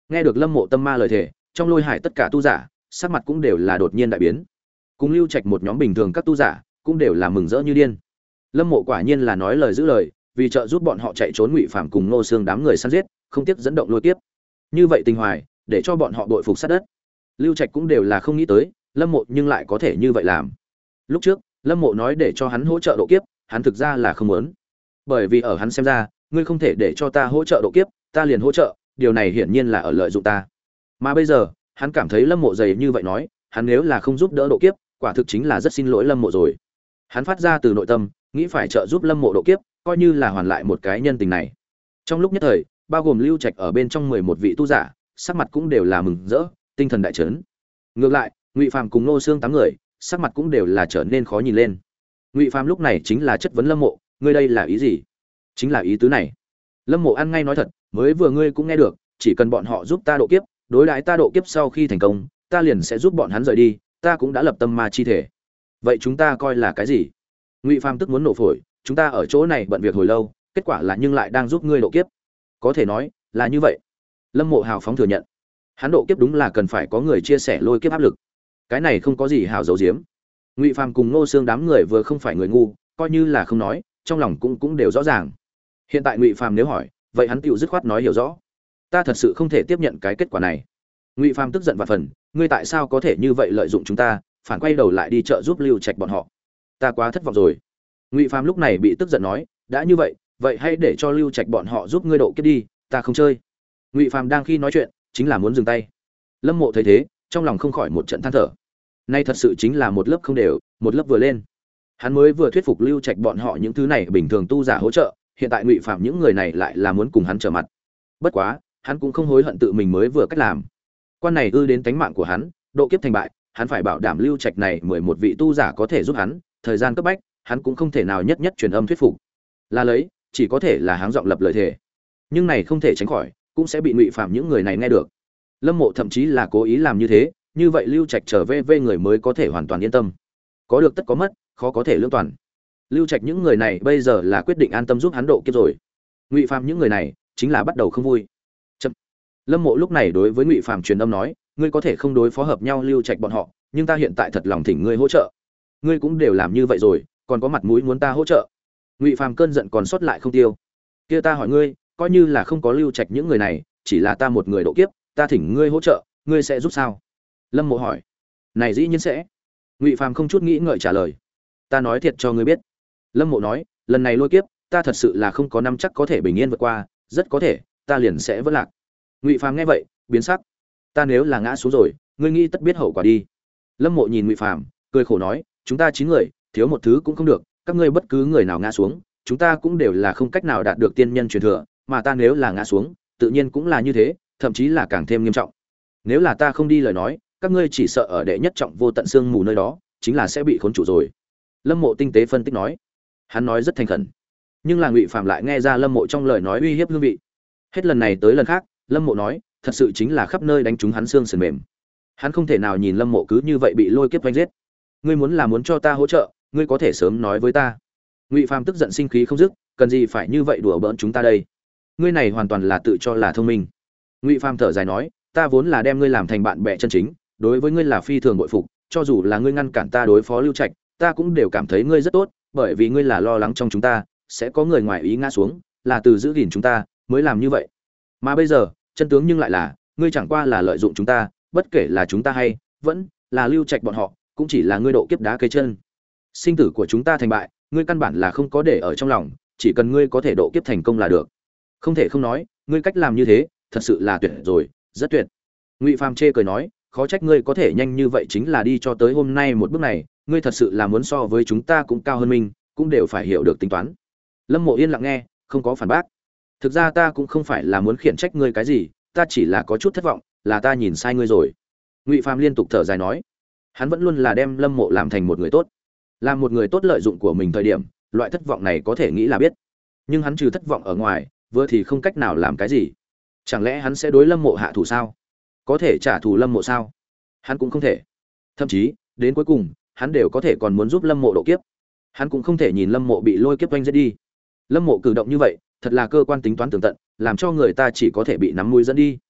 Nghe được Lâm Mộ tâm ma lời thề, trong Lôi Hải tất cả tu giả, sắc mặt cũng đều là đột nhiên đại biến. Cùng Lưu Trạch một nhóm bình thường các tu giả, cũng đều là mừng rỡ như điên. Lâm Mộ quả nhiên là nói lời giữ lời, vì trợ giúp bọn họ chạy trốn Ngụy Phàm cùng Ngô Xương đám người săn giết, không tiếc dẫn động lôi kiếp. Như vậy tình hoài, để cho bọn họ đội phục sát đất. Lưu Trạch cũng đều là không nghĩ tới, Lâm Mộ nhưng lại có thể như vậy làm. Lúc trước, Lâm Mộ nói để cho hắn hỗ trợ độ kiếp, hắn thực ra là không muốn. Bởi vì ở hắn xem ra, ngươi không thể để cho ta hỗ trợ độ kiếp, ta liền hỗ trợ, điều này hiển nhiên là ở lợi dụng ta. Mà bây giờ, hắn cảm thấy Lâm Mộ dày như vậy nói, hắn nếu là không giúp đỡ độ kiếp, quả thực chính là rất xin lỗi Lâm Mộ rồi. Hắn phát ra từ nội tâm, nghĩ phải trợ giúp Lâm Mộ độ kiếp, coi như là hoàn lại một cái nhân tình này. Trong lúc nhất thời, bao gồm Lưu Trạch ở bên trong mười một vị tu giả, sắc mặt cũng đều là mừng rỡ, tinh thần đại chấn. Ngược lại, Ngụy Phàm cùng Ngô Xương tám người, sắc mặt cũng đều là trở nên khó nhìn lên. Ngụy Phàm lúc này chính là chất vấn Lâm Mộ, ngươi đây là ý gì? Chính là ý tứ này. Lâm Mộ ăn ngay nói thật, mới vừa ngươi cũng nghe được, chỉ cần bọn họ giúp ta độ kiếp, đối đãi ta độ kiếp sau khi thành công, ta liền sẽ giúp bọn hắn rời đi, ta cũng đã lập tâm ma chi thể. Vậy chúng ta coi là cái gì? Ngụy Phàm tức muốn nổ phổi, chúng ta ở chỗ này bận việc hồi lâu, kết quả là nhưng lại đang giúp ngươi độ kiếp. Có thể nói là như vậy. Lâm Mộ hào phóng thừa nhận, hắn độ kiếp đúng là cần phải có người chia sẻ lôi kiếp áp lực. Cái này không có gì hào giấu giếm. Ngụy Phàm cùng Ngô Xương đám người vừa không phải người ngu, coi như là không nói, trong lòng cũng cũng đều rõ ràng. Hiện tại Ngụy Phàm nếu hỏi, vậy hắn tựu dứt khoát nói hiểu rõ. Ta thật sự không thể tiếp nhận cái kết quả này. Ngụy Phàm tức giận vạn phần, ngươi tại sao có thể như vậy lợi dụng chúng ta, phản quay đầu lại đi trợ giúp Lưu Trạch bọn họ? Ta quá thất vọng rồi. Ngụy Phàm lúc này bị tức giận nói, đã như vậy, vậy hãy để cho Lưu Trạch bọn họ giúp ngươi độ kiếp đi, ta không chơi. Ngụy Phàm đang khi nói chuyện, chính là muốn dừng tay. Lâm Mộ thấy thế, trong lòng không khỏi một trận than thở. Nay thật sự chính là một lớp không đều, một lớp vừa lên. Hắn mới vừa thuyết phục Lưu Trạch bọn họ những thứ này bình thường tu giả hỗ trợ, hiện tại Ngụy Phàm những người này lại là muốn cùng hắn trở mặt. Bất quá, hắn cũng không hối hận tự mình mới vừa cách làm. Quan này ư đến tánh mạng của hắn, độ kiếp thành bại, hắn phải bảo đảm Lưu Trạch này mười một vị tu giả có thể giúp hắn, thời gian cấp bách, hắn cũng không thể nào nhất nhất truyền âm thuyết phục. Là lấy, chỉ có thể là háng giọng lập lời thề. Nhưng này không thể tránh khỏi, cũng sẽ bị Ngụy Phàm những người này nghe được. Lâm Mộ thậm chí là cố ý làm như thế, như vậy Lưu Trạch trở về về người mới có thể hoàn toàn yên tâm. Có được tất có mất, khó có thể lưỡng toàn. Lưu Trạch những người này bây giờ là quyết định an tâm giúp hắn độ kiếp rồi. Ngụy Phàm những người này chính là bắt đầu không vui. Chậm. Lâm Mộ lúc này đối với Ngụy Phàm truyền âm nói, ngươi có thể không đối phó hợp nhau Lưu Trạch bọn họ, nhưng ta hiện tại thật lòng thỉnh ngươi hỗ trợ. Ngươi cũng đều làm như vậy rồi, còn có mặt mũi muốn ta hỗ trợ? Ngụy Phàm cơn giận còn sót lại không tiêu. Kia ta hỏi ngươi, coi như là không có Lưu Trạch những người này, chỉ là ta một người độ kiếp, ta thỉnh ngươi hỗ trợ, ngươi sẽ giúp sao? Lâm Mộ hỏi. Này dĩ nhiên sẽ. Ngụy Phàm không chút nghĩ ngợi trả lời. Ta nói thiệt cho ngươi biết. Lâm Mộ nói, lần này lôi kiếp, ta thật sự là không có nắm chắc có thể bình yên vượt qua, rất có thể, ta liền sẽ vỡ lạc. Ngụy Phàm nghe vậy, biến sắc. Ta nếu là ngã xuống rồi, ngươi nghĩ tất biết hậu quả đi. Lâm Mộ nhìn Ngụy Phàm, cười khổ nói, chúng ta chín người, thiếu một thứ cũng không được, các ngươi bất cứ người nào ngã xuống, chúng ta cũng đều là không cách nào đạt được tiên nhân truyền thừa, mà ta nếu là ngã xuống, tự nhiên cũng là như thế, thậm chí là càng thêm nghiêm trọng. Nếu là ta không đi lời nói, các ngươi chỉ sợ ở đệ nhất trọng vô tận xương mù nơi đó, chính là sẽ bị khốn trụ rồi. Lâm Mộ tinh tế phân tích nói. Hắn nói rất thành khẩn, nhưng là Ngụy Phàm lại nghe ra Lâm Mộ trong lời nói uy hiếp hương vị. Hết lần này tới lần khác, Lâm Mộ nói, thật sự chính là khắp nơi đánh trúng hắn xương sườn mềm. Hắn không thể nào nhìn Lâm Mộ cứ như vậy bị lôi kiếp vây giết. Ngươi muốn là muốn cho ta hỗ trợ, ngươi có thể sớm nói với ta. Ngụy Phàm tức giận sinh khí không dứt, cần gì phải như vậy đùa bỡn chúng ta đây? Ngươi này hoàn toàn là tự cho là thông minh. Ngụy Phàm thở dài nói, ta vốn là đem ngươi làm thành bạn bè chân chính, đối với ngươi là phi thường bội phục, cho dù là ngươi ngăn cản ta đối phó Lưu Trạch, ta cũng đều cảm thấy ngươi rất tốt, bởi vì ngươi là lo lắng trong chúng ta sẽ có người ngoài ý ngã xuống, là từ giữ gìn chúng ta mới làm như vậy. Mà bây giờ, chân tướng nhưng lại là, ngươi chẳng qua là lợi dụng chúng ta, bất kể là chúng ta hay vẫn là Lưu Trạch bọn họ, cũng chỉ là ngươi độ kiếp đá cây chân. Sinh tử của chúng ta thành bại, ngươi căn bản là không có để ở trong lòng, chỉ cần ngươi có thể độ kiếp thành công là được. Không thể không nói, ngươi cách làm như thế, thật sự là tuyệt rồi, rất tuyệt. Ngụy Phàm chê cười nói, khó trách ngươi có thể nhanh như vậy chính là đi cho tới hôm nay một bước này, ngươi thật sự là muốn so với chúng ta cũng cao hơn mình, cũng đều phải hiểu được tính toán. Lâm Mộ yên lặng nghe, không có phản bác. Thực ra ta cũng không phải là muốn khiển trách ngươi cái gì, ta chỉ là có chút thất vọng, là ta nhìn sai ngươi rồi. Ngụy Phàm liên tục thở dài nói, hắn vẫn luôn là đem Lâm Mộ làm thành một người tốt, làm một người tốt lợi dụng của mình thời điểm, loại thất vọng này có thể nghĩ là biết. Nhưng hắn trừ thất vọng ở ngoài, vừa thì không cách nào làm cái gì. Chẳng lẽ hắn sẽ đối Lâm Mộ hạ thủ sao? Có thể trả thù Lâm Mộ sao? Hắn cũng không thể. Thậm chí, đến cuối cùng, hắn đều có thể còn muốn giúp Lâm Mộ độ kiếp. Hắn cũng không thể nhìn Lâm Mộ bị lôi kiếp vây giết đi. Lâm Mộ cử động như vậy, thật là cơ quan tính toán tường tận, làm cho người ta chỉ có thể bị nắm mũi dẫn đi.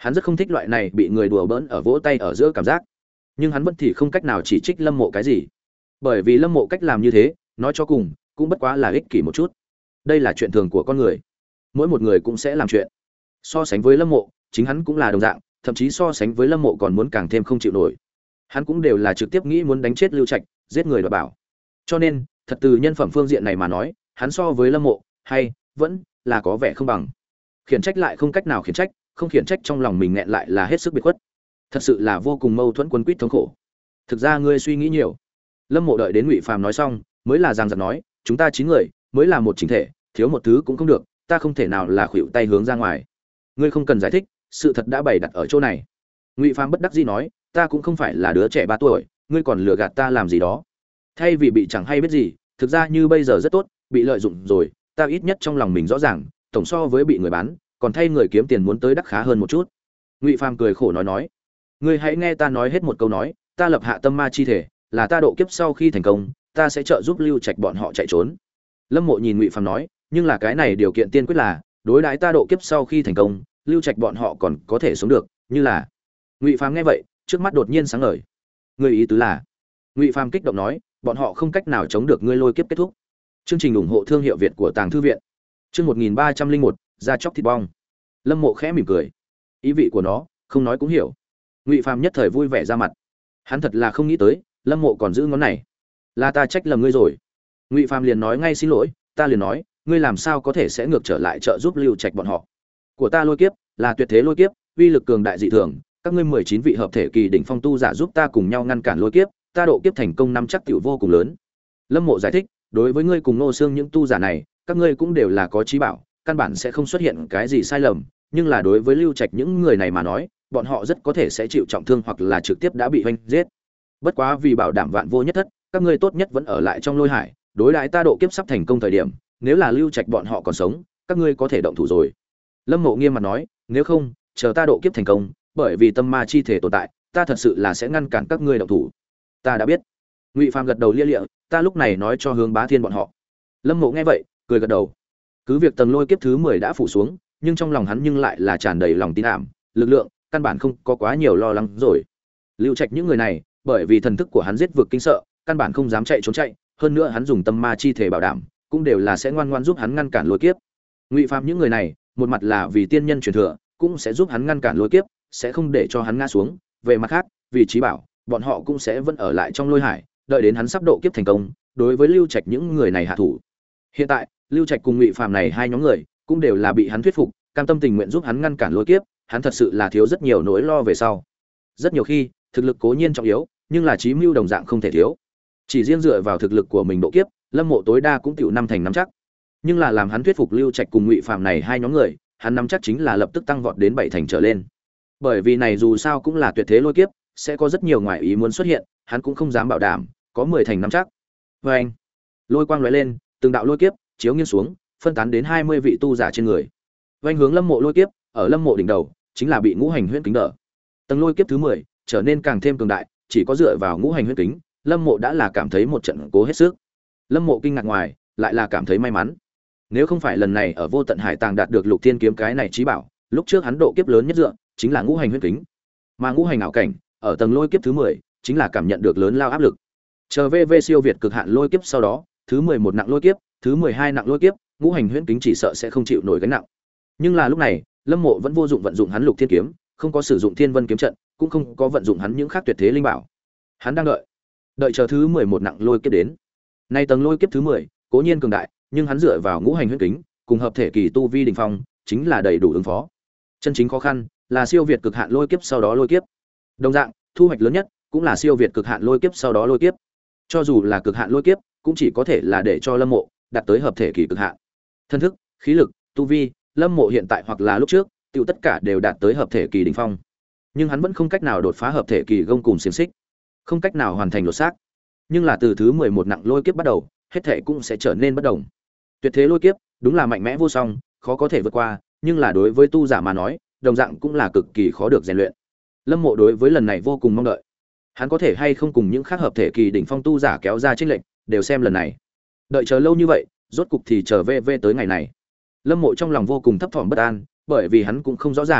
Hắn rất không thích loại này bị người đùa bỡn ở vỗ tay ở giữa cảm giác, nhưng hắn vẫn thì không cách nào chỉ trích Lâm Mộ cái gì, bởi vì Lâm Mộ cách làm như thế, nói cho cùng cũng bất quá là ích kỷ một chút. Đây là chuyện thường của con người, mỗi một người cũng sẽ làm chuyện. So sánh với Lâm Mộ, chính hắn cũng là đồng dạng, thậm chí so sánh với Lâm Mộ còn muốn càng thêm không chịu nổi. Hắn cũng đều là trực tiếp nghĩ muốn đánh chết Lưu Trạch, giết người đoạt bảo. Cho nên, thật từ nhân phẩm phương diện này mà nói, hắn so với Lâm Mộ, hay vẫn là có vẻ không bằng. Khiển trách lại không cách nào khiển trách, không khiển trách trong lòng mình nghẹn lại là hết sức biệt khuất. Thật sự là vô cùng mâu thuẫn quấn quýt thống khổ. Thực ra ngươi suy nghĩ nhiều. Lâm Mộ đợi đến Ngụy Phàm nói xong, mới là giằng giật nói, chúng ta chín người, mới là một chỉnh thể, thiếu một thứ cũng không được, ta không thể nào là khuỵu tay hướng ra ngoài. Ngươi không cần giải thích, sự thật đã bày đặt ở chỗ này. Ngụy Phàm bất đắc dĩ nói, ta cũng không phải là đứa trẻ ba tuổi, ngươi còn lừa gạt ta làm gì đó. Thay vì bị chẳng hay biết gì, thực ra như bây giờ rất tốt, bị lợi dụng rồi, ta ít nhất trong lòng mình rõ ràng, tổng so với bị người bán, còn thay người kiếm tiền muốn tới đắc khá hơn một chút. Ngụy Phàm cười khổ nói nói, ngươi hãy nghe ta nói hết một câu nói, ta lập hạ tâm ma chi thể, là ta độ kiếp sau khi thành công, ta sẽ trợ giúp Lưu Trạch bọn họ chạy trốn. Lâm Mộ nhìn Ngụy Phàm nói, nhưng là cái này điều kiện tiên quyết là, đối đãi ta độ kiếp sau khi thành công, Lưu Trạch bọn họ còn có thể sống được, như là. Ngụy Phàm nghe vậy, trước mắt đột nhiên sáng ngời. Ngươi ý tứ là? Ngụy Phàm kích động nói, bọn họ không cách nào chống được ngươi lôi kiếp kết thúc. Chương trình ủng hộ thương hiệu Việt của Tàng Thư viện. Chương một nghìn ba trăm linh một, da chóc thịt bong. Lâm Mộ khẽ mỉm cười. Ý vị của nó, không nói cũng hiểu. Ngụy Phàm nhất thời vui vẻ ra mặt. Hắn thật là không nghĩ tới, Lâm Mộ còn giữ ngón này. Là ta trách lầm ngươi rồi. Ngụy Phàm liền nói ngay xin lỗi, ta liền nói, ngươi làm sao có thể sẽ ngược trở lại trợ giúp Lưu Trạch bọn họ? Của ta lôi kiếp, là tuyệt thế lôi kiếp, uy lực cường đại dị thường, các ngươi mười chín vị hợp thể kỳ đỉnh phong tu giả giúp ta cùng nhau ngăn cản lôi kiếp, ta độ kiếp thành công năm chắc tiểu vô cùng lớn. Lâm Mộ giải thích, đối với ngươi cùng Ngô Xương những tu giả này, các ngươi cũng đều là có trí bảo, căn bản sẽ không xuất hiện cái gì sai lầm, nhưng là đối với Lưu Trạch những người này mà nói, bọn họ rất có thể sẽ chịu trọng thương hoặc là trực tiếp đã bị hoanh giết. Bất quá vì bảo đảm vạn vô nhất thất, các ngươi tốt nhất vẫn ở lại trong lôi hải, đối đãi ta độ kiếp sắp thành công thời điểm, nếu là Lưu Trạch bọn họ còn sống, các ngươi có thể động thủ rồi. Lâm Mộ nghiêm mặt nói, nếu không, chờ ta độ kiếp thành công, bởi vì tâm ma chi thể tồn tại, ta thật sự là sẽ ngăn cản các ngươi động thủ. Ta đã biết. Ngụy Phàm gật đầu lia lịa, ta lúc này nói cho Hướng Bá Thiên bọn họ. Lâm Mộ nghe vậy, cười gật đầu. Cứ việc tầng lôi kiếp thứ mười đã phủ xuống, nhưng trong lòng hắn nhưng lại là tràn đầy lòng tin ảm, lực lượng, căn bản không có quá nhiều lo lắng rồi. Lưu Trạch những người này, bởi vì thần thức của hắn giết vực kinh sợ, căn bản không dám chạy trốn chạy, hơn nữa hắn dùng tâm ma chi thể bảo đảm, cũng đều là sẽ ngoan ngoãn giúp hắn ngăn cản lôi kiếp. Ngụy Phàm những người này, một mặt là vì tiên nhân truyền thừa, cũng sẽ giúp hắn ngăn cản lôi kiếp, sẽ không để cho hắn ngã xuống, về mặt khác, vì trí bảo, bọn họ cũng sẽ vẫn ở lại trong lôi hải, đợi đến hắn sắp độ kiếp thành công, đối với Lưu Trạch những người này hạ thủ. Hiện tại, Lưu Trạch cùng Ngụy Phàm này hai nhóm người, cũng đều là bị hắn thuyết phục, cam tâm tình nguyện giúp hắn ngăn cản lôi kiếp, hắn thật sự là thiếu rất nhiều nỗi lo về sau. Rất nhiều khi, thực lực cố nhiên trọng yếu, nhưng là trí mưu đồng dạng không thể thiếu. Chỉ riêng dựa vào thực lực của mình độ kiếp, Lâm Mộ tối đa cũng tiểu năm thành năm chắc. Nhưng là làm hắn thuyết phục Lưu Trạch cùng Ngụy Phàm này hai nhóm người, hắn nắm chắc chính là lập tức tăng vọt đến bảy thành trở lên. Bởi vì này dù sao cũng là tuyệt thế lôi kiếp, sẽ có rất nhiều ngoại ý muốn xuất hiện, hắn cũng không dám bảo đảm có mười thành năm chắc. Và anh, lôi quang lóe lên, từng đạo lôi kiếp chiếu nghiêng xuống, phân tán đến hai mươi vị tu giả trên người. Vành hướng Lâm Mộ lôi kiếp, ở Lâm Mộ đỉnh đầu, chính là bị ngũ hành huyễn kính đỡ. Tầng lôi kiếp thứ mười trở nên càng thêm cường đại, chỉ có dựa vào ngũ hành huyễn kính, Lâm Mộ đã là cảm thấy một trận cố hết sức. Lâm Mộ kinh ngạc ngoài, lại là cảm thấy may mắn. Nếu không phải lần này ở Vô Tận Hải Tàng đạt được Lục Thiên kiếm cái này chí bảo, lúc trước hắn độ kiếp lớn nhất dựa chính là ngũ hành huyễn kính. Mà ngũ hành ảo cảnh, ở tầng lôi kiếp thứ mười, chính là cảm nhận được lớn lao áp lực. Chờ vê vê siêu việt cực hạn lôi kiếp sau đó, thứ mười một nặng lôi kiếp, thứ mười hai nặng lôi kiếp, ngũ hành huyễn kính chỉ sợ sẽ không chịu nổi gánh nặng. Nhưng là lúc này, Lâm Mộ vẫn vô dụng vận dụng hắn Lục Thiên kiếm, không có sử dụng Thiên Vân kiếm trận, cũng không có vận dụng hắn những khác tuyệt thế linh bảo. Hắn đang đợi, đợi chờ thứ mười một nặng lôi kiếp đến. Nay tầng lôi kiếp thứ mười, cố nhiên cường đại, nhưng hắn dựa vào ngũ hành huyễn kính, cùng hợp thể kỳ tu vi đỉnh phong, chính là đầy đủ ứng phó. Chân chính khó khăn là siêu việt cực hạn lôi kiếp sau đó lôi kiếp. Đồng dạng, thu hoạch lớn nhất cũng là siêu việt cực hạn lôi kiếp sau đó lôi kiếp. Cho dù là cực hạn lôi kiếp, cũng chỉ có thể là để cho Lâm Mộ đạt tới hợp thể kỳ cực hạn. Thân thức, khí lực, tu vi, Lâm Mộ hiện tại hoặc là lúc trước, tiêu tất cả đều đạt tới hợp thể kỳ đỉnh phong. Nhưng hắn vẫn không cách nào đột phá hợp thể kỳ gông cùng xiềng xích, không cách nào hoàn thành đột xác. Nhưng là từ thứ mười một nặng lôi kiếp bắt đầu, hết thể cũng sẽ trở nên bất động. Tuyệt thế lôi kiếp, đúng là mạnh mẽ vô song, khó có thể vượt qua, nhưng là đối với tu giả mà nói, đồng dạng cũng là cực kỳ khó được rèn luyện. Lâm Mộ đối với lần này vô cùng mong đợi. Hắn có thể hay không cùng những khác hợp thể kỳ đỉnh phong tu giả kéo ra chênh lệnh, đều xem lần này. Đợi chờ lâu như vậy, rốt cục thì chờ về về tới ngày này. Lâm Mộ trong lòng vô cùng thấp thỏm bất an, bởi vì hắn cũng không rõ ràng,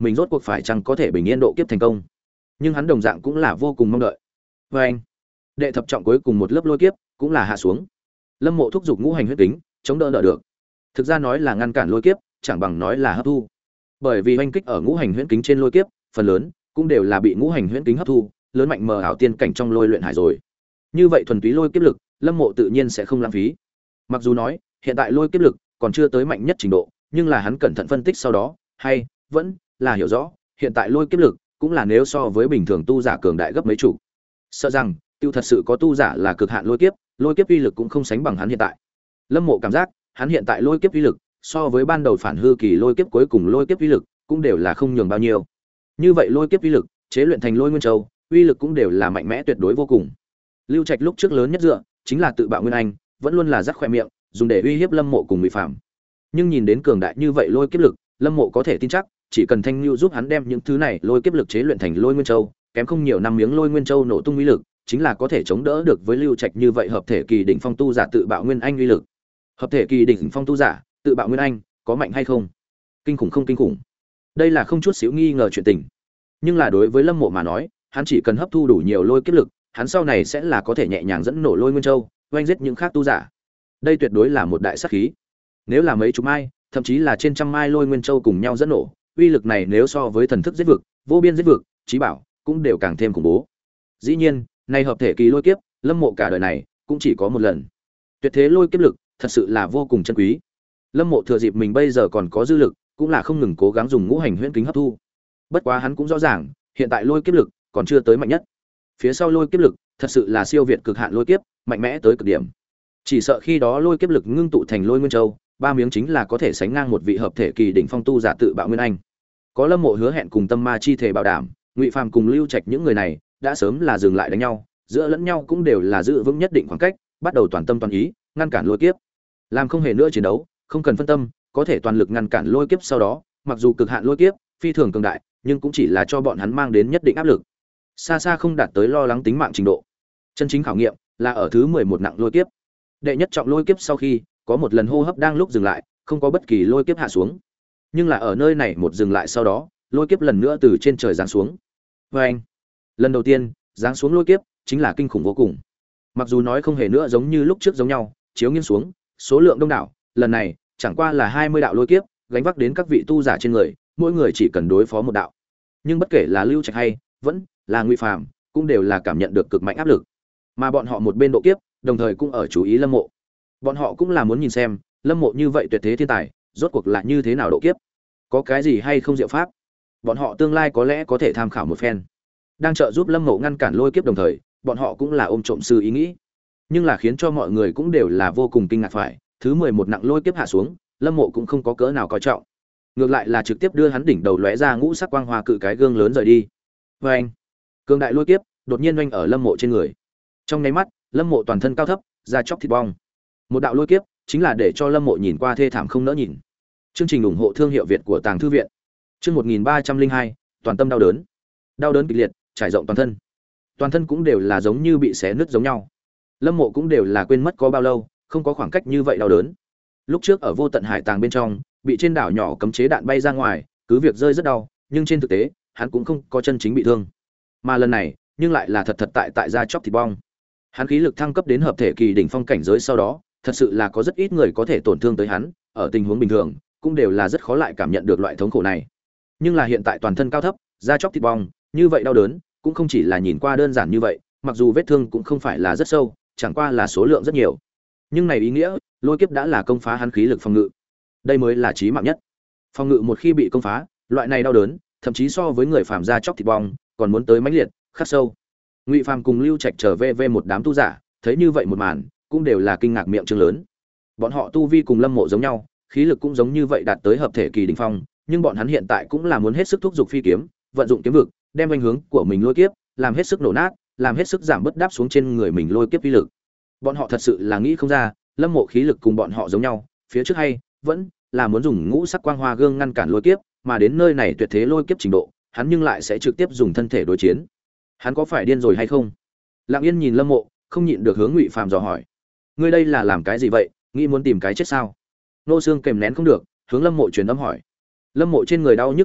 mình rốt cuộc phải chăng có thể bình yên độ kiếp thành công. Nhưng hắn đồng dạng cũng là vô cùng mong đợi. Và anh, đệ thập trọng cuối cùng một lớp lôi kiếp cũng là hạ xuống. Lâm Mộ thúc giục ngũ hành huyết kính, chống đỡ đỡ được. Thực ra nói là ngăn cản lôi kiếp, chẳng bằng nói là hấp thu. Bởi vì hoành kích ở ngũ hành huyễn kính trên lôi kiếp, phần lớn cũng đều là bị ngũ hành huyễn kính hấp thu, lớn mạnh mờ ảo tiên cảnh trong lôi luyện hải rồi. Như vậy thuần túy lôi kiếp lực, Lâm Mộ tự nhiên sẽ không lãng phí. Mặc dù nói, hiện tại lôi kiếp lực còn chưa tới mạnh nhất trình độ, nhưng là hắn cẩn thận phân tích sau đó, hay vẫn là hiểu rõ, hiện tại lôi kiếp lực cũng là nếu so với bình thường tu giả cường đại gấp mấy chục. Sợ rằng, tiêu thật sự có tu giả là cực hạn lôi kiếp, lôi kiếp uy lực cũng không sánh bằng hắn hiện tại. Lâm Mộ cảm giác, hắn hiện tại lôi kiếp uy lực so với ban đầu phản hư kỳ lôi kiếp cuối cùng lôi kiếp uy lực cũng đều là không nhường bao nhiêu. Như vậy lôi kiếp uy lực, chế luyện thành lôi nguyên châu, uy lực cũng đều là mạnh mẽ tuyệt đối vô cùng. Lưu Trạch lúc trước lớn nhất dựa chính là tự bạo nguyên anh, vẫn luôn là rắc khoe miệng, dùng để uy hiếp Lâm Mộ cùng Ngụy Phàm. Nhưng nhìn đến cường đại như vậy lôi kiếp lực, Lâm Mộ có thể tin chắc, chỉ cần Thanh Nưu giúp hắn đem những thứ này lôi kiếp lực chế luyện thành lôi nguyên châu, kém không nhiều năm miếng lôi nguyên châu nổ tung uy lực, chính là có thể chống đỡ được với Lưu Trạch như vậy hợp thể kỳ đỉnh phong tu giả tự bạo nguyên anh uy lực. Hợp thể kỳ đỉnh phong tu giả tự bạo nguyên anh, có mạnh hay không? Kinh khủng không kinh khủng? Đây là không chút xíu nghi ngờ chuyện tình. Nhưng là đối với Lâm Mộ mà nói, hắn chỉ cần hấp thu đủ nhiều lôi kiếp lực, hắn sau này sẽ là có thể nhẹ nhàng dẫn nổ lôi nguyên châu, oanh giết những khác tu giả. Đây tuyệt đối là một đại sát khí. Nếu là mấy chục mai, thậm chí là trên trăm mai lôi nguyên châu cùng nhau dẫn nổ, uy lực này nếu so với thần thức giết vực, vô biên giết vực, chí bảo, cũng đều càng thêm khủng bố. Dĩ nhiên, này hợp thể kỳ lôi kiếp, Lâm Mộ cả đời này cũng chỉ có một lần. Tuyệt thế lôi kiếp lực, thật sự là vô cùng chân quý. Lâm Mộ thừa dịp mình bây giờ còn có dư lực, cũng là không ngừng cố gắng dùng ngũ hành huyễn kính hấp thu. Bất quá hắn cũng rõ ràng, hiện tại lôi kiếp lực còn chưa tới mạnh nhất. Phía sau lôi kiếp lực, thật sự là siêu việt cực hạn lôi kiếp, mạnh mẽ tới cực điểm. Chỉ sợ khi đó lôi kiếp lực ngưng tụ thành lôi nguyên châu, ba miếng chính là có thể sánh ngang một vị hợp thể kỳ đỉnh phong tu giả tự bạo nguyên anh. Có Lâm Mộ hứa hẹn cùng tâm ma chi thể bảo đảm, Ngụy Phàm cùng Lưu Trạch những người này đã sớm là dừng lại đánh nhau, giữa lẫn nhau cũng đều là giữ vững nhất định khoảng cách, bắt đầu toàn tâm toàn ý ngăn cản lôi kiếp. Làm không hề nữa chiến đấu, không cần phân tâm, có thể toàn lực ngăn cản lôi kiếp sau đó, mặc dù cực hạn lôi kiếp phi thường cường đại, nhưng cũng chỉ là cho bọn hắn mang đến nhất định áp lực, xa xa không đạt tới lo lắng tính mạng trình độ. Chân chính khảo nghiệm là ở thứ mười một nặng lôi kiếp. Đệ nhất trọng lôi kiếp sau khi có một lần hô hấp đang lúc dừng lại, không có bất kỳ lôi kiếp hạ xuống. Nhưng là ở nơi này một dừng lại sau đó, lôi kiếp lần nữa từ trên trời giáng xuống. Và anh, lần đầu tiên giáng xuống lôi kiếp chính là kinh khủng vô cùng. Mặc dù nói không hề nữa giống như lúc trước giống nhau, chiếu nghiêng xuống, số lượng đông đảo, lần này chẳng qua là hai mươi đạo lôi kiếp, gánh vác đến các vị tu giả trên người, mỗi người chỉ cần đối phó một đạo. Nhưng bất kể là Lưu Trạch hay vẫn là Ngụy Phàm, cũng đều là cảm nhận được cực mạnh áp lực. Mà bọn họ một bên độ kiếp, đồng thời cũng ở chú ý Lâm Mộ. Bọn họ cũng là muốn nhìn xem, Lâm Mộ như vậy tuyệt thế thiên tài, rốt cuộc là như thế nào độ kiếp, có cái gì hay không diệu pháp. Bọn họ tương lai có lẽ có thể tham khảo một phen. Đang trợ giúp Lâm Mộ ngăn cản lôi kiếp đồng thời, bọn họ cũng là ôm trộm sư ý nghĩ. Nhưng là khiến cho mọi người cũng đều là vô cùng kinh ngạc phải, thứ mười một nặng lôi kiếp hạ xuống, Lâm Mộ cũng không có cỡ nào coi trọng. Ngược lại là trực tiếp đưa hắn đỉnh đầu lóe ra ngũ sắc quang hoa cự cái gương lớn rời đi. Và anh, cường đại lôi kiếp đột nhiên oanh ở Lâm Mộ trên người. Trong nháy mắt, Lâm Mộ toàn thân cao thấp, da chóc thịt bong. Một đạo lôi kiếp chính là để cho Lâm Mộ nhìn qua thê thảm không nỡ nhìn. Chương trình ủng hộ thương hiệu Việt của Tàng Thư viện. Chương một nghìn ba trăm linh hai, toàn tâm đau đớn. Đau đớn kịch liệt, trải rộng toàn thân. Toàn thân cũng đều là giống như bị xé nứt giống nhau. Lâm Mộ cũng đều là quên mất có bao lâu không có khoảng cách như vậy đau đớn. Lúc trước ở Vô Tận Hải Tàng bên trong, bị trên đảo nhỏ cấm chế đạn bay ra ngoài, cứ việc rơi rất đau, nhưng trên thực tế, hắn cũng không có chân chính bị thương. Mà lần này, nhưng lại là thật thật tại tại da chóc thịt bong. Hắn khí lực thăng cấp đến hợp thể kỳ đỉnh phong cảnh giới sau đó, thật sự là có rất ít người có thể tổn thương tới hắn, ở tình huống bình thường, cũng đều là rất khó lại cảm nhận được loại thống khổ này. Nhưng là hiện tại toàn thân cao thấp, da chóc thịt bong, như vậy đau đớn, cũng không chỉ là nhìn qua đơn giản như vậy, mặc dù vết thương cũng không phải là rất sâu, chẳng qua là số lượng rất nhiều. Nhưng này ý nghĩa, lôi kiếp đã là công phá hắn khí lực phòng ngự. Đây mới là chí mạng nhất. Phòng ngự một khi bị công phá, loại này đau đớn, thậm chí so với người phàm da chóc thịt bong, còn muốn tới mãnh liệt, khắc sâu. Ngụy Phàm cùng Lưu Trạch trở về về một đám tu giả, thấy như vậy một màn, cũng đều là kinh ngạc miệng trương lớn. Bọn họ tu vi cùng Lâm Mộ giống nhau, khí lực cũng giống như vậy đạt tới hợp thể kỳ đỉnh phong, nhưng bọn hắn hiện tại cũng là muốn hết sức thúc giục phi kiếm, vận dụng kiếm vực, đem anh hướng của mình lôi kiếp, làm hết sức nổ nát, làm hết sức giảm bớt đáp xuống trên người mình lôi kiếp uy lực. Bọn họ thật sự là nghĩ không ra, Lâm Mộ khí lực cùng bọn họ giống nhau, phía trước hay vẫn là muốn dùng ngũ sắc quang hoa gương ngăn cản lôi kiếp, mà đến nơi này tuyệt thế lôi kiếp trình độ, hắn nhưng lại sẽ trực tiếp dùng thân thể đối chiến. Hắn có phải điên rồi hay không? Lặng Yên nhìn Lâm Mộ, không nhịn được hướng Ngụy Phàm dò hỏi: "Ngươi đây là làm cái gì vậy? Nghĩ muốn tìm cái chết sao?" Nô Xương kềm nén không được, hướng Lâm Mộ truyền âm hỏi. Lâm Mộ trên người đau nhức không dứt,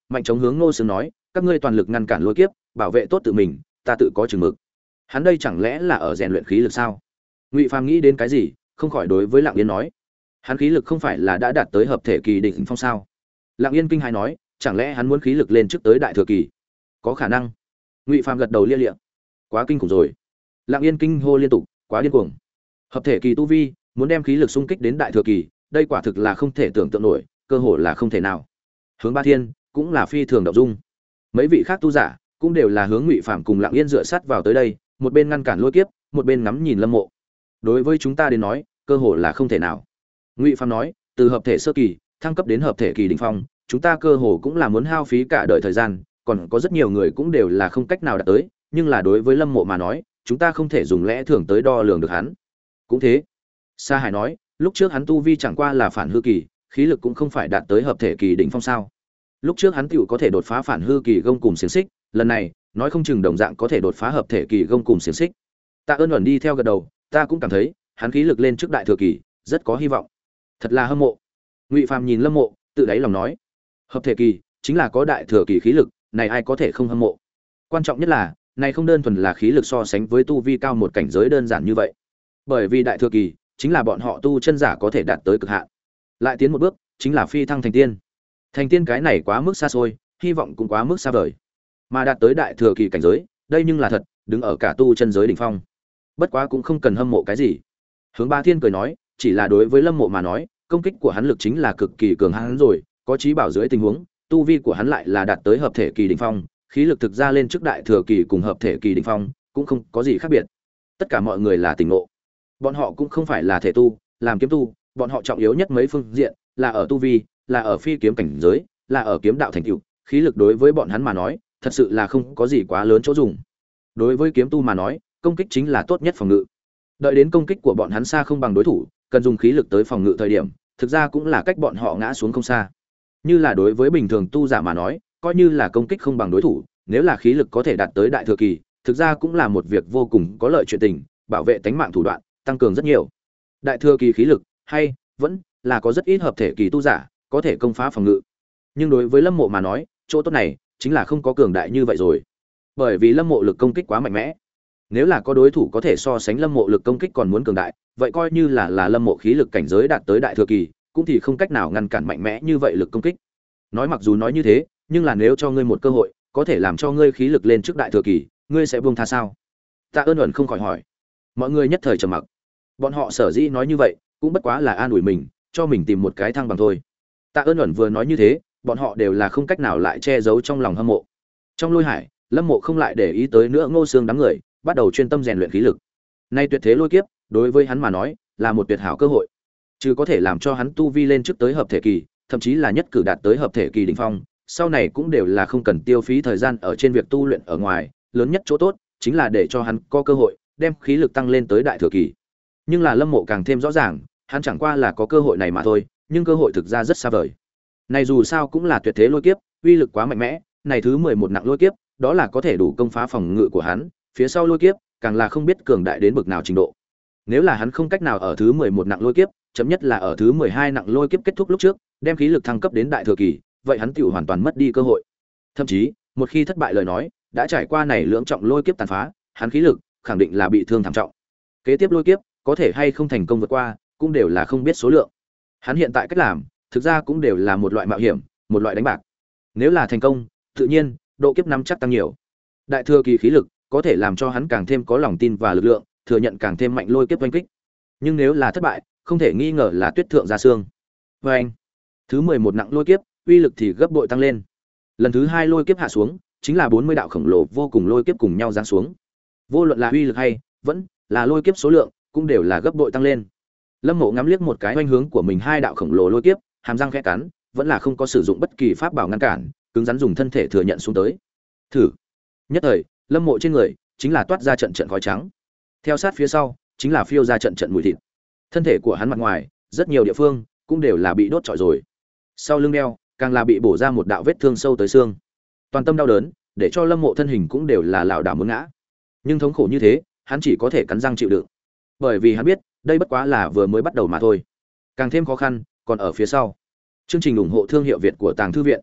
mạnh chống hướng Ngô Sướng nói, các ngươi toàn lực ngăn cản lôi kiếp, bảo vệ tốt tự mình, ta tự có chừng mực. Hắn đây chẳng lẽ là ở rèn luyện khí lực sao? Ngụy Phàm nghĩ đến cái gì, không khỏi đối với Lặng Yên nói, hắn khí lực không phải là đã đạt tới hợp thể kỳ đỉnh phong sao? Lặng Yên kinh hãi nói, chẳng lẽ hắn muốn khí lực lên trước tới đại thừa kỳ? Có khả năng. Ngụy Phàm gật đầu lia lịa. Quá kinh khủng rồi. Lặng Yên kinh hô liên tục, quá điên cuồng. Hợp thể kỳ tu vi, muốn đem khí lực xung kích đến đại thừa kỳ, đây quả thực là không thể tưởng tượng nổi, cơ hội là không thể nào. Hướng Ba Thiên cũng là phi thường động dung. Mấy vị khác tu giả cũng đều là hướng Ngụy Phàm cùng Lặng Yên dựa sát vào tới đây, một bên ngăn cản lôi kiếp, một bên ngắm nhìn Lâm Mộ. Đối với chúng ta đến nói, cơ hội là không thể nào. Ngụy Phàm nói, từ hợp thể sơ kỳ thăng cấp đến hợp thể kỳ đỉnh phong, chúng ta cơ hồ cũng là muốn hao phí cả đời thời gian, còn có rất nhiều người cũng đều là không cách nào đạt tới, nhưng là đối với Lâm Mộ mà nói, chúng ta không thể dùng lẽ thường tới đo lường được hắn. Cũng thế. Sa Hải nói, lúc trước hắn tu vi chẳng qua là phản hư kỳ, khí lực cũng không phải đạt tới hợp thể kỳ đỉnh phong sao? Lúc trước hắn tựu có thể đột phá phản hư kỳ gông cùng xiềng xích, lần này, nói không chừng đồng dạng có thể đột phá hợp thể kỳ gông cùng xiềng xích. Tạ Ơn ẩn đi theo gật đầu, ta cũng cảm thấy, hắn khí lực lên trước đại thừa kỳ, rất có hy vọng. Thật là hâm mộ. Ngụy Phàm nhìn Lâm Mộ, tự đáy lòng nói, hợp thể kỳ chính là có đại thừa kỳ khí lực, này ai có thể không hâm mộ. Quan trọng nhất là, này không đơn thuần là khí lực so sánh với tu vi cao một cảnh giới đơn giản như vậy. Bởi vì đại thừa kỳ chính là bọn họ tu chân giả có thể đạt tới cực hạn. Lại tiến một bước, chính là phi thăng thành tiên. Thành tiên cái này quá mức xa xôi, hy vọng cũng quá mức xa vời. Mà đạt tới đại thừa kỳ cảnh giới, đây nhưng là thật, đứng ở cả tu chân giới đỉnh phong. Bất quá cũng không cần hâm mộ cái gì. Hướng Ba Thiên cười nói, chỉ là đối với Lâm Mộ mà nói, công kích của hắn lực chính là cực kỳ cường hãn rồi, có chí bảo dưới tình huống, tu vi của hắn lại là đạt tới hợp thể kỳ đỉnh phong, khí lực thực ra lên trước đại thừa kỳ cùng hợp thể kỳ đỉnh phong, cũng không có gì khác biệt. Tất cả mọi người là tỉnh ngộ. Bọn họ cũng không phải là thể tu, làm kiếm tu, bọn họ trọng yếu nhất mấy phương diện, là ở tu vi, là ở phi kiếm cảnh giới, là ở kiếm đạo thành tựu, khí lực đối với bọn hắn mà nói, thật sự là không có gì quá lớn chỗ dùng. Đối với kiếm tu mà nói, công kích chính là tốt nhất phòng ngự. Đợi đến công kích của bọn hắn xa không bằng đối thủ, cần dùng khí lực tới phòng ngự thời điểm, thực ra cũng là cách bọn họ ngã xuống không xa. Như là đối với bình thường tu giả mà nói, coi như là công kích không bằng đối thủ, nếu là khí lực có thể đạt tới đại thừa kỳ, thực ra cũng là một việc vô cùng có lợi chuyện tình, bảo vệ tính mạng thủ đoạn, tăng cường rất nhiều. Đại thừa kỳ khí lực, hay vẫn là có rất ít hợp thể kỳ tu giả có thể công phá phòng ngự. Nhưng đối với Lâm Mộ mà nói, chỗ tốt này chính là không có cường đại như vậy rồi. Bởi vì Lâm Mộ lực công kích quá mạnh mẽ. Nếu là có đối thủ có thể so sánh Lâm Mộ lực công kích còn muốn cường đại, vậy coi như là là Lâm Mộ khí lực cảnh giới đạt tới đại thừa kỳ, cũng thì không cách nào ngăn cản mạnh mẽ như vậy lực công kích. Nói mặc dù nói như thế, nhưng là nếu cho ngươi một cơ hội, có thể làm cho ngươi khí lực lên trước đại thừa kỳ, ngươi sẽ buông tha sao? Tạ Ơn ẩn không khỏi hỏi. Mọi người nhất thời trầm mặc. Bọn họ sở dĩ nói như vậy, cũng bất quá là an ủi mình, cho mình tìm một cái thăng bằng thôi. Tạ Ơn ẩn vừa nói như thế, bọn họ đều là không cách nào lại che giấu trong lòng hâm mộ. Trong Lôi Hải, Lâm Mộ không lại để ý tới nữa Ngô Xương đám người, bắt đầu chuyên tâm rèn luyện khí lực. Nay tuyệt thế lôi kiếp, đối với hắn mà nói, là một tuyệt hảo cơ hội. Chứ có thể làm cho hắn tu vi lên trước tới hợp thể kỳ, thậm chí là nhất cử đạt tới hợp thể kỳ đỉnh phong, sau này cũng đều là không cần tiêu phí thời gian ở trên việc tu luyện ở ngoài, lớn nhất chỗ tốt chính là để cho hắn có cơ hội đem khí lực tăng lên tới đại thừa kỳ. Nhưng là Lâm Mộ càng thêm rõ ràng, hắn chẳng qua là có cơ hội này mà thôi, nhưng cơ hội thực ra rất xa vời. Này dù sao cũng là tuyệt thế lôi kiếp, uy lực quá mạnh mẽ, này thứ mười một nặng lôi kiếp, đó là có thể đủ công phá phòng ngự của hắn, phía sau lôi kiếp, càng là không biết cường đại đến bực nào trình độ. Nếu là hắn không cách nào ở thứ mười một nặng lôi kiếp, chấm nhất là ở thứ mười hai nặng lôi kiếp kết thúc lúc trước, đem khí lực thăng cấp đến đại thừa kỳ, vậy hắn tiểu hoàn toàn mất đi cơ hội. Thậm chí, một khi thất bại lời nói, đã trải qua này lưỡng trọng lôi kiếp tàn phá, hắn khí lực khẳng định là bị thương thảm trọng. Kế tiếp lôi kiếp, có thể hay không thành công vượt qua, cũng đều là không biết số lượng. Hắn hiện tại cách làm, thực ra cũng đều là một loại mạo hiểm, một loại đánh bạc. Nếu là thành công, tự nhiên, độ kiếp năm chắc tăng nhiều. Đại thừa kỳ khí lực có thể làm cho hắn càng thêm có lòng tin và lực lượng, thừa nhận càng thêm mạnh lôi kiếp oanh kích. Nhưng nếu là thất bại, không thể nghi ngờ là tuyết thượng ra xương. Và anh, thứ mười một nặng lôi kiếp, uy lực thì gấp bội tăng lên. Lần thứ hai lôi kiếp hạ xuống, chính là bốn mươi đạo khổng lồ vô cùng lôi kiếp cùng nhau giáng xuống. Vô luận là uy lực hay vẫn là lôi kiếp số lượng, cũng đều là gấp bội tăng lên. Lâm Mộ ngắm liếc một cái oanh hướng của mình hai đạo khổng lồ lôi kiếp, hàm răng khẽ cắn, vẫn là không có sử dụng bất kỳ pháp bảo ngăn cản, cứng rắn dùng thân thể thừa nhận xuống tới. Thử. Nhất thời, Lâm Mộ trên người chính là toát ra trận trận khói trắng. Theo sát phía sau, chính là phiêu ra trận trận mùi thịt. Thân thể của hắn mặt ngoài, rất nhiều địa phương cũng đều là bị đốt trọi rồi. Sau lưng đeo, càng là bị bổ ra một đạo vết thương sâu tới xương. Toàn tâm đau đớn, để cho Lâm Mộ thân hình cũng đều là lảo đảo muốn ngã. Nhưng thống khổ như thế, hắn chỉ có thể cắn răng chịu đựng. Bởi vì hắn biết, đây bất quá là vừa mới bắt đầu mà thôi. Càng thêm khó khăn, còn ở phía sau. Chương trình ủng hộ thương hiệu Việt của Tàng Thư viện.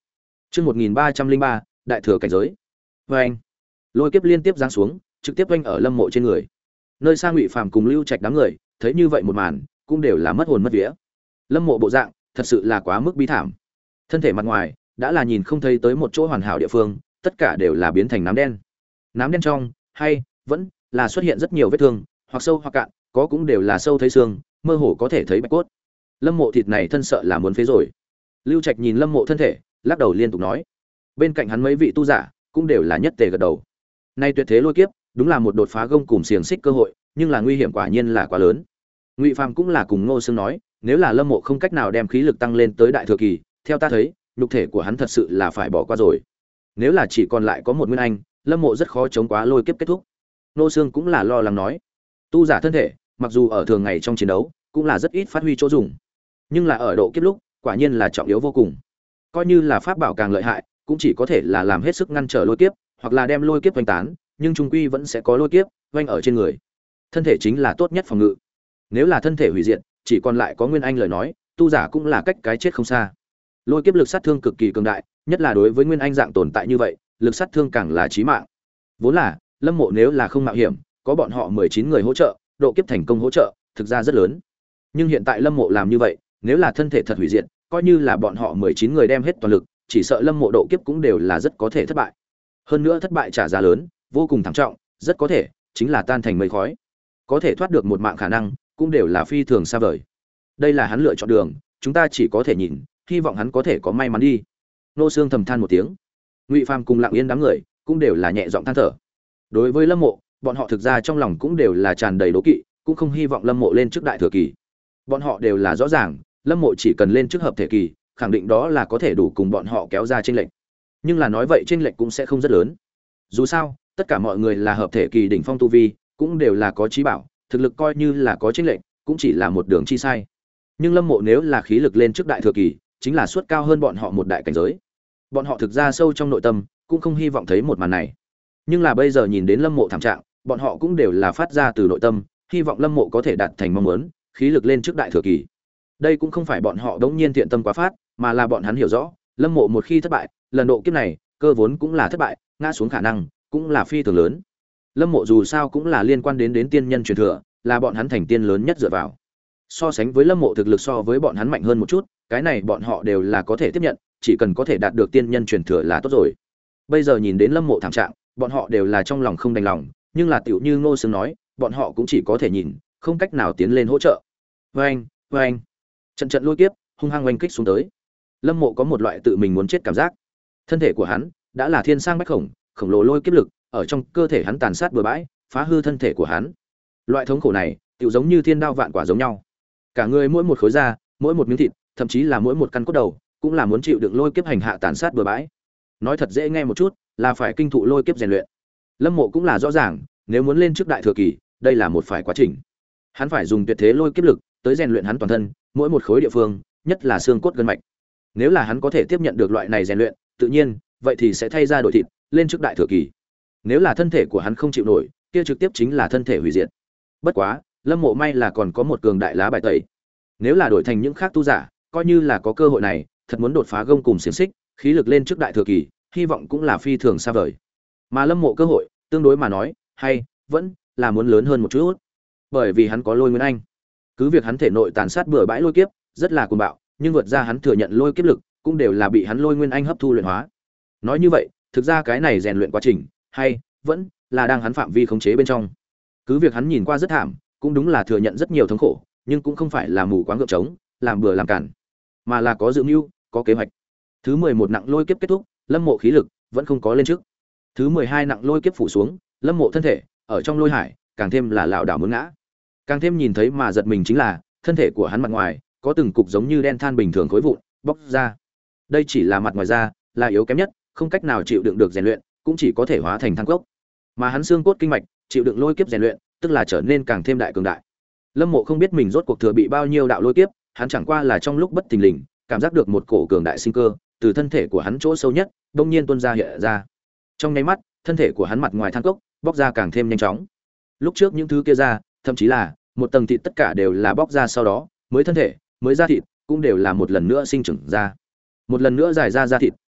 Chương một nghìn ba trăm linh ba, đại thừa cảnh giới. Oeng. Lôi kiếp liên tiếp giáng xuống, trực tiếp oanh ở Lâm Mộ trên người. Nơi xa Ngụy Phàm cùng Lưu Trạch đám người, thấy như vậy một màn, cũng đều là mất hồn mất vía. Lâm Mộ bộ dạng, thật sự là quá mức bi thảm. Thân thể mặt ngoài đã là nhìn không thấy tới một chỗ hoàn hảo địa phương, tất cả đều là biến thành nám đen. Nám đen trong, hay vẫn là xuất hiện rất nhiều vết thương, hoặc sâu hoặc cạn, có cũng đều là sâu thấy xương, mơ hồ có thể thấy bạch cốt. Lâm Mộ thịt này thân sợ là muốn phế rồi. Lưu Trạch nhìn Lâm Mộ thân thể, lắc đầu liên tục nói. Bên cạnh hắn mấy vị tu giả cũng đều là nhất tề gật đầu. Nay tuyệt thế lôi kiếp, đúng là một đột phá gông cùng xiềng xích cơ hội, nhưng là nguy hiểm quả nhiên là quá lớn. Ngụy Phàm cũng là cùng Ngô Sương nói, nếu là Lâm Mộ không cách nào đem khí lực tăng lên tới đại thừa kỳ, theo ta thấy, nhục thể của hắn thật sự là phải bỏ qua rồi. Nếu là chỉ còn lại có một nguyên anh, Lâm Mộ rất khó chống quá lôi kiếp kết thúc. Ngô Sương cũng là lo lắng nói, tu giả thân thể, mặc dù ở thường ngày trong chiến đấu, cũng là rất ít phát huy chỗ dùng, nhưng là ở độ kiếp lúc, quả nhiên là trọng yếu vô cùng. Coi như là pháp bảo càng lợi hại, cũng chỉ có thể là làm hết sức ngăn trở lôi kiếp, hoặc là đem lôi kiếp vành tán, nhưng trung quy vẫn sẽ có lôi kiếp vành ở trên người. Thân thể chính là tốt nhất phòng ngự. Nếu là thân thể hủy diệt, chỉ còn lại có nguyên anh lời nói, tu giả cũng là cách cái chết không xa. Lôi kiếp lực sát thương cực kỳ cường đại, nhất là đối với nguyên anh dạng tồn tại như vậy, lực sát thương càng là chí mạng. Vốn là, Lâm Mộ nếu là không mạo hiểm, có bọn họ mười chín người hỗ trợ, độ kiếp thành công hỗ trợ, thực ra rất lớn. Nhưng hiện tại Lâm Mộ làm như vậy, nếu là thân thể thật hủy diệt, coi như là bọn họ mười chín người đem hết toàn lực, chỉ sợ Lâm Mộ độ kiếp cũng đều là rất có thể thất bại. Hơn nữa thất bại trả giá lớn, vô cùng thảm trọng, rất có thể chính là tan thành mây khói. Có thể thoát được một mạng khả năng, cũng đều là phi thường xa vời. Đây là hắn lựa chọn đường, chúng ta chỉ có thể nhìn, hy vọng hắn có thể có may mắn đi. Nô Sương thầm than một tiếng. Ngụy Phàm cùng Lặng Yên đám người cũng đều là nhẹ giọng than thở. Đối với Lâm Mộ, bọn họ thực ra trong lòng cũng đều là tràn đầy đố kỵ, cũng không hy vọng Lâm Mộ lên trước đại thừa kỳ. Bọn họ đều là rõ ràng, Lâm Mộ chỉ cần lên trước hợp thể kỳ, khẳng định đó là có thể đủ cùng bọn họ kéo ra chênh lệch. Nhưng là nói vậy chênh lệch cũng sẽ không rất lớn. Dù sao, tất cả mọi người là hợp thể kỳ đỉnh phong tu vi, cũng đều là có trí bảo, thực lực coi như là có chênh lệch, cũng chỉ là một đường chi sai. Nhưng Lâm Mộ nếu là khí lực lên trước đại thừa kỳ, chính là suất cao hơn bọn họ một đại cảnh giới. Bọn họ thực ra sâu trong nội tâm cũng không hy vọng thấy một màn này. Nhưng là bây giờ nhìn đến Lâm Mộ thảm trạng, bọn họ cũng đều là phát ra từ nội tâm, hy vọng Lâm Mộ có thể đạt thành mong muốn, khí lực lên trước đại thừa kỳ. Đây cũng không phải bọn họ đống nhiên thiện tâm quá phát, mà là bọn hắn hiểu rõ, Lâm Mộ một khi thất bại, lần độ kiếp này, cơ vốn cũng là thất bại, ngã xuống khả năng cũng là phi thường lớn. Lâm Mộ dù sao cũng là liên quan đến đến tiên nhân truyền thừa, là bọn hắn thành tiên lớn nhất dựa vào. So sánh với Lâm Mộ thực lực so với bọn hắn mạnh hơn một chút, cái này bọn họ đều là có thể tiếp nhận, chỉ cần có thể đạt được tiên nhân truyền thừa là tốt rồi. Bây giờ nhìn đến Lâm Mộ thảm trạng, bọn họ đều là trong lòng không đành lòng, nhưng là tiểu như Ngô Sương nói, bọn họ cũng chỉ có thể nhìn, không cách nào tiến lên hỗ trợ. Oeng, oeng. Trận trận lôi kiếp, hung hăng oanh kích xuống tới. Lâm Mộ có một loại tự mình muốn chết cảm giác. Thân thể của hắn đã là thiên sang bách khổng, khổng lồ lôi kiếp lực ở trong cơ thể hắn tàn sát bừa bãi, phá hư thân thể của hắn. Loại thống khổ này, tựu giống như thiên đao vạn quả giống nhau. Cả người mỗi một khối da, mỗi một miếng thịt, thậm chí là mỗi một căn cốt đầu, cũng là muốn chịu đựng lôi kiếp hành hạ tàn sát bừa bãi. Nói thật dễ nghe một chút, là phải kinh thụ lôi kiếp rèn luyện. Lâm Mộ cũng là rõ ràng, nếu muốn lên trước đại thừa kỳ, đây là một phải quá trình. Hắn phải dùng tuyệt thế lôi kiếp lực tới rèn luyện hắn toàn thân, mỗi một khối địa phương, nhất là xương cốt gân mạch. Nếu là hắn có thể tiếp nhận được loại này rèn luyện, tự nhiên, vậy thì sẽ thay ra đổi thịt, lên trước đại thừa kỳ. Nếu là thân thể của hắn không chịu nổi, kia trực tiếp chính là thân thể hủy diệt. Bất quá, Lâm Mộ may là còn có một cường đại lá bài tẩy. Nếu là đổi thành những khác tu giả, coi như là có cơ hội này, thật muốn đột phá gông cùng xiềng xích, khí lực lên trước đại thừa kỳ, hy vọng cũng là phi thường xa vời. Mà Lâm Mộ cơ hội, tương đối mà nói, hay vẫn là muốn lớn hơn một chút. Bởi vì hắn có Lôi Nguyên Anh. Cứ việc hắn thể nội tàn sát bừa bãi lôi kiếp, rất là cuồng bạo, nhưng vượt ra hắn thừa nhận lôi kiếp lực, cũng đều là bị hắn Lôi Nguyên Anh hấp thu luyện hóa. Nói như vậy, thực ra cái này rèn luyện quá trình, hay vẫn là đang hắn phạm vi khống chế bên trong. Cứ việc hắn nhìn qua rất thảm, cũng đúng là thừa nhận rất nhiều thống khổ, nhưng cũng không phải là mù quáng ngượng trống, làm bừa làm cản, mà là có dự mưu, có kế hoạch. Thứ mười một nặng lôi kiếp kết thúc, Lâm Mộ khí lực vẫn không có lên trước. Thứ mười hai nặng lôi kiếp phủ xuống, Lâm Mộ thân thể ở trong lôi hải, càng thêm là lảo đảo muốn ngã. Càng thêm nhìn thấy mà giật mình chính là, thân thể của hắn mặt ngoài có từng cục giống như đen than bình thường khối vụn bóc ra. Đây chỉ là mặt ngoài da, là yếu kém nhất, không cách nào chịu đựng được rèn luyện, cũng chỉ có thể hóa thành than cốc. Mà hắn xương cốt kinh mạch chịu đựng lôi kiếp rèn luyện, tức là trở nên càng thêm đại cường đại. Lâm Mộ không biết mình rốt cuộc thừa bị bao nhiêu đạo lôi kiếp, hắn chẳng qua là trong lúc bất thình lình, cảm giác được một cổ cường đại sinh cơ từ thân thể của hắn chỗ sâu nhất, đột nhiên tuôn ra hiện ra. Trong nháy mắt, thân thể của hắn mặt ngoài than cốc bóc ra càng thêm nhanh chóng. Lúc trước những thứ kia ra, thậm chí là một tầng thịt tất cả đều là bóc ra sau đó, mới thân thể, mới da thịt cũng đều là một lần nữa sinh trưởng ra. Một lần nữa dài ra da thịt,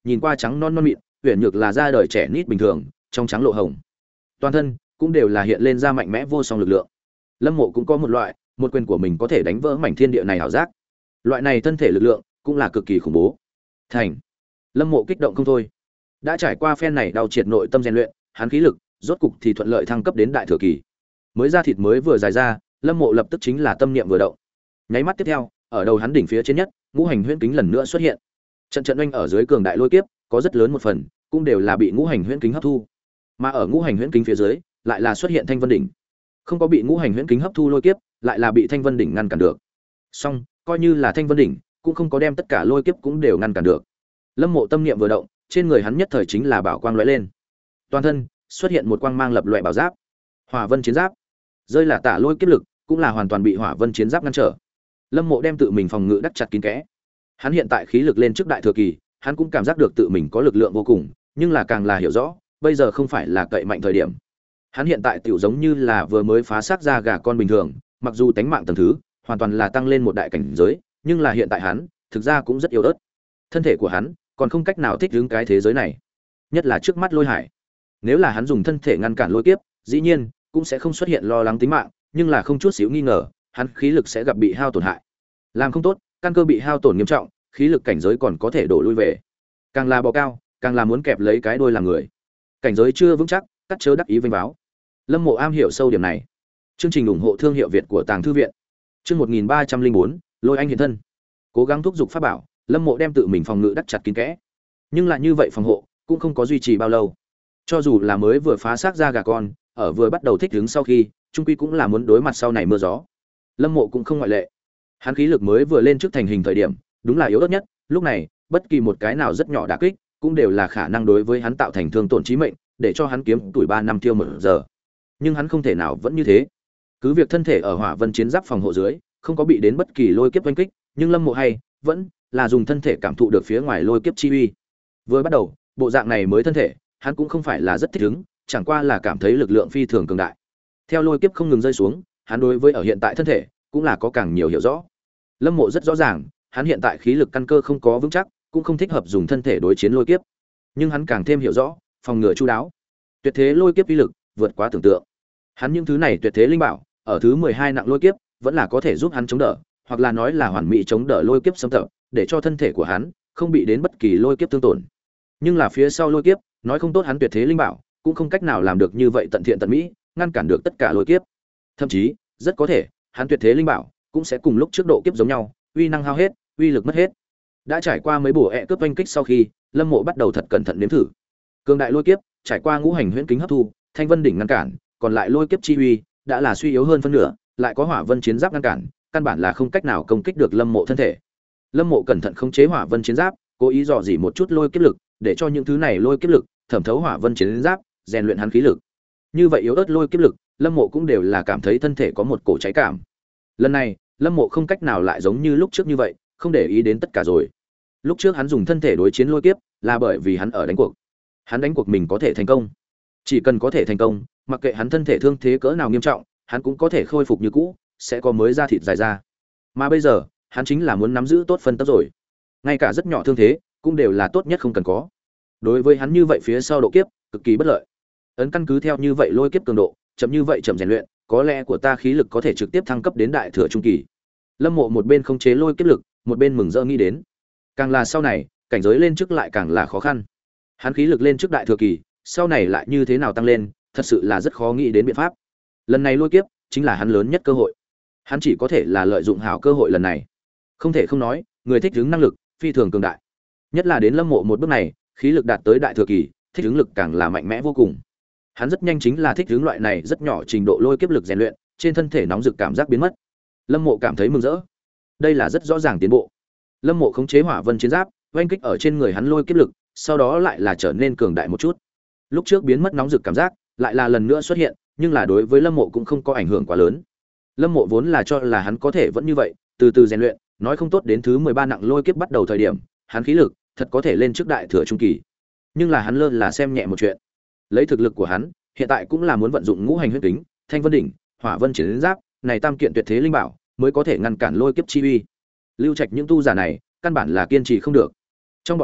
nhìn qua trắng non non mịn, huyền nhược là da đời trẻ nít bình thường, trong trắng lộ hồng. Toàn thân cũng đều là hiện lên ra mạnh mẽ vô song lực lượng. Lâm Mộ cũng có một loại, một quyền của mình có thể đánh vỡ mảnh thiên địa này ảo giác. Loại này thân thể lực lượng cũng là cực kỳ khủng bố. Thành. Lâm Mộ kích động không thôi. Đã trải qua phen này đau triệt nội tâm rèn luyện, hắn khí lực rốt cục thì thuận lợi thăng cấp đến đại thừa kỳ. Mới ra thịt mới vừa dài ra, Lâm Mộ lập tức chính là tâm niệm vừa động. Nháy mắt tiếp theo, ở đầu hắn đỉnh phía trên nhất, ngũ hành huyễn kính lần nữa xuất hiện. Trận trận oanh ở dưới cường đại lôi kiếp, có rất lớn một phần cũng đều là bị ngũ hành huyễn kính hấp thu. Mà ở ngũ hành huyễn kính phía dưới, lại là xuất hiện Thanh Vân đỉnh. Không có bị ngũ hành huyễn kính hấp thu lôi kiếp, lại là bị Thanh Vân đỉnh ngăn cản được. Song, coi như là Thanh Vân đỉnh, cũng không có đem tất cả lôi kiếp cũng đều ngăn cản được. Lâm Mộ tâm niệm vừa động, trên người hắn nhất thời chính là bảo quang lóe lên. Toàn thân xuất hiện một quang mang lập loè bảo giáp. Hỏa Vân chiến giáp. Rơi là tả lôi kiếp lực, cũng là hoàn toàn bị Hỏa Vân chiến giáp ngăn trở. Lâm Mộ đem tự mình phòng ngự đắc chặt kín kẽ. Hắn hiện tại khí lực lên trước đại thừa kỳ, hắn cũng cảm giác được tự mình có lực lượng vô cùng, nhưng là càng là hiểu rõ, bây giờ không phải là cậy mạnh thời điểm. Hắn hiện tại tiểu giống như là vừa mới phá xác ra gà con bình thường, mặc dù tánh mạng tầng thứ hoàn toàn là tăng lên một đại cảnh giới, nhưng là hiện tại hắn, thực ra cũng rất yếu ớt. Thân thể của hắn còn không cách nào thích ứng cái thế giới này, nhất là trước mắt lôi hải. Nếu là hắn dùng thân thể ngăn cản lôi kiếp, dĩ nhiên cũng sẽ không xuất hiện lo lắng tính mạng, nhưng là không chút xíu nghi ngờ, hắn khí lực sẽ gặp bị hao tổn hại. Làm không tốt, căn cơ bị hao tổn nghiêm trọng, khí lực cảnh giới còn có thể đổ lui về. Càng là bò cao, càng là muốn kẹp lấy cái đuôi làm người. Cảnh giới chưa vững chắc, cắt chớ đắc ý vênh váo. Lâm Mộ am hiểu sâu điểm này. Chương trình ủng hộ thương hiệu Việt của Tàng thư viện. Chương một nghìn ba trăm linh bốn, Lôi Anh hiện thân. Cố gắng thúc giục pháp bảo, Lâm Mộ đem tự mình phòng ngự đắc chặt kín kẽ. Nhưng lại như vậy phòng hộ cũng không có duy trì bao lâu. Cho dù là mới vừa phá xác ra gà con, ở vừa bắt đầu thích ứng sau khi, trung quy cũng là muốn đối mặt sau này mưa gió. Lâm Mộ cũng không ngoại lệ. Hắn khí lực mới vừa lên trước thành hình thời điểm, đúng là yếu ớt nhất, lúc này, bất kỳ một cái nào rất nhỏ đả kích, cũng đều là khả năng đối với hắn tạo thành thương tổn chí mệnh, để cho hắn kiếm tuổi ba năm tiêu một giờ. Nhưng hắn không thể nào vẫn như thế. Cứ việc thân thể ở Hỏa Vân chiến giáp phòng hộ dưới, không có bị đến bất kỳ lôi kiếp oanh kích, nhưng Lâm Mộ hay vẫn là dùng thân thể cảm thụ được phía ngoài lôi kiếp chi uy. Vừa bắt đầu, bộ dạng này mới thân thể, hắn cũng không phải là rất thích ứng, chẳng qua là cảm thấy lực lượng phi thường cường đại. Theo lôi kiếp không ngừng rơi xuống, hắn đối với ở hiện tại thân thể cũng là có càng nhiều hiểu rõ. Lâm Mộ rất rõ ràng, hắn hiện tại khí lực căn cơ không có vững chắc, cũng không thích hợp dùng thân thể đối chiến lôi kiếp. Nhưng hắn càng thêm hiểu rõ, phòng ngừa chu đáo. Tuyệt thế lôi kiếp uy lực vượt quá tưởng tượng. Hắn những thứ này tuyệt thế linh bảo, ở thứ mười hai nặng lôi kiếp, vẫn là có thể giúp hắn chống đỡ, hoặc là nói là hoàn mỹ chống đỡ lôi kiếp xâm tập, để cho thân thể của hắn không bị đến bất kỳ lôi kiếp tương tổn. Nhưng là phía sau lôi kiếp, nói không tốt hắn tuyệt thế linh bảo, cũng không cách nào làm được như vậy tận thiện tận mỹ, ngăn cản được tất cả lôi kiếp. Thậm chí, rất có thể, hắn tuyệt thế linh bảo cũng sẽ cùng lúc trước độ kiếp giống nhau, uy năng hao hết, uy lực mất hết. Đã trải qua mấy bổ ẹ cướp oanh kích sau khi, Lâm Mộ bắt đầu thật cẩn thận nếm thử. Cường đại lôi kiếp, trải qua ngũ hành huyễn kính hấp thu, Thanh Vân đỉnh ngăn cản, còn lại lôi kiếp chi uy đã là suy yếu hơn phân nửa, lại có Hỏa Vân chiến giáp ngăn cản, căn bản là không cách nào công kích được Lâm Mộ thân thể. Lâm Mộ cẩn thận khống chế Hỏa Vân chiến giáp, cố ý dò dỉ một chút lôi kiếp lực, để cho những thứ này lôi kiếp lực thẩm thấu Hỏa Vân chiến giáp, rèn luyện hắn khí lực. Như vậy yếu ớt lôi kiếp lực, Lâm Mộ cũng đều là cảm thấy thân thể có một cổ cháy cảm. Lần này, Lâm Mộ không cách nào lại giống như lúc trước như vậy, không để ý đến tất cả rồi. Lúc trước hắn dùng thân thể đối chiến lôi kiếp, là bởi vì hắn ở đánh cuộc. Hắn đánh cuộc mình có thể thành công. Chỉ cần có thể thành công, mặc kệ hắn thân thể thương thế cỡ nào nghiêm trọng, hắn cũng có thể khôi phục như cũ, sẽ có mới da thịt dài ra. Mà bây giờ, hắn chính là muốn nắm giữ tốt phân tốc rồi. Ngay cả rất nhỏ thương thế, cũng đều là tốt nhất không cần có. Đối với hắn như vậy phía sau độ kiếp, cực kỳ bất lợi. Ấn căn cứ theo như vậy lôi kiếp cường độ, chậm như vậy chậm rèn luyện, có lẽ của ta khí lực có thể trực tiếp thăng cấp đến đại thừa trung kỳ. Lâm Mộ một bên khống chế lôi kiếp lực, một bên mừng rỡ nghĩ đến. Càng là sau này, cảnh giới lên trước lại càng là khó khăn. Hắn khí lực lên trước đại thừa kỳ, sau này lại như thế nào tăng lên, thật sự là rất khó nghĩ đến biện pháp. Lần này lôi kiếp chính là hắn lớn nhất cơ hội. Hắn chỉ có thể là lợi dụng hảo cơ hội lần này. Không thể không nói, người thích ứng năng lực phi thường cường đại. Nhất là đến Lâm Mộ một bước này, khí lực đạt tới đại thừa kỳ, thích ứng lực càng là mạnh mẽ vô cùng. Hắn rất nhanh chính là thích ứng loại này rất nhỏ trình độ lôi kiếp lực rèn luyện, trên thân thể nóng rực cảm giác biến mất. Lâm Mộ cảm thấy mừng rỡ. Đây là rất rõ ràng tiến bộ. Lâm Mộ khống chế Hỏa Vân chiến giáp, oanh kích ở trên người hắn lôi kiếp lực, sau đó lại là trở nên cường đại một chút. Lúc trước biến mất nóng rực cảm giác, lại là lần nữa xuất hiện, nhưng là đối với Lâm Mộ cũng không có ảnh hưởng quá lớn. Lâm Mộ vốn là cho là hắn có thể vẫn như vậy, từ từ rèn luyện, nói không tốt đến thứ mười ba nặng lôi kiếp bắt đầu thời điểm, hắn khí lực thật có thể lên trước đại thừa trung kỳ. Nhưng là hắn lơ là xem nhẹ một chuyện. Lấy thực lực của hắn, hiện tại cũng là muốn vận dụng ngũ hành huyết kính, Thanh Vân đỉnh, Hỏa Vân chiến giáp, này tam kiện tuyệt thế linh bảo, mới có thể ngăn cản lôi kiếp chi uy. Lưu Trạch những tu giả này, căn bản là kiên trì không được. Trong bọn họ,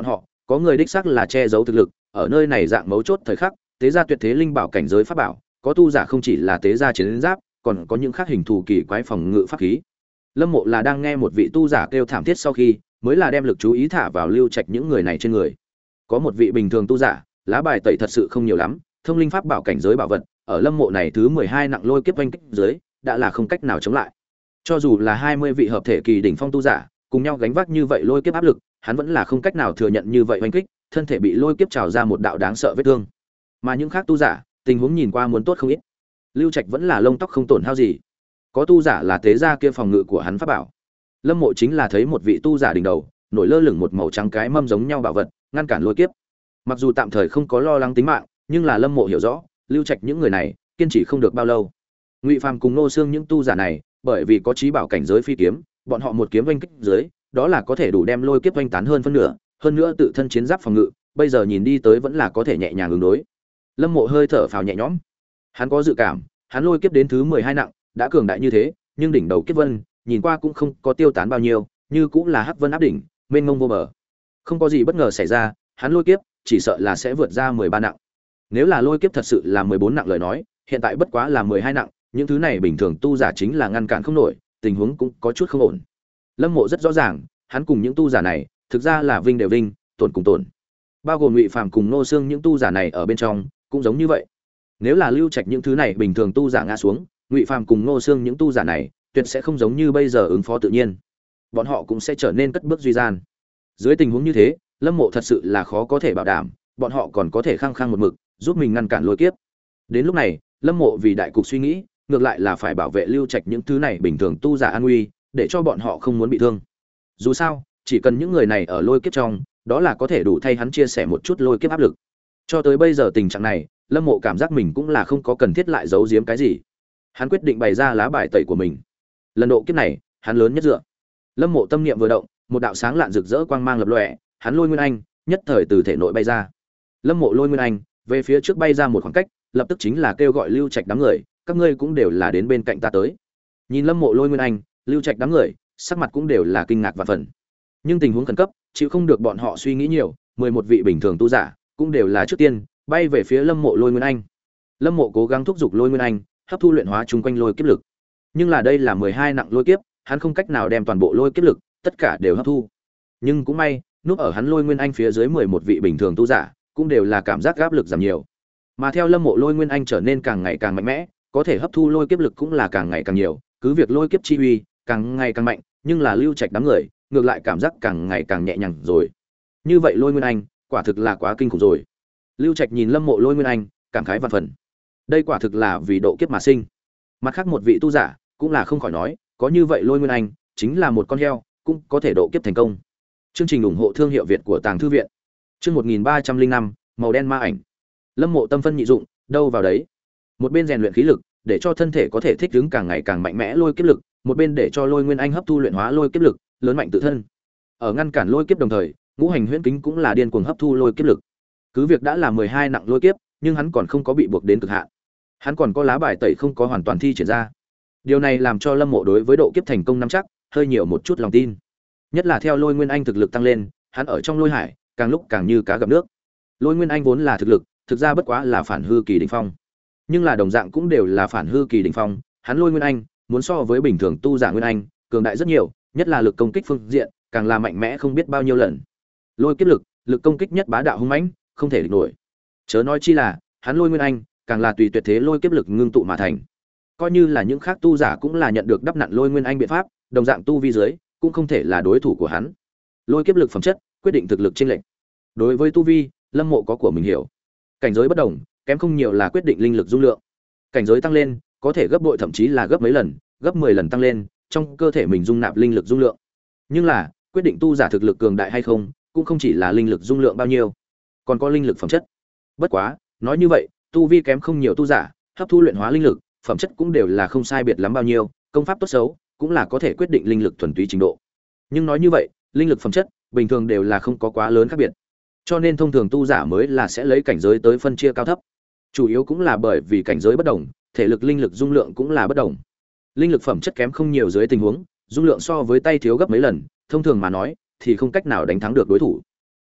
có người đích xác là che giấu thực lực, ở nơi này dạng mấu chốt thời khắc, tế gia tuyệt thế linh bảo cảnh giới pháp bảo, có tu giả không chỉ là tế gia chiến giáp, còn có những khác hình thù kỳ quái phòng ngự pháp khí. Lâm Mộ là đang nghe một vị tu giả kêu thảm thiết sau khi, mới là đem lực chú ý thả vào Lưu Trạch những người này trên người. Có một vị bình thường tu giả, lá bài tẩy thật sự không nhiều lắm, thông linh pháp bảo cảnh giới bảo vật, ở Lâm Mộ này thứ mười hai nặng lôi kiếp oanh kích dưới, đã là không cách nào chống lại. Cho dù là hai mươi vị hợp thể kỳ đỉnh phong tu giả, cùng nhau gánh vác như vậy lôi kiếp áp lực, hắn vẫn là không cách nào thừa nhận như vậy oanh kích, thân thể bị lôi kiếp trào ra một đạo đáng sợ vết thương. Mà những khác tu giả, tình huống nhìn qua muốn tốt không ít. Lưu Trạch vẫn là lông tóc không tổn hao gì. Có tu giả là tế gia kia phòng ngự của hắn pháp bảo. Lâm Mộ chính là thấy một vị tu giả đỉnh đầu, nổi lơ lửng một màu trắng cái mâm giống nhau bảo vật, ngăn cản lôi kiếp. Mặc dù tạm thời không có lo lắng tính mạng, nhưng là Lâm Mộ hiểu rõ, Lưu Trạch những người này kiên trì không được bao lâu. Ngụy Phàm cùng Nô Xương những tu giả này, bởi vì có trí bảo cảnh giới phi kiếm, bọn họ một kiếm vênh kích dưới, đó là có thể đủ đem lôi kiếp vênh tán hơn phân nửa, hơn nữa tự thân chiến giáp phòng ngự, bây giờ nhìn đi tới vẫn là có thể nhẹ nhàng ứng đối. Lâm Mộ hơi thở phào nhẹ nhõm. Hắn có dự cảm, hắn lôi kiếp đến thứ mười hai nặng, đã cường đại như thế, nhưng đỉnh đầu kiếp vân, nhìn qua cũng không có tiêu tán bao nhiêu, như cũng là hắc vân áp đỉnh, mênh mông vô bờ. Không có gì bất ngờ xảy ra, hắn lôi kiếp chỉ sợ là sẽ vượt ra mười ba nặng. Nếu là lôi kiếp thật sự là mười bốn nặng lời nói, hiện tại bất quá là mười hai nặng, những thứ này bình thường tu giả chính là ngăn cản không nổi, tình huống cũng có chút không ổn. Lâm Mộ rất rõ ràng, hắn cùng những tu giả này, thực ra là vinh đều vinh, tổn cùng tổn. Bao gồm Ngụy Phàm cùng Nô Xương những tu giả này ở bên trong, cũng giống như vậy. Nếu là Lưu Trạch những thứ này bình thường tu giả ngã xuống, Ngụy Phàm cùng Nô Xương những tu giả này, tuyệt sẽ không giống như bây giờ ứng phó tự nhiên. Bọn họ cũng sẽ trở nên cất bước duy gian. Dưới tình huống như thế, Lâm Mộ thật sự là khó có thể bảo đảm, bọn họ còn có thể khăng khăng một mực, giúp mình ngăn cản lôi kiếp. Đến lúc này, Lâm Mộ vì đại cục suy nghĩ, ngược lại là phải bảo vệ Lưu Trạch những thứ này bình thường tu giả an nguy, để cho bọn họ không muốn bị thương. Dù sao, chỉ cần những người này ở lôi kiếp trong, đó là có thể đủ thay hắn chia sẻ một chút lôi kiếp áp lực. Cho tới bây giờ tình trạng này, Lâm Mộ cảm giác mình cũng là không có cần thiết lại giấu giếm cái gì. Hắn quyết định bày ra lá bài tẩy của mình. Lần độ kiếp này, hắn lớn nhất dựa. Lâm Mộ tâm niệm vừa động, một đạo sáng lạn rực rỡ quang mang lập lòe, hắn lôi nguyên anh, nhất thời từ thể nội bay ra. Lâm Mộ lôi nguyên anh, về phía trước bay ra một khoảng cách, lập tức chính là kêu gọi Lưu Trạch đám người, các ngươi cũng đều là đến bên cạnh ta tới. Nhìn Lâm Mộ lôi nguyên anh, Lưu Trạch đám người, sắc mặt cũng đều là kinh ngạc và phần. Nhưng tình huống khẩn cấp, chịu không được bọn họ suy nghĩ nhiều, mười một vị bình thường tu giả, cũng đều là trước tiên bay về phía Lâm Mộ lôi nguyên anh. Lâm Mộ cố gắng thúc giục lôi nguyên anh, hấp thu luyện hóa chung quanh lôi kiếp lực. Nhưng là đây là mười hai nặng lôi kiếp, hắn không cách nào đem toàn bộ lôi kiếp lực tất cả đều hấp thu. Nhưng cũng may, núp ở hắn lôi nguyên anh phía dưới mười một vị bình thường tu giả, cũng đều là cảm giác áp lực giảm nhiều. Mà theo Lâm Mộ lôi nguyên anh trở nên càng ngày càng mạnh mẽ, có thể hấp thu lôi kiếp lực cũng là càng ngày càng nhiều, cứ việc lôi kiếp chi uy càng ngày càng mạnh, nhưng là Lưu Trạch đám người, ngược lại cảm giác càng ngày càng nhẹ nhàng rồi. Như vậy lôi nguyên anh, quả thực là quá kinh khủng rồi. Lưu Trạch nhìn Lâm Mộ lôi nguyên anh, cảm khái vạn phần. Đây quả thực là vì độ kiếp mà sinh. Mặt khác một vị tu giả, cũng là không khỏi nói, có như vậy lôi nguyên anh, chính là một con heo, cũng có thể độ kiếp thành công. Chương trình ủng hộ thương hiệu Việt của Tàng Thư viện. Chương một nghìn ba trăm linh năm, màu đen ma ảnh. Lâm Mộ tâm phân nhị dụng, đâu vào đấy. Một bên rèn luyện khí lực, để cho thân thể có thể thích ứng càng ngày càng mạnh mẽ lôi kiếp lực, một bên để cho lôi nguyên anh hấp thu luyện hóa lôi kiếp lực, lớn mạnh tự thân. Ở ngăn cản lôi kiếp đồng thời, ngũ hành huyễn kính cũng là điên cuồng hấp thu lôi kiếp lực. Cứ việc đã là mười hai nặng lôi kiếp, nhưng hắn còn không có bị buộc đến cực hạn. Hắn còn có lá bài tẩy không có hoàn toàn thi triển ra. Điều này làm cho Lâm Mộ đối với độ kiếp thành công nắm chắc, hơi nhiều một chút lòng tin. Nhất là theo lôi nguyên anh thực lực tăng lên, hắn ở trong lôi hải, càng lúc càng như cá gặp nước. Lôi nguyên anh vốn là thực lực, thực ra bất quá là phản hư kỳ đỉnh phong. Nhưng là đồng dạng cũng đều là phản hư kỳ đỉnh phong, hắn lôi nguyên anh, muốn so với bình thường tu giả nguyên anh, cường đại rất nhiều, nhất là lực công kích phương diện, càng là mạnh mẽ không biết bao nhiêu lần. Lôi kiếp lực, lực công kích nhất bá đạo hung mãnh, không thể địch nổi. Chớ nói chi là, hắn lôi nguyên anh, càng là tùy tuyệt thế lôi kiếp lực ngưng tụ mà thành. Coi như là những khác tu giả cũng là nhận được đắp nặn lôi nguyên anh biện pháp, đồng dạng tu vi dưới, cũng không thể là đối thủ của hắn. Lôi kiếp lực phẩm chất, quyết định thực lực chênh lệch. Đối với tu vi, Lâm Mộ có của mình hiểu. Cảnh giới bất đồng, kém không nhiều là quyết định linh lực dung lượng. Cảnh giới tăng lên, có thể gấp bội thậm chí là gấp mấy lần, gấp mười lần tăng lên, trong cơ thể mình dung nạp linh lực dung lượng. Nhưng là, quyết định tu giả thực lực cường đại hay không, cũng không chỉ là linh lực dung lượng bao nhiêu, còn có linh lực phẩm chất. Bất quá, nói như vậy, tu vi kém không nhiều tu giả, hấp thu luyện hóa linh lực, phẩm chất cũng đều là không sai biệt lắm bao nhiêu, công pháp tốt xấu, cũng là có thể quyết định linh lực thuần túy trình độ. Nhưng nói như vậy, linh lực phẩm chất, bình thường đều là không có quá lớn khác biệt. Cho nên thông thường tu giả mới là sẽ lấy cảnh giới tới phân chia cao thấp. Chủ yếu cũng là bởi vì cảnh giới bất đồng, thể lực linh lực dung lượng cũng là bất đồng. Linh lực phẩm chất kém không nhiều dưới tình huống, dung lượng so với tay thiếu gấp mấy lần, thông thường mà nói thì không cách nào đánh thắng được đối thủ.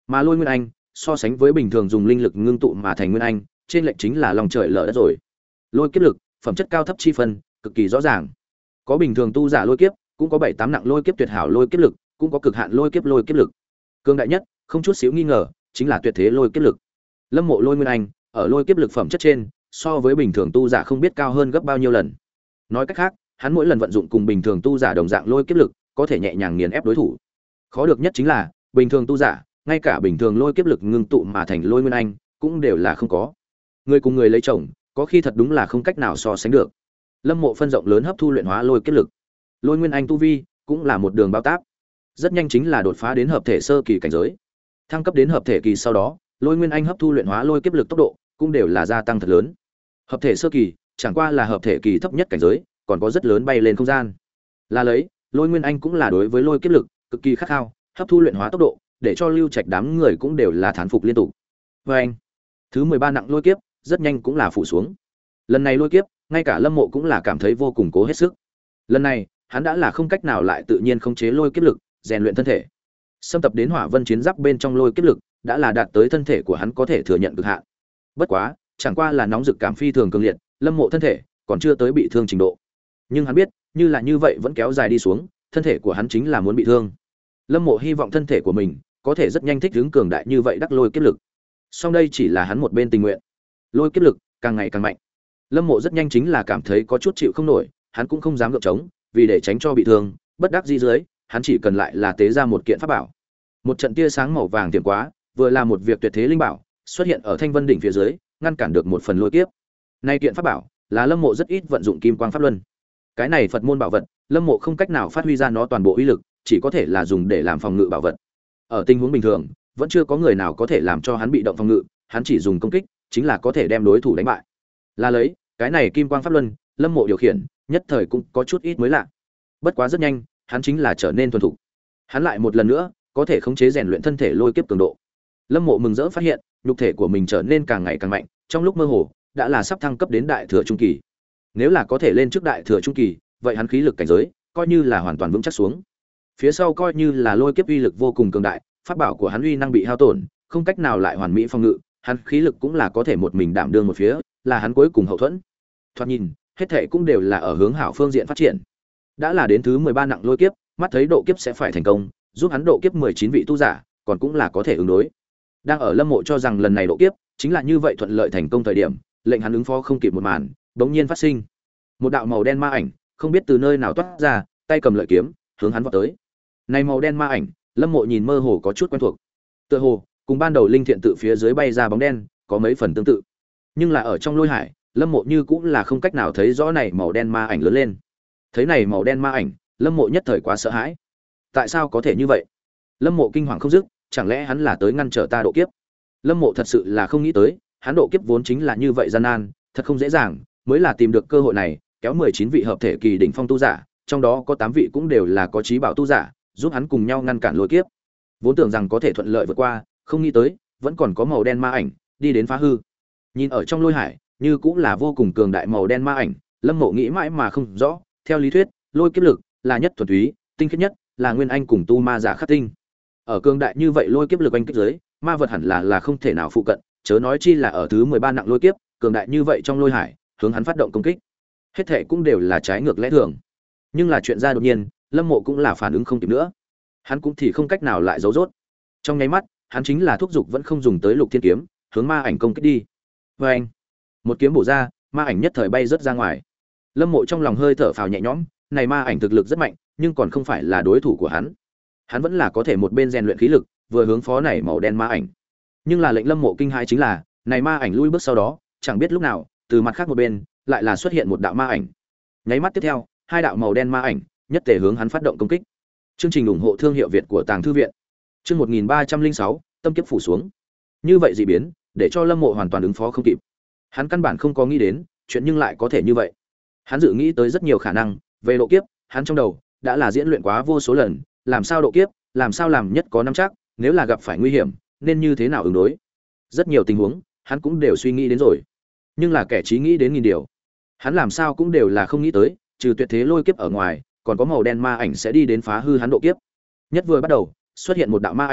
Mà lôi nguyên anh so sánh với bình thường dùng linh lực ngưng tụ mà thành nguyên anh, trên lệch chính là lòng trời lở đất rồi. Lôi kiếp lực, phẩm chất cao thấp chi phân, cực kỳ rõ ràng. Có bình thường tu giả lôi kiếp, cũng có bảy tám nặng lôi kiếp tuyệt hảo lôi kiếp lực, cũng có cực hạn lôi kiếp lôi kiếp lực. Cương đại nhất, không chút xíu nghi ngờ, chính là tuyệt thế lôi kiếp lực. Lâm Mộ Lôi Nguyên Anh, ở lôi kiếp lực phẩm chất trên, so với bình thường tu giả không biết cao hơn gấp bao nhiêu lần. Nói cách khác, hắn mỗi lần vận dụng cùng bình thường tu giả đồng dạng lôi kiếp lực, có thể nhẹ nhàng nghiền ép đối thủ. Khó được nhất chính là, bình thường tu giả, ngay cả bình thường lôi kiếp lực ngưng tụ mà thành lôi nguyên anh, cũng đều là không có. Người cùng người lấy chồng, có khi thật đúng là không cách nào so sánh được. Lâm Mộ phân rộng lớn hấp thu luyện hóa lôi kiếp lực. Lôi nguyên anh tu vi, cũng là một đường bao táp. Rất nhanh chính là đột phá đến hợp thể sơ kỳ cảnh giới. Thăng cấp đến hợp thể kỳ sau đó, lôi nguyên anh hấp thu luyện hóa lôi kiếp lực tốc độ cũng đều là gia tăng thật lớn. Hợp thể sơ kỳ chẳng qua là hợp thể kỳ thấp nhất cảnh giới, còn có rất lớn bay lên không gian. Là lấy, lôi nguyên anh cũng là đối với lôi kiếp lực cực kỳ khát khao, hấp thu luyện hóa tốc độ, để cho Lưu Trạch đám người cũng đều là thán phục liên tục. Và anh, thứ mười ba nặng lôi kiếp, rất nhanh cũng là phủ xuống. Lần này lôi kiếp, ngay cả Lâm Mộ cũng là cảm thấy vô cùng cố hết sức. Lần này, hắn đã là không cách nào lại tự nhiên khống chế lôi kiếp lực, rèn luyện thân thể. Xâm tập đến Hỏa Vân chiến giáp bên trong lôi kiếp lực, đã là đạt tới thân thể của hắn có thể thừa nhận cực hạn. Bất quá, chẳng qua là nóng rực cảm phi thường cường liệt, Lâm Mộ thân thể còn chưa tới bị thương trình độ. Nhưng hắn biết, như là như vậy vẫn kéo dài đi xuống, thân thể của hắn chính là muốn bị thương. Lâm Mộ hy vọng thân thể của mình có thể rất nhanh thích ứng cường đại như vậy đắc lôi kiếp lực. Song đây chỉ là hắn một bên tình nguyện. Lôi kiếp lực càng ngày càng mạnh. Lâm Mộ rất nhanh chính là cảm thấy có chút chịu không nổi, hắn cũng không dám gượng chống, vì để tránh cho bị thương, bất đắc dĩ dưới, hắn chỉ cần lại là tế ra một kiện pháp bảo. Một trận tia sáng màu vàng tiệm quá, vừa là một việc tuyệt thế linh bảo, xuất hiện ở Thanh Vân đỉnh phía dưới, ngăn cản được một phần lôi kiếp. Nay kiện pháp bảo, là Lâm Mộ rất ít vận dụng kim quang pháp luân. Cái này Phật môn bảo vật, Lâm Mộ không cách nào phát huy ra nó toàn bộ uy lực, chỉ có thể là dùng để làm phòng ngự bảo vật. Ở tình huống bình thường, vẫn chưa có người nào có thể làm cho hắn bị động phòng ngự, hắn chỉ dùng công kích, chính là có thể đem đối thủ đánh bại. Là lấy, cái này kim quang pháp luân, Lâm Mộ điều khiển, nhất thời cũng có chút ít mới lạ. Bất quá rất nhanh, hắn chính là trở nên thuần thục. Hắn lại một lần nữa có thể khống chế rèn luyện thân thể lôi kiếp cường độ. Lâm Mộ mừng rỡ phát hiện, nhục thể của mình trở nên càng ngày càng mạnh, trong lúc mơ hồ, đã là sắp thăng cấp đến đại thừa trung kỳ. Nếu là có thể lên trước đại thừa trung kỳ, vậy hắn khí lực cảnh giới coi như là hoàn toàn vững chắc xuống. Phía sau coi như là lôi kiếp uy lực vô cùng cường đại, pháp bảo của hắn uy năng bị hao tổn, không cách nào lại hoàn mỹ phòng ngự, hắn khí lực cũng là có thể một mình đảm đương một phía, là hắn cuối cùng hậu thuẫn. Thoạt nhìn, hết thảy cũng đều là ở hướng hảo phương diện phát triển. Đã là đến thứ mười ba nặng lôi kiếp, mắt thấy độ kiếp sẽ phải thành công, giúp hắn độ kiếp mười chín vị tu giả, còn cũng là có thể ứng đối. Đang ở Lâm Mộ cho rằng lần này độ kiếp chính là như vậy thuận lợi thành công thời điểm, lệnh hắn ứng phó không kịp một màn, bỗng nhiên phát sinh. Một đạo màu đen ma ảnh, không biết từ nơi nào toát ra, tay cầm lợi kiếm, hướng hắn vọt tới. Này màu đen ma ảnh, Lâm Mộ nhìn mơ hồ có chút quen thuộc. Tựa hồ, cùng ban đầu linh thiện tự phía dưới bay ra bóng đen, có mấy phần tương tự. Nhưng là ở trong lôi hải, Lâm Mộ như cũng là không cách nào thấy rõ này màu đen ma ảnh lớn lên. Thấy này màu đen ma ảnh, Lâm Mộ nhất thời quá sợ hãi. Tại sao có thể như vậy? Lâm Mộ kinh hoàng không dứt, chẳng lẽ hắn là tới ngăn trở ta độ kiếp? Lâm Mộ thật sự là không nghĩ tới, hắn độ kiếp vốn chính là như vậy gian nan, thật không dễ dàng, mới là tìm được cơ hội này, kéo mười chín vị hợp thể kỳ đỉnh phong tu giả, trong đó có tám vị cũng đều là có chí bảo tu giả, giúp hắn cùng nhau ngăn cản lôi kiếp. Vốn tưởng rằng có thể thuận lợi vượt qua, không nghĩ tới, vẫn còn có màu đen ma ảnh đi đến phá hư. Nhìn ở trong lôi hải, như cũng là vô cùng cường đại màu đen ma ảnh, Lâm Mộ nghĩ mãi mà không rõ, theo lý thuyết, lôi kiếp lực là nhất thuần túy, tinh khiết nhất, là nguyên anh cùng tu ma giả khắc tinh. Ở cường đại như vậy lôi kiếp lực anh kích giới, ma vật hẳn là là không thể nào phụ cận, chớ nói chi là ở thứ mười ba nặng lôi kiếp, cường đại như vậy trong lôi hải, hướng hắn phát động công kích. Hết thệ cũng đều là trái ngược lẽ thường. Nhưng là chuyện ra đột nhiên, Lâm Mộ cũng là phản ứng không kịp nữa. Hắn cũng thì không cách nào lại giấu rốt. Trong nháy mắt, hắn chính là thúc giục vẫn không dùng tới Lục Thiên kiếm, hướng ma ảnh công kích đi. Và anh, một kiếm bổ ra, ma ảnh nhất thời bay rất ra ngoài. Lâm Mộ trong lòng hơi thở phào nhẹ nhõm, này ma ảnh thực lực rất mạnh, nhưng còn không phải là đối thủ của hắn. Hắn vẫn là có thể một bên rèn luyện khí lực, vừa hướng phó này màu đen ma ảnh. Nhưng là lệnh Lâm Mộ kinh hãi chính là, này ma ảnh lui bước sau đó, chẳng biết lúc nào, từ mặt khác một bên, lại là xuất hiện một đạo ma ảnh. Nháy mắt tiếp theo, hai đạo màu đen ma ảnh, nhất tề hướng hắn phát động công kích. Chương trình ủng hộ thương hiệu Việt của Tàng Thư viện. Chương một nghìn ba trăm lẻ sáu, tâm kiếp phủ xuống. Như vậy dị biến, để cho Lâm Mộ hoàn toàn ứng phó không kịp. Hắn căn bản không có nghĩ đến, chuyện nhưng lại có thể như vậy. Hắn dự nghĩ tới rất nhiều khả năng, về độ kiếp, hắn trong đầu đã là diễn luyện quá vô số lần, làm sao độ kiếp, làm sao làm nhất có nắm chắc, nếu là gặp phải nguy hiểm, nên như thế nào ứng đối. Rất nhiều tình huống, hắn cũng đều suy nghĩ đến rồi. Nhưng là kẻ trí nghĩ đến nghìn điều, hắn làm sao cũng đều là không nghĩ tới, trừ tuyệt thế lôi kiếp ở ngoài, còn có màu đen ma ảnh sẽ đi đến phá hư hắn độ kiếp. Nhất vừa bắt đầu, xuất hiện một đạo ma ảnh,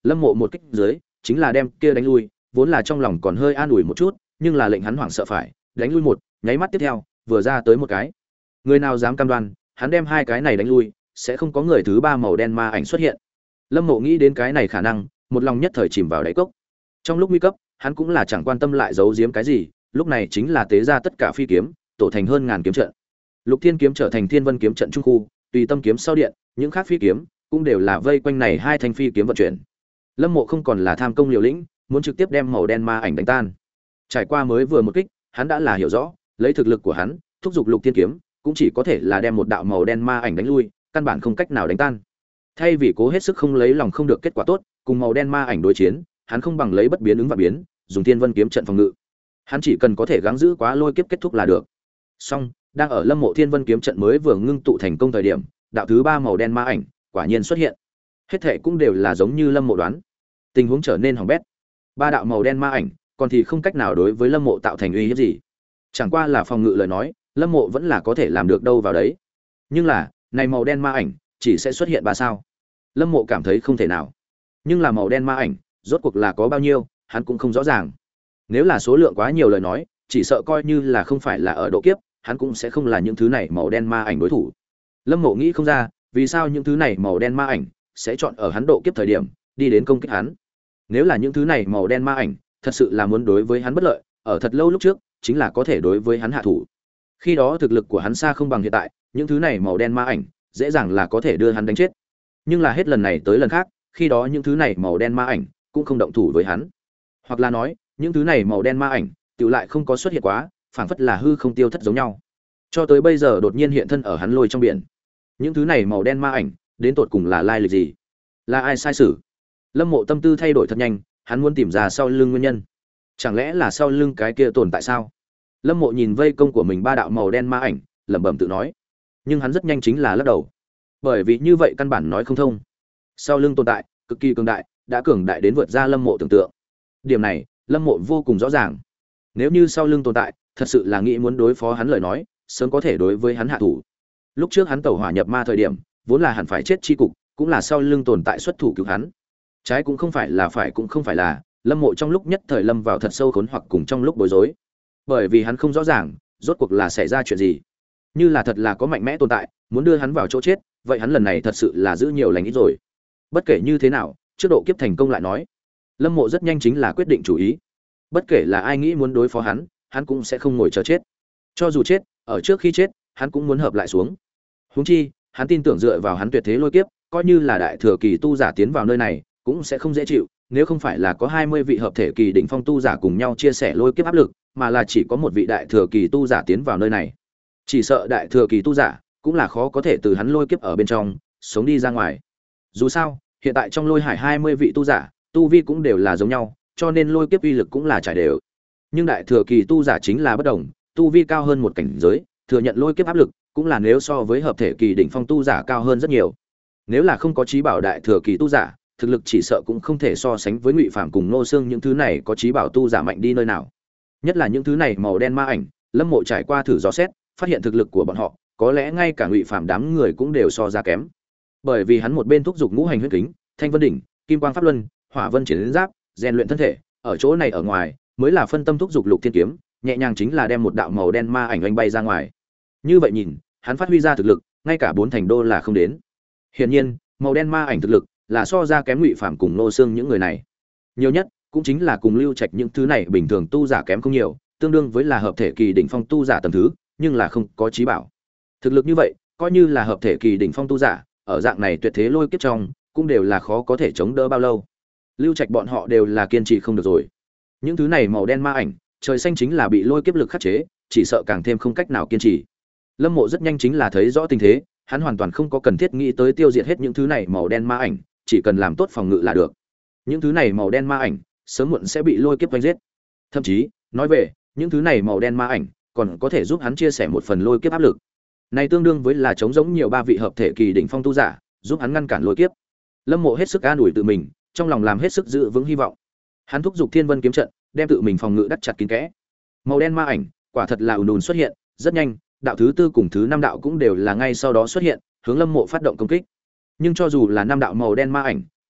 Lâm Mộ một kích dưới, chính là đem kia đánh lui, vốn là trong lòng còn hơi an ủi một chút, nhưng là lệnh hắn hoảng sợ phải, đánh lui một, nháy mắt tiếp theo, vừa ra tới một cái. Người nào dám cam đoan, hắn đem hai cái này đánh lui, sẽ không có người thứ ba màu đen ma ảnh xuất hiện. Lâm Mộ nghĩ đến cái này khả năng, một lòng nhất thời chìm vào đáy cốc. Trong lúc nguy cấp, hắn cũng là chẳng quan tâm lại giấu giếm cái gì, lúc này chính là tế ra tất cả phi kiếm, tổ thành hơn ngàn kiếm trận. Lục Thiên kiếm trở thành Thiên Vân kiếm trận trung khu, tùy tâm kiếm sau điện, những khác phi kiếm cũng đều là vây quanh này hai thanh phi kiếm vận chuyển. Lâm Mộ không còn là tham công liều lĩnh, muốn trực tiếp đem màu đen ma ảnh đánh tan. Trải qua mới vừa một kích, hắn đã là hiểu rõ, lấy thực lực của hắn, thúc giục Lục Thiên kiếm, cũng chỉ có thể là đem một đạo màu đen ma ảnh đánh lui, căn bản không cách nào đánh tan. Thay vì cố hết sức không lấy lòng không được kết quả tốt, cùng màu đen ma ảnh đối chiến, hắn không bằng lấy bất biến ứng và biến, dùng Thiên Vân kiếm trận phòng ngự. Hắn chỉ cần có thể gắng giữ quá lôi kiếp kết thúc là được. Song, đang ở Lâm Mộ Thiên Vân kiếm trận mới vừa ngưng tụ thành công thời điểm, đạo thứ ba màu đen ma ảnh quả nhiên xuất hiện. Hết thảy cũng đều là giống như Lâm Mộ đoán. Tình huống trở nên hỏng bét. Ba đạo màu đen ma ảnh, còn thì không cách nào đối với Lâm Mộ tạo thành uy hiếp gì. Chẳng qua là phòng ngự lời nói, Lâm Mộ vẫn là có thể làm được đâu vào đấy. Nhưng là, này màu đen ma ảnh chỉ sẽ xuất hiện ba sao. Lâm Mộ cảm thấy không thể nào. Nhưng là màu đen ma ảnh, rốt cuộc là có bao nhiêu, hắn cũng không rõ ràng. Nếu là số lượng quá nhiều lời nói, chỉ sợ coi như là không phải là ở độ kiếp, hắn cũng sẽ không là những thứ này màu đen ma ảnh đối thủ. Lâm Mộ nghĩ không ra, vì sao những thứ này màu đen ma ảnh sẽ chọn ở hắn độ kiếp thời điểm đi đến công kích hắn. Nếu là những thứ này màu đen ma ảnh thật sự là muốn đối với hắn bất lợi, ở thật lâu lúc trước, chính là có thể đối với hắn hạ thủ. Khi đó thực lực của hắn xa không bằng hiện tại, những thứ này màu đen ma ảnh dễ dàng là có thể đưa hắn đánh chết. Nhưng là hết lần này tới lần khác, khi đó những thứ này màu đen ma ảnh cũng không động thủ với hắn. Hoặc là nói, những thứ này màu đen ma ảnh tự lại không có xuất hiện quá, phảng phất là hư không tiêu thất giống nhau. Cho tới bây giờ đột nhiên hiện thân ở hắn lôi trong biển. Những thứ này màu đen ma ảnh, đến tột cùng là lai lịch gì? Là ai sai sử? Lâm Mộ tâm tư thay đổi thật nhanh, hắn muốn tìm ra sau lưng nguyên nhân. Chẳng lẽ là sau lưng cái kia tồn tại sao? Lâm Mộ nhìn vây công của mình ba đạo màu đen ma ảnh, lẩm bẩm tự nói. Nhưng hắn rất nhanh chính là lắc đầu. Bởi vì như vậy căn bản nói không thông. Sau lưng tồn tại, cực kỳ cường đại, đã cường đại đến vượt ra Lâm Mộ tưởng tượng. Điểm này, Lâm Mộ vô cùng rõ ràng. Nếu như sau lưng tồn tại, thật sự là nghĩ muốn đối phó hắn lời nói, sớm có thể đối với hắn hạ thủ. Lúc trước hắn tẩu hỏa nhập ma thời điểm, vốn là hẳn phải chết chi cục, cũng là sau lưng tồn tại xuất thủ cứu hắn. Trái cũng không phải là phải cũng không phải là, Lâm Mộ trong lúc nhất thời lâm vào thật sâu khốn hoặc cùng trong lúc bối rối. Bởi vì hắn không rõ ràng, rốt cuộc là xảy ra chuyện gì. Như là thật là có mạnh mẽ tồn tại, muốn đưa hắn vào chỗ chết, vậy hắn lần này thật sự là giữ nhiều lành ít rồi. Bất kể như thế nào, trước độ kiếp thành công lại nói. Lâm Mộ rất nhanh chính là quyết định chủ ý. Bất kể là ai nghĩ muốn đối phó hắn, hắn cũng sẽ không ngồi chờ chết. Cho dù chết, ở trước khi chết, hắn cũng muốn hợp lại xuống. Huống chi, hắn tin tưởng dựa vào hắn tuyệt thế lôi kiếp, coi như là đại thừa kỳ tu giả tiến vào nơi này, cũng sẽ không dễ chịu, nếu không phải là có hai mươi vị hợp thể kỳ đỉnh phong tu giả cùng nhau chia sẻ lôi kiếp áp lực, mà là chỉ có một vị đại thừa kỳ tu giả tiến vào nơi này. Chỉ sợ đại thừa kỳ tu giả cũng là khó có thể từ hắn lôi kiếp ở bên trong sống đi ra ngoài. Dù sao, hiện tại trong lôi hải hai mươi vị tu giả, tu vi cũng đều là giống nhau, cho nên lôi kiếp uy lực cũng là trải đều. Nhưng đại thừa kỳ tu giả chính là bất đồng, tu vi cao hơn một cảnh giới, thừa nhận lôi kiếp áp lực cũng là nếu so với hợp thể kỳ đỉnh phong tu giả cao hơn rất nhiều. Nếu là không có trí bảo đại thừa kỳ tu giả, thực lực chỉ sợ cũng không thể so sánh với Ngụy Phàm cùng Nô Xương những thứ này có trí bảo tu giả mạnh đi nơi nào. Nhất là những thứ này màu đen ma ảnh, Lâm Mộ trải qua thử dò xét, phát hiện thực lực của bọn họ, có lẽ ngay cả Ngụy Phàm đám người cũng đều so ra kém. Bởi vì hắn một bên thúc giục ngũ hành huyết kính, Thanh Vân đỉnh, Kim Quang pháp luân, Hỏa Vân chiến giáp, rèn luyện thân thể, ở chỗ này ở ngoài, mới là phân tâm thúc giục Lục Thiên kiếm, nhẹ nhàng chính là đem một đạo màu đen ma ảnh oanh bay ra ngoài. Như vậy nhìn, hắn phát huy ra thực lực, ngay cả bốn thành đô là không đến. Hiển nhiên, màu đen ma ảnh thực lực là so ra kém Ngụy Phàm cùng Nô Xương những người này. Nhiều nhất cũng chính là cùng Lưu Trạch những thứ này bình thường tu giả kém không nhiều, tương đương với là hợp thể kỳ đỉnh phong tu giả tầng thứ, nhưng là không có trí bảo. Thực lực như vậy, coi như là hợp thể kỳ đỉnh phong tu giả, ở dạng này tuyệt thế lôi kiếp trong, cũng đều là khó có thể chống đỡ bao lâu. Lưu Trạch bọn họ đều là kiên trì không được rồi. Những thứ này màu đen ma ảnh, trời xanh chính là bị lôi kiếp lực khắc chế, chỉ sợ càng thêm không cách nào kiên trì. Lâm Mộ rất nhanh chính là thấy rõ tình thế, hắn hoàn toàn không có cần thiết nghĩ tới tiêu diệt hết những thứ này màu đen ma ảnh, chỉ cần làm tốt phòng ngự là được. Những thứ này màu đen ma ảnh, sớm muộn sẽ bị lôi kiếp vây giết. Thậm chí, nói về, những thứ này màu đen ma ảnh, còn có thể giúp hắn chia sẻ một phần lôi kiếp áp lực. Này tương đương với là chống giống nhiều ba vị hợp thể kỳ đỉnh phong tu giả, giúp hắn ngăn cản lôi kiếp. Lâm Mộ hết sức an ủi tự mình, trong lòng làm hết sức giữ vững hy vọng. Hắn thúc giục Thiên Vân kiếm trận, đem tự mình phòng ngự đắt chặt kín kẽ. Màu đen ma ảnh, quả thật là ùn ùn xuất hiện, rất nhanh, đạo thứ tư cùng thứ năm đạo cũng đều là ngay sau đó xuất hiện, hướng Lâm Mộ phát động công kích. Nhưng cho dù là năm đạo màu đen ma ảnh,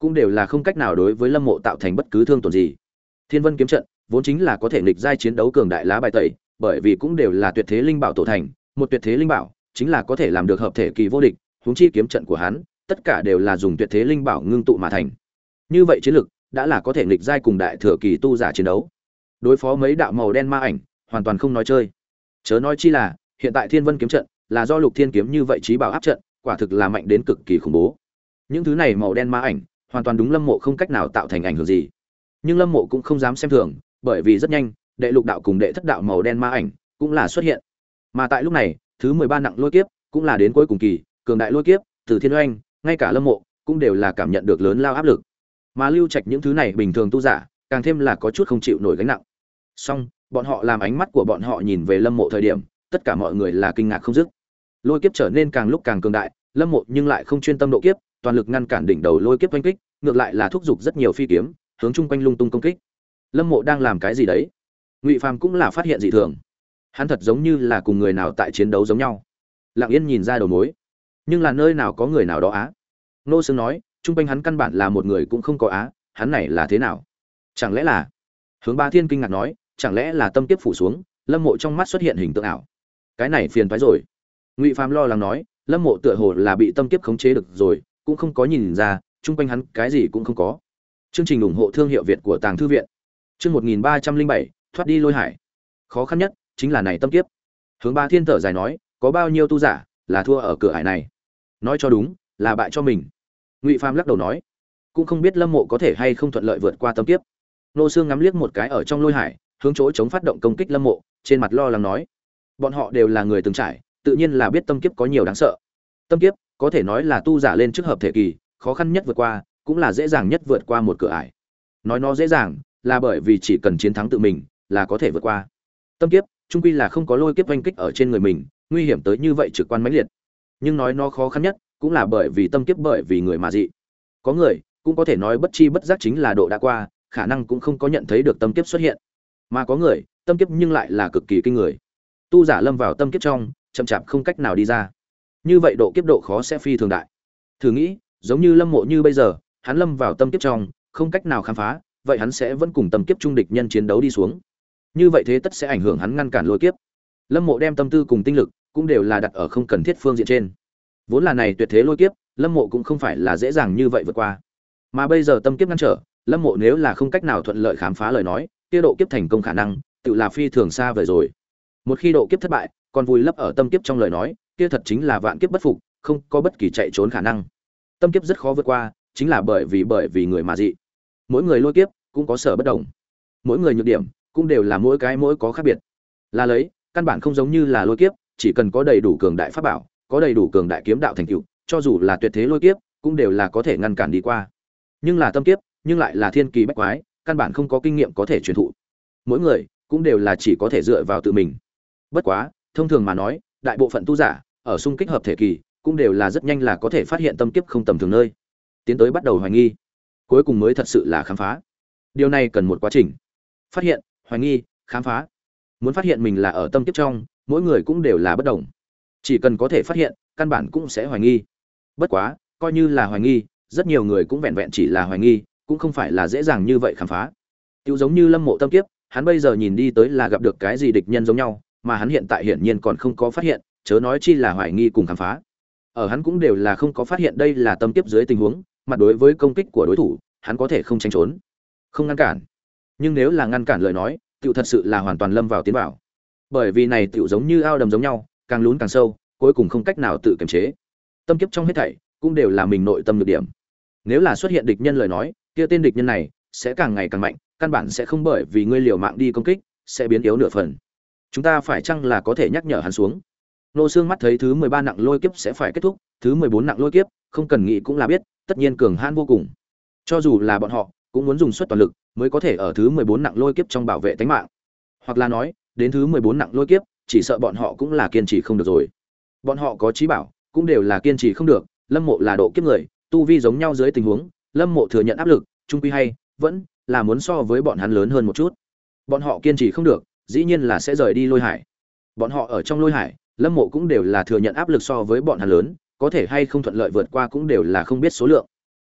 cũng đều là không cách nào đối với Lâm Mộ tạo thành bất cứ thương tổn gì. Thiên Vân kiếm trận vốn chính là có thể nghịch giai chiến đấu cường đại lá bài tẩy, bởi vì cũng đều là tuyệt thế linh bảo tổ thành, một tuyệt thế linh bảo chính là có thể làm được hợp thể kỳ vô địch, huống chi kiếm trận của hắn, tất cả đều là dùng tuyệt thế linh bảo ngưng tụ mà thành. Như vậy chiến lực đã là có thể nghịch giai cùng đại thừa kỳ tu giả chiến đấu. Đối phó mấy đạo màu đen ma ảnh, hoàn toàn không nói chơi. Chớ nói chi là, hiện tại Thiên Vân kiếm trận là do Lục Thiên kiếm như vậy chí bảo áp trận, quả thực là mạnh đến cực kỳ khủng bố. Những thứ này màu đen ma ảnh, hoàn toàn đúng Lâm Mộ không cách nào tạo thành ảnh hưởng gì. Nhưng Lâm Mộ cũng không dám xem thường, bởi vì rất nhanh, đệ lục đạo cùng đệ thất đạo màu đen ma ảnh cũng là xuất hiện. Mà tại lúc này, thứ mười ba nặng lôi kiếp cũng là đến cuối cùng kỳ, cường đại lôi kiếp, từ Thiên Oanh, ngay cả Lâm Mộ cũng đều là cảm nhận được lớn lao áp lực. Mà Lưu Trạch những thứ này bình thường tu giả, càng thêm là có chút không chịu nổi gánh nặng. Song, bọn họ làm ánh mắt của bọn họ nhìn về Lâm Mộ thời điểm, tất cả mọi người là kinh ngạc không dứt. Lôi kiếp trở nên càng lúc càng cường đại, Lâm Mộ nhưng lại không chuyên tâm độ kiếp, toàn lực ngăn cản đỉnh đầu lôi kiếp oanh kích, ngược lại là thúc giục rất nhiều phi kiếm, hướng chung quanh lung tung công kích. Lâm Mộ đang làm cái gì đấy? Ngụy Phàm cũng là phát hiện dị thường. Hắn thật giống như là cùng người nào tại chiến đấu giống nhau. Lặng Yên nhìn ra đầu mối, nhưng là nơi nào có người nào đó á? Nô Sương nói, chung quanh hắn căn bản là một người cũng không có á, hắn này là thế nào? Chẳng lẽ là? Hướng Ba Thiên kinh ngạc nói, chẳng lẽ là tâm kiếp phủ xuống, Lâm Mộ trong mắt xuất hiện hình tượng ảo. Cái này phiền toái rồi. Ngụy Phàm lo lắng nói, Lâm Mộ tựa hồ là bị tâm kiếp khống chế được rồi, cũng không có nhìn ra, chung quanh hắn cái gì cũng không có. Chương trình ủng hộ thương hiệu Việt của Tàng thư viện. Chương một nghìn ba trăm linh bảy, thoát đi lôi hải. Khó khăn nhất chính là này tâm kiếp. Hướng Ba Thiên thở dài nói, có bao nhiêu tu giả là thua ở cửa hải này? Nói cho đúng, là bại cho mình. Ngụy Phàm lắc đầu nói, cũng không biết Lâm Mộ có thể hay không thuận lợi vượt qua tâm kiếp. Nô Sương ngắm liếc một cái ở trong lôi hải, hướng chỗ chống phát động công kích Lâm Mộ, trên mặt lo lắng nói, bọn họ đều là người từng trải, tự nhiên là biết tâm kiếp có nhiều đáng sợ. Tâm kiếp có thể nói là tu giả lên trước hợp thể kỳ, khó khăn nhất vượt qua, cũng là dễ dàng nhất vượt qua một cửa ải. Nói nó dễ dàng, là bởi vì chỉ cần chiến thắng tự mình, là có thể vượt qua. Tâm kiếp, chung quy là không có lôi kiếp oanh kích ở trên người mình, nguy hiểm tới như vậy trực quan mãnh liệt. Nhưng nói nó khó khăn nhất, cũng là bởi vì tâm kiếp bởi vì người mà dị. Có người, cũng có thể nói bất chi bất giác chính là độ đã qua, khả năng cũng không có nhận thấy được tâm kiếp xuất hiện. Mà có người, tâm kiếp nhưng lại là cực kỳ kinh người. Tu giả lâm vào tâm kiếp trong, chậm chạp không cách nào đi ra. Như vậy độ kiếp độ khó sẽ phi thường đại. Thử nghĩ, giống như Lâm Mộ như bây giờ, hắn lâm vào tâm kiếp trong, không cách nào khám phá, vậy hắn sẽ vẫn cùng tâm kiếp trung địch nhân chiến đấu đi xuống. Như vậy thế tất sẽ ảnh hưởng hắn ngăn cản lôi kiếp. Lâm Mộ đem tâm tư cùng tinh lực cũng đều là đặt ở không cần thiết phương diện trên. Vốn là này tuyệt thế lôi kiếp, Lâm Mộ cũng không phải là dễ dàng như vậy vượt qua. Mà bây giờ tâm kiếp ngăn trở, Lâm Mộ nếu là không cách nào thuận lợi khám phá lời nói, kia độ kiếp thành công khả năng, tự là phi thường xa vời rồi. Một khi độ kiếp thất bại, còn vùi lấp ở tâm kiếp trong lời nói, kia thật chính là vạn kiếp bất phục, không có bất kỳ chạy trốn khả năng. Tâm kiếp rất khó vượt qua, chính là bởi vì bởi vì người mà dị. Mỗi người lôi kiếp cũng có sở bất đồng. Mỗi người nhược điểm cũng đều là mỗi cái mỗi có khác biệt. Là lấy, căn bản không giống như là lôi kiếp, chỉ cần có đầy đủ cường đại pháp bảo, có đầy đủ cường đại kiếm đạo thành tựu, cho dù là tuyệt thế lôi kiếp, cũng đều là có thể ngăn cản đi qua. Nhưng là tâm kiếp, nhưng lại là thiên kỳ bách quái, căn bản không có kinh nghiệm có thể truyền thụ. Mỗi người cũng đều là chỉ có thể dựa vào tự mình. Bất quá, thông thường mà nói, đại bộ phận tu giả ở xung kích hợp thể kỳ, cũng đều là rất nhanh là có thể phát hiện tâm kiếp không tầm thường nơi, tiến tới bắt đầu hoài nghi, cuối cùng mới thật sự là khám phá. Điều này cần một quá trình. Phát hiện, hoài nghi, khám phá. Muốn phát hiện mình là ở tâm kiếp trong, mỗi người cũng đều là bất đồng. Chỉ cần có thể phát hiện, căn bản cũng sẽ hoài nghi. Bất quá, coi như là hoài nghi, rất nhiều người cũng vẹn vẹn chỉ là hoài nghi, cũng không phải là dễ dàng như vậy khám phá. Tiêu giống như Lâm Mộ tâm kiếp, hắn bây giờ nhìn đi tới là gặp được cái gì địch nhân giống nhau, mà hắn hiện tại hiển nhiên còn không có phát hiện, chớ nói chi là hoài nghi cùng khám phá. Ở hắn cũng đều là không có phát hiện đây là tâm kiếp dưới tình huống, mặt đối với công kích của đối thủ, hắn có thể không tránh trốn, không ngăn cản. Nhưng nếu là ngăn cản lời nói, tiểu thật sự là hoàn toàn lâm vào tiến vào. Bởi vì này tiểu giống như ao đầm giống nhau, càng lún càng sâu, cuối cùng không cách nào tự kiềm chế. Tâm kiếp trong hết thảy cũng đều là mình nội tâm nhược điểm. Nếu là xuất hiện địch nhân lời nói, kia tên địch nhân này sẽ càng ngày càng mạnh, căn bản sẽ không bởi vì ngươi liều mạng đi công kích, sẽ biến yếu nửa phần. Chúng ta phải chăng là có thể nhắc nhở hắn xuống? Nô Xương mắt thấy thứ mười ba nặng lôi kiếp sẽ phải kết thúc, thứ mười bốn nặng lôi kiếp, không cần nghĩ cũng là biết, tất nhiên cường hãn vô cùng. Cho dù là bọn họ, cũng muốn dùng suất toàn lực mới có thể ở thứ mười bốn nặng lôi kiếp trong bảo vệ tính mạng. Hoặc là nói, đến thứ mười bốn nặng lôi kiếp, chỉ sợ bọn họ cũng là kiên trì không được rồi. Bọn họ có chí bảo, cũng đều là kiên trì không được, Lâm Mộ là độ kiếp người, tu vi giống nhau dưới tình huống, Lâm Mộ thừa nhận áp lực, trung quy hay vẫn là muốn so với bọn hắn lớn hơn một chút. Bọn họ kiên trì không được, dĩ nhiên là sẽ rời đi lôi hải. Bọn họ ở trong lôi hải, Lâm Mộ cũng đều là thừa nhận áp lực so với bọn hắn lớn, có thể hay không thuận lợi vượt qua cũng đều là không biết số lượng.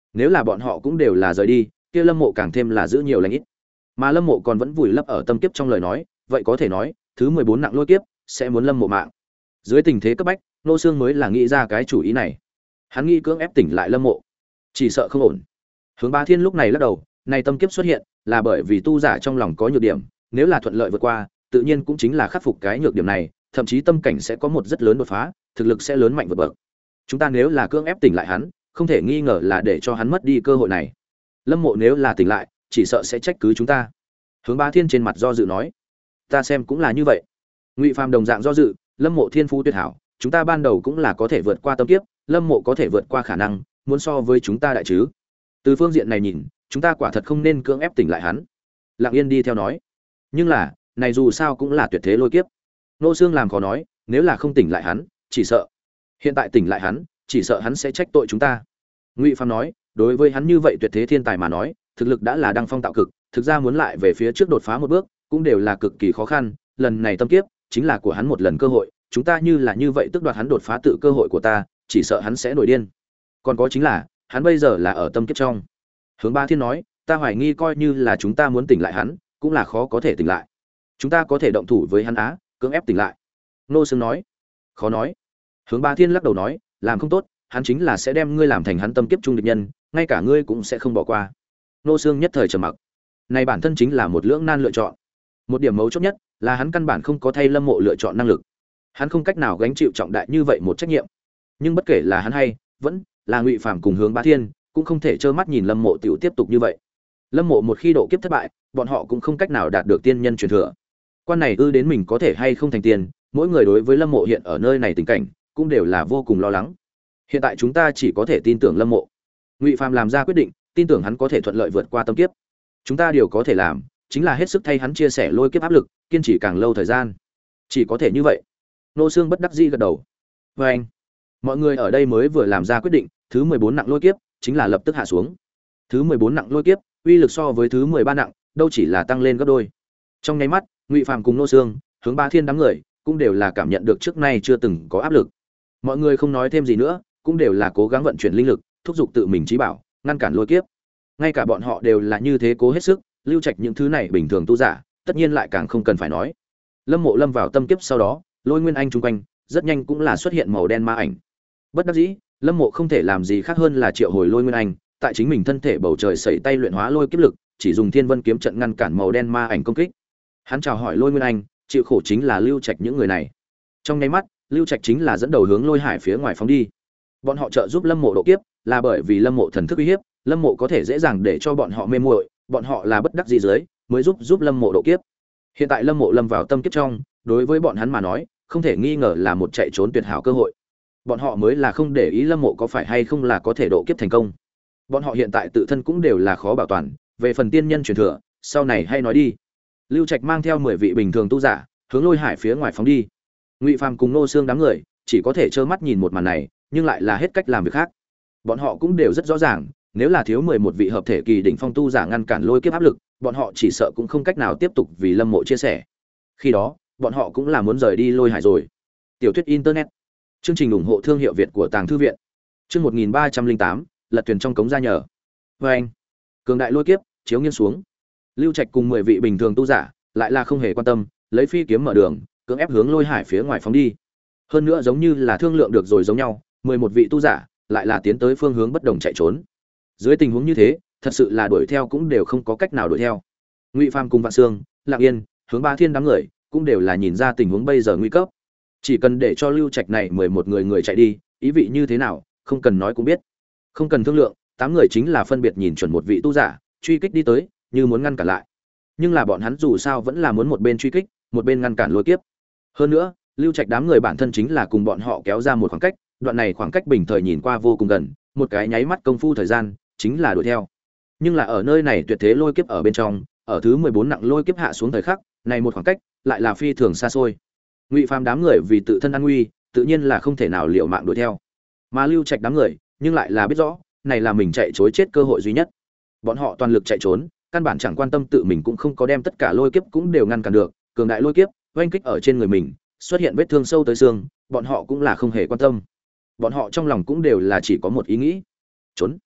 Nếu là bọn họ cũng đều là rời đi, kia Lâm Mộ càng thêm là giữ nhiều lành ít. Mà Lâm Mộ còn vẫn vùi lấp ở tâm kiếp trong lời nói, vậy có thể nói, thứ mười bốn nặng lôi kiếp sẽ muốn Lâm Mộ mạng. Dưới tình thế cấp bách, Nô Xương mới là nghĩ ra cái chủ ý này. Hắn nghĩ cưỡng ép tỉnh lại Lâm Mộ, chỉ sợ không ổn. Hướng Bá Thiên lúc này lắc đầu, này tâm kiếp xuất hiện, là bởi vì tu giả trong lòng có nhược điểm, nếu là thuận lợi vượt qua, tự nhiên cũng chính là khắc phục cái nhược điểm này, thậm chí tâm cảnh sẽ có một rất lớn đột phá, thực lực sẽ lớn mạnh vượt bậc. Chúng ta nếu là cưỡng ép tỉnh lại hắn, không thể nghi ngờ là để cho hắn mất đi cơ hội này. Lâm Mộ nếu là tỉnh lại, chỉ sợ sẽ trách cứ chúng ta. Hướng Bá Thiên trên mặt do dự nói, ta xem cũng là như vậy. Ngụy Phàm đồng dạng do dự, Lâm Mộ thiên phú tuyệt hảo, chúng ta ban đầu cũng là có thể vượt qua tâm kiếp, Lâm Mộ có thể vượt qua khả năng, muốn so với chúng ta đại chứ. Từ phương diện này nhìn, chúng ta quả thật không nên cưỡng ép tỉnh lại hắn. Lặng Yên đi theo nói, nhưng là, này dù sao cũng là tuyệt thế lôi kiếp. Nô Xương làm khó nói, nếu là không tỉnh lại hắn, chỉ sợ hiện tại tỉnh lại hắn, chỉ sợ hắn sẽ trách tội chúng ta. Ngụy Phàm nói, đối với hắn như vậy tuyệt thế thiên tài mà nói, thực lực đã là đăng phong tạo cực, thực ra muốn lại về phía trước đột phá một bước, cũng đều là cực kỳ khó khăn, lần này tâm kiếp chính là của hắn một lần cơ hội, chúng ta như là như vậy tức đoạt hắn đột phá tự cơ hội của ta, chỉ sợ hắn sẽ nổi điên. Còn có chính là, hắn bây giờ là ở tâm kiếp trong. Hướng Bá Thiên nói, ta hoài nghi coi như là chúng ta muốn tỉnh lại hắn, cũng là khó có thể tỉnh lại. Chúng ta có thể động thủ với hắn á, cưỡng ép tỉnh lại. Nô Xương nói, khó nói. Hướng Bá Thiên lắc đầu nói, làm không tốt, hắn chính là sẽ đem ngươi làm thành hắn tâm kiếp trung địch nhân, ngay cả ngươi cũng sẽ không bỏ qua. Nô Xương nhất thời trầm mặc. Này bản thân chính là một lưỡng nan lựa chọn. Một điểm mấu chốt nhất là hắn căn bản không có thay Lâm Mộ lựa chọn năng lực. Hắn không cách nào gánh chịu trọng đại như vậy một trách nhiệm. Nhưng bất kể là hắn hay, vẫn là Ngụy Phàm cùng Hướng Bá Thiên, cũng không thể trơ mắt nhìn Lâm Mộ tiểu tiếp tục như vậy. Lâm Mộ một khi độ kiếp thất bại, bọn họ cũng không cách nào đạt được tiên nhân truyền thừa. Quan này ư đến mình có thể hay không thành tiên, mỗi người đối với Lâm Mộ hiện ở nơi này tình cảnh, cũng đều là vô cùng lo lắng. Hiện tại chúng ta chỉ có thể tin tưởng Lâm Mộ. Ngụy Phàm làm ra quyết định, tin tưởng hắn có thể thuận lợi vượt qua tâm kiếp. Chúng ta điều có thể làm, chính là hết sức thay hắn chia sẻ lôi kiếp áp lực, kiên trì càng lâu thời gian. Chỉ có thể như vậy. Nô Xương bất đắc dĩ gật đầu. Và anh, mọi người ở đây mới vừa làm ra quyết định, thứ mười bốn nặng lôi kiếp chính là lập tức hạ xuống. Thứ mười bốn nặng lôi kiếp, uy lực so với thứ mười ba nặng, đâu chỉ là tăng lên gấp đôi. Trong nháy mắt, Ngụy Phàm cùng Nô Xương, Hướng Bá Thiên đám người, cũng đều là cảm nhận được trước nay chưa từng có áp lực. Mọi người không nói thêm gì nữa, cũng đều là cố gắng vận chuyển linh lực, thúc giục tự mình trí bảo, ngăn cản lôi kiếp. Ngay cả bọn họ đều là như thế cố hết sức, Lưu Trạch những thứ này bình thường tu giả, tất nhiên lại càng không cần phải nói. Lâm Mộ lâm vào tâm kiếp sau đó, Lôi Nguyên Anh chung quanh, rất nhanh cũng là xuất hiện màu đen ma ảnh. Bất đắc dĩ, Lâm Mộ không thể làm gì khác hơn là triệu hồi Lôi Nguyên Anh, tại chính mình thân thể bầu trời sẩy tay luyện hóa lôi kiếp lực, chỉ dùng Thiên Vân kiếm trận ngăn cản màu đen ma ảnh công kích. Hắn chào hỏi Lôi Nguyên Anh, chịu khổ chính là Lưu Trạch những người này. Trong nháy mắt, Lưu Trạch chính là dẫn đầu hướng Lôi Hải phía ngoài phóng đi. Bọn họ trợ giúp Lâm Mộ độ kiếp, là bởi vì Lâm Mộ thần thức uy hiếp, Lâm Mộ có thể dễ dàng để cho bọn họ mê muội, bọn họ là bất đắc dĩ dưới, mới giúp giúp Lâm Mộ độ kiếp. Hiện tại Lâm Mộ lâm vào tâm kiếp trong, đối với bọn hắn mà nói, không thể nghi ngờ là một chạy trốn tuyệt hảo cơ hội. Bọn họ mới là không để ý Lâm Mộ có phải hay không là có thể độ kiếp thành công. Bọn họ hiện tại tự thân cũng đều là khó bảo toàn, về phần tiên nhân truyền thừa, sau này hay nói đi. Lưu Trạch mang theo mười vị bình thường tu giả, hướng Lôi Hải phía ngoài phóng đi. Ngụy Phàm cùng Nô Xương đám người, chỉ có thể trơ mắt nhìn một màn này, nhưng lại là hết cách làm việc khác. Bọn họ cũng đều rất rõ ràng, nếu là thiếu mười một vị hợp thể kỳ đỉnh phong tu giả ngăn cản lôi kiếp áp lực, bọn họ chỉ sợ cũng không cách nào tiếp tục vì Lâm Mộ chia sẻ. Khi đó, bọn họ cũng là muốn rời đi Lôi Hải rồi. Tiểu thuyết internet. Chương trình ủng hộ thương hiệu Việt của Tàng thư viện. Chương một nghìn ba trăm lẻ tám, lật thuyền trong cống ra nhờ. Và anh, cường đại lôi kiếp chiếu nghiêng xuống. Lưu Trạch cùng mười vị bình thường tu giả, lại là không hề quan tâm, lấy phi kiếm mở đường, cưỡng ép hướng Lôi Hải phía ngoài phóng đi. Hơn nữa giống như là thương lượng được rồi giống nhau, mười một vị tu giả lại là tiến tới phương hướng bất đồng chạy trốn. Dưới tình huống như thế, thật sự là đuổi theo cũng đều không có cách nào đuổi theo. Ngụy Phàm cùng Vạn Xương, Lặng Yên, Hướng Bá Thiên đám người, cũng đều là nhìn ra tình huống bây giờ nguy cấp. Chỉ cần để cho Lưu Trạch này mười một người người chạy đi, ý vị như thế nào, không cần nói cũng biết. Không cần thương lượng, tám người chính là phân biệt nhìn chuẩn một vị tu giả, truy kích đi tới, như muốn ngăn cản lại. Nhưng là bọn hắn dù sao vẫn là muốn một bên truy kích, một bên ngăn cản lôi kiếp. Hơn nữa, Lưu Trạch đám người bản thân chính là cùng bọn họ kéo ra một khoảng cách, đoạn này khoảng cách bình thời nhìn qua vô cùng gần, một cái nháy mắt công phu thời gian, chính là đuổi theo. Nhưng là ở nơi này tuyệt thế lôi kiếp ở bên trong, ở thứ mười bốn nặng lôi kiếp hạ xuống thời khắc, này một khoảng cách lại là phi thường xa xôi. Ngụy Phàm đám người vì tự thân an nguy, tự nhiên là không thể nào liều mạng đuổi theo. Mà Lưu Trạch đám người, nhưng lại là biết rõ, này là mình chạy trối chết cơ hội duy nhất. Bọn họ toàn lực chạy trốn, căn bản chẳng quan tâm tự mình cũng không có đem tất cả lôi kiếp cũng đều ngăn cản được, cường đại lôi kiếp oanh kích ở trên người mình, xuất hiện vết thương sâu tới xương, bọn họ cũng là không hề quan tâm. Bọn họ trong lòng cũng đều là chỉ có một ý nghĩ, trốn.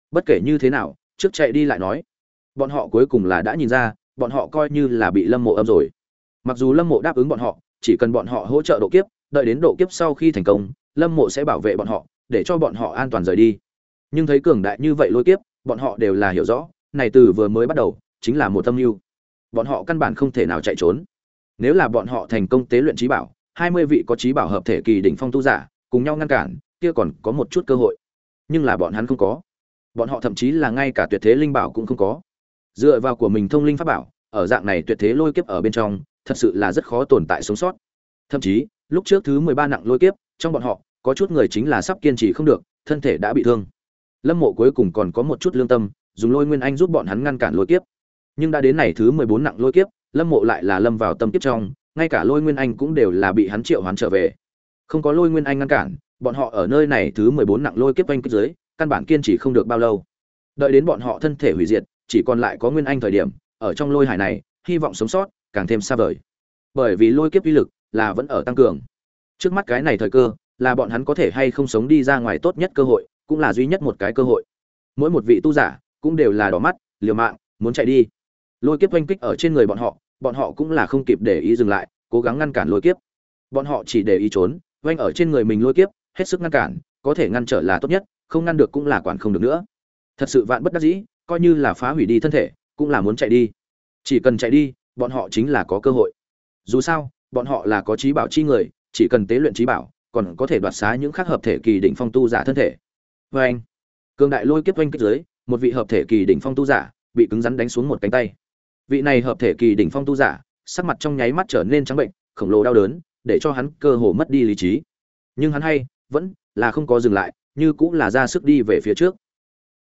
Bất kể như thế nào, trước chạy đi lại nói. Bọn họ cuối cùng là đã nhìn ra, bọn họ coi như là bị Lâm Mộ âm rồi. Mặc dù Lâm Mộ đáp ứng bọn họ, chỉ cần bọn họ hỗ trợ độ kiếp, đợi đến độ kiếp sau khi thành công, Lâm Mộ sẽ bảo vệ bọn họ, để cho bọn họ an toàn rời đi. Nhưng thấy cường đại như vậy lôi kiếp, bọn họ đều là hiểu rõ, này từ vừa mới bắt đầu chính là một tâm mưu. Bọn họ căn bản không thể nào chạy trốn. Nếu là bọn họ thành công tế luyện trí bảo, hai mươi vị có trí bảo hợp thể kỳ đỉnh phong tu giả, cùng nhau ngăn cản, kia còn có một chút cơ hội. Nhưng là bọn hắn không có. Bọn họ thậm chí là ngay cả tuyệt thế linh bảo cũng không có. Dựa vào của mình thông linh pháp bảo, ở dạng này tuyệt thế lôi kiếp ở bên trong, thật sự là rất khó tồn tại sống sót. Thậm chí, lúc trước thứ mười ba nặng lôi kiếp, trong bọn họ, có chút người chính là sắp kiên trì không được, thân thể đã bị thương. Lâm Mộ cuối cùng còn có một chút lương tâm, dùng Lôi Nguyên Anh giúp bọn hắn ngăn cản lôi kiếp. Nhưng đã đến này thứ mười bốn nặng lôi kiếp, Lâm Mộ lại là lâm vào tâm kiếp trong, ngay cả Lôi Nguyên Anh cũng đều là bị hắn triệu hoán trở về. Không có Lôi Nguyên Anh ngăn cản, bọn họ ở nơi này thứ mười bốn nặng lôi kiếp quanh kích dưới, căn bản kiên trì không được bao lâu. Đợi đến bọn họ thân thể hủy diệt, chỉ còn lại có Nguyên Anh thời điểm, ở trong lôi hải này, hy vọng sống sót càng thêm xa vời. Bởi vì lôi kiếp uy lực là vẫn ở tăng cường. Trước mắt cái này thời cơ, là bọn hắn có thể hay không sống đi ra ngoài tốt nhất cơ hội, cũng là duy nhất một cái cơ hội. Mỗi một vị tu giả cũng đều là đỏ mắt, liều mạng, muốn chạy đi. Lôi kiếp oanh kích ở trên người bọn họ, bọn họ cũng là không kịp để ý dừng lại, cố gắng ngăn cản lôi kiếp. Bọn họ chỉ để ý trốn, oanh ở trên người mình lôi kiếp, hết sức ngăn cản, có thể ngăn trở là tốt nhất, không ngăn được cũng là quản không được nữa. Thật sự vạn bất đắc dĩ, coi như là phá hủy đi thân thể, cũng là muốn chạy đi. Chỉ cần chạy đi, bọn họ chính là có cơ hội. Dù sao, bọn họ là có trí bảo chi người, chỉ cần tế luyện trí bảo, còn có thể đoạt xá những khác hợp thể kỳ đỉnh phong tu giả thân thể. Và anh, cường đại lôi kiếp oanh kích dưới, một vị hợp thể kỳ đỉnh phong tu giả bị cứng rắn đánh xuống một cánh tay. Vị này hợp thể kỳ đỉnh phong tu giả, sắc mặt trong nháy mắt trở nên trắng bệnh, khổng lồ đau đớn, để cho hắn cơ hồ mất đi lý trí. Nhưng hắn hay, vẫn là không có dừng lại, như cũng là ra sức đi về phía trước.